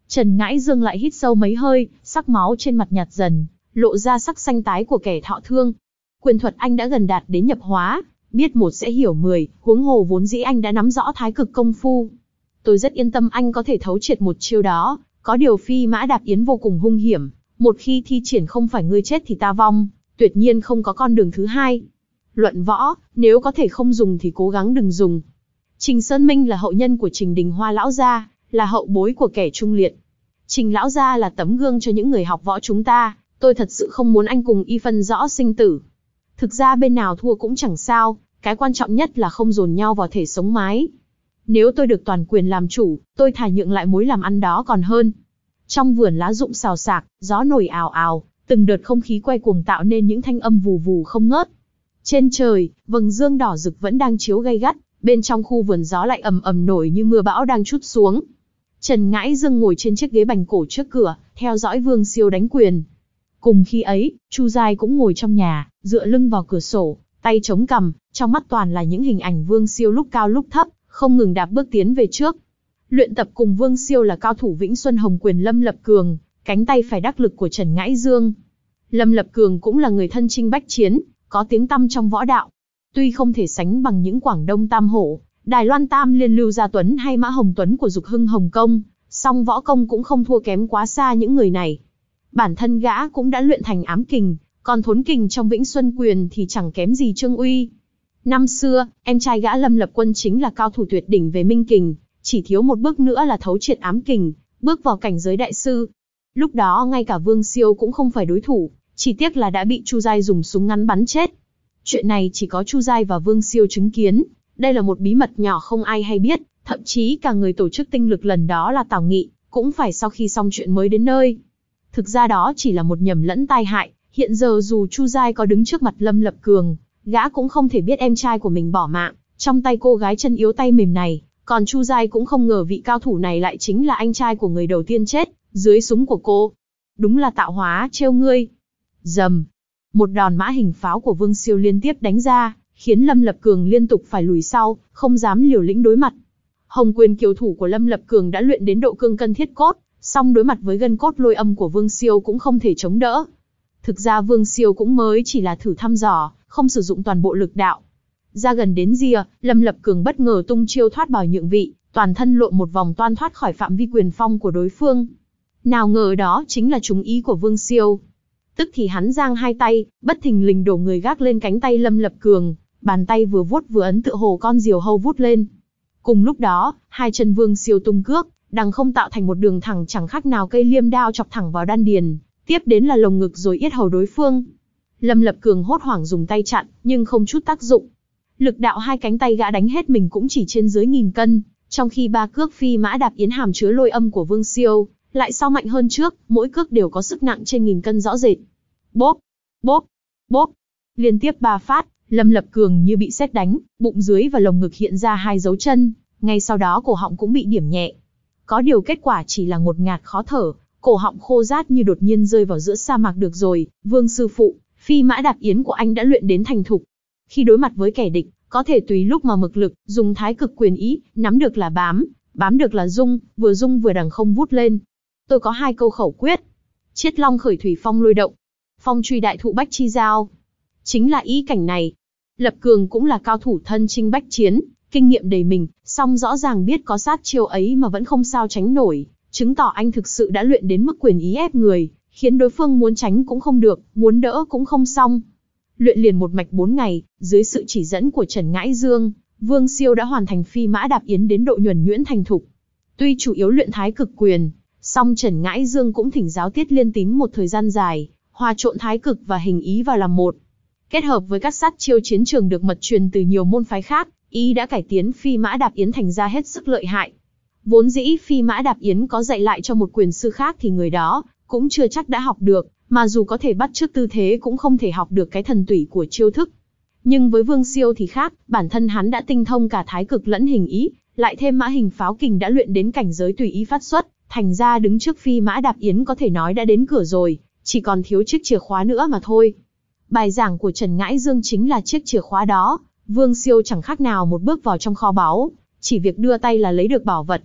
Trần Ngãi Dương lại hít sâu mấy hơi, sắc máu trên mặt nhạt dần, lộ ra sắc xanh tái của kẻ thọ thương. Quyền thuật anh đã gần đạt đến nhập hóa, biết một sẽ hiểu mười, huống hồ vốn dĩ anh đã nắm rõ thái cực công phu. Tôi rất yên tâm anh có thể thấu triệt một chiêu đó, có điều phi mã đạp yến vô cùng hung hiểm, một khi thi triển không phải ngươi chết thì ta vong, tuyệt nhiên không có con đường thứ hai. Luận võ, nếu có thể không dùng thì cố gắng đừng dùng. Trình Sơn Minh là hậu nhân của Trình Đình Hoa lão gia, là hậu bối của kẻ trung liệt. Trình lão gia là tấm gương cho những người học võ chúng ta, tôi thật sự không muốn anh cùng y phân rõ sinh tử. Thực ra bên nào thua cũng chẳng sao, cái quan trọng nhất là không dồn nhau vào thể sống mái. Nếu tôi được toàn quyền làm chủ, tôi thà nhượng lại mối làm ăn đó còn hơn. Trong vườn lá rụng xào xạc, gió nổi ào ào, từng đợt không khí quay cuồng tạo nên những thanh âm vù vù không ngớt. Trên trời, vầng dương đỏ rực vẫn đang chiếu gay gắt, bên trong khu vườn gió lại ầm ầm nổi như mưa bão đang trút xuống. Trần Ngãi Dương ngồi trên chiếc ghế bành cổ trước cửa, theo dõi Vương Siêu đánh quyền. Cùng khi ấy, Chu Giai cũng ngồi trong nhà, dựa lưng vào cửa sổ, tay chống cằm, trong mắt toàn là những hình ảnh Vương Siêu lúc cao lúc thấp, không ngừng đạp bước tiến về trước. Luyện tập cùng Vương Siêu là cao thủ Vĩnh Xuân Hồng Quyền Lâm Lập Cường, cánh tay phải đắc lực của Trần Ngãi Dương. Lâm Lập Cường cũng là người thân chinh bách chiến, có tiếng tăm trong võ đạo. Tuy không thể sánh bằng những Quảng Đông Tam Hổ, Đài Loan Tam Liên Lưu Gia Tuấn hay Mã Hồng Tuấn của Dục Hưng Hồng Công, song võ công cũng không thua kém quá xa những người này. Bản thân gã cũng đã luyện thành ám kình, còn thốn kình trong Vĩnh Xuân Quyền thì chẳng kém gì Trương Uy. Năm xưa, em trai gã Lâm Lập Quân chính là cao thủ tuyệt đỉnh về minh kình, chỉ thiếu một bước nữa là thấu triệt ám kình, bước vào cảnh giới đại sư. Lúc đó ngay cả Vương Siêu cũng không phải đối thủ, chỉ tiếc là đã bị Chu Giai dùng súng ngắn bắn chết. Chuyện này chỉ có Chu Giai và Vương Siêu chứng kiến, đây là một bí mật nhỏ không ai hay biết, thậm chí cả người tổ chức tinh lực lần đó là Tào Nghị, cũng phải sau khi xong chuyện mới đến nơi. Thực ra đó chỉ là một nhầm lẫn tai hại, hiện giờ dù Chu Giai có đứng trước mặt Lâm Lập Cường, gã cũng không thể biết em trai của mình bỏ mạng trong tay cô gái chân yếu tay mềm này, còn Chu Giai cũng không ngờ vị cao thủ này lại chính là anh trai của người đầu tiên chết dưới súng của cô. Đúng là tạo hóa trêu ngươi. Rầm, một đòn mã hình pháo của Vương Siêu liên tiếp đánh ra, khiến Lâm Lập Cường liên tục phải lùi sau, không dám liều lĩnh đối mặt. Hồng Quyền kiều thủ của Lâm Lập Cường đã luyện đến độ cương cân thiết cốt, song đối mặt với gân cốt lôi âm của Vương Siêu cũng không thể chống đỡ. Thực ra Vương Siêu cũng mới chỉ là thử thăm dò, không sử dụng toàn bộ lực đạo. Ra gần đến rìa, Lâm Lập Cường bất ngờ tung chiêu thoát bảo nhượng vị, toàn thân lộn một vòng toan thoát khỏi phạm vi quyền phong của đối phương. Nào ngờ đó chính là trúng ý của Vương Siêu. Tức thì hắn giang hai tay, bất thình lình đổ người gác lên cánh tay Lâm Lập Cường, bàn tay vừa vuốt vừa ấn tựa hồ con diều hâu vút lên. Cùng lúc đó, hai chân Vương Siêu tung cước, đằng không tạo thành một đường thẳng chẳng khác nào cây liêm đao chọc thẳng vào đan điền, tiếp đến là lồng ngực rồi yết hầu đối phương. Lâm Lập Cường hốt hoảng dùng tay chặn, nhưng không chút tác dụng. Lực đạo hai cánh tay gã đánh hết mình cũng chỉ trên dưới nghìn cân, trong khi ba cước phi mã đạp yến hàm chứa lôi âm của Vương Siêu lại sau mạnh hơn trước, mỗi cước đều có sức nặng trên nghìn cân rõ rệt. Bốp, bốp, bốp, liên tiếp ba phát, Lâm Lập Cường như bị sét đánh, bụng dưới và lồng ngực hiện ra hai dấu chân, ngay sau đó cổ họng cũng bị điểm nhẹ. Có điều kết quả chỉ là ngột ngạt khó thở, cổ họng khô rát như đột nhiên rơi vào giữa sa mạc. Được rồi, Vương sư phụ, phi mã đạp yến của anh đã luyện đến thành thục. Khi đối mặt với kẻ địch, có thể tùy lúc mà mực lực, dùng thái cực quyền ý, nắm được là bám, bám được là rung, vừa rung vừa đằng không vút lên. Tôi có hai câu khẩu quyết. Chiết long khởi thủy phong lôi động, phong truy đại thụ bách chi giao. Chính là ý cảnh này. Lập Cường cũng là cao thủ thân chinh bách chiến, kinh nghiệm đầy mình, song rõ ràng biết có sát chiêu ấy mà vẫn không sao tránh nổi, chứng tỏ anh thực sự đã luyện đến mức quyền ý ép người, khiến đối phương muốn tránh cũng không được, muốn đỡ cũng không xong. Luyện liền một mạch bốn ngày, dưới sự chỉ dẫn của Trần Ngãi Dương, Vương Siêu đã hoàn thành phi mã đạp yến đến độ nhuần nhuyễn thành thục. Tuy chủ yếu luyện thái cực quyền, song Trần Ngãi Dương cũng thỉnh giáo Tiết Liên Tín một thời gian dài, hòa trộn thái cực và hình ý vào làm một. Kết hợp với các sát chiêu chiến trường được mật truyền từ nhiều môn phái khác, y đã cải tiến phi mã đạp yến thành ra hết sức lợi hại. Vốn dĩ phi mã đạp yến có dạy lại cho một quyền sư khác thì người đó cũng chưa chắc đã học được, mà dù có thể bắt chước tư thế cũng không thể học được cái thần tủy của chiêu thức. Nhưng với Vương Siêu thì khác, bản thân hắn đã tinh thông cả thái cực lẫn hình ý, lại thêm mã hình pháo kình đã luyện đến cảnh giới tùy ý phát xuất, thành ra đứng trước phi mã đạp yến có thể nói đã đến cửa rồi, chỉ còn thiếu chiếc chìa khóa nữa mà thôi. Bài giảng của Trần Ngãi Dương chính là chiếc chìa khóa đó. Vương Siêu chẳng khác nào một bước vào trong kho báu, chỉ việc đưa tay là lấy được bảo vật.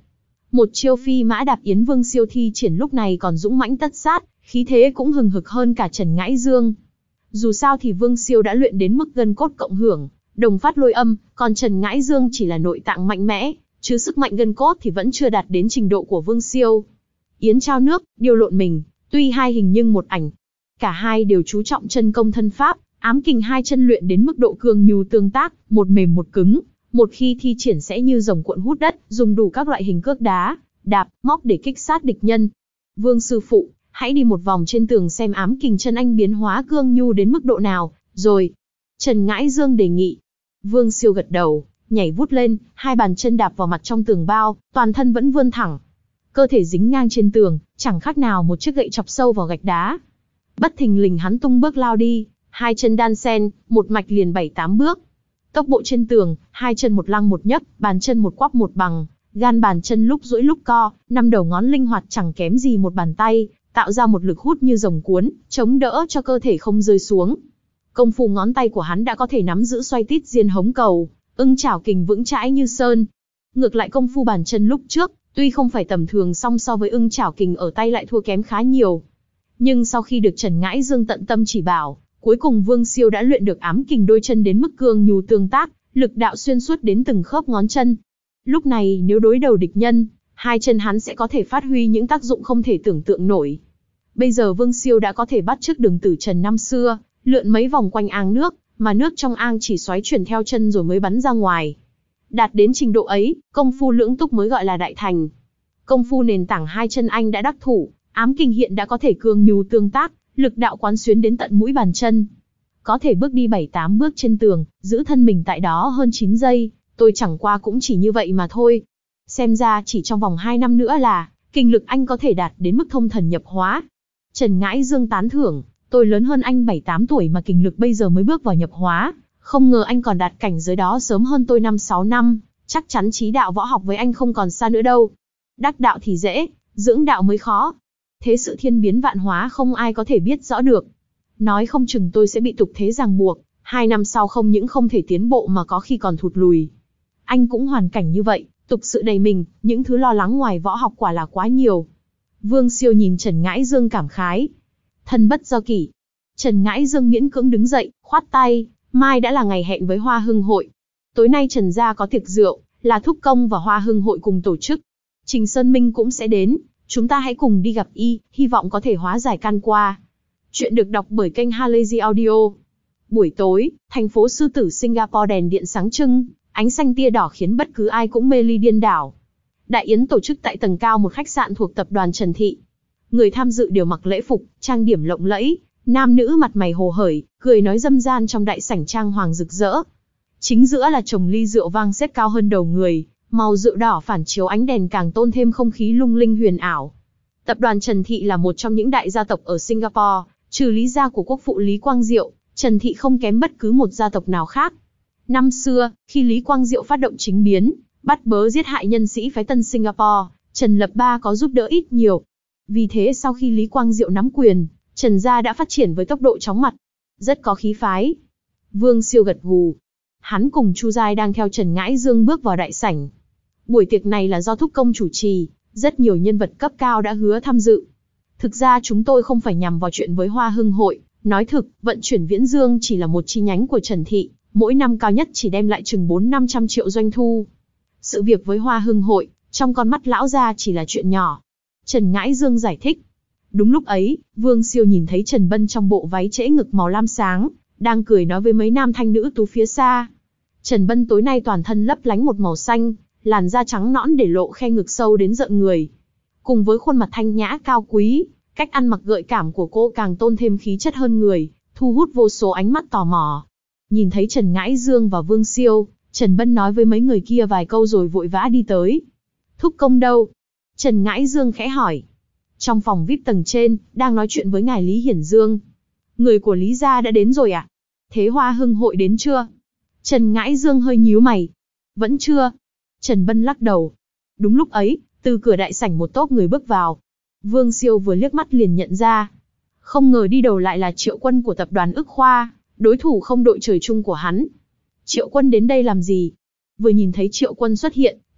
Một chiêu phi mã đạp yến Vương Siêu thi triển lúc này còn dũng mãnh tất sát, khí thế cũng hừng hực hơn cả Trần Ngãi Dương. Dù sao thì Vương Siêu đã luyện đến mức gân cốt cộng hưởng, đồng phát lôi âm, còn Trần Ngãi Dương chỉ là nội tạng mạnh mẽ, chứ sức mạnh gân cốt thì vẫn chưa đạt đến trình độ của Vương Siêu. Yến trao nước, điêu lộn mình, tuy hai hình nhưng một ảnh. Cả hai đều chú trọng chân công thân pháp, ám kình hai chân luyện đến mức độ cương nhu tương tác, một mềm một cứng, một khi thi triển sẽ như rồng cuộn hút đất, dùng đủ các loại hình cước đá, đạp, móc để kích sát địch nhân. Vương sư phụ, hãy đi một vòng trên tường xem ám kình chân anh biến hóa cương nhu đến mức độ nào, rồi. Trần Ngãi Dương đề nghị. Vương Siêu gật đầu, nhảy vút lên, hai bàn chân đạp vào mặt trong tường bao, toàn thân vẫn vươn thẳng. Cơ thể dính ngang trên tường, chẳng khác nào một chiếc gậy chọc sâu vào gạch đá. Bất thình lình hắn tung bước lao đi, hai chân đan sen, một mạch liền bảy tám bước. Tốc bộ trên tường, hai chân một lăng một nhấp, bàn chân một quắp một bằng, gan bàn chân lúc duỗi lúc co, năm đầu ngón linh hoạt chẳng kém gì một bàn tay, tạo ra một lực hút như rồng cuốn, chống đỡ cho cơ thể không rơi xuống. Công phu ngón tay của hắn đã có thể nắm giữ xoay tít diên hống cầu, ưng chảo kình vững chãi như sơn. Ngược lại công phu bàn chân lúc trước, tuy không phải tầm thường song so với ưng chảo kình ở tay lại thua kém khá nhiều. Nhưng sau khi được Trần Ngãi Dương tận tâm chỉ bảo, cuối cùng Vương Siêu đã luyện được ám kình đôi chân đến mức cương nhu tương tác, lực đạo xuyên suốt đến từng khớp ngón chân. Lúc này nếu đối đầu địch nhân, hai chân hắn sẽ có thể phát huy những tác dụng không thể tưởng tượng nổi. Bây giờ Vương Siêu đã có thể bắt chước Đường Tử Trần năm xưa, lượn mấy vòng quanh ang nước, mà nước trong ang chỉ xoáy chuyển theo chân rồi mới bắn ra ngoài. Đạt đến trình độ ấy, công phu lưỡng túc mới gọi là đại thành. Công phu nền tảng hai chân anh đã đắc thủ, ám kình hiện đã có thể cương nhu tương tác, lực đạo quán xuyến đến tận mũi bàn chân. Có thể bước đi bảy tám bước trên tường, giữ thân mình tại đó hơn chín giây, tôi chẳng qua cũng chỉ như vậy mà thôi. Xem ra chỉ trong vòng hai năm nữa là, kinh lực anh có thể đạt đến mức thông thần nhập hóa. Trần Ngãi Dương tán thưởng, tôi lớn hơn anh bảy tám tuổi mà kinh lực bây giờ mới bước vào nhập hóa, không ngờ anh còn đạt cảnh giới đó sớm hơn tôi năm sáu năm, chắc chắn chí đạo võ học với anh không còn xa nữa đâu. Đắc đạo thì dễ, dưỡng đạo mới khó. Thế sự thiên biến vạn hóa không ai có thể biết rõ được. Nói không chừng tôi sẽ bị tục thế ràng buộc, hai năm sau không những không thể tiến bộ mà có khi còn thụt lùi. Anh cũng hoàn cảnh như vậy, tục sự đầy mình, những thứ lo lắng ngoài võ học quả là quá nhiều. Vương Siêu nhìn Trần Ngãi Dương cảm khái. Thân bất do kỷ. Trần Ngãi Dương miễn cưỡng đứng dậy, khoát tay, mai đã là ngày hẹn với Hoa Hưng hội. Tối nay Trần gia có tiệc rượu, là Thúc Công và Hoa Hưng hội cùng tổ chức. Trình Sơn Minh cũng sẽ đến, chúng ta hãy cùng đi gặp y, hy vọng có thể hóa giải can qua. Chuyện được đọc bởi kênh Halazy Audio. Buổi tối, thành phố sư tử Singapore đèn điện sáng trưng, ánh xanh tia đỏ khiến bất cứ ai cũng mê ly điên đảo. Đại yến tổ chức tại tầng cao một khách sạn thuộc tập đoàn Trần Thị. Người tham dự đều mặc lễ phục, trang điểm lộng lẫy, nam nữ mặt mày hồ hởi, cười nói râm ran trong đại sảnh trang hoàng rực rỡ. Chính giữa là chồng ly rượu vang xếp cao hơn đầu người, màu rượu đỏ phản chiếu ánh đèn càng tôn thêm không khí lung linh huyền ảo. Tập đoàn Trần Thị là một trong những đại gia tộc ở Singapore, trừ Lý gia của quốc phụ Lý Quang Diệu, Trần Thị không kém bất cứ một gia tộc nào khác. Năm xưa, khi Lý Quang Diệu phát động chính biến, bắt bớ giết hại nhân sĩ phái Tân Singapore, Trần Lập Ba có giúp đỡ ít nhiều. Vì thế sau khi Lý Quang Diệu nắm quyền, Trần gia đã phát triển với tốc độ chóng mặt, rất có khí phái. Vương Siêu gật gù. Hắn cùng Chu Giai đang theo Trần Ngãi Dương bước vào đại sảnh. Buổi tiệc này là do Thúc Công chủ trì, rất nhiều nhân vật cấp cao đã hứa tham dự. Thực ra chúng tôi không phải nhằm vào chuyện với Hoa Hưng hội, nói thực, vận chuyển Viễn Dương chỉ là một chi nhánh của Trần Thị, mỗi năm cao nhất chỉ đem lại chừng bốn năm trăm triệu doanh thu. Sự việc với Hoa Hưng hội, trong con mắt lão gia chỉ là chuyện nhỏ. Trần Ngãi Dương giải thích. Đúng lúc ấy, Vương Siêu nhìn thấy Trần Bân trong bộ váy trễ ngực màu lam sáng, đang cười nói với mấy nam thanh nữ tú phía xa. Trần Bân tối nay toàn thân lấp lánh một màu xanh, làn da trắng nõn để lộ khe ngực sâu đến rợn người. Cùng với khuôn mặt thanh nhã cao quý, cách ăn mặc gợi cảm của cô càng tôn thêm khí chất hơn người, thu hút vô số ánh mắt tò mò. Nhìn thấy Trần Ngãi Dương và Vương Siêu, Trần Bân nói với mấy người kia vài câu rồi vội vã đi tới. Thúc Công đâu? Trần Ngãi Dương khẽ hỏi. Trong phòng vi ai pi tầng trên, đang nói chuyện với ngài Lý Hiển Dương. Người của Lý gia đã đến rồi à? Thế Hoa Hưng hội đến chưa? Trần Ngãi Dương hơi nhíu mày. Vẫn chưa. Trần Bân lắc đầu. Đúng lúc ấy, từ cửa đại sảnh một tốp người bước vào. Vương Siêu vừa liếc mắt liền nhận ra. Không ngờ đi đầu lại là Triệu Quân của tập đoàn Ức Khoa, đối thủ không đội trời chung của hắn. Triệu Quân đến đây làm gì? Vừa nhìn thấy Triệu Quân xuất hiện,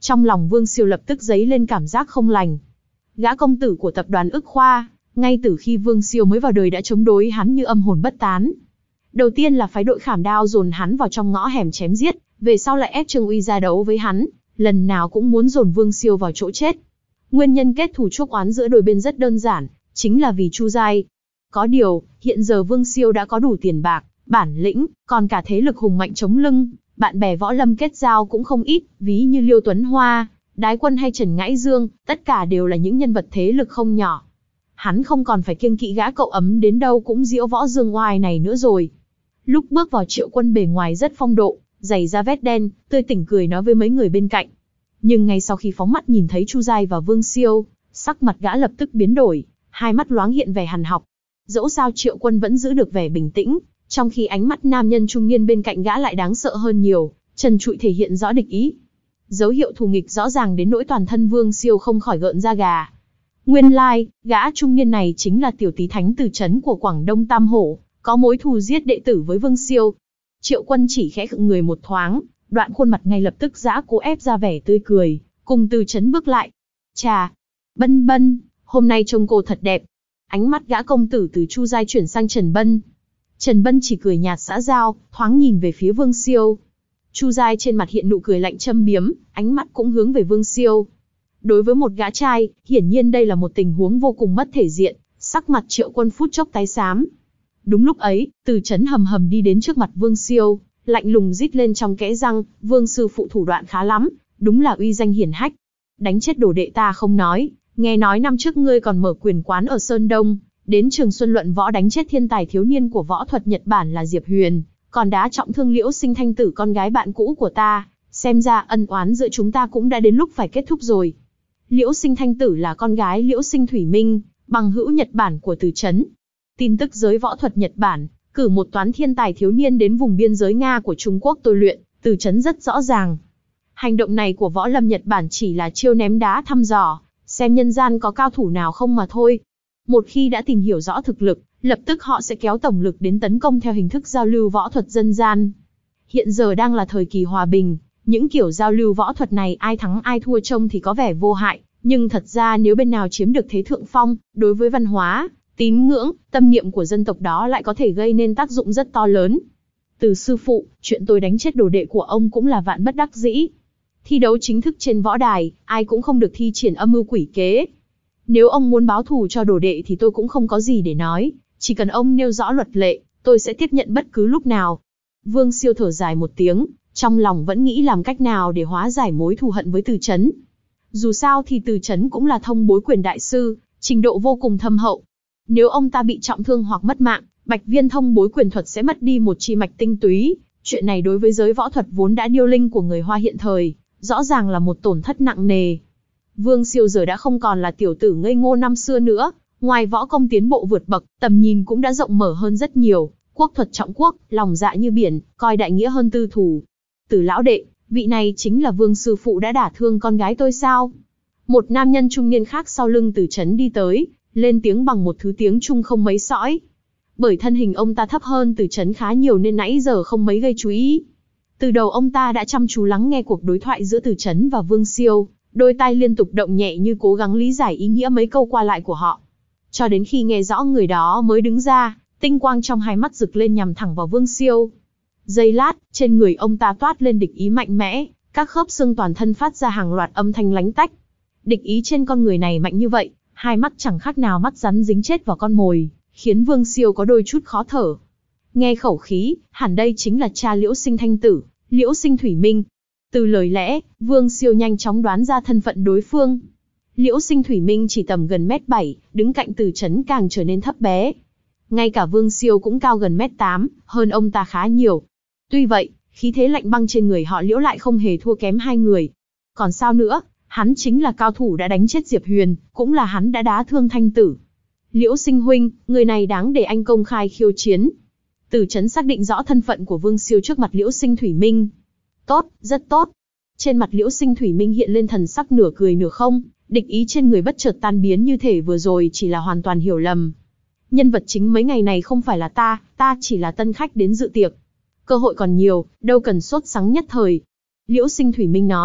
Trong lòng Vương Siêu lập tức dấy lên cảm giác không lành. Gã công tử của tập đoàn Ức Khoa, ngay từ khi Vương Siêu mới vào đời đã chống đối hắn như âm hồn bất tán. Đầu tiên là phái đội khảm đao dồn hắn vào trong ngõ hẻm chém giết, về sau lại ép Trương Uy ra đấu với hắn, lần nào cũng muốn dồn Vương Siêu vào chỗ chết. Nguyên nhân kết thù chuốc oán giữa đôi bên rất đơn giản, chính là vì Chu Giai. Có điều, hiện giờ Vương Siêu đã có đủ tiền bạc, bản lĩnh, còn cả thế lực hùng mạnh chống lưng, bạn bè võ lâm kết giao cũng không ít, ví như Liêu Tuấn Hoa, Đái Quân hay Trần Ngãi Dương, tất cả đều là những nhân vật thế lực không nhỏ. Hắn không còn phải kiêng kỵ gã cậu ấm đến đâu cũng diễu võ dương oai này nữa rồi. Lúc bước vào Triệu Quân bề ngoài rất phong độ, giày da vét đen, tươi tỉnh cười nói với mấy người bên cạnh. Nhưng ngay sau khi phóng mắt nhìn thấy Chu Giai và Vương Siêu, sắc mặt gã lập tức biến đổi, hai mắt loáng hiện vẻ hằn học. Dẫu sao Triệu Quân vẫn giữ được vẻ bình tĩnh, trong khi ánh mắt nam nhân trung niên bên cạnh gã lại đáng sợ hơn nhiều, trần trụi thể hiện rõ địch ý. Dấu hiệu thù nghịch rõ ràng đến nỗi toàn thân Vương Siêu không khỏi gợn da gà. Nguyên lai, gã trung niên này chính là tiểu tí thánh Từ Trấn của Quảng Đông Tam Hổ, có mối thù giết đệ tử với Vương Siêu. Triệu Quân chỉ khẽ khựng người một thoáng, đoạn khuôn mặt ngay lập tức giã cố ép ra vẻ tươi cười, cùng Từ Trấn bước lại. Chà, Bân Bân, hôm nay trông cô thật đẹp. Ánh mắt gã công tử từ Chu Giai chuyển sang Trần Bân. Trần Bân chỉ cười nhạt xã giao, thoáng nhìn về phía Vương Siêu. Chu Giai trên mặt hiện nụ cười lạnh châm biếm, ánh mắt cũng hướng về Vương Siêu. Đối với một gã trai, hiển nhiên đây là một tình huống vô cùng mất thể diện, sắc mặt Triệu Quân phút chốc tái xám. Đúng lúc ấy, Từ Trấn hầm hầm đi đến trước mặt Vương Siêu, lạnh lùng rít lên trong kẽ răng, Vương sư phụ thủ đoạn khá lắm, đúng là uy danh hiển hách. Đánh chết đồ đệ ta không nói, nghe nói năm trước ngươi còn mở quyền quán ở Sơn Đông, đến Trường Xuân luận võ đánh chết thiên tài thiếu niên của võ thuật Nhật Bản là Diệp Huyền, còn đá trọng thương Liễu Sinh Thanh Tử con gái bạn cũ của ta, xem ra ân oán giữa chúng ta cũng đã đến lúc phải kết thúc rồi. Liễu Sinh Thanh Tử là con gái Liễu Sinh Thủy Minh, bằng hữu Nhật Bản của Từ Trấn. Tin tức giới võ thuật Nhật Bản, cử một toán thiên tài thiếu niên đến vùng biên giới Nga của Trung Quốc tôi luyện, Từ Trấn rất rõ ràng. Hành động này của võ lâm Nhật Bản chỉ là chiêu ném đá thăm dò, xem nhân gian có cao thủ nào không mà thôi. Một khi đã tìm hiểu rõ thực lực, lập tức họ sẽ kéo tổng lực đến tấn công theo hình thức giao lưu võ thuật dân gian. Hiện giờ đang là thời kỳ hòa bình, những kiểu giao lưu võ thuật này ai thắng ai thua trông thì có vẻ vô hại, nhưng thật ra nếu bên nào chiếm được thế thượng phong, đối với văn hóa, tín ngưỡng, tâm niệm của dân tộc đó lại có thể gây nên tác dụng rất to lớn. Từ sư phụ, chuyện tôi đánh chết đồ đệ của ông cũng là vạn bất đắc dĩ. Thi đấu chính thức trên võ đài, ai cũng không được thi triển âm mưu quỷ kế. Nếu ông muốn báo thù cho đồ đệ thì tôi cũng không có gì để nói, chỉ cần ông nêu rõ luật lệ, tôi sẽ tiếp nhận bất cứ lúc nào. Vương Siêu thở dài một tiếng, trong lòng vẫn nghĩ làm cách nào để hóa giải mối thù hận với Từ Trấn. Dù sao thì Từ Trấn cũng là thông bối quyền đại sư, trình độ vô cùng thâm hậu. Nếu ông ta bị trọng thương hoặc mất mạng, Bạch Viên thông bối quyền thuật sẽ mất đi một chi mạch tinh túy. Chuyện này đối với giới võ thuật vốn đã điêu linh của người Hoa hiện thời, rõ ràng là một tổn thất nặng nề. Vương Siêu giờ đã không còn là tiểu tử ngây ngô năm xưa nữa, ngoài võ công tiến bộ vượt bậc, tầm nhìn cũng đã rộng mở hơn rất nhiều, quốc thuật trọng quốc, lòng dạ như biển, coi đại nghĩa hơn tư thù. Từ lão đệ, vị này chính là Vương sư phụ đã đả thương con gái tôi sao? Một nam nhân trung niên khác sau lưng Từ Trấn đi tới, lên tiếng bằng một thứ tiếng Trung không mấy sõi. Bởi thân hình ông ta thấp hơn Từ Trấn khá nhiều nên nãy giờ không mấy gây chú ý. Từ đầu ông ta đã chăm chú lắng nghe cuộc đối thoại giữa Từ Trấn và Vương Siêu, đôi tai liên tục động nhẹ như cố gắng lý giải ý nghĩa mấy câu qua lại của họ. Cho đến khi nghe rõ người đó mới đứng ra, tinh quang trong hai mắt rực lên nhằm thẳng vào Vương Siêu. Giây lát, trên người ông ta toát lên địch ý mạnh mẽ, các khớp xương toàn thân phát ra hàng loạt âm thanh lánh tách. Địch ý trên con người này mạnh như vậy, hai mắt chẳng khác nào mắt rắn dính chết vào con mồi, khiến Vương Siêu có đôi chút khó thở. Nghe khẩu khí, hẳn đây chính là cha Liễu Sinh Thanh Tử, Liễu Sinh Thủy Minh. Từ lời lẽ, Vương Siêu nhanh chóng đoán ra thân phận đối phương. Liễu Sinh Thủy Minh chỉ tầm gần mét bảy, đứng cạnh Từ Trấn càng trở nên thấp bé. Ngay cả Vương Siêu cũng cao gần mét tám, hơn ông ta khá nhiều. Tuy vậy, khí thế lạnh băng trên người họ Liễu lại không hề thua kém hai người. Còn sao nữa, hắn chính là cao thủ đã đánh chết Diệp Huyền, cũng là hắn đã đá thương Thanh Tử. Liễu Sinh huynh, người này đáng để anh công khai khiêu chiến. Từ Trấn xác định rõ thân phận của Vương Siêu trước mặt Liễu Sinh Thủy Minh. Tốt, rất tốt. Trên mặt Liễu Sinh Thủy Minh hiện lên thần sắc nửa cười nửa không, địch ý trên người bất chợt tan biến như thể vừa rồi chỉ là hoàn toàn hiểu lầm. Nhân vật chính mấy ngày này không phải là ta, ta chỉ là tân khách đến dự tiệc. Cơ hội còn nhiều, đâu cần sốt sắng nhất thời. Liễu Sinh Thủy Minh nói,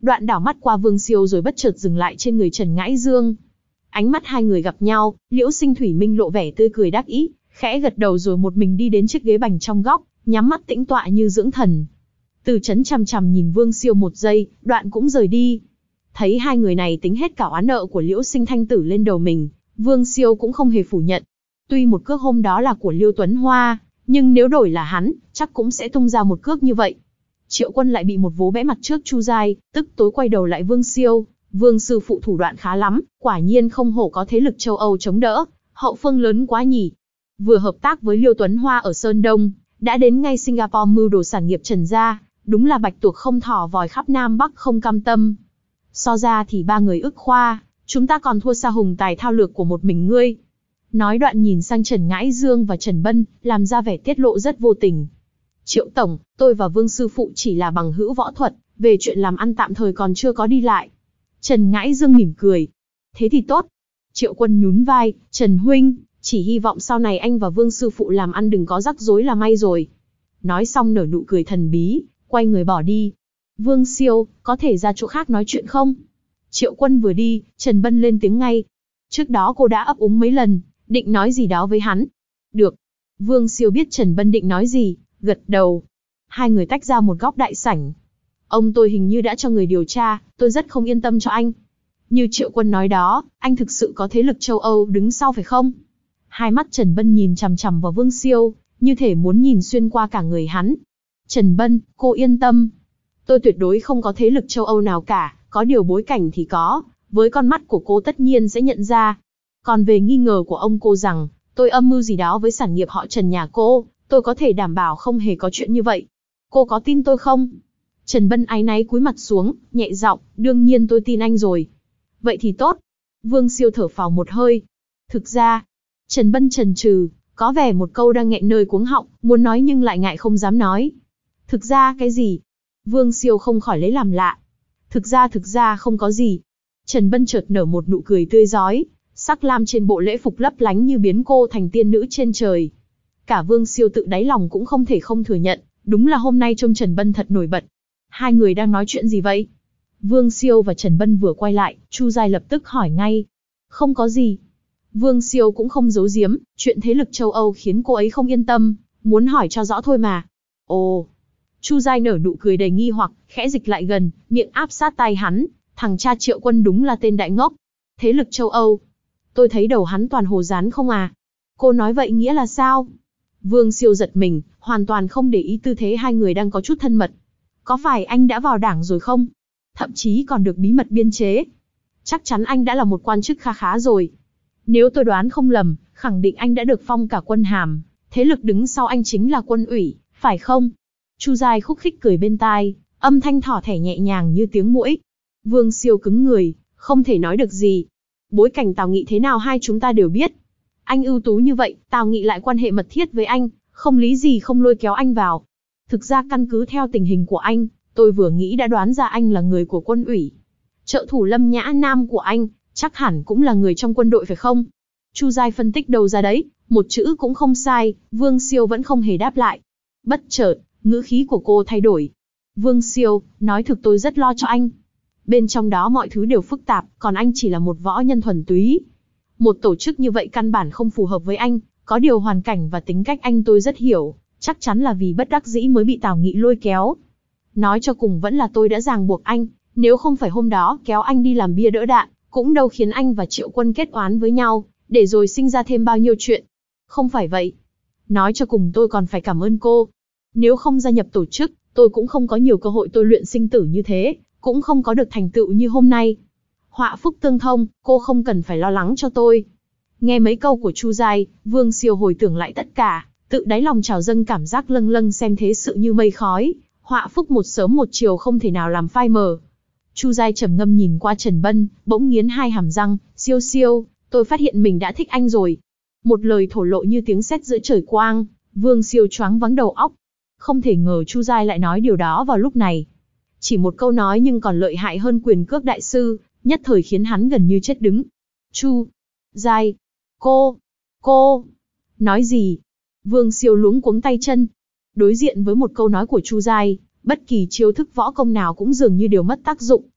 Đoạn đảo mắt qua Vương Siêu rồi bất chợt dừng lại trên người Trần Ngãi Dương. Ánh mắt hai người gặp nhau, Liễu Sinh Thủy Minh lộ vẻ tươi cười đắc ý, khẽ gật đầu rồi một mình đi đến chiếc ghế bành trong góc, nhắm mắt tĩnh tọa như dưỡng thần. Từ Chấn chằm chằm nhìn Vương Siêu một giây, đoạn cũng rời đi. Thấy hai người này tính hết cả oán nợ của Liễu Sinh Thanh Tử lên đầu mình, Vương Siêu cũng không hề phủ nhận. Tuy một cước hôm đó là của Liêu Tuấn Hoa, nhưng nếu đổi là hắn, chắc cũng sẽ tung ra một cước như vậy. Triệu Quân lại bị một vố bẽ mặt trước Chu Giai, tức tối quay đầu lại Vương Siêu. Vương sư phụ thủ đoạn khá lắm, quả nhiên không hổ có thế lực châu Âu chống đỡ, hậu phương lớn quá nhỉ. Vừa hợp tác với Liêu Tuấn Hoa ở Sơn Đông, đã đến ngay Singapore mưu đồ sản nghiệp Trần gia, đúng là bạch tuộc không thỏ vòi khắp Nam Bắc không cam tâm. So ra thì ba người ức khoa, chúng ta còn thua xa hùng tài thao lược của một mình ngươi. Nói đoạn nhìn sang Trần Ngãi Dương và Trần Bân, làm ra vẻ tiết lộ rất vô tình. Triệu tổng, tôi và Vương sư phụ chỉ là bằng hữu võ thuật, về chuyện làm ăn tạm thời còn chưa có đi lại. Trần Ngãi Dương mỉm cười. Thế thì tốt. Triệu Quân nhún vai, Trần huynh, chỉ hy vọng sau này anh và Vương sư phụ làm ăn đừng có rắc rối là may rồi. Nói xong nở nụ cười thần bí, quay người bỏ đi. Vương Siêu, có thể ra chỗ khác nói chuyện không? Triệu Quân vừa đi, Trần Bân lên tiếng ngay. Trước đó cô đã ấp úng mấy lần, định nói gì đó với hắn. Được. Vương Siêu biết Trần Bân định nói gì, gật đầu. Hai người tách ra một góc đại sảnh. Ông tôi hình như đã cho người điều tra, tôi rất không yên tâm cho anh. Như Triệu Quân nói đó, anh thực sự có thế lực châu Âu đứng sau phải không? Hai mắt Trần Bân nhìn chằm chằm vào Vương Siêu, như thể muốn nhìn xuyên qua cả người hắn. Trần Bân, cô yên tâm. Tôi tuyệt đối không có thế lực châu Âu nào cả, có điều bối cảnh thì có, với con mắt của cô tất nhiên sẽ nhận ra. Còn về nghi ngờ của ông cô rằng, tôi âm mưu gì đó với sản nghiệp họ Trần nhà cô, tôi có thể đảm bảo không hề có chuyện như vậy. Cô có tin tôi không? Trần Bân áy náy cúi mặt xuống, nhẹ giọng, đương nhiên tôi tin anh rồi. Vậy thì tốt. Vương Siêu thở phào một hơi. Thực ra, Trần Bân chần chừ, có vẻ một câu đang nghẹn nơi cuống họng, muốn nói nhưng lại ngại không dám nói. Thực ra cái gì? Vương Siêu không khỏi lấy làm lạ. Thực ra thực ra không có gì. Trần Bân chợt nở một nụ cười tươi rói, sắc lam trên bộ lễ phục lấp lánh như biến cô thành tiên nữ trên trời. Cả Vương Siêu tự đáy lòng cũng không thể không thừa nhận, đúng là hôm nay trông Trần Bân thật nổi bật. Hai người đang nói chuyện gì vậy? Vương Siêu và Trần Bân vừa quay lại, Chu Giai lập tức hỏi ngay. Không có gì. Vương Siêu cũng không giấu giếm, chuyện thế lực châu Âu khiến cô ấy không yên tâm, muốn hỏi cho rõ thôi mà. Ồ. Chu Giai nở nụ cười đầy nghi hoặc, khẽ dịch lại gần, miệng áp sát tai hắn. Thằng cha Triệu Quân đúng là tên đại ngốc. Thế lực châu Âu. Tôi thấy đầu hắn toàn hồ dán không à. Cô nói vậy nghĩa là sao? Vương Siêu giật mình, hoàn toàn không để ý tư thế hai người đang có chút thân mật. Có phải anh đã vào đảng rồi không? Thậm chí còn được bí mật biên chế. Chắc chắn anh đã là một quan chức kha khá rồi. Nếu tôi đoán không lầm, khẳng định anh đã được phong cả quân hàm. Thế lực đứng sau anh chính là quân ủy, phải không? Chu Giai khúc khích cười bên tai, âm thanh thỏ thẻ nhẹ nhàng như tiếng muỗi. Vương Siêu cứng người, không thể nói được gì. Bối cảnh Tào Nghị thế nào hai chúng ta đều biết. Anh ưu tú như vậy, Tào Nghị lại quan hệ mật thiết với anh, không lý gì không lôi kéo anh vào. Thực ra căn cứ theo tình hình của anh, tôi vừa nghĩ đã đoán ra anh là người của quân ủy. Trợ thủ Lâm Nhã Nam của anh, chắc hẳn cũng là người trong quân đội phải không? Chu Giai phân tích đâu ra đấy, một chữ cũng không sai, Vương Siêu vẫn không hề đáp lại. Bất chợt, ngữ khí của cô thay đổi. Vương Siêu, nói thực tôi rất lo cho anh. Bên trong đó mọi thứ đều phức tạp, còn anh chỉ là một võ nhân thuần túy. Một tổ chức như vậy căn bản không phù hợp với anh, có điều hoàn cảnh và tính cách anh tôi rất hiểu, chắc chắn là vì bất đắc dĩ mới bị Tào Nghị lôi kéo. Nói cho cùng vẫn là tôi đã ràng buộc anh, nếu không phải hôm đó kéo anh đi làm bia đỡ đạn, cũng đâu khiến anh và Triệu Quân kết oán với nhau, để rồi sinh ra thêm bao nhiêu chuyện. Không phải vậy. Nói cho cùng tôi còn phải cảm ơn cô. Nếu không gia nhập tổ chức, tôi cũng không có nhiều cơ hội tôi luyện sinh tử như thế, cũng không có được thành tựu như hôm nay. Họa phúc tương thông, cô không cần phải lo lắng cho tôi. Nghe mấy câu của Chu Giai, Vương Siêu hồi tưởng lại tất cả, tự đáy lòng trào dâng cảm giác lâng lâng xem thế sự như mây khói, họa phúc một sớm một chiều không thể nào làm phai mờ. Chu Giai trầm ngâm nhìn qua Trần Bân, bỗng nghiến hai hàm răng, Siêu Siêu, tôi phát hiện mình đã thích anh rồi. Một lời thổ lộ như tiếng sét giữa trời quang, Vương Siêu choáng váng đầu óc. Không thể ngờ Chu Giai lại nói điều đó vào lúc này. Chỉ một câu nói nhưng còn lợi hại hơn quyền cước đại sư, nhất thời khiến hắn gần như chết đứng. Chu Giai, cô, cô, nói gì? Vương Siêu luống cuống tay chân. Đối diện với một câu nói của Chu Giai, bất kỳ chiêu thức võ công nào cũng dường như đều mất tác dụng,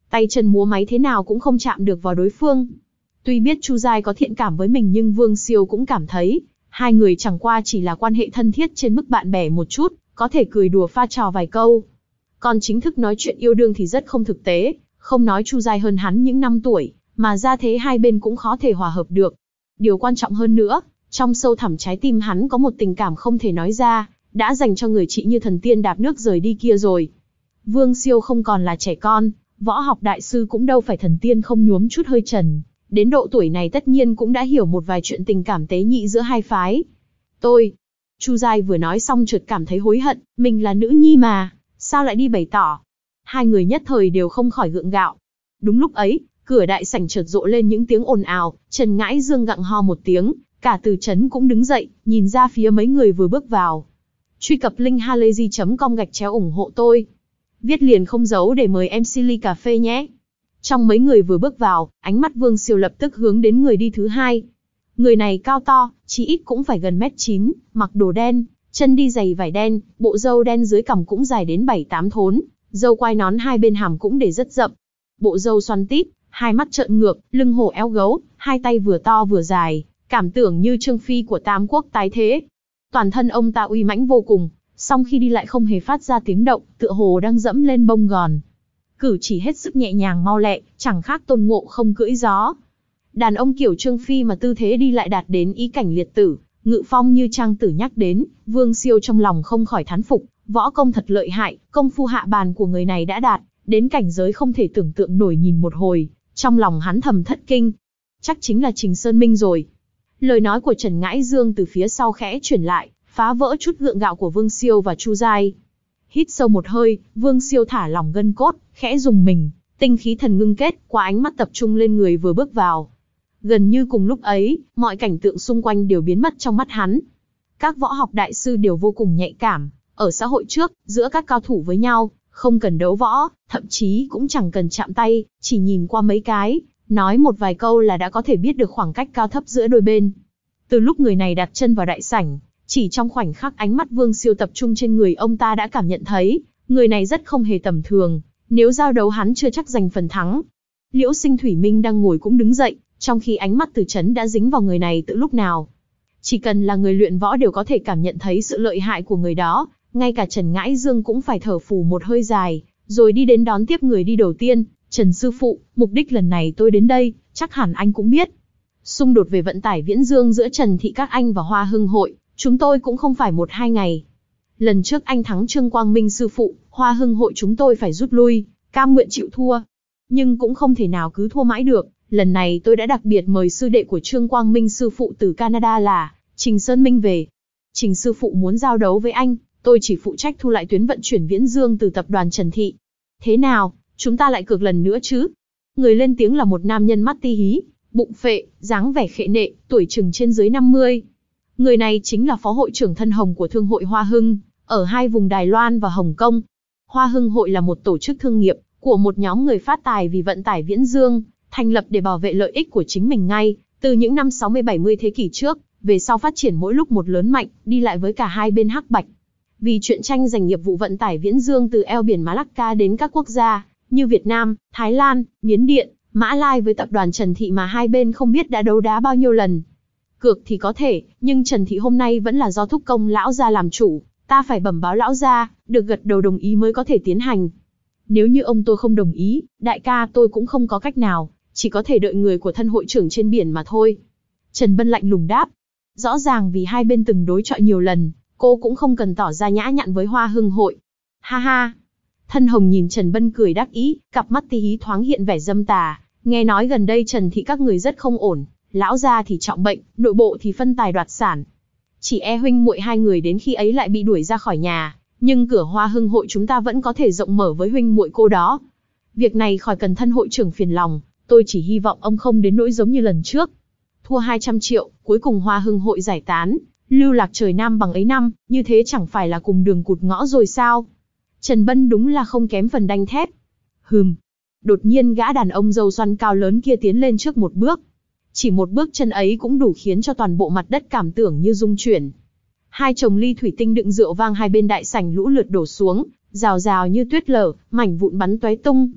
tay chân múa máy thế nào cũng không chạm được vào đối phương. Tuy biết Chu Giai có thiện cảm với mình nhưng Vương Siêu cũng cảm thấy, hai người chẳng qua chỉ là quan hệ thân thiết trên mức bạn bè một chút, có thể cười đùa pha trò vài câu. Còn chính thức nói chuyện yêu đương thì rất không thực tế, không nói Chu Giai hơn hắn những năm tuổi, mà ra thế hai bên cũng khó thể hòa hợp được. Điều quan trọng hơn nữa, trong sâu thẳm trái tim hắn có một tình cảm không thể nói ra, đã dành cho người chị như thần tiên đạp nước rời đi kia rồi. Vương Siêu không còn là trẻ con, võ học đại sư cũng đâu phải thần tiên không nhuốm chút hơi trần. Đến độ tuổi này tất nhiên cũng đã hiểu một vài chuyện tình cảm tế nhị giữa hai phái. Tôi, Chu Giai vừa nói xong chợt cảm thấy hối hận, mình là nữ nhi mà, sao lại đi bày tỏ. Hai người nhất thời đều không khỏi gượng gạo. Đúng lúc ấy, cửa đại sảnh chợt rộ lên những tiếng ồn ào, Trần Ngãi Dương gặng ho một tiếng, cả Từ Chấn cũng đứng dậy, nhìn ra phía mấy người vừa bước vào. Truy cập link halayzi chấm com gạch chéo ủng hộ tôi. Viết liền không giấu để mời em xê ly cà phê nhé. Trong mấy người vừa bước vào, ánh mắt Vương Siêu lập tức hướng đến người đi thứ hai. Người này cao to, chí ít cũng phải gần mét chín, mặc đồ đen, chân đi giày vải đen, bộ râu đen dưới cằm cũng dài đến bảy tám thốn, râu quai nón hai bên hàm cũng để rất rậm. Bộ râu xoăn tít, hai mắt trợn ngược, lưng hổ eo gấu, hai tay vừa to vừa dài, cảm tưởng như Trương Phi của Tam Quốc tái thế. Toàn thân ông ta uy mãnh vô cùng, song khi đi lại không hề phát ra tiếng động, tựa hồ đang dẫm lên bông gòn. Cử chỉ hết sức nhẹ nhàng mau lẹ, chẳng khác Tôn Ngộ Không cưỡi gió. Đàn ông kiểu Trương Phi mà tư thế đi lại đạt đến ý cảnh liệt tử, ngự phong như Trang Tử nhắc đến, Vương Siêu trong lòng không khỏi thán phục, võ công thật lợi hại, công phu hạ bàn của người này đã đạt đến cảnh giới không thể tưởng tượng nổi. Nhìn một hồi, trong lòng hắn thầm thất kinh, chắc chính là Trình Sơn Minh rồi. Lời nói của Trần Ngãi Dương từ phía sau khẽ chuyển lại, phá vỡ chút gượng gạo của Vương Siêu và Chu Giai. Hít sâu một hơi, Vương Siêu thả lỏng gân cốt, khẽ dùng mình, tinh khí thần ngưng kết, qua ánh mắt tập trung lên người vừa bước vào. Gần như cùng lúc ấy, mọi cảnh tượng xung quanh đều biến mất trong mắt hắn. Các võ học đại sư đều vô cùng nhạy cảm, ở xã hội trước, giữa các cao thủ với nhau, không cần đấu võ, thậm chí cũng chẳng cần chạm tay, chỉ nhìn qua mấy cái, nói một vài câu là đã có thể biết được khoảng cách cao thấp giữa đôi bên. Từ lúc người này đặt chân vào đại sảnh, chỉ trong khoảnh khắc ánh mắt Vương Siêu tập trung trên người ông ta đã cảm nhận thấy, người này rất không hề tầm thường, nếu giao đấu hắn chưa chắc giành phần thắng. Liễu Sinh Thủy Minh đang ngồi cũng đứng dậy, trong khi ánh mắt Từ Chấn đã dính vào người này từ lúc nào. Chỉ cần là người luyện võ đều có thể cảm nhận thấy sự lợi hại của người đó, ngay cả Trần Ngãi Dương cũng phải thở phù một hơi dài, rồi đi đến đón tiếp người đi đầu tiên. Trần sư phụ, mục đích lần này tôi đến đây, chắc hẳn anh cũng biết. Xung đột về vận tải viễn dương giữa Trần Thị các anh và Hoa Hưng hội, chúng tôi cũng không phải một hai ngày. Lần trước anh thắng Trương Quang Minh sư phụ, Hoa Hưng hội chúng tôi phải rút lui, cam nguyện chịu thua. Nhưng cũng không thể nào cứ thua mãi được, lần này tôi đã đặc biệt mời sư đệ của Trương Quang Minh sư phụ từ Canada là Trình Sơn Minh về. Trình sư phụ muốn giao đấu với anh, tôi chỉ phụ trách thu lại tuyến vận chuyển viễn dương từ tập đoàn Trần Thị. Thế nào, chúng ta lại cược lần nữa chứ? Người lên tiếng là một nam nhân mắt ti hí, bụng phệ, dáng vẻ khệ nệ, tuổi chừng trên dưới năm mươi. Người này chính là phó hội trưởng thân hồng của Thương hội Hoa Hưng, ở hai vùng Đài Loan và Hồng Kông. Hoa Hưng hội là một tổ chức thương nghiệp của một nhóm người phát tài vì vận tải viễn dương, thành lập để bảo vệ lợi ích của chính mình ngay từ những năm sáu mươi bảy mươi thế kỷ trước, về sau phát triển mỗi lúc một lớn mạnh, đi lại với cả hai bên hắc bạch. Vì chuyện tranh giành nghiệp vụ vận tải viễn dương từ eo biển Malacca đến các quốc gia như Việt Nam, Thái Lan, Miến Điện, Mã Lai với tập đoàn Trần Thị mà hai bên không biết đã đấu đá bao nhiêu lần. Cược thì có thể, nhưng Trần Thị hôm nay vẫn là do thúc công lão gia làm chủ, ta phải bẩm báo lão gia, được gật đầu đồng ý mới có thể tiến hành. Nếu như ông tôi không đồng ý, đại ca tôi cũng không có cách nào, chỉ có thể đợi người của thân hội trưởng trên biển mà thôi. Trần Bân lạnh lùng đáp. Rõ ràng vì hai bên từng đối chọi nhiều lần, cô cũng không cần tỏ ra nhã nhặn với Hoa Hưng hội. Ha ha. Thân hồng nhìn Trần Bân cười đắc ý, cặp mắt tí hí thoáng hiện vẻ dâm tà. Nghe nói gần đây Trần Thị các người rất không ổn, lão gia thì trọng bệnh, nội bộ thì phân tài đoạt sản. Chỉ e huynh muội hai người đến khi ấy lại bị đuổi ra khỏi nhà, nhưng cửa Hoa Hưng hội chúng ta vẫn có thể rộng mở với huynh muội cô đó. Việc này khỏi cần thân hội trưởng phiền lòng, tôi chỉ hy vọng ông không đến nỗi giống như lần trước. Thua hai trăm triệu, cuối cùng Hoa Hưng hội giải tán, lưu lạc trời Nam bằng ấy năm, như thế chẳng phải là cùng đường cụt ngõ rồi sao? Trần Bân đúng là không kém phần đanh thép. Hừm. Đột nhiên gã đàn ông râu xoăn cao lớn kia tiến lên trước một bước. Chỉ một bước chân ấy cũng đủ khiến cho toàn bộ mặt đất cảm tưởng như rung chuyển. Hai chồng ly thủy tinh đựng rượu vang hai bên đại sảnh lũ lượt đổ xuống, rào rào như tuyết lở, mảnh vụn bắn tóe tung.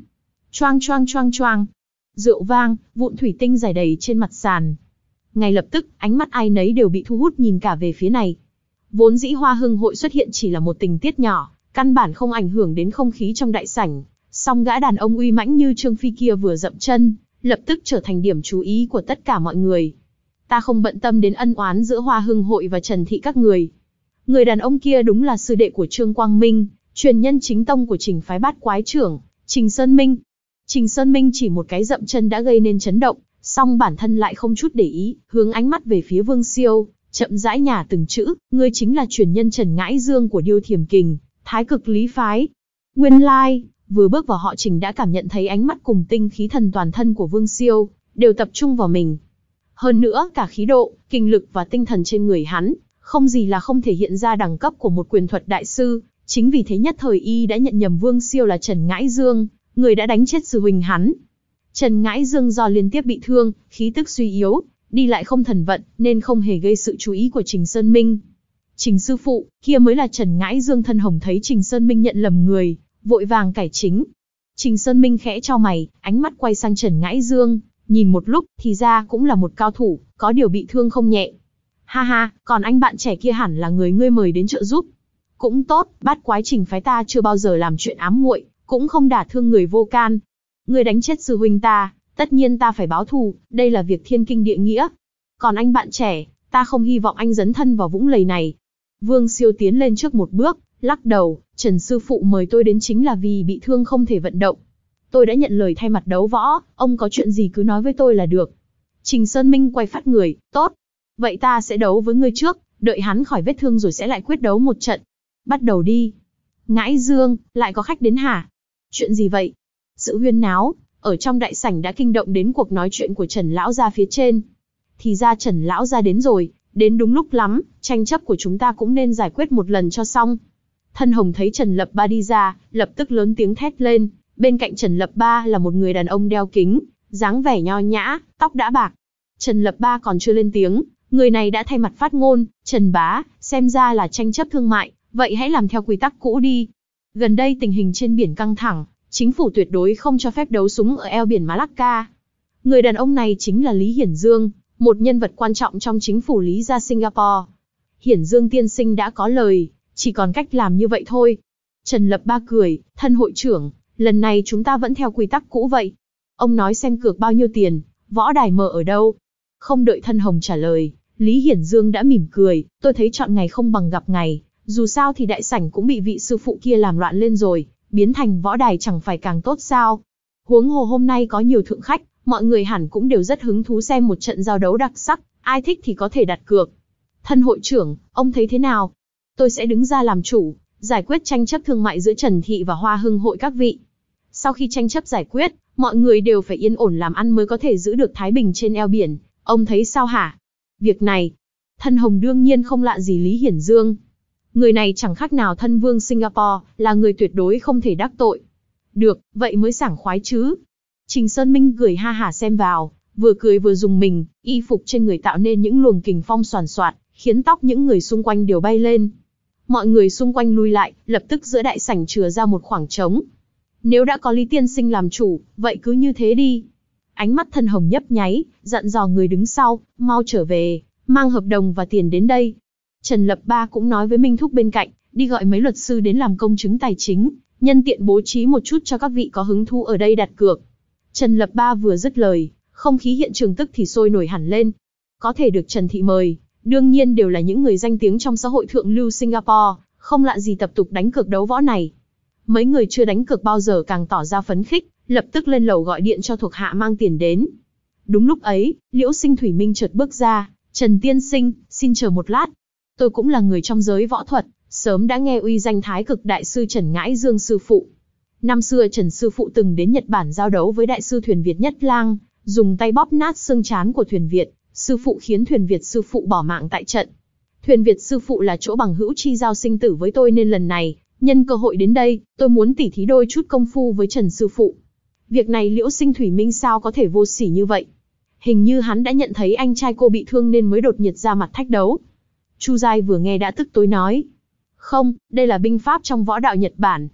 Choang choang choang choang. Rượu vang, vụn thủy tinh rải đầy trên mặt sàn. Ngay lập tức, ánh mắt ai nấy đều bị thu hút nhìn cả về phía này. Vốn dĩ Hoa Hưng hội xuất hiện chỉ là một tình tiết nhỏ, căn bản không ảnh hưởng đến không khí trong đại sảnh. Song gã đàn ông uy mãnh như Trương Phi kia vừa dậm chân, lập tức trở thành điểm chú ý của tất cả mọi người. Ta không bận tâm đến ân oán giữa Hoa Hưng hội và Trần thị các người. Người đàn ông kia đúng là sư đệ của Trương Quang Minh, truyền nhân chính tông của Trình phái Bát Quái trưởng, Trình Sơn Minh. Trình Sơn Minh chỉ một cái dậm chân đã gây nên chấn động, song bản thân lại không chút để ý, hướng ánh mắt về phía Vương Siêu, chậm rãi nhả từng chữ, ngươi chính là truyền nhân Trần Ngãi Dương của Điêu Thiểm Kình, Thái Cực Lý phái. Nguyên lai, vừa bước vào họ Trình đã cảm nhận thấy ánh mắt cùng tinh khí thần toàn thân của Vương Siêu đều tập trung vào mình. Hơn nữa, cả khí độ, kinh lực và tinh thần trên người hắn, không gì là không thể hiện ra đẳng cấp của một quyền thuật đại sư. Chính vì thế nhất thời y đã nhận nhầm Vương Siêu là Trần Ngãi Dương, người đã đánh chết sư huynh hắn. Trần Ngãi Dương do liên tiếp bị thương, khí tức suy yếu, đi lại không thần vận, nên không hề gây sự chú ý của Trình Sơn Minh. Trình sư phụ, kia mới là Trần Ngãi Dương. Thân Hồng thấy Trình Sơn Minh nhận lầm người, vội vàng cải chính. Trình Sơn Minh khẽ chau mày, ánh mắt quay sang Trần Ngãi Dương, nhìn một lúc, thì ra cũng là một cao thủ, có điều bị thương không nhẹ. Ha ha, còn anh bạn trẻ kia hẳn là người ngươi mời đến trợ giúp. Cũng tốt, Bát Quái Trình phái ta chưa bao giờ làm chuyện ám muội, cũng không đả thương người vô can. Ngươi đánh chết sư huynh ta, tất nhiên ta phải báo thù, đây là việc thiên kinh địa nghĩa. Còn anh bạn trẻ, ta không hy vọng anh dấn thân vào vũng lầy này. Vương Siêu tiến lên trước một bước, lắc đầu, Trần sư phụ mời tôi đến chính là vì bị thương không thể vận động. Tôi đã nhận lời thay mặt đấu võ, ông có chuyện gì cứ nói với tôi là được. Trình Sơn Minh quay phát người, tốt. Vậy ta sẽ đấu với ngươi trước, đợi hắn khỏi vết thương rồi sẽ lại quyết đấu một trận. Bắt đầu đi. Ngãi Dương, lại có khách đến hả? Chuyện gì vậy? Sự huyên náo, ở trong đại sảnh đã kinh động đến cuộc nói chuyện của Trần Lão gia phía trên. Thì ra Trần Lão gia đến rồi, đến đúng lúc lắm, tranh chấp của chúng ta cũng nên giải quyết một lần cho xong. Thân Hồng thấy Trần Lập Ba đi ra, lập tức lớn tiếng thét lên. Bên cạnh Trần Lập Ba là một người đàn ông đeo kính, dáng vẻ nho nhã, tóc đã bạc. Trần Lập Ba còn chưa lên tiếng, người này đã thay mặt phát ngôn. Trần bá, xem ra là tranh chấp thương mại, vậy hãy làm theo quy tắc cũ đi. Gần đây tình hình trên biển căng thẳng, chính phủ tuyệt đối không cho phép đấu súng ở eo biển Malacca. Người đàn ông này chính là Lý Hiển Dương, một nhân vật quan trọng trong chính phủ Lý gia Singapore. Hiển Dương tiên sinh đã có lời, chỉ còn cách làm như vậy thôi. Trần Lập Ba cười, thân hội trưởng, lần này chúng ta vẫn theo quy tắc cũ vậy. Ông nói xem cược bao nhiêu tiền, võ đài mở ở đâu. Không đợi Thân Hồng trả lời, Lý Hiển Dương đã mỉm cười, tôi thấy chọn ngày không bằng gặp ngày. Dù sao thì đại sảnh cũng bị vị sư phụ kia làm loạn lên rồi, biến thành võ đài chẳng phải càng tốt sao. Huống hồ hôm nay có nhiều thượng khách, mọi người hẳn cũng đều rất hứng thú xem một trận giao đấu đặc sắc, ai thích thì có thể đặt cược. Thân hội trưởng, ông thấy thế nào? Tôi sẽ đứng ra làm chủ, giải quyết tranh chấp thương mại giữa Trần thị và Hoa Hưng hội các vị. Sau khi tranh chấp giải quyết, mọi người đều phải yên ổn làm ăn mới có thể giữ được thái bình trên eo biển. Ông thấy sao hả? Việc này, Thân Hồng đương nhiên không lạ gì Lý Hiển Dương. Người này chẳng khác nào thân vương Singapore, là người tuyệt đối không thể đắc tội. Được, vậy mới sảng khoái chứ. Trình Sơn Minh cười ha hả xem vào, vừa cười vừa dùng mình, y phục trên người tạo nên những luồng kình phong xoàn xoạt, khiến tóc những người xung quanh đều bay lên. Mọi người xung quanh lui lại, lập tức giữa đại sảnh chừa ra một khoảng trống. Nếu đã có Lý tiên sinh làm chủ, vậy cứ như thế đi. Ánh mắt Thân Hồng nhấp nháy, dặn dò người đứng sau, mau trở về, mang hợp đồng và tiền đến đây. Trần Lập Ba cũng nói với Minh Thúc bên cạnh, đi gọi mấy luật sư đến làm công chứng tài chính, nhân tiện bố trí một chút cho các vị có hứng thú ở đây đặt cược. Trần Lập Ba vừa dứt lời, không khí hiện trường tức thì sôi nổi hẳn lên. Có thể được Trần thị mời, đương nhiên đều là những người danh tiếng trong xã hội thượng lưu Singapore, không lạ gì tập tục đánh cược đấu võ này. Mấy người chưa đánh cược bao giờ càng tỏ ra phấn khích, lập tức lên lầu gọi điện cho thuộc hạ mang tiền đến. Đúng lúc ấy, Liễu Sinh Thủy Minh chợt bước ra, Trần tiên sinh, xin chờ một lát. Tôi cũng là người trong giới võ thuật, sớm đã nghe uy danh Thái Cực đại sư Trần Ngãi Dương sư phụ. Năm xưa Trần sư phụ từng đến Nhật Bản giao đấu với đại sư Thuyền Việt Nhất Lang, dùng tay bóp nát xương trán của Thuyền Việt, sư phụ khiến Thuyền Việt sư phụ bỏ mạng tại trận. Thuyền Việt sư phụ là chỗ bằng hữu chi giao sinh tử với tôi nên lần này, nhân cơ hội đến đây, tôi muốn tỉ thí đôi chút công phu với Trần sư phụ. Việc này Liễu Sinh Thủy Minh sao có thể vô sỉ như vậy? Hình như hắn đã nhận thấy anh trai cô bị thương nên mới đột nhiệt ra mặt thách đấu. Chu Giai vừa nghe đã tức tối nói. Không, đây là binh pháp trong võ đạo Nhật Bản.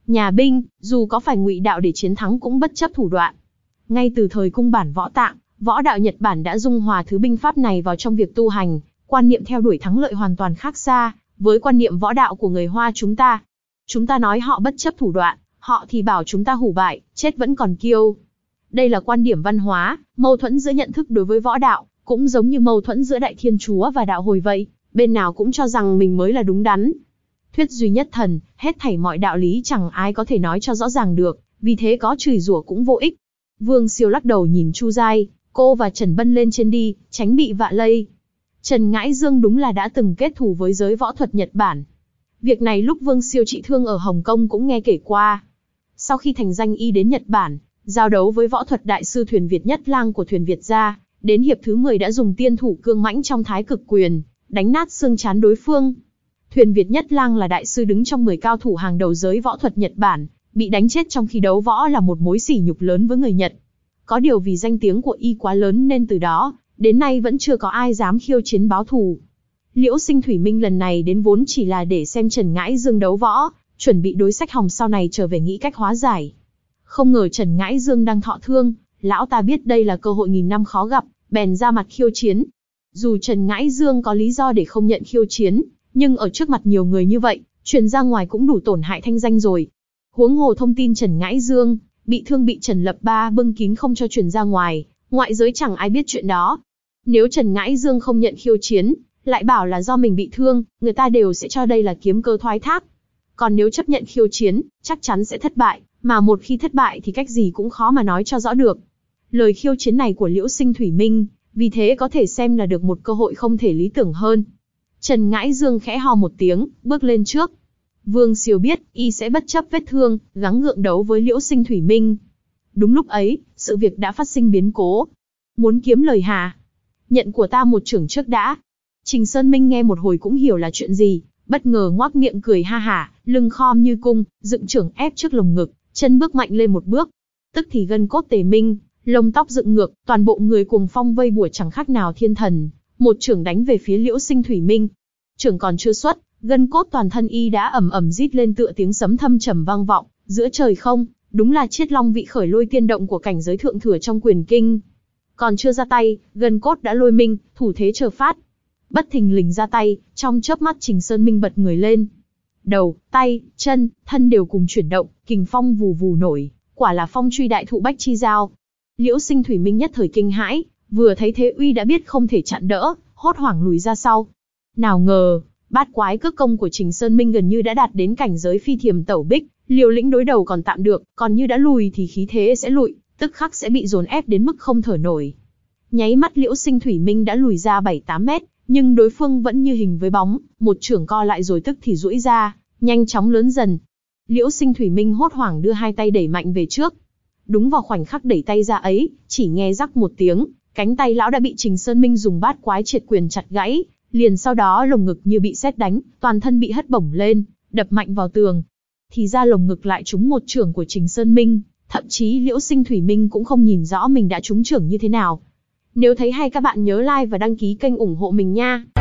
Nhà binh, dù có phải ngụy đạo để chiến thắng cũng bất chấp thủ đoạn. Ngay từ thời cung bản võ tạng, võ đạo Nhật Bản đã dung hòa thứ binh pháp này vào trong việc tu hành, quan niệm theo đuổi thắng lợi hoàn toàn khác xa với quan niệm võ đạo của người Hoa chúng ta. Chúng ta nói họ bất chấp thủ đoạn, họ thì bảo chúng ta hủ bại, chết vẫn còn kiêu. Đây là quan điểm văn hóa, mâu thuẫn giữa nhận thức đối với võ đạo, cũng giống như mâu thuẫn giữa Đại Thiên Chúa và đạo Hồi vậy, bên nào cũng cho rằng mình mới là đúng đắn. Thuyết duy nhất thần, hết thảy mọi đạo lý chẳng ai có thể nói cho rõ ràng được, vì thế có chửi rủa cũng vô ích. Vương Siêu lắc đầu nhìn Chu Giai, cô và Trần Bân lên trên đi, tránh bị vạ lây. Trần Ngãi Dương đúng là đã từng kết thù với giới võ thuật Nhật Bản. Việc này lúc Vương Siêu trị thương ở Hồng Kông cũng nghe kể qua. Sau khi thành danh y đến Nhật Bản, giao đấu với võ thuật đại sư Thuyền Việt Nhất Lang của Thuyền Việt gia, đến hiệp thứ mười đã dùng tiên thủ cương mãnh trong Thái Cực Quyền, đánh nát xương trán đối phương. Thuyền Việt Nhất Lang là đại sư đứng trong mười cao thủ hàng đầu giới võ thuật Nhật Bản, bị đánh chết trong khi đấu võ là một mối sỉ nhục lớn với người Nhật. Có điều vì danh tiếng của y quá lớn nên từ đó, đến nay vẫn chưa có ai dám khiêu chiến báo thù. Liễu Sinh Thủy Minh lần này đến vốn chỉ là để xem Trần Ngãi Dương đấu võ, chuẩn bị đối sách hòng sau này trở về nghĩ cách hóa giải. Không ngờ Trần Ngãi Dương đang thọ thương, lão ta biết đây là cơ hội nghìn năm khó gặp, bèn ra mặt khiêu chiến. Dù Trần Ngãi Dương có lý do để không nhận khiêu chiến, nhưng ở trước mặt nhiều người như vậy, truyền ra ngoài cũng đủ tổn hại thanh danh rồi. Huống hồ thông tin Trần Ngãi Dương bị thương bị Trần Lập Ba bưng kín không cho truyền ra ngoài, ngoại giới chẳng ai biết chuyện đó. Nếu Trần Ngãi Dương không nhận khiêu chiến, lại bảo là do mình bị thương, người ta đều sẽ cho đây là kiếm cơ thoái thác. Còn nếu chấp nhận khiêu chiến, chắc chắn sẽ thất bại, mà một khi thất bại thì cách gì cũng khó mà nói cho rõ được. Lời khiêu chiến này của Liễu Sinh Thủy Minh, vì thế có thể xem là được một cơ hội không thể lý tưởng hơn. Trần Ngãi Dương khẽ ho một tiếng, bước lên trước. Vương Siêu biết, y sẽ bất chấp vết thương, gắng gượng đấu với Liễu Sinh Thủy Minh. Đúng lúc ấy, sự việc đã phát sinh biến cố. Muốn kiếm lời hả? Nhận của ta một chưởng trước đã. Trình Sơn Minh nghe một hồi cũng hiểu là chuyện gì, bất ngờ ngoác miệng cười ha hả, lưng khom như cung, dựng chưởng ép trước lồng ngực, chân bước mạnh lên một bước. Tức thì gân cốt tề minh, lông tóc dựng ngược, toàn bộ người cuồng phong vây bủa chẳng khác nào thiên thần, một chưởng đánh về phía Liễu Sinh Thủy Minh. Chưởng còn chưa xuất, gân cốt toàn thân y đã ầm ầm rít lên tựa tiếng sấm thâm trầm vang vọng giữa trời không, đúng là Chiết Long vị khởi lôi tiên động của cảnh giới thượng thừa trong quyền kinh. Còn chưa ra tay, gân cốt đã lôi minh, thủ thế chờ phát. Bất thình lình ra tay, trong chớp mắt Trình Sơn Minh bật người lên. Đầu, tay, chân, thân đều cùng chuyển động, kình phong vù vù nổi, quả là phong truy đại thụ bách chi giao. Liễu Sinh Thủy Minh nhất thời kinh hãi, vừa thấy thế uy đã biết không thể chặn đỡ, hốt hoảng lùi ra sau. Nào ngờ, bát quái cước công của Trình Sơn Minh gần như đã đạt đến cảnh giới phi thiềm tẩu bích, liều lĩnh đối đầu còn tạm được, còn như đã lùi thì khí thế sẽ lụi, tức khắc sẽ bị dồn ép đến mức không thở nổi. Nháy mắt Liễu Sinh Thủy Minh đã lùi ra bảy tám mét, nhưng đối phương vẫn như hình với bóng, một chưởng co lại rồi tức thì duỗi ra, nhanh chóng lớn dần. Liễu Sinh Thủy Minh hốt hoảng đưa hai tay đẩy mạnh về trước. Đúng vào khoảnh khắc đẩy tay ra ấy, chỉ nghe rắc một tiếng, cánh tay lão đã bị Trình Sơn Minh dùng bát quái triệt quyền chặt gãy, liền sau đó lồng ngực như bị sét đánh, toàn thân bị hất bổng lên, đập mạnh vào tường. Thì ra lồng ngực lại trúng một chưởng của Trình Sơn Minh, thậm chí Liễu Sinh Thủy Minh cũng không nhìn rõ mình đã trúng chưởng như thế nào. Nếu thấy hay các bạn nhớ like và đăng ký kênh ủng hộ mình nha.